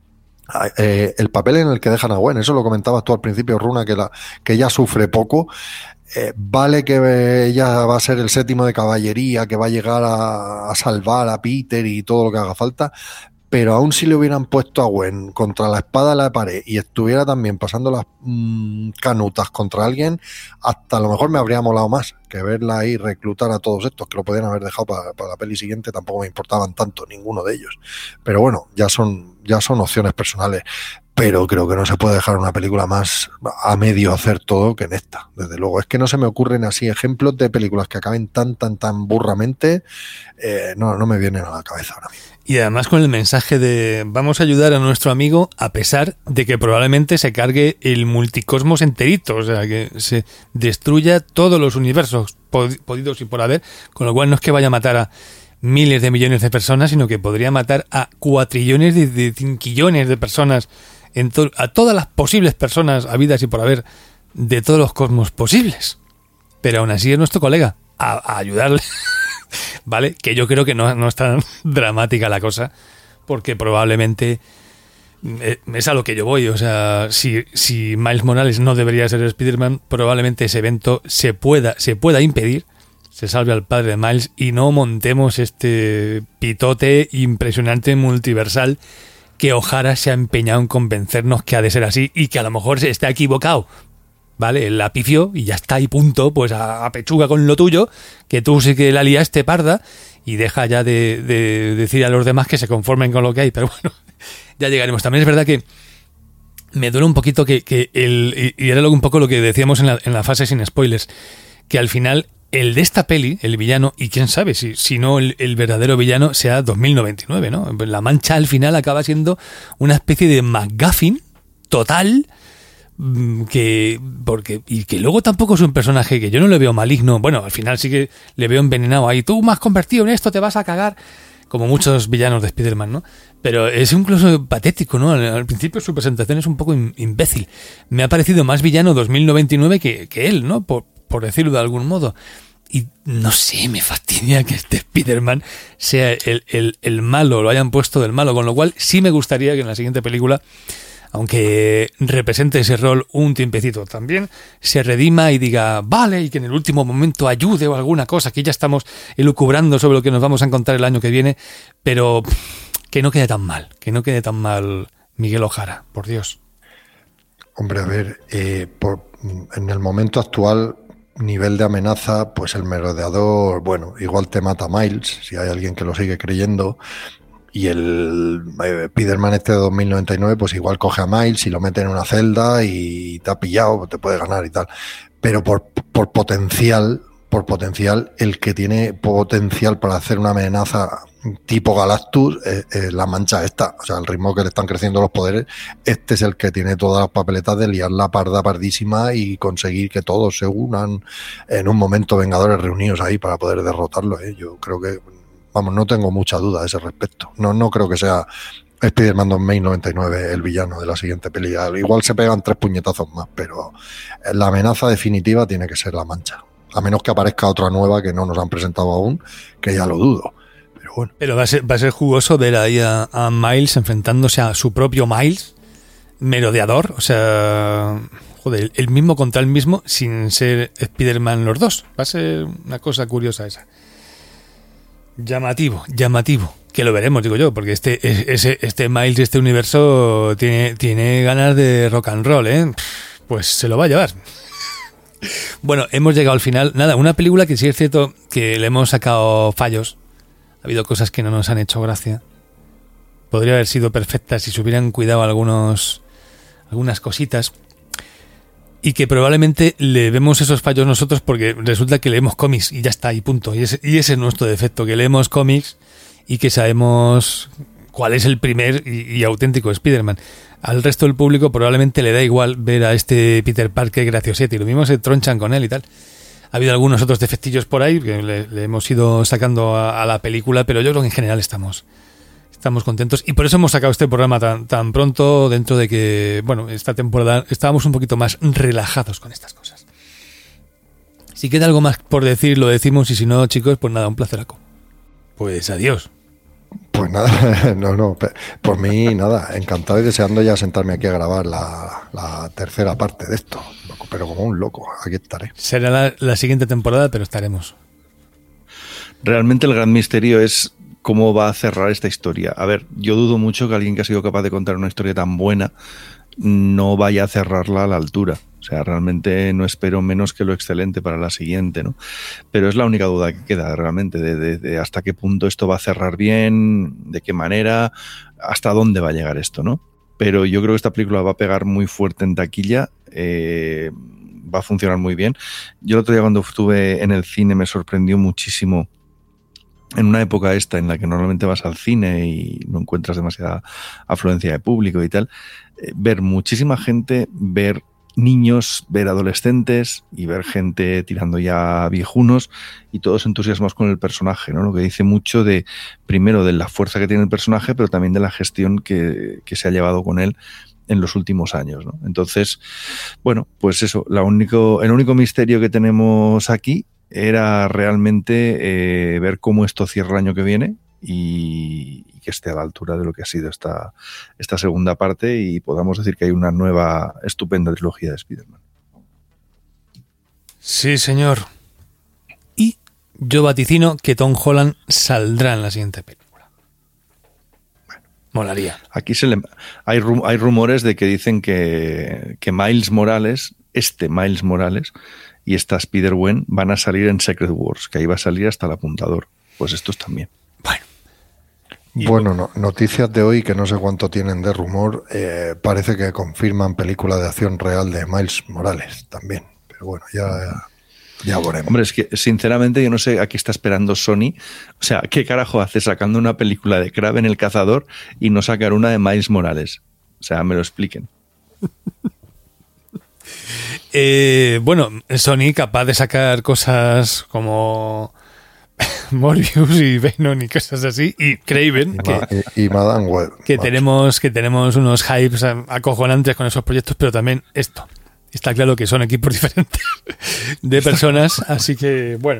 eh, el papel en el que dejan a Gwen. Eso lo comentabas tú al principio, Runa, que, la, que ella sufre poco. Eh, vale que ella va a ser el séptimo de caballería, que va a llegar a, a salvar a Peter y todo lo que haga falta, pero aún si le hubieran puesto a Gwen contra la espada de la pared y estuviera también pasando las mmm, canutas contra alguien, hasta a lo mejor me habría molado más que verla ahí reclutar a todos estos, que lo podían haber dejado para, para la peli siguiente, tampoco me importaban tanto ninguno de ellos. Pero bueno, ya son, ya son opciones personales. Pero creo que no se puede dejar una película más a medio hacer todo que en esta, desde luego. Es que no se me ocurren así ejemplos de películas que acaben tan, tan, tan burramente, eh, no, no me vienen a la cabeza ahora mismo. Y además con el mensaje de vamos a ayudar a nuestro amigo a pesar de que probablemente se cargue el multicosmos enterito, o sea, que se destruya todos los universos pod- podidos y por haber, con lo cual no es que vaya a matar a miles de millones de personas, sino que podría matar a cuatrillones de, de cinquillones de personas, en to- a todas las posibles personas habidas y por haber de todos los cosmos posibles. Pero aún así es nuestro colega, a, a ayudarle, ¿vale? Que yo creo que no, no es tan dramática la cosa, porque probablemente es a lo que yo voy. O sea, si, si Miles Morales no debería ser Spider-Man, probablemente ese evento se pueda, se pueda impedir, se salve al padre de Miles y no montemos este pitote impresionante multiversal que O'Hara se ha empeñado en convencernos que ha de ser así y que a lo mejor se está equivocado, ¿vale? La pifió y ya está, y punto, pues a, a pechuga con lo tuyo, que tú sí que la liaste parda y deja ya de, de decir a los demás que se conformen con lo que hay, pero bueno, ya llegaremos. También es verdad que me duele un poquito que, que el, y era un poco lo que decíamos en la, en la fase sin spoilers, que al final el de esta peli, el villano, y quién sabe si, si no el, el verdadero villano sea dos mil noventa y nueve, ¿no? La Mancha al final acaba siendo una especie de MacGuffin total, que porque y que luego tampoco es un personaje que yo no le veo maligno. Bueno, al final sí que le veo envenenado ahí. Tú me has convertido en esto, te vas a cagar, como muchos villanos de Spider-Man, ¿no? Pero es incluso patético, ¿no? Al, al principio su presentación es un poco imbécil. Me ha parecido más villano dos mil noventa y nueve que, que él, ¿no? Por, por decirlo de algún modo. Y no sé, me fastidia que este Spider-Man sea el, el, el malo, lo hayan puesto del malo, con lo cual sí me gustaría que en la siguiente película, aunque represente ese rol un tiempecito también, se redima y diga, vale, y que en el último momento ayude o alguna cosa, que ya estamos elucubrando sobre lo que nos vamos a encontrar el año que viene, pero pff, que no quede tan mal, que no quede tan mal Miguel O'Hara, por Dios. Hombre, a ver, eh, por, en el momento actual, nivel de amenaza, pues el merodeador, bueno, igual te mata Miles, si hay alguien que lo sigue creyendo, y el eh, Spider-Man este de dos mil noventa y nueve, pues igual coge a Miles y lo mete en una celda y te ha pillado, te puede ganar y tal. Pero por, por potencial, por potencial, el que tiene potencial para hacer una amenaza tipo Galactus, eh, eh, la Mancha esta, o sea, el ritmo que le están creciendo los poderes, este es el que tiene todas las papeletas de liar la parda pardísima y conseguir que todos se unan en un momento, Vengadores reunidos ahí para poder derrotarlo, ¿eh? Yo creo que, vamos, no tengo mucha duda a ese respecto. No, no creo que sea Spider-Man dos mil noventa y nueve, el villano de la siguiente peli. Igual se pegan tres puñetazos más, pero la amenaza definitiva tiene que ser la Mancha. A menos que aparezca otra nueva que no nos han presentado aún, que ya lo dudo. Pero bueno. Pero va a ser, va a ser jugoso ver ahí a, a Miles enfrentándose a su propio Miles, merodeador. O sea, joder, el mismo contra el mismo sin ser Spider-Man los dos. Va a ser una cosa curiosa esa. Llamativo, llamativo. Que lo veremos, digo yo, porque este, ese, este Miles de este universo tiene, tiene ganas de rock and roll, ¿eh? Pues se lo va a llevar. Bueno, hemos llegado al final. Nada, una película que sí es cierto que le hemos sacado fallos. Ha habido cosas que no nos han hecho gracia. Podría haber sido perfecta si se hubieran cuidado algunos, algunas cositas. Y que probablemente le vemos esos fallos nosotros porque resulta que leemos cómics y ya está, y punto. Y ese, y ese es nuestro defecto, que leemos cómics y que sabemos cuál es el primer y, y auténtico Spider-Man. Al resto del público probablemente le da igual ver a este Peter Parker graciosete y lo mismo se tronchan con él y tal. Ha habido algunos otros defectillos por ahí que le, le hemos ido sacando a, a la película, pero yo creo que en general estamos... Estamos contentos y por eso hemos sacado este programa tan, tan pronto, dentro de que, bueno, esta temporada estábamos un poquito más relajados con estas cosas. Si queda algo más por decir, lo decimos, y si no, chicos, pues nada, un placeraco. Pues adiós. Pues nada, no, no, por mí nada, encantado y deseando ya sentarme aquí a grabar la, la tercera parte de esto, pero como un loco, aquí estaré. Será la, la siguiente temporada, pero estaremos. Realmente el gran misterio es cómo va a cerrar esta historia. A ver, yo dudo mucho que alguien que ha sido capaz de contar una historia tan buena no vaya a cerrarla a la altura. O sea, realmente no espero menos que lo excelente para la siguiente, ¿no? Pero es la única duda que queda realmente, de, de, de hasta qué punto esto va a cerrar bien, de qué manera, hasta dónde va a llegar esto, ¿no? Pero yo creo que esta película va a pegar muy fuerte en taquilla, eh, va a funcionar muy bien. Yo el otro día cuando estuve en el cine me sorprendió muchísimo, en una época esta en la que normalmente vas al cine y no encuentras demasiada afluencia de público y tal, eh, ver muchísima gente, ver niños, ver adolescentes y ver gente tirando ya viejunos y todos entusiasmados con el personaje, ¿no? Lo que dice mucho de, primero, de la fuerza que tiene el personaje, pero también de la gestión que, que se ha llevado con él en los últimos años, ¿no? Entonces, bueno, pues eso, la único, el único misterio que tenemos aquí era realmente eh, ver cómo esto cierra el año que viene y, y que esté a la altura de lo que ha sido esta, esta segunda parte y podamos decir que hay una nueva estupenda trilogía de Spider-Man. Sí, señor. Y yo vaticino que Tom Holland saldrá en la siguiente película. Bueno, molaría. Aquí se le, hay, rum, hay rumores de que dicen que, que Miles Morales, este Miles Morales y esta Spider-Gwen van a salir en Secret Wars, que ahí va a salir hasta el apuntador. Pues estos también. Bueno. Bueno, no, noticias de hoy que no sé cuánto tienen de rumor. Eh, parece que confirman película de acción real de Miles Morales también. Pero bueno, ya, ya veremos. Hombre, es que sinceramente yo no sé a qué está esperando Sony. O sea, ¿qué carajo hace sacando una película de Kraven el Cazador y no sacar una de Miles Morales? O sea, me lo expliquen. Eh, bueno, Sony capaz de sacar cosas como Morbius y Venom y cosas así, y Kraven, y, que, y, y Madame Web, que tenemos que tenemos unos hypes acojonantes con esos proyectos, pero también esto. Está claro que son equipos diferentes de personas, así que bueno.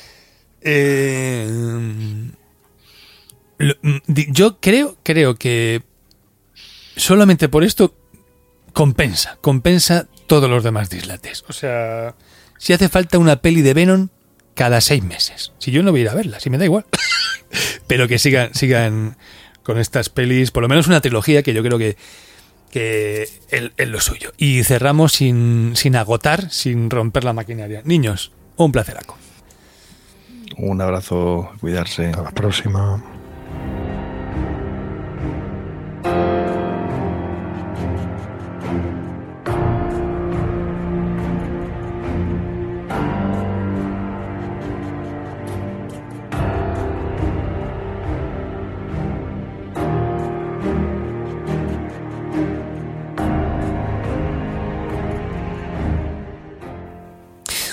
Eh, lo, yo creo, creo que solamente por esto compensa, compensa todos los demás dislates. O sea, si hace falta una peli de Venom cada seis meses. Si yo no voy a ir a verla, si me da igual. Pero que sigan, sigan con estas pelis, por lo menos una trilogía que yo creo que, que es, es lo suyo. Y cerramos sin, sin agotar, sin romper la maquinaria. Niños, un placeraco. Un abrazo, cuidarse. Hasta la próxima.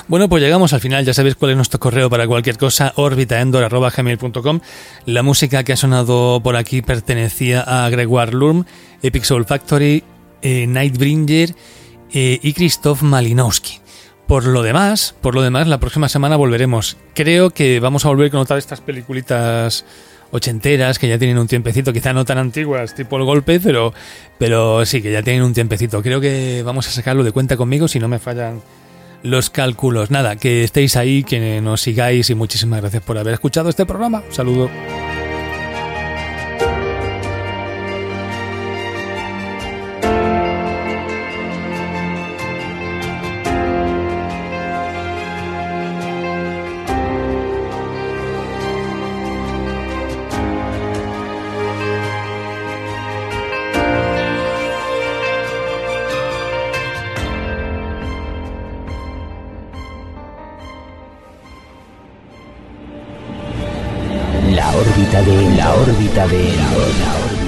Bueno, pues llegamos al final, ya sabéis cuál es nuestro correo para cualquier cosa, orbitaendor arroba gmail punto com. La música que ha sonado por aquí pertenecía a Gregoire Lurm, Epic Soul Factory, eh, Nightbringer eh, y Krzysztof Malinowski. Por lo demás, por lo demás, la próxima semana volveremos. Creo que vamos a volver con otra de estas peliculitas ochenteras que ya tienen un tiempecito, quizá no tan antiguas, tipo El Golpe, pero, pero sí, que ya tienen un tiempecito. Creo que vamos a sacarlo de Cuenta Conmigo si no me fallan los cálculos. Nada, que estéis ahí, que nos sigáis y muchísimas gracias por haber escuchado este programa. Un saludo. La órbita de la órbita de la órbita.